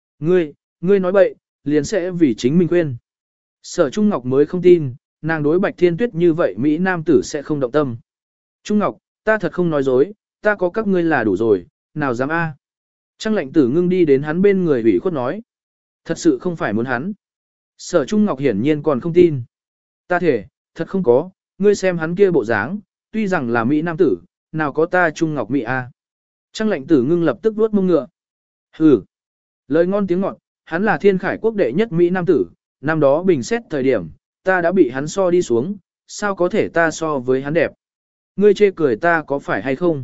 Ngươi nói bậy, liền sẽ vì chính mình quên. Sở Trung Ngọc mới không tin, nàng đối Bạch Thiên Tuyết như vậy Mỹ Nam tử sẽ không động tâm. Trung Ngọc, ta thật không nói dối, ta có các ngươi là đủ rồi, nào dám a? Trang lệnh tử ngưng đi đến hắn bên người ủy khuất nói. Thật sự không phải muốn hắn. Sở Trung Ngọc hiển nhiên còn không tin. Ta thể, thật không có, ngươi xem hắn kia bộ dáng, tuy rằng là Mỹ Nam tử, nào có ta Trung Ngọc Mỹ a? Trang lệnh tử ngưng lập tức vuốt mông ngựa. Hừ, lời ngon tiếng ngọt, hắn là thiên khải quốc đệ nhất Mỹ Nam tử, năm đó bình xét thời điểm, ta đã bị hắn so đi xuống, sao có thể ta so với hắn đẹp? Ngươi chê cười ta có phải hay không?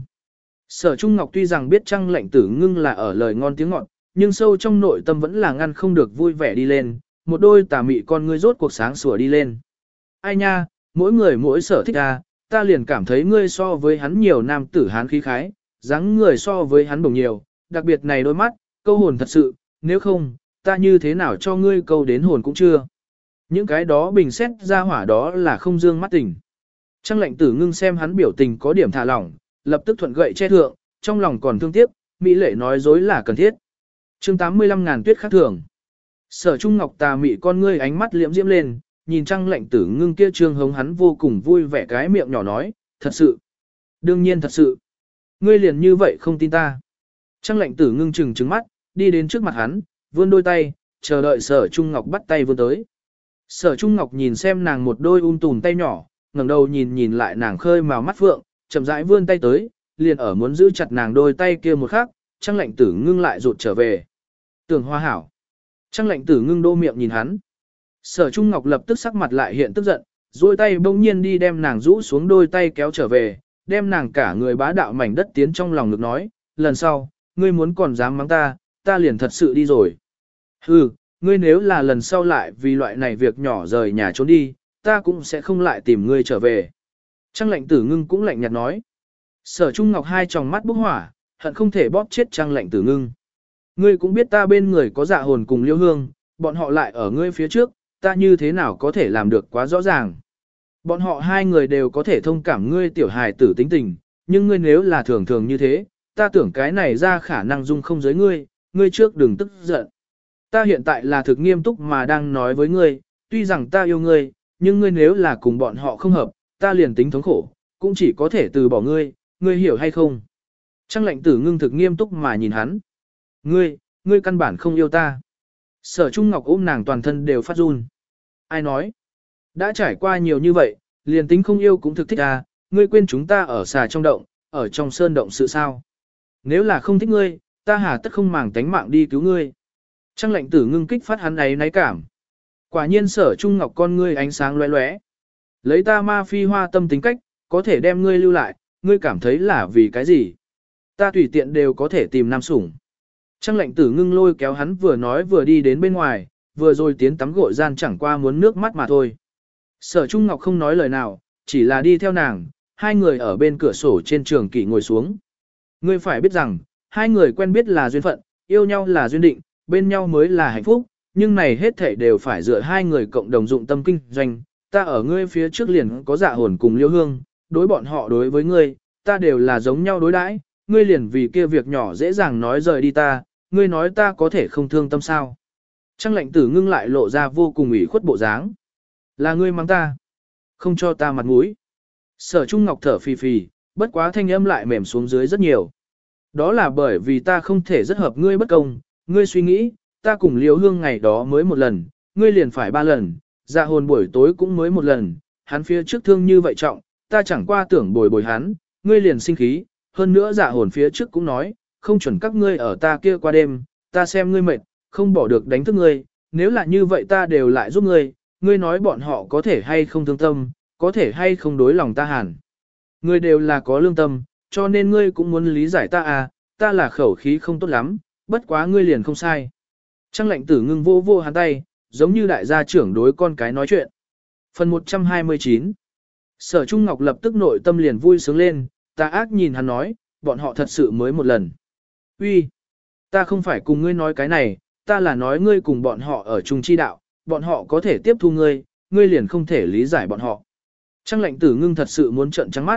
Sở Trung Ngọc tuy rằng biết Trang lệnh tử ngưng là ở lời ngon tiếng ngọt, nhưng sâu trong nội tâm vẫn là ngăn không được vui vẻ đi lên, một đôi tà mị con ngươi rốt cuộc sáng sủa đi lên. Ai nha, mỗi người mỗi sở thích à, ta liền cảm thấy ngươi so với hắn nhiều nam tử hán khí khái, dáng người so với hắn bồng nhiều, đặc biệt này đôi mắt, câu hồn thật sự, nếu không, ta như thế nào cho ngươi câu đến hồn cũng chưa. Những cái đó bình xét ra hỏa đó là không dương mắt tình. Trang lệnh tử ngưng xem hắn biểu tình có điểm thả lỏng, lập tức thuận gậy che thượng, trong lòng còn thương tiếc, Mỹ lệ nói dối là cần thiết. chương 85.000 tuyết khác thường. Sở Trung Ngọc tà mị con ngươi ánh mắt liễm diễm lên, nhìn Trang lệnh tử ngưng kia trương hống hắn vô cùng vui vẻ cái miệng nhỏ nói, thật sự. Đương nhiên thật sự. Ngươi liền như vậy không tin ta. Trang lệnh tử ngưng trừng mắt, đi đến trước mặt hắn, vươn đôi tay, chờ đợi Sở Trung Ngọc bắt tay vươn tới. Sở Trung Ngọc nhìn xem nàng một đôi tùm tay nhỏ, ngẩng đầu nhìn lại nàng khơi màu mắt phượng, chậm rãi vươn tay tới, liền ở muốn giữ chặt nàng đôi tay kia một khắc, Trang lệnh tử ngưng lại rụt trở về. Tưởng hoa hảo. Trang lệnh tử ngưng đô miệng nhìn hắn. Sở Trung Ngọc lập tức sắc mặt lại hiện tức giận, duỗi tay bỗng nhiên đi đem nàng rũ xuống đôi tay kéo trở về, đem nàng cả người bá đạo mảnh đất tiến trong lòng ngực nói, lần sau, ngươi muốn còn dám mắng ta, ta liền thật sự đi rồi. Hừ, ngươi nếu là lần sau lại vì loại này việc nhỏ rời nhà trốn đi, ta cũng sẽ không lại tìm ngươi trở về. Trang lệnh tử ngưng cũng lạnh nhạt nói. Sở Trung Ngọc hai tròng mắt bốc hỏa, hận không thể bóp chết Trang lệnh tử ngưng. Ngươi cũng biết ta bên người có dạ hồn cùng Liêu Hương, bọn họ lại ở ngươi phía trước, ta như thế nào có thể làm được quá rõ ràng. Bọn họ hai người đều có thể thông cảm ngươi tiểu hài tử tính tình, nhưng ngươi nếu là thường thường như thế, ta tưởng cái này ra khả năng dung không giới ngươi, ngươi trước đừng tức giận. Ta hiện tại là thực nghiêm túc mà đang nói với ngươi, tuy rằng ta yêu ngươi, nhưng ngươi nếu là cùng bọn họ không hợp, ta liền tính thống khổ, cũng chỉ có thể từ bỏ ngươi, ngươi hiểu hay không? Trang lệnh tử ngưng thực nghiêm túc mà nhìn hắn. Ngươi căn bản không yêu ta. Sở Trung Ngọc ôm nàng toàn thân đều phát run. Ai nói? Đã trải qua nhiều như vậy, liền tính không yêu cũng thực thích à, ngươi quên chúng ta ở xà trong động, ở trong sơn động sự sao? Nếu là không thích ngươi, ta hà tất không màng tánh mạng đi cứu ngươi. Trang lệnh tử ngưng kích phát hắn ấy náy cảm. Quả nhiên Sở Trung Ngọc con ngươi ánh sáng lóe lóe. Lấy ta ma phi hoa tâm tính cách, có thể đem ngươi lưu lại, ngươi cảm thấy là vì cái gì? Ta tùy tiện đều có thể tìm nam sủng. Trang lệnh tử ngưng lôi kéo hắn vừa nói vừa đi đến bên ngoài, vừa rồi tiến tắm gội gian chẳng qua muốn nước mắt mà thôi. Sở Trung Ngọc không nói lời nào, chỉ là đi theo nàng, hai người ở bên cửa sổ trên trường kỷ ngồi xuống. Ngươi phải biết rằng, hai người quen biết là duyên phận, yêu nhau là duyên định, bên nhau mới là hạnh phúc, nhưng này hết thảy đều phải dựa hai người cộng đồng dụng tâm kinh doanh. Ta ở ngươi phía trước liền có dạ hồn cùng Liêu Hương, đối bọn họ đối với ngươi, ta đều là giống nhau đối đãi, ngươi liền vì kia việc nhỏ dễ dàng nói rời đi ta, ngươi nói ta có thể không thương tâm sao. Trang lệnh tử ngưng lại lộ ra vô cùng ủy khuất bộ dáng. Là ngươi mắng ta, không cho ta mặt mũi. Sở Trung Ngọc thở phì phì, bất quá thanh âm lại mềm xuống dưới rất nhiều. Đó là bởi vì ta không thể rất hợp ngươi bất công, ngươi suy nghĩ, ta cùng Liêu Hương ngày đó mới một lần, ngươi liền phải ba lần, dạ hồn buổi tối cũng mới một lần, hắn phía trước thương như vậy trọng, ta chẳng qua tưởng bồi bồi hắn, ngươi liền sinh khí, hơn nữa dạ hồn phía trước cũng nói, không chuẩn các ngươi ở ta kia qua đêm, ta xem ngươi mệt, không bỏ được đánh thức ngươi, nếu là như vậy ta đều lại giúp ngươi, ngươi nói bọn họ có thể hay không thương tâm, có thể hay không đối lòng ta hẳn. Ngươi đều là có lương tâm, cho nên ngươi cũng muốn lý giải ta à, ta là khẩu khí không tốt lắm, bất quá ngươi liền không sai. Trang lệnh tử ngưng vô vô hắn tay, giống như đại gia trưởng đối con cái nói chuyện. Phần 129 Sở Trung Ngọc lập tức nội tâm liền vui sướng lên, ta ác nhìn hắn nói, bọn họ thật sự mới một lần. Uy, ta không phải cùng ngươi nói cái này, ta là nói ngươi cùng bọn họ ở chung chi đạo, bọn họ có thể tiếp thu ngươi, ngươi liền không thể lý giải bọn họ. Trang lệnh tử ngưng thật sự muốn trợn trắng mắt.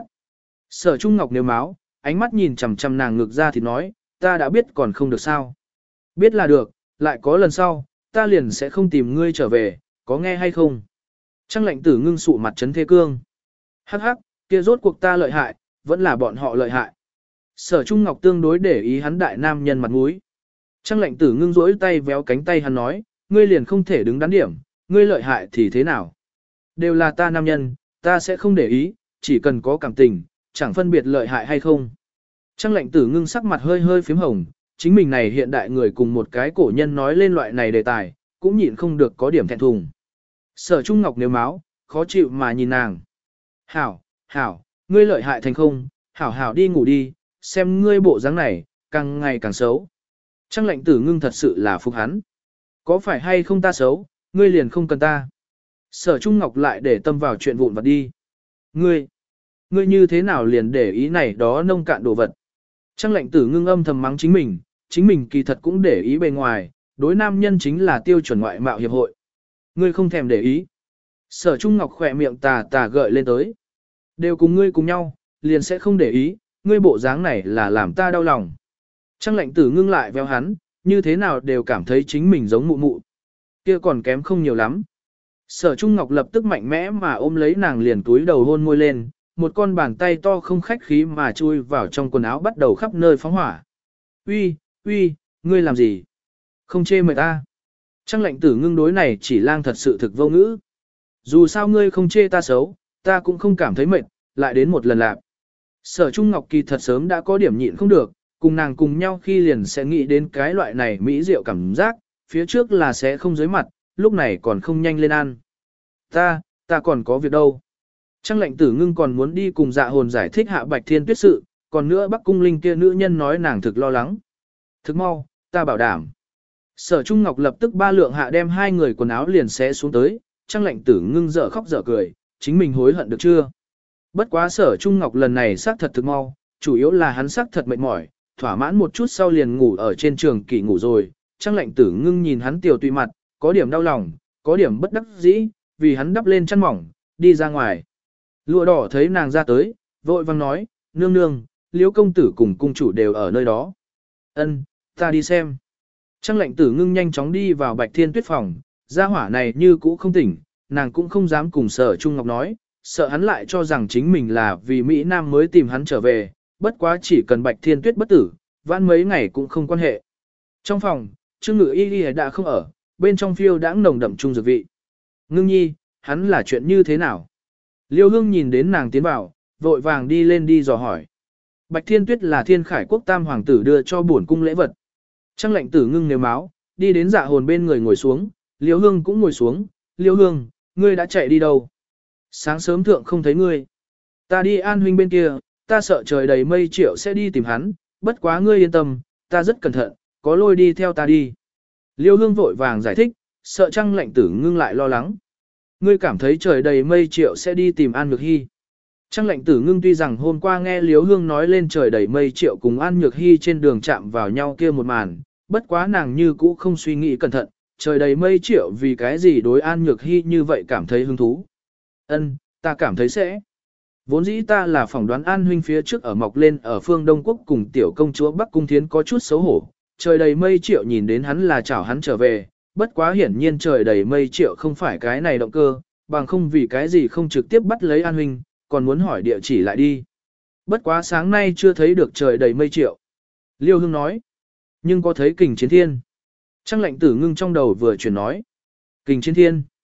Sở Trung Ngọc nếu máu, ánh mắt nhìn chằm chằm nàng ngược ra thì nói, ta đã biết còn không được sao. Biết là được, lại có lần sau, ta liền sẽ không tìm ngươi trở về, có nghe hay không? Trang lệnh tử ngưng sụ mặt trấn thế cương. Hắc hắc, kia rốt cuộc ta lợi hại, vẫn là bọn họ lợi hại. Sở Trung Ngọc tương đối để ý hắn đại nam nhân mặt mũi. Trang lệnh tử ngưng rỗi tay véo cánh tay hắn nói, ngươi liền không thể đứng đắn điểm, ngươi lợi hại thì thế nào? Đều là ta nam nhân, ta sẽ không để ý, chỉ cần có cảm tình, chẳng phân biệt lợi hại hay không. Trang lệnh tử ngưng sắc mặt hơi hơi phím hồng, chính mình này hiện đại người cùng một cái cổ nhân nói lên loại này đề tài, cũng nhịn không được có điểm thẹn thùng. Sở Trung Ngọc nếu máu, khó chịu mà nhìn nàng. Hảo, hảo, ngươi lợi hại thành không, hảo hảo đi ngủ đi, xem ngươi bộ dáng này, càng ngày càng xấu. Trang lệnh tử ngưng thật sự là phục hắn. Có phải hay không ta xấu, ngươi liền không cần ta. Sở Trung Ngọc lại để tâm vào chuyện vụn vặt đi. Ngươi như thế nào liền để ý này đó nông cạn đồ vật. Trang lệnh tử ngưng âm thầm mắng chính mình kỳ thật cũng để ý bề ngoài, đối nam nhân chính là tiêu chuẩn ngoại mạo hiệp hội. Ngươi không thèm để ý. Sở Trung Ngọc khỏe miệng tà gợi lên tới. Đều cùng ngươi cùng nhau, liền sẽ không để ý, ngươi bộ dáng này là làm ta đau lòng. Trang lệnh tử ngưng lại véo hắn, như thế nào đều cảm thấy chính mình giống mụ mụ. Kia còn kém không nhiều lắm. Sở Trung Ngọc lập tức mạnh mẽ mà ôm lấy nàng liền túi đầu hôn môi lên, một con bàn tay to không khách khí mà chui vào trong quần áo bắt đầu khắp nơi phóng hỏa. Uy, ngươi làm gì? Không chê mời ta. Trang lệnh tử ngưng đối này chỉ lang thật sự thực vô ngữ. Dù sao ngươi không chê ta xấu, ta cũng không cảm thấy mệt, lại đến một lần lạp. Sở Trung Ngọc kỳ thật sớm đã có điểm nhịn không được, cùng nàng cùng nhau khi liền sẽ nghĩ đến cái loại này mỹ diệu cảm giác, phía trước là sẽ không dưới mặt, lúc này còn không nhanh lên ăn. Ta còn có việc đâu. Trang lệnh tử ngưng còn muốn đi cùng dạ hồn giải thích hạ Bạch Thiên Tuyết sự, còn nữa Bắc Cung Linh kia nữ nhân nói nàng thực lo lắng. Thực mau, ta bảo đảm. Sở Trung Ngọc lập tức ba lượng hạ đem hai người quần áo liền xé xuống tới, Trang lệnh tử ngưng dở khóc dở cười, chính mình hối hận được chưa? Bất quá Sở Trung Ngọc lần này xác thật thực mau, chủ yếu là hắn xác thật mệt mỏi, thỏa mãn một chút sau liền ngủ ở trên trường kỷ ngủ rồi. Trang lệnh tử ngưng nhìn hắn tiểu tùy mặt, có điểm đau lòng, có điểm bất đắc dĩ, vì hắn đắp lên chăn mỏng, đi ra ngoài. Lụa đỏ thấy nàng ra tới, vội vang nói, nương nương, Liễu công tử cùng cung chủ đều ở nơi đó. Ân, ta đi xem. Trang lệnh tử ngưng nhanh chóng đi vào Bạch Thiên Tuyết phòng, gia hỏa này như cũ không tỉnh, nàng cũng không dám cùng Sở Trung Ngọc nói, sợ hắn lại cho rằng chính mình là vì Mỹ Nam mới tìm hắn trở về, bất quá chỉ cần Bạch Thiên Tuyết bất tử, vãn mấy ngày cũng không quan hệ. Trong phòng, Trương Ngự Y đã không ở, bên trong phiêu đãng nồng đậm trung dược vị. Ngưng nhi, hắn là chuyện như thế nào? Liêu Hương nhìn đến nàng tiến vào, vội vàng đi lên đi dò hỏi. Bạch Thiên Tuyết là Thiên Khải Quốc Tam Hoàng tử đưa cho bổn cung lễ vật. Trang lệnh tử ngưng nếu máu, đi đến dạ hồn bên người ngồi xuống, Liêu Hương cũng ngồi xuống. Liêu Hương, ngươi đã chạy đi đâu? Sáng sớm thượng không thấy ngươi. Ta đi An huynh bên kia, ta sợ trời đầy mây triệu sẽ đi tìm hắn, bất quá ngươi yên tâm, ta rất cẩn thận, có lôi đi theo ta đi. Liêu Hương vội vàng giải thích, sợ Trang lệnh tử ngưng lại lo lắng. Ngươi cảm thấy trời đầy mây triệu sẽ đi tìm An Nhược Hy. Trang lệnh tử ngưng tuy rằng hôm qua nghe Liêu Hương nói lên trời đầy mây triệu cùng An Nhược Hy trên đường chạm vào nhau kia một màn, bất quá nàng như cũ không suy nghĩ cẩn thận, trời đầy mây triệu vì cái gì đối An Nhược Hy như vậy cảm thấy hứng thú. Ân, ta cảm thấy sẽ. Vốn dĩ ta là phỏng đoán An huynh phía trước ở mọc lên ở phương Đông Quốc cùng tiểu công chúa Bắc Cung Thiến có chút xấu hổ, trời đầy mây triệu nhìn đến hắn là chào hắn trở về, bất quá hiển nhiên trời đầy mây triệu không phải cái này động cơ, bằng không vì cái gì không trực tiếp bắt lấy An huynh, còn muốn hỏi địa chỉ lại đi. Bất quá sáng nay chưa thấy được trời đầy mây triệu. Liêu Hương nói, nhưng có thấy kình chiến thiên. Trang lệnh tử ngưng trong đầu vừa chuyển nói. Kình chiến thiên.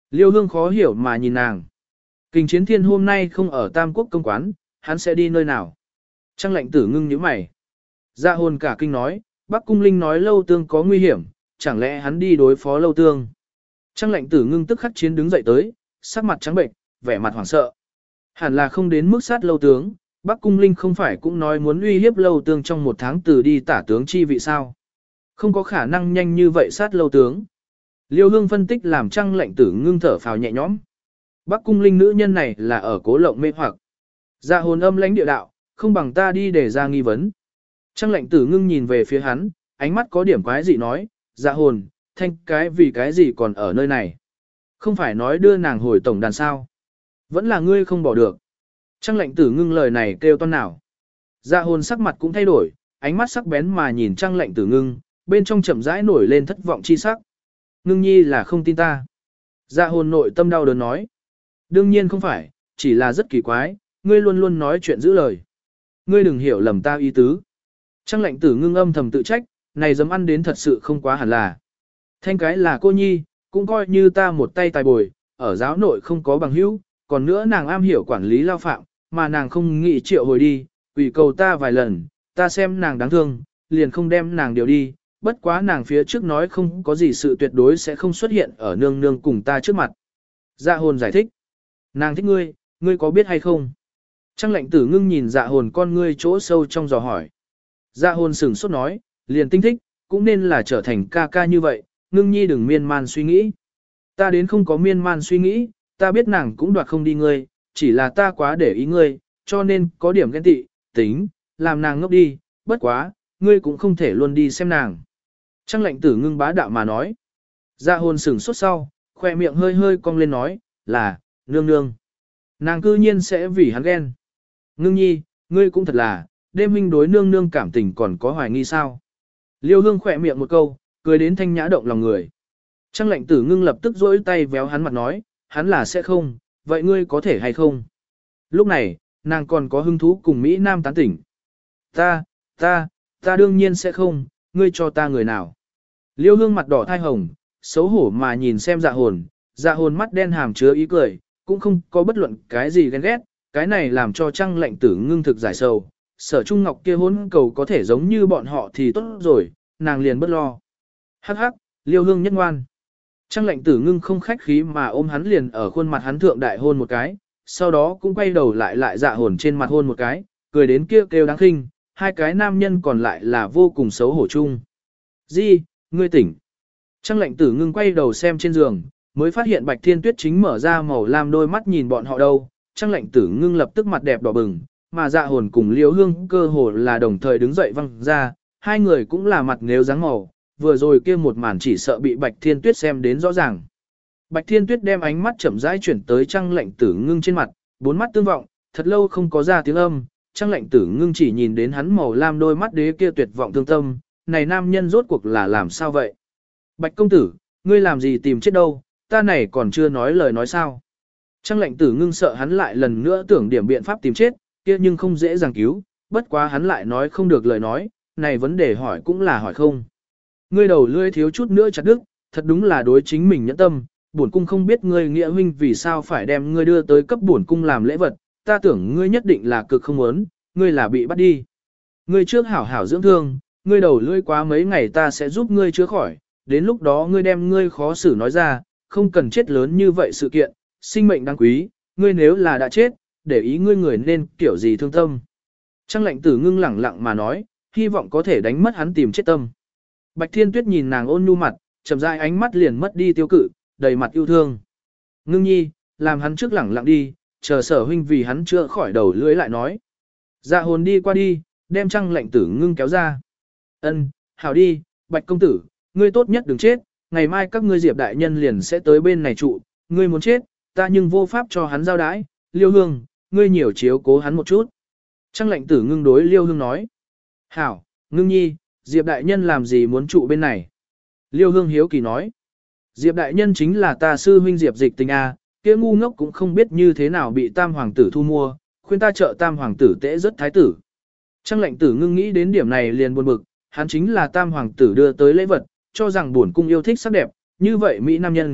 Liêu Hương khó hiểu mà nhìn nàng. Kình Chiến Thiên hôm nay không ở Tam Quốc công quán, hắn sẽ đi nơi nào? Trang lệnh tử ngưng nhíu mày. Dạ hồn cả kinh nói, Bắc Cung Linh nói Lâu Tương có nguy hiểm, chẳng lẽ hắn đi đối phó Lâu Tương? Trang lệnh tử ngưng tức khắc chiến đứng dậy tới, sắc mặt trắng bệnh, vẻ mặt hoảng sợ. Hẳn là không đến mức sát Lâu Tướng, Bắc Cung Linh không phải cũng nói muốn uy hiếp Lâu Tương trong 1 tháng từ đi tả tướng chi vị sao? Không có khả năng nhanh như vậy sát Lâu Tướng. Liêu Hương phân tích làm Trang lệnh tử ngưng thở phào nhẹ nhõm. Bắc Cung Linh nữ nhân này là ở cố lộng mê hoặc. Dạ hồn âm lãnh địa đạo, không bằng ta đi để ra nghi vấn. Trang lệnh tử ngưng nhìn về phía hắn, ánh mắt có điểm quái dị nói, dạ hồn, thanh cái vì cái gì còn ở nơi này. Không phải nói đưa nàng hồi tổng đàn sao. Vẫn là ngươi không bỏ được. Trang lệnh tử ngưng lời này kêu toan nào. Dạ hồn sắc mặt cũng thay đổi, ánh mắt sắc bén mà nhìn trang lệnh tử ngưng, bên trong chậm rãi nổi lên thất vọng chi sắc. Ngưng nhi là không tin ta. Dạ hồn nội tâm đau đớn nói. Đương nhiên không phải, chỉ là rất kỳ quái, ngươi luôn luôn nói chuyện giữ lời. Ngươi đừng hiểu lầm ta ý tứ. Trang lệnh tử ngưng âm thầm tự trách, này dám ăn đến thật sự không quá hẳn là. Thanh cái là cô nhi, cũng coi như ta một tay tài bồi, ở giáo nội không có bằng hữu, còn nữa nàng am hiểu quản lý lao phạm, mà nàng không nghĩ triệu hồi đi, ủy cầu ta vài lần, ta xem nàng đáng thương, liền không đem nàng điều đi, bất quá nàng phía trước nói không có gì sự tuyệt đối sẽ không xuất hiện ở nương nương cùng ta trước mặt. Dạ hồn giải thích. Nàng thích ngươi, ngươi có biết hay không? Trang lệnh tử ngưng nhìn dạ hồn con ngươi chỗ sâu trong dò hỏi. Dạ hồn sửng sốt nói, liền tinh thích, cũng nên là trở thành ca ca như vậy, ngưng nhi đừng miên man suy nghĩ. Ta đến không có miên man suy nghĩ, ta biết nàng cũng đoạt không đi ngươi, chỉ là ta quá để ý ngươi, cho nên có điểm ghen tị, tính, làm nàng ngốc đi, bất quá, ngươi cũng không thể luôn đi xem nàng. Trang lệnh tử ngưng bá đạo mà nói. Dạ hồn sửng sốt sau, khoe miệng hơi hơi cong lên nói, là, nương nương. Nàng cư nhiên sẽ vì hắn ghen. Ngưng nhi, ngươi cũng thật là, đêm huynh đối nương nương cảm tình còn có hoài nghi sao. Liêu Hương khỏe miệng một câu, cười đến thanh nhã động lòng người. Trang lệnh tử ngưng lập tức dỗi tay véo hắn mặt nói, hắn là sẽ không, vậy ngươi có thể hay không? Lúc này, nàng còn có hứng thú cùng Mỹ Nam tán tỉnh. Ta đương nhiên sẽ không, ngươi cho ta người nào? Liêu Hương mặt đỏ thai hồng, xấu hổ mà nhìn xem dạ hồn mắt đen hàm chứa ý cười, cũng không có bất luận cái gì ghen ghét, cái này làm cho Trang lệnh tử ngưng thực giải sầu. Sở Trung Ngọc kia hôn cầu có thể giống như bọn họ thì tốt rồi, nàng liền bất lo. Hắc hắc, Liêu Hương nhất ngoan. Trang lệnh tử ngưng không khách khí mà ôm hắn liền ở khuôn mặt hắn thượng đại hôn một cái, sau đó cũng quay đầu lại dạ hồn trên mặt hôn một cái, cười đến kia kêu đáng khinh, hai cái nam nhân còn lại là vô cùng xấu hổ chung. Di, ngươi tỉnh. Trang lệnh tử ngưng quay đầu xem trên giường, mới phát hiện Bạch Thiên Tuyết chính mở ra màu lam đôi mắt nhìn bọn họ đâu. Trang lệnh tử ngưng lập tức mặt đẹp đỏ bừng, mà dạ hồn cùng Liêu Hương cơ hồ là đồng thời đứng dậy văng ra, hai người cũng là mặt nếu dáng màu, vừa rồi kia một màn chỉ sợ bị Bạch Thiên Tuyết xem đến rõ ràng. Bạch Thiên Tuyết đem ánh mắt chậm rãi chuyển tới Trang lệnh tử ngưng trên mặt, bốn mắt tương vọng, thật lâu không có ra tiếng âm, Trang lệnh tử ngưng chỉ nhìn đến hắn màu lam đôi mắt đế kia tuyệt vọng thương tâm, này nam nhân rốt cuộc là làm sao vậy? Bạch công tử, ngươi làm gì tìm chết đâu, ta này còn chưa nói lời nói sao? Trang lệnh tử ngưng sợ hắn lại lần nữa tưởng điểm biện pháp tìm chết, kia nhưng không dễ dàng cứu, bất quá hắn lại nói không được lời nói, này vấn đề hỏi cũng là hỏi không. Ngươi đầu lưỡi thiếu chút nữa chặt đứt, thật đúng là đối chính mình nhẫn tâm, bổn cung không biết ngươi nghĩa huynh vì sao phải đem ngươi đưa tới cấp bổn cung làm lễ vật, ta tưởng ngươi nhất định là cực không muốn, ngươi là bị bắt đi. Ngươi trước hảo hảo dưỡng thương, ngươi đầu lưỡi quá mấy ngày ta sẽ giúp ngươi chữa khỏi, đến lúc đó ngươi đem ngươi khó xử nói ra, không cần chết lớn như vậy sự kiện, sinh mệnh đáng quý, ngươi nếu là đã chết, để ý ngươi người nên kiểu gì thương tâm. Trang lệnh tử ngưng lẳng lặng mà nói, hy vọng có thể đánh mất hắn tìm chết tâm. Bạch Thiên Tuyết nhìn nàng ôn nhu mặt, chậm rãi ánh mắt liền mất đi tiêu cự, đầy mặt yêu thương. Ngưng nhi, làm hắn trước lẳng lặng đi, chờ sở huynh vì hắn chữa khỏi đầu lưỡi lại nói. Dạ hồn đi qua đi, đem Trang lệnh tử ngưng kéo ra. Ân, hảo đi, Bạch công tử, ngươi tốt nhất đừng chết, ngày mai các ngươi Diệp đại nhân liền sẽ tới bên này trụ, ngươi muốn chết, ta nhưng vô pháp cho hắn giao đãi, Liêu Hương, ngươi nhiều chiếu cố hắn một chút. Trang lệnh tử ngưng đối Liêu Hương nói. Hảo, ngưng nhi, Diệp đại nhân làm gì muốn trụ bên này? Liêu Hương hiếu kỳ nói. Diệp đại nhân chính là ta sư huynh Diệp Dịch Tình a, kia ngu ngốc cũng không biết như thế nào bị tam hoàng tử thu mua, khuyên ta trợ tam hoàng tử tễ rất thái tử. Trang lệnh tử ngưng nghĩ đến điểm này liền buồn bực, hắn chính là tam hoàng tử đưa tới lễ vật, cho rằng bổn cung yêu thích sắc đẹp, như vậy Mỹ nam nhân,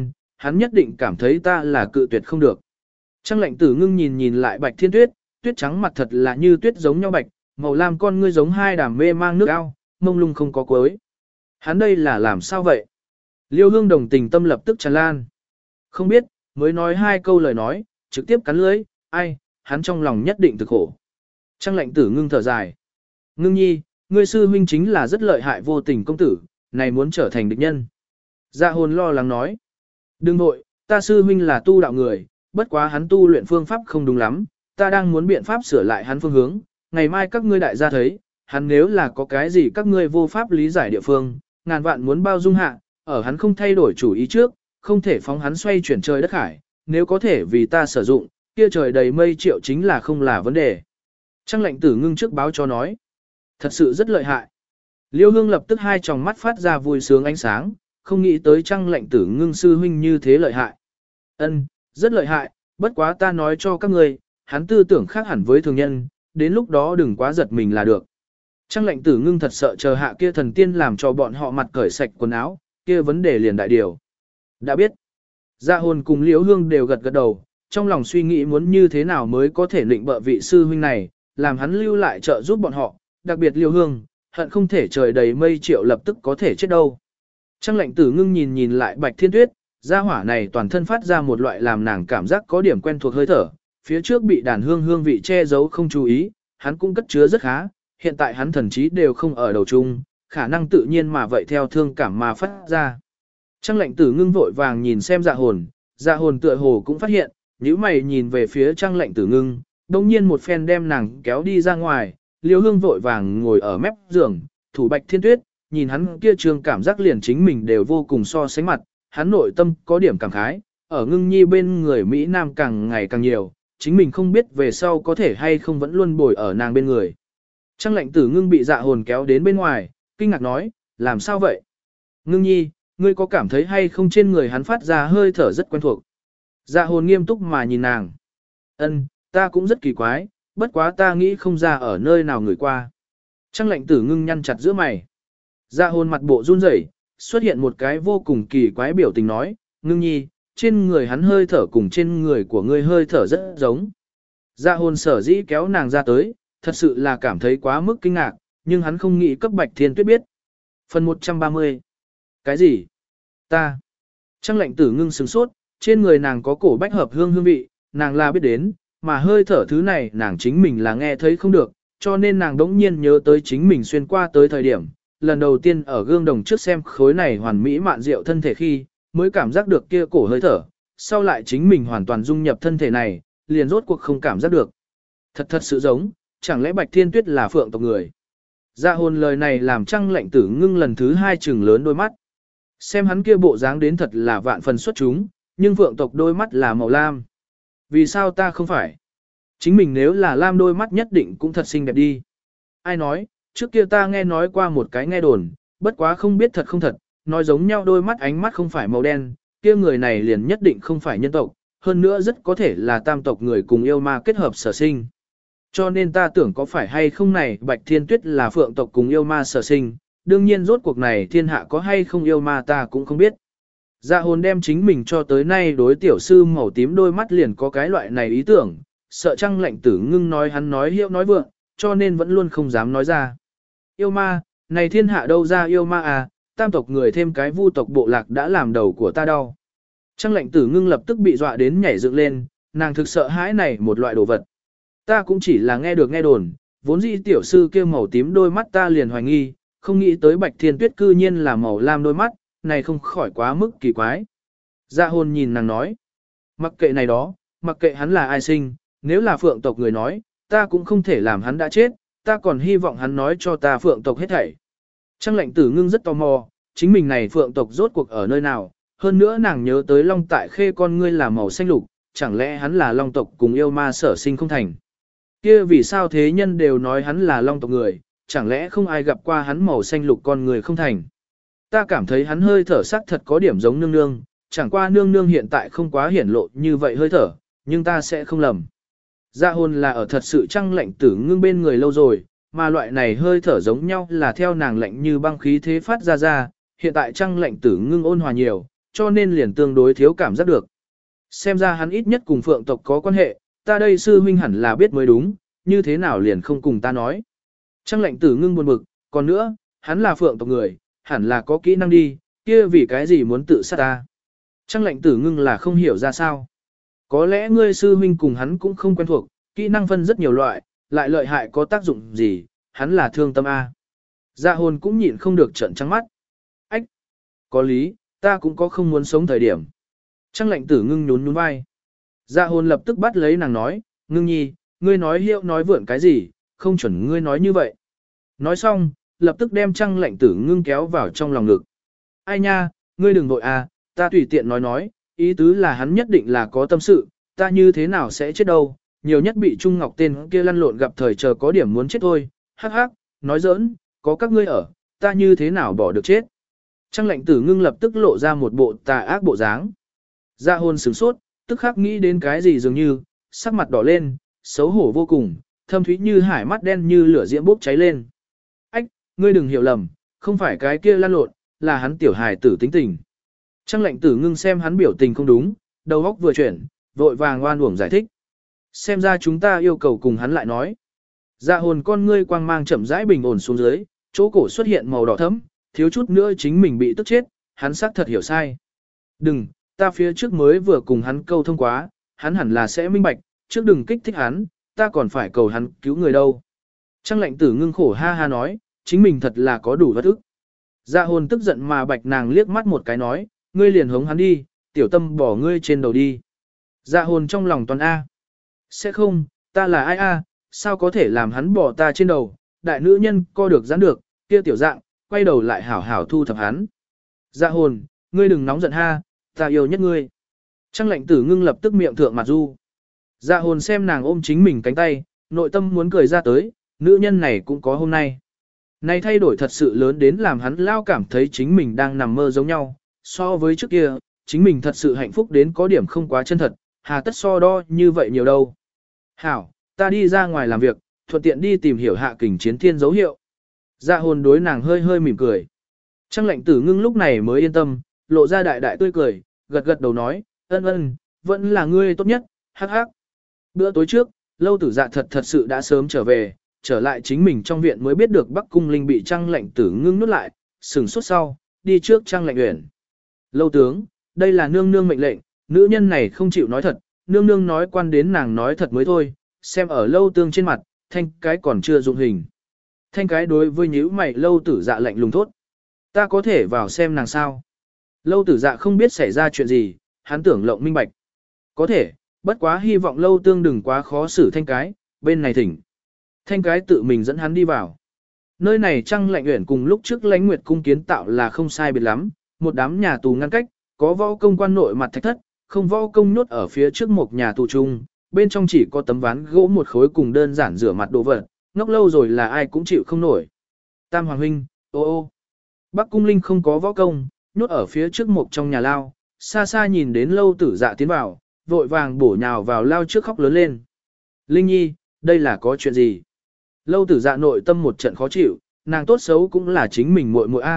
hắn nhất định cảm thấy ta là cự tuyệt không được. Trăng lạnh tử ngưng nhìn nhìn lại Bạch Thiên Tuyết, tuyết trắng mặt thật là như tuyết giống nhau bạch, màu lam con ngươi giống hai đàm mê mang nước ao, mông lung không có cuối. Hắn đây là làm sao vậy? Liêu Hương đồng tình tâm lập tức tràn lan. Không biết, mới nói hai câu lời nói, trực tiếp cắn lưỡi, ai, hắn trong lòng nhất định thực khổ. Trăng lạnh tử ngưng thở dài. Ngưng nhi, ngươi sư huynh chính là rất lợi hại vô tình công tử, này muốn trở thành địch nhân. Dạ hồn lo lắng nói. Đừng nội, ta sư huynh là tu đạo người, bất quá hắn tu luyện phương pháp không đúng lắm, ta đang muốn biện pháp sửa lại hắn phương hướng, ngày mai các ngươi đại gia thấy, hắn nếu là có cái gì các ngươi vô pháp lý giải địa phương, ngàn vạn muốn bao dung hạ, ở hắn không thay đổi chủ ý trước, không thể phóng hắn xoay chuyển trời đất hải, nếu có thể vì ta sử dụng, kia trời đầy mây triệu chính là không là vấn đề. Trăng lạnh tử ngưng trước báo cho nói, thật sự rất lợi hại. Liêu Hương lập tức hai tròng mắt phát ra vui sướng ánh sáng, không nghĩ tới trăng lạnh tử ngưng sư huynh như thế lợi hại. Ân, rất lợi hại, bất quá ta nói cho các ngươi, hắn tư tưởng khác hẳn với thường nhân, đến lúc đó đừng quá giật mình là được. Trăng lạnh tử ngưng thật sợ chờ hạ kia thần tiên làm cho bọn họ mặt cởi sạch quần áo, kia vấn đề liền đại điều. Đã biết, Dạ hồn cùng Liễu Hương đều gật gật đầu, trong lòng suy nghĩ muốn như thế nào mới có thể định bợ vị sư huynh này, làm hắn lưu lại trợ giúp bọn họ, đặc biệt Liễu Hương, hận không thể trời đầy mây triệu lập tức có thể chết đâu. Trăng lạnh tử ngưng nhìn nhìn lại Bạch Thiên Tuyết, gia hỏa này toàn thân phát ra một loại làm nàng cảm giác có điểm quen thuộc hơi thở, phía trước bị đàn hương vị che giấu không chú ý, hắn cũng cất chứa rất khá, hiện tại hắn thần trí đều không ở đầu chung, khả năng tự nhiên mà vậy theo thương cảm mà phát ra. Trăng lạnh tử ngưng vội vàng nhìn xem dạ hồn tựa hồ cũng phát hiện, nhíu mày nhìn về phía trăng lạnh tử ngưng, đồng nhiên một phen đem nàng kéo đi ra ngoài, Liêu Hương vội vàng ngồi ở mép giường, thủ Bạch Thiên Tuyết, nhìn hắn kia trường cảm giác liền chính mình đều vô cùng so sánh mặt, hắn nội tâm có điểm cảm khái, ở ngưng nhi bên người Mỹ Nam càng ngày càng nhiều, chính mình không biết về sau có thể hay không vẫn luôn bồi ở nàng bên người. Trăng lạnh tử ngưng bị dạ hồn kéo đến bên ngoài, kinh ngạc nói, làm sao vậy? Ngưng nhi, ngươi có cảm thấy hay không trên người hắn phát ra hơi thở rất quen thuộc? Dạ hồn nghiêm túc mà nhìn nàng. Ân, ta cũng rất kỳ quái, bất quá ta nghĩ không ra ở nơi nào người qua. Trăng lạnh tử ngưng nhăn chặt giữa mày. Dạ hồn mặt bộ run rẩy, xuất hiện một cái vô cùng kỳ quái biểu tình nói, ngưng nhi, trên người hắn hơi thở cùng trên người của ngươi hơi thở rất giống. Dạ hồn sở dĩ kéo nàng ra tới, thật sự là cảm thấy quá mức kinh ngạc, nhưng hắn không nghĩ cấp Bạch Thiên Tuyết biết. Phần 130. Cái gì? Ta. Trăng lạnh tử ngưng sừng sốt, trên người nàng có cổ bách hợp hương vị, nàng là biết đến, mà hơi thở thứ này nàng chính mình là nghe thấy không được, cho nên nàng đống nhiên nhớ tới chính mình xuyên qua tới thời điểm, lần đầu tiên ở gương đồng trước xem khối này hoàn mỹ mạn diệu thân thể khi, mới cảm giác được kia cổ hơi thở, sau lại chính mình hoàn toàn dung nhập thân thể này, liền rốt cuộc không cảm giác được. Thật sự giống, chẳng lẽ Bạch Thiên Tuyết là phượng tộc người? Dạ hồn lời này làm trăng lạnh tử ngưng lần thứ hai trừng lớn đôi mắt. Xem hắn kia bộ dáng đến thật là vạn phần xuất chúng, nhưng phượng tộc đôi mắt là màu lam. Vì sao ta không phải? Chính mình nếu là lam đôi mắt nhất định cũng thật xinh đẹp đi. Ai nói, trước kia ta nghe nói qua một cái nghe đồn, bất quá không biết thật không thật, nói giống nhau đôi mắt ánh mắt không phải màu đen, kia người này liền nhất định không phải nhân tộc, hơn nữa rất có thể là tam tộc người cùng yêu ma kết hợp sở sinh. Cho nên ta tưởng có phải hay không này Bạch Thiên Tuyết là phượng tộc cùng yêu ma sở sinh, đương nhiên rốt cuộc này thiên hạ có hay không yêu ma ta cũng không biết. Dạ hồn đem chính mình cho tới nay đối tiểu sư màu tím đôi mắt liền có cái loại này ý tưởng, sợ trăng lạnh tử ngưng nói hắn nói hiệu nói vượng, cho nên vẫn luôn không dám nói ra. Yêu ma, này thiên hạ đâu ra yêu ma à, tam tộc người thêm cái vu tộc bộ lạc đã làm đầu của ta đau. Trăng lạnh tử ngưng lập tức bị dọa đến nhảy dựng lên, nàng thực sợ hãi này một loại đồ vật. Ta cũng chỉ là nghe được nghe đồn, vốn dĩ tiểu sư kia màu tím đôi mắt ta liền hoài nghi, không nghĩ tới Bạch Thiên Tuyết cư nhiên là màu lam đôi mắt, này không khỏi quá mức kỳ quái. Dạ hồn nhìn nàng nói, mặc kệ này đó, mặc kệ hắn là ai sinh, nếu là phượng tộc người nói, ta cũng không thể làm hắn đã chết, ta còn hy vọng hắn nói cho ta phượng tộc hết thảy. Trăng lạnh tử ngưng rất tò mò, chính mình này phượng tộc rốt cuộc ở nơi nào, hơn nữa nàng nhớ tới long tại khê con ngươi là màu xanh lục, chẳng lẽ hắn là long tộc cùng yêu ma sở sinh không thành. Kia vì sao thế nhân đều nói hắn là long tộc người, chẳng lẽ không ai gặp qua hắn màu xanh lục con người không thành. Ta cảm thấy hắn hơi thở sắc thật có điểm giống nương nương, chẳng qua nương nương hiện tại không quá hiển lộ như vậy hơi thở, nhưng ta sẽ không lầm. Dạ hồn là ở thật sự trăng lạnh tử ngưng bên người lâu rồi, mà loại này hơi thở giống nhau là theo nàng lạnh như băng khí thế phát ra, hiện tại trăng lạnh tử ngưng ôn hòa nhiều, cho nên liền tương đối thiếu cảm giác được. Xem ra hắn ít nhất cùng phượng tộc có quan hệ, ta đây sư huynh hẳn là biết mới đúng, như thế nào liền không cùng ta nói. Trăng lệnh tử ngưng buồn bực, còn nữa, hắn là phượng tộc người, hẳn là có kỹ năng đi, kia vì cái gì muốn tự sát ta. Trăng lệnh tử ngưng là không hiểu ra sao. Có lẽ ngươi sư huynh cùng hắn cũng không quen thuộc, kỹ năng phân rất nhiều loại, lại lợi hại có tác dụng gì, hắn là thương tâm A. Dạ hồn cũng nhịn không được trợn trắng mắt. Ách! Có lý, ta cũng có không muốn sống thời điểm. Trăng lệnh tử ngưng nhún nhún vai. Dạ hồn lập tức bắt lấy nàng nói, ngưng nhi, ngươi nói hiệu nói vượn cái gì, không chuẩn ngươi nói như vậy. Nói xong, lập tức đem trăng lệnh tử ngưng kéo vào trong lòng ngực. Ai nha, ngươi đừng vội à, ta tùy tiện nói, ý tứ là hắn nhất định là có tâm sự, ta như thế nào sẽ chết đâu, nhiều nhất bị Trung Ngọc tên kia lăn lộn gặp thời chờ có điểm muốn chết thôi, hắc hắc, nói giỡn, có các ngươi ở, ta như thế nào bỏ được chết. Trăng lệnh tử ngưng lập tức lộ ra một bộ tà ác bộ dáng. Dạ hồn sửng sốt, tức khắc nghĩ đến cái gì dường như, sắc mặt đỏ lên, xấu hổ vô cùng, thâm thúy như hải mắt đen như lửa diễm bốc cháy lên. Ách, ngươi đừng hiểu lầm, không phải cái kia lăn lộn, là hắn tiểu hài tử tính tình. Trăng lệnh tử ngưng xem hắn biểu tình không đúng, đầu óc vừa chuyển, vội vàng oan uổng giải thích. Xem ra chúng ta yêu cầu cùng hắn lại nói. Dạ hồn con ngươi quang mang chậm rãi bình ổn xuống dưới, chỗ cổ xuất hiện màu đỏ thẫm, thiếu chút nữa chính mình bị tức chết, hắn xác thật hiểu sai. Đừng, ta phía trước mới vừa cùng hắn câu thông quá, hắn hẳn là sẽ minh bạch, trước đừng kích thích hắn, ta còn phải cầu hắn cứu người đâu. Trăng lệnh tử ngưng khổ ha ha nói, chính mình thật là có đủ bất ức. Dạ hồn tức giận mà bạch nàng liếc mắt một cái nói, ngươi liền hống hắn đi, tiểu tâm bỏ ngươi trên đầu đi. Dạ hồn trong lòng toàn A. Sẽ không, ta là ai A, sao có thể làm hắn bỏ ta trên đầu, đại nữ nhân co được giãn được, kia tiểu dạng, quay đầu lại hảo hảo thu thập hắn. Dạ hồn, ngươi đừng nóng giận ha, ta yêu nhất ngươi. Trăng lệnh tử ngưng lập tức miệng thượng mặt du. Dạ hồn xem nàng ôm chính mình cánh tay, nội tâm muốn cười ra tới, nữ nhân này cũng có hôm nay. Này thay đổi thật sự lớn đến làm hắn lao cảm thấy chính mình đang nằm mơ giống nhau, so với trước kia, chính mình thật sự hạnh phúc đến có điểm không quá chân thật, hà tất so đo như vậy nhiều đâu. Hảo, ta đi ra ngoài làm việc, thuận tiện đi tìm hiểu hạ kình chiến thiên dấu hiệu. Dạ hồn đối nàng hơi hơi mỉm cười. Trăng lệnh tử ngưng lúc này mới yên tâm, lộ ra đại đại tươi cười, gật gật đầu nói, ân, vẫn là ngươi tốt nhất, hắc hắc. Bữa tối trước, lâu tử dạ thật sự đã sớm trở lại chính mình trong viện mới biết được Bắc Cung Linh bị Trăng lệnh tử ngưng nuốt lại, sừng sốt sau, đi trước Trăng lệnh uyển. Lâu tướng, đây là nương nương mệnh lệnh, nữ nhân này không chịu nói thật, nương nương nói quan đến nàng nói thật mới thôi, xem ở lâu tương trên mặt, thanh cái còn chưa dụng hình. Thanh cái đối với nhíu mày lâu tử dạ lạnh lùng thốt. Ta có thể vào xem nàng sao? Lâu tử dạ không biết xảy ra chuyện gì, hắn tưởng lộng minh bạch. Có thể, bất quá hy vọng lâu tương đừng quá khó xử thanh cái, bên này thỉnh. Thanh cái tự mình dẫn hắn đi vào. Nơi này Trăng lệnh uyển cùng lúc trước Lãnh Nguyệt cung kiến tạo là không sai biệt lắm, một đám nhà tù ngăn cách, có võ công quan nội mặt thạch thất, không võ công nhốt ở phía trước một nhà tù chung, bên trong chỉ có tấm ván gỗ một khối cùng đơn giản rửa mặt đồ vật, ngốc lâu rồi là ai cũng chịu không nổi. Tam Hoàng huynh, ô. Bắc Cung Linh không có võ công, nhốt ở phía trước một trong nhà lao, xa xa nhìn đến lâu tử dạ tiến vào, vội vàng bổ nhào vào lao trước khóc lớn lên. Linh nhi, đây là có chuyện gì? Lâu tử dạ nội tâm một trận khó chịu, nàng tốt xấu cũng là chính mình muội muội a.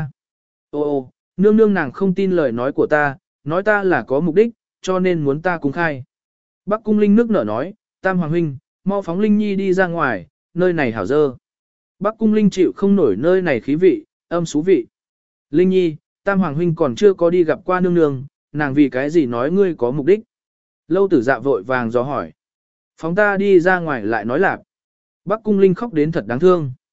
Ô, nương nương nàng không tin lời nói của ta, nói ta là có mục đích, cho nên muốn ta cùng khai. Bắc Cung Linh nước nở nói, Tam Hoàng huynh, mau phóng Linh nhi đi ra ngoài, nơi này hảo dơ. Bắc Cung Linh chịu không nổi nơi này khí vị, âm xú vị. Linh nhi, Tam Hoàng huynh còn chưa có đi gặp qua nương nương, nàng vì cái gì nói ngươi có mục đích. Lâu tử dạ vội vàng dò hỏi. Phóng ta đi ra ngoài lại nói lạc. Bắc Cung Linh khóc đến thật đáng thương.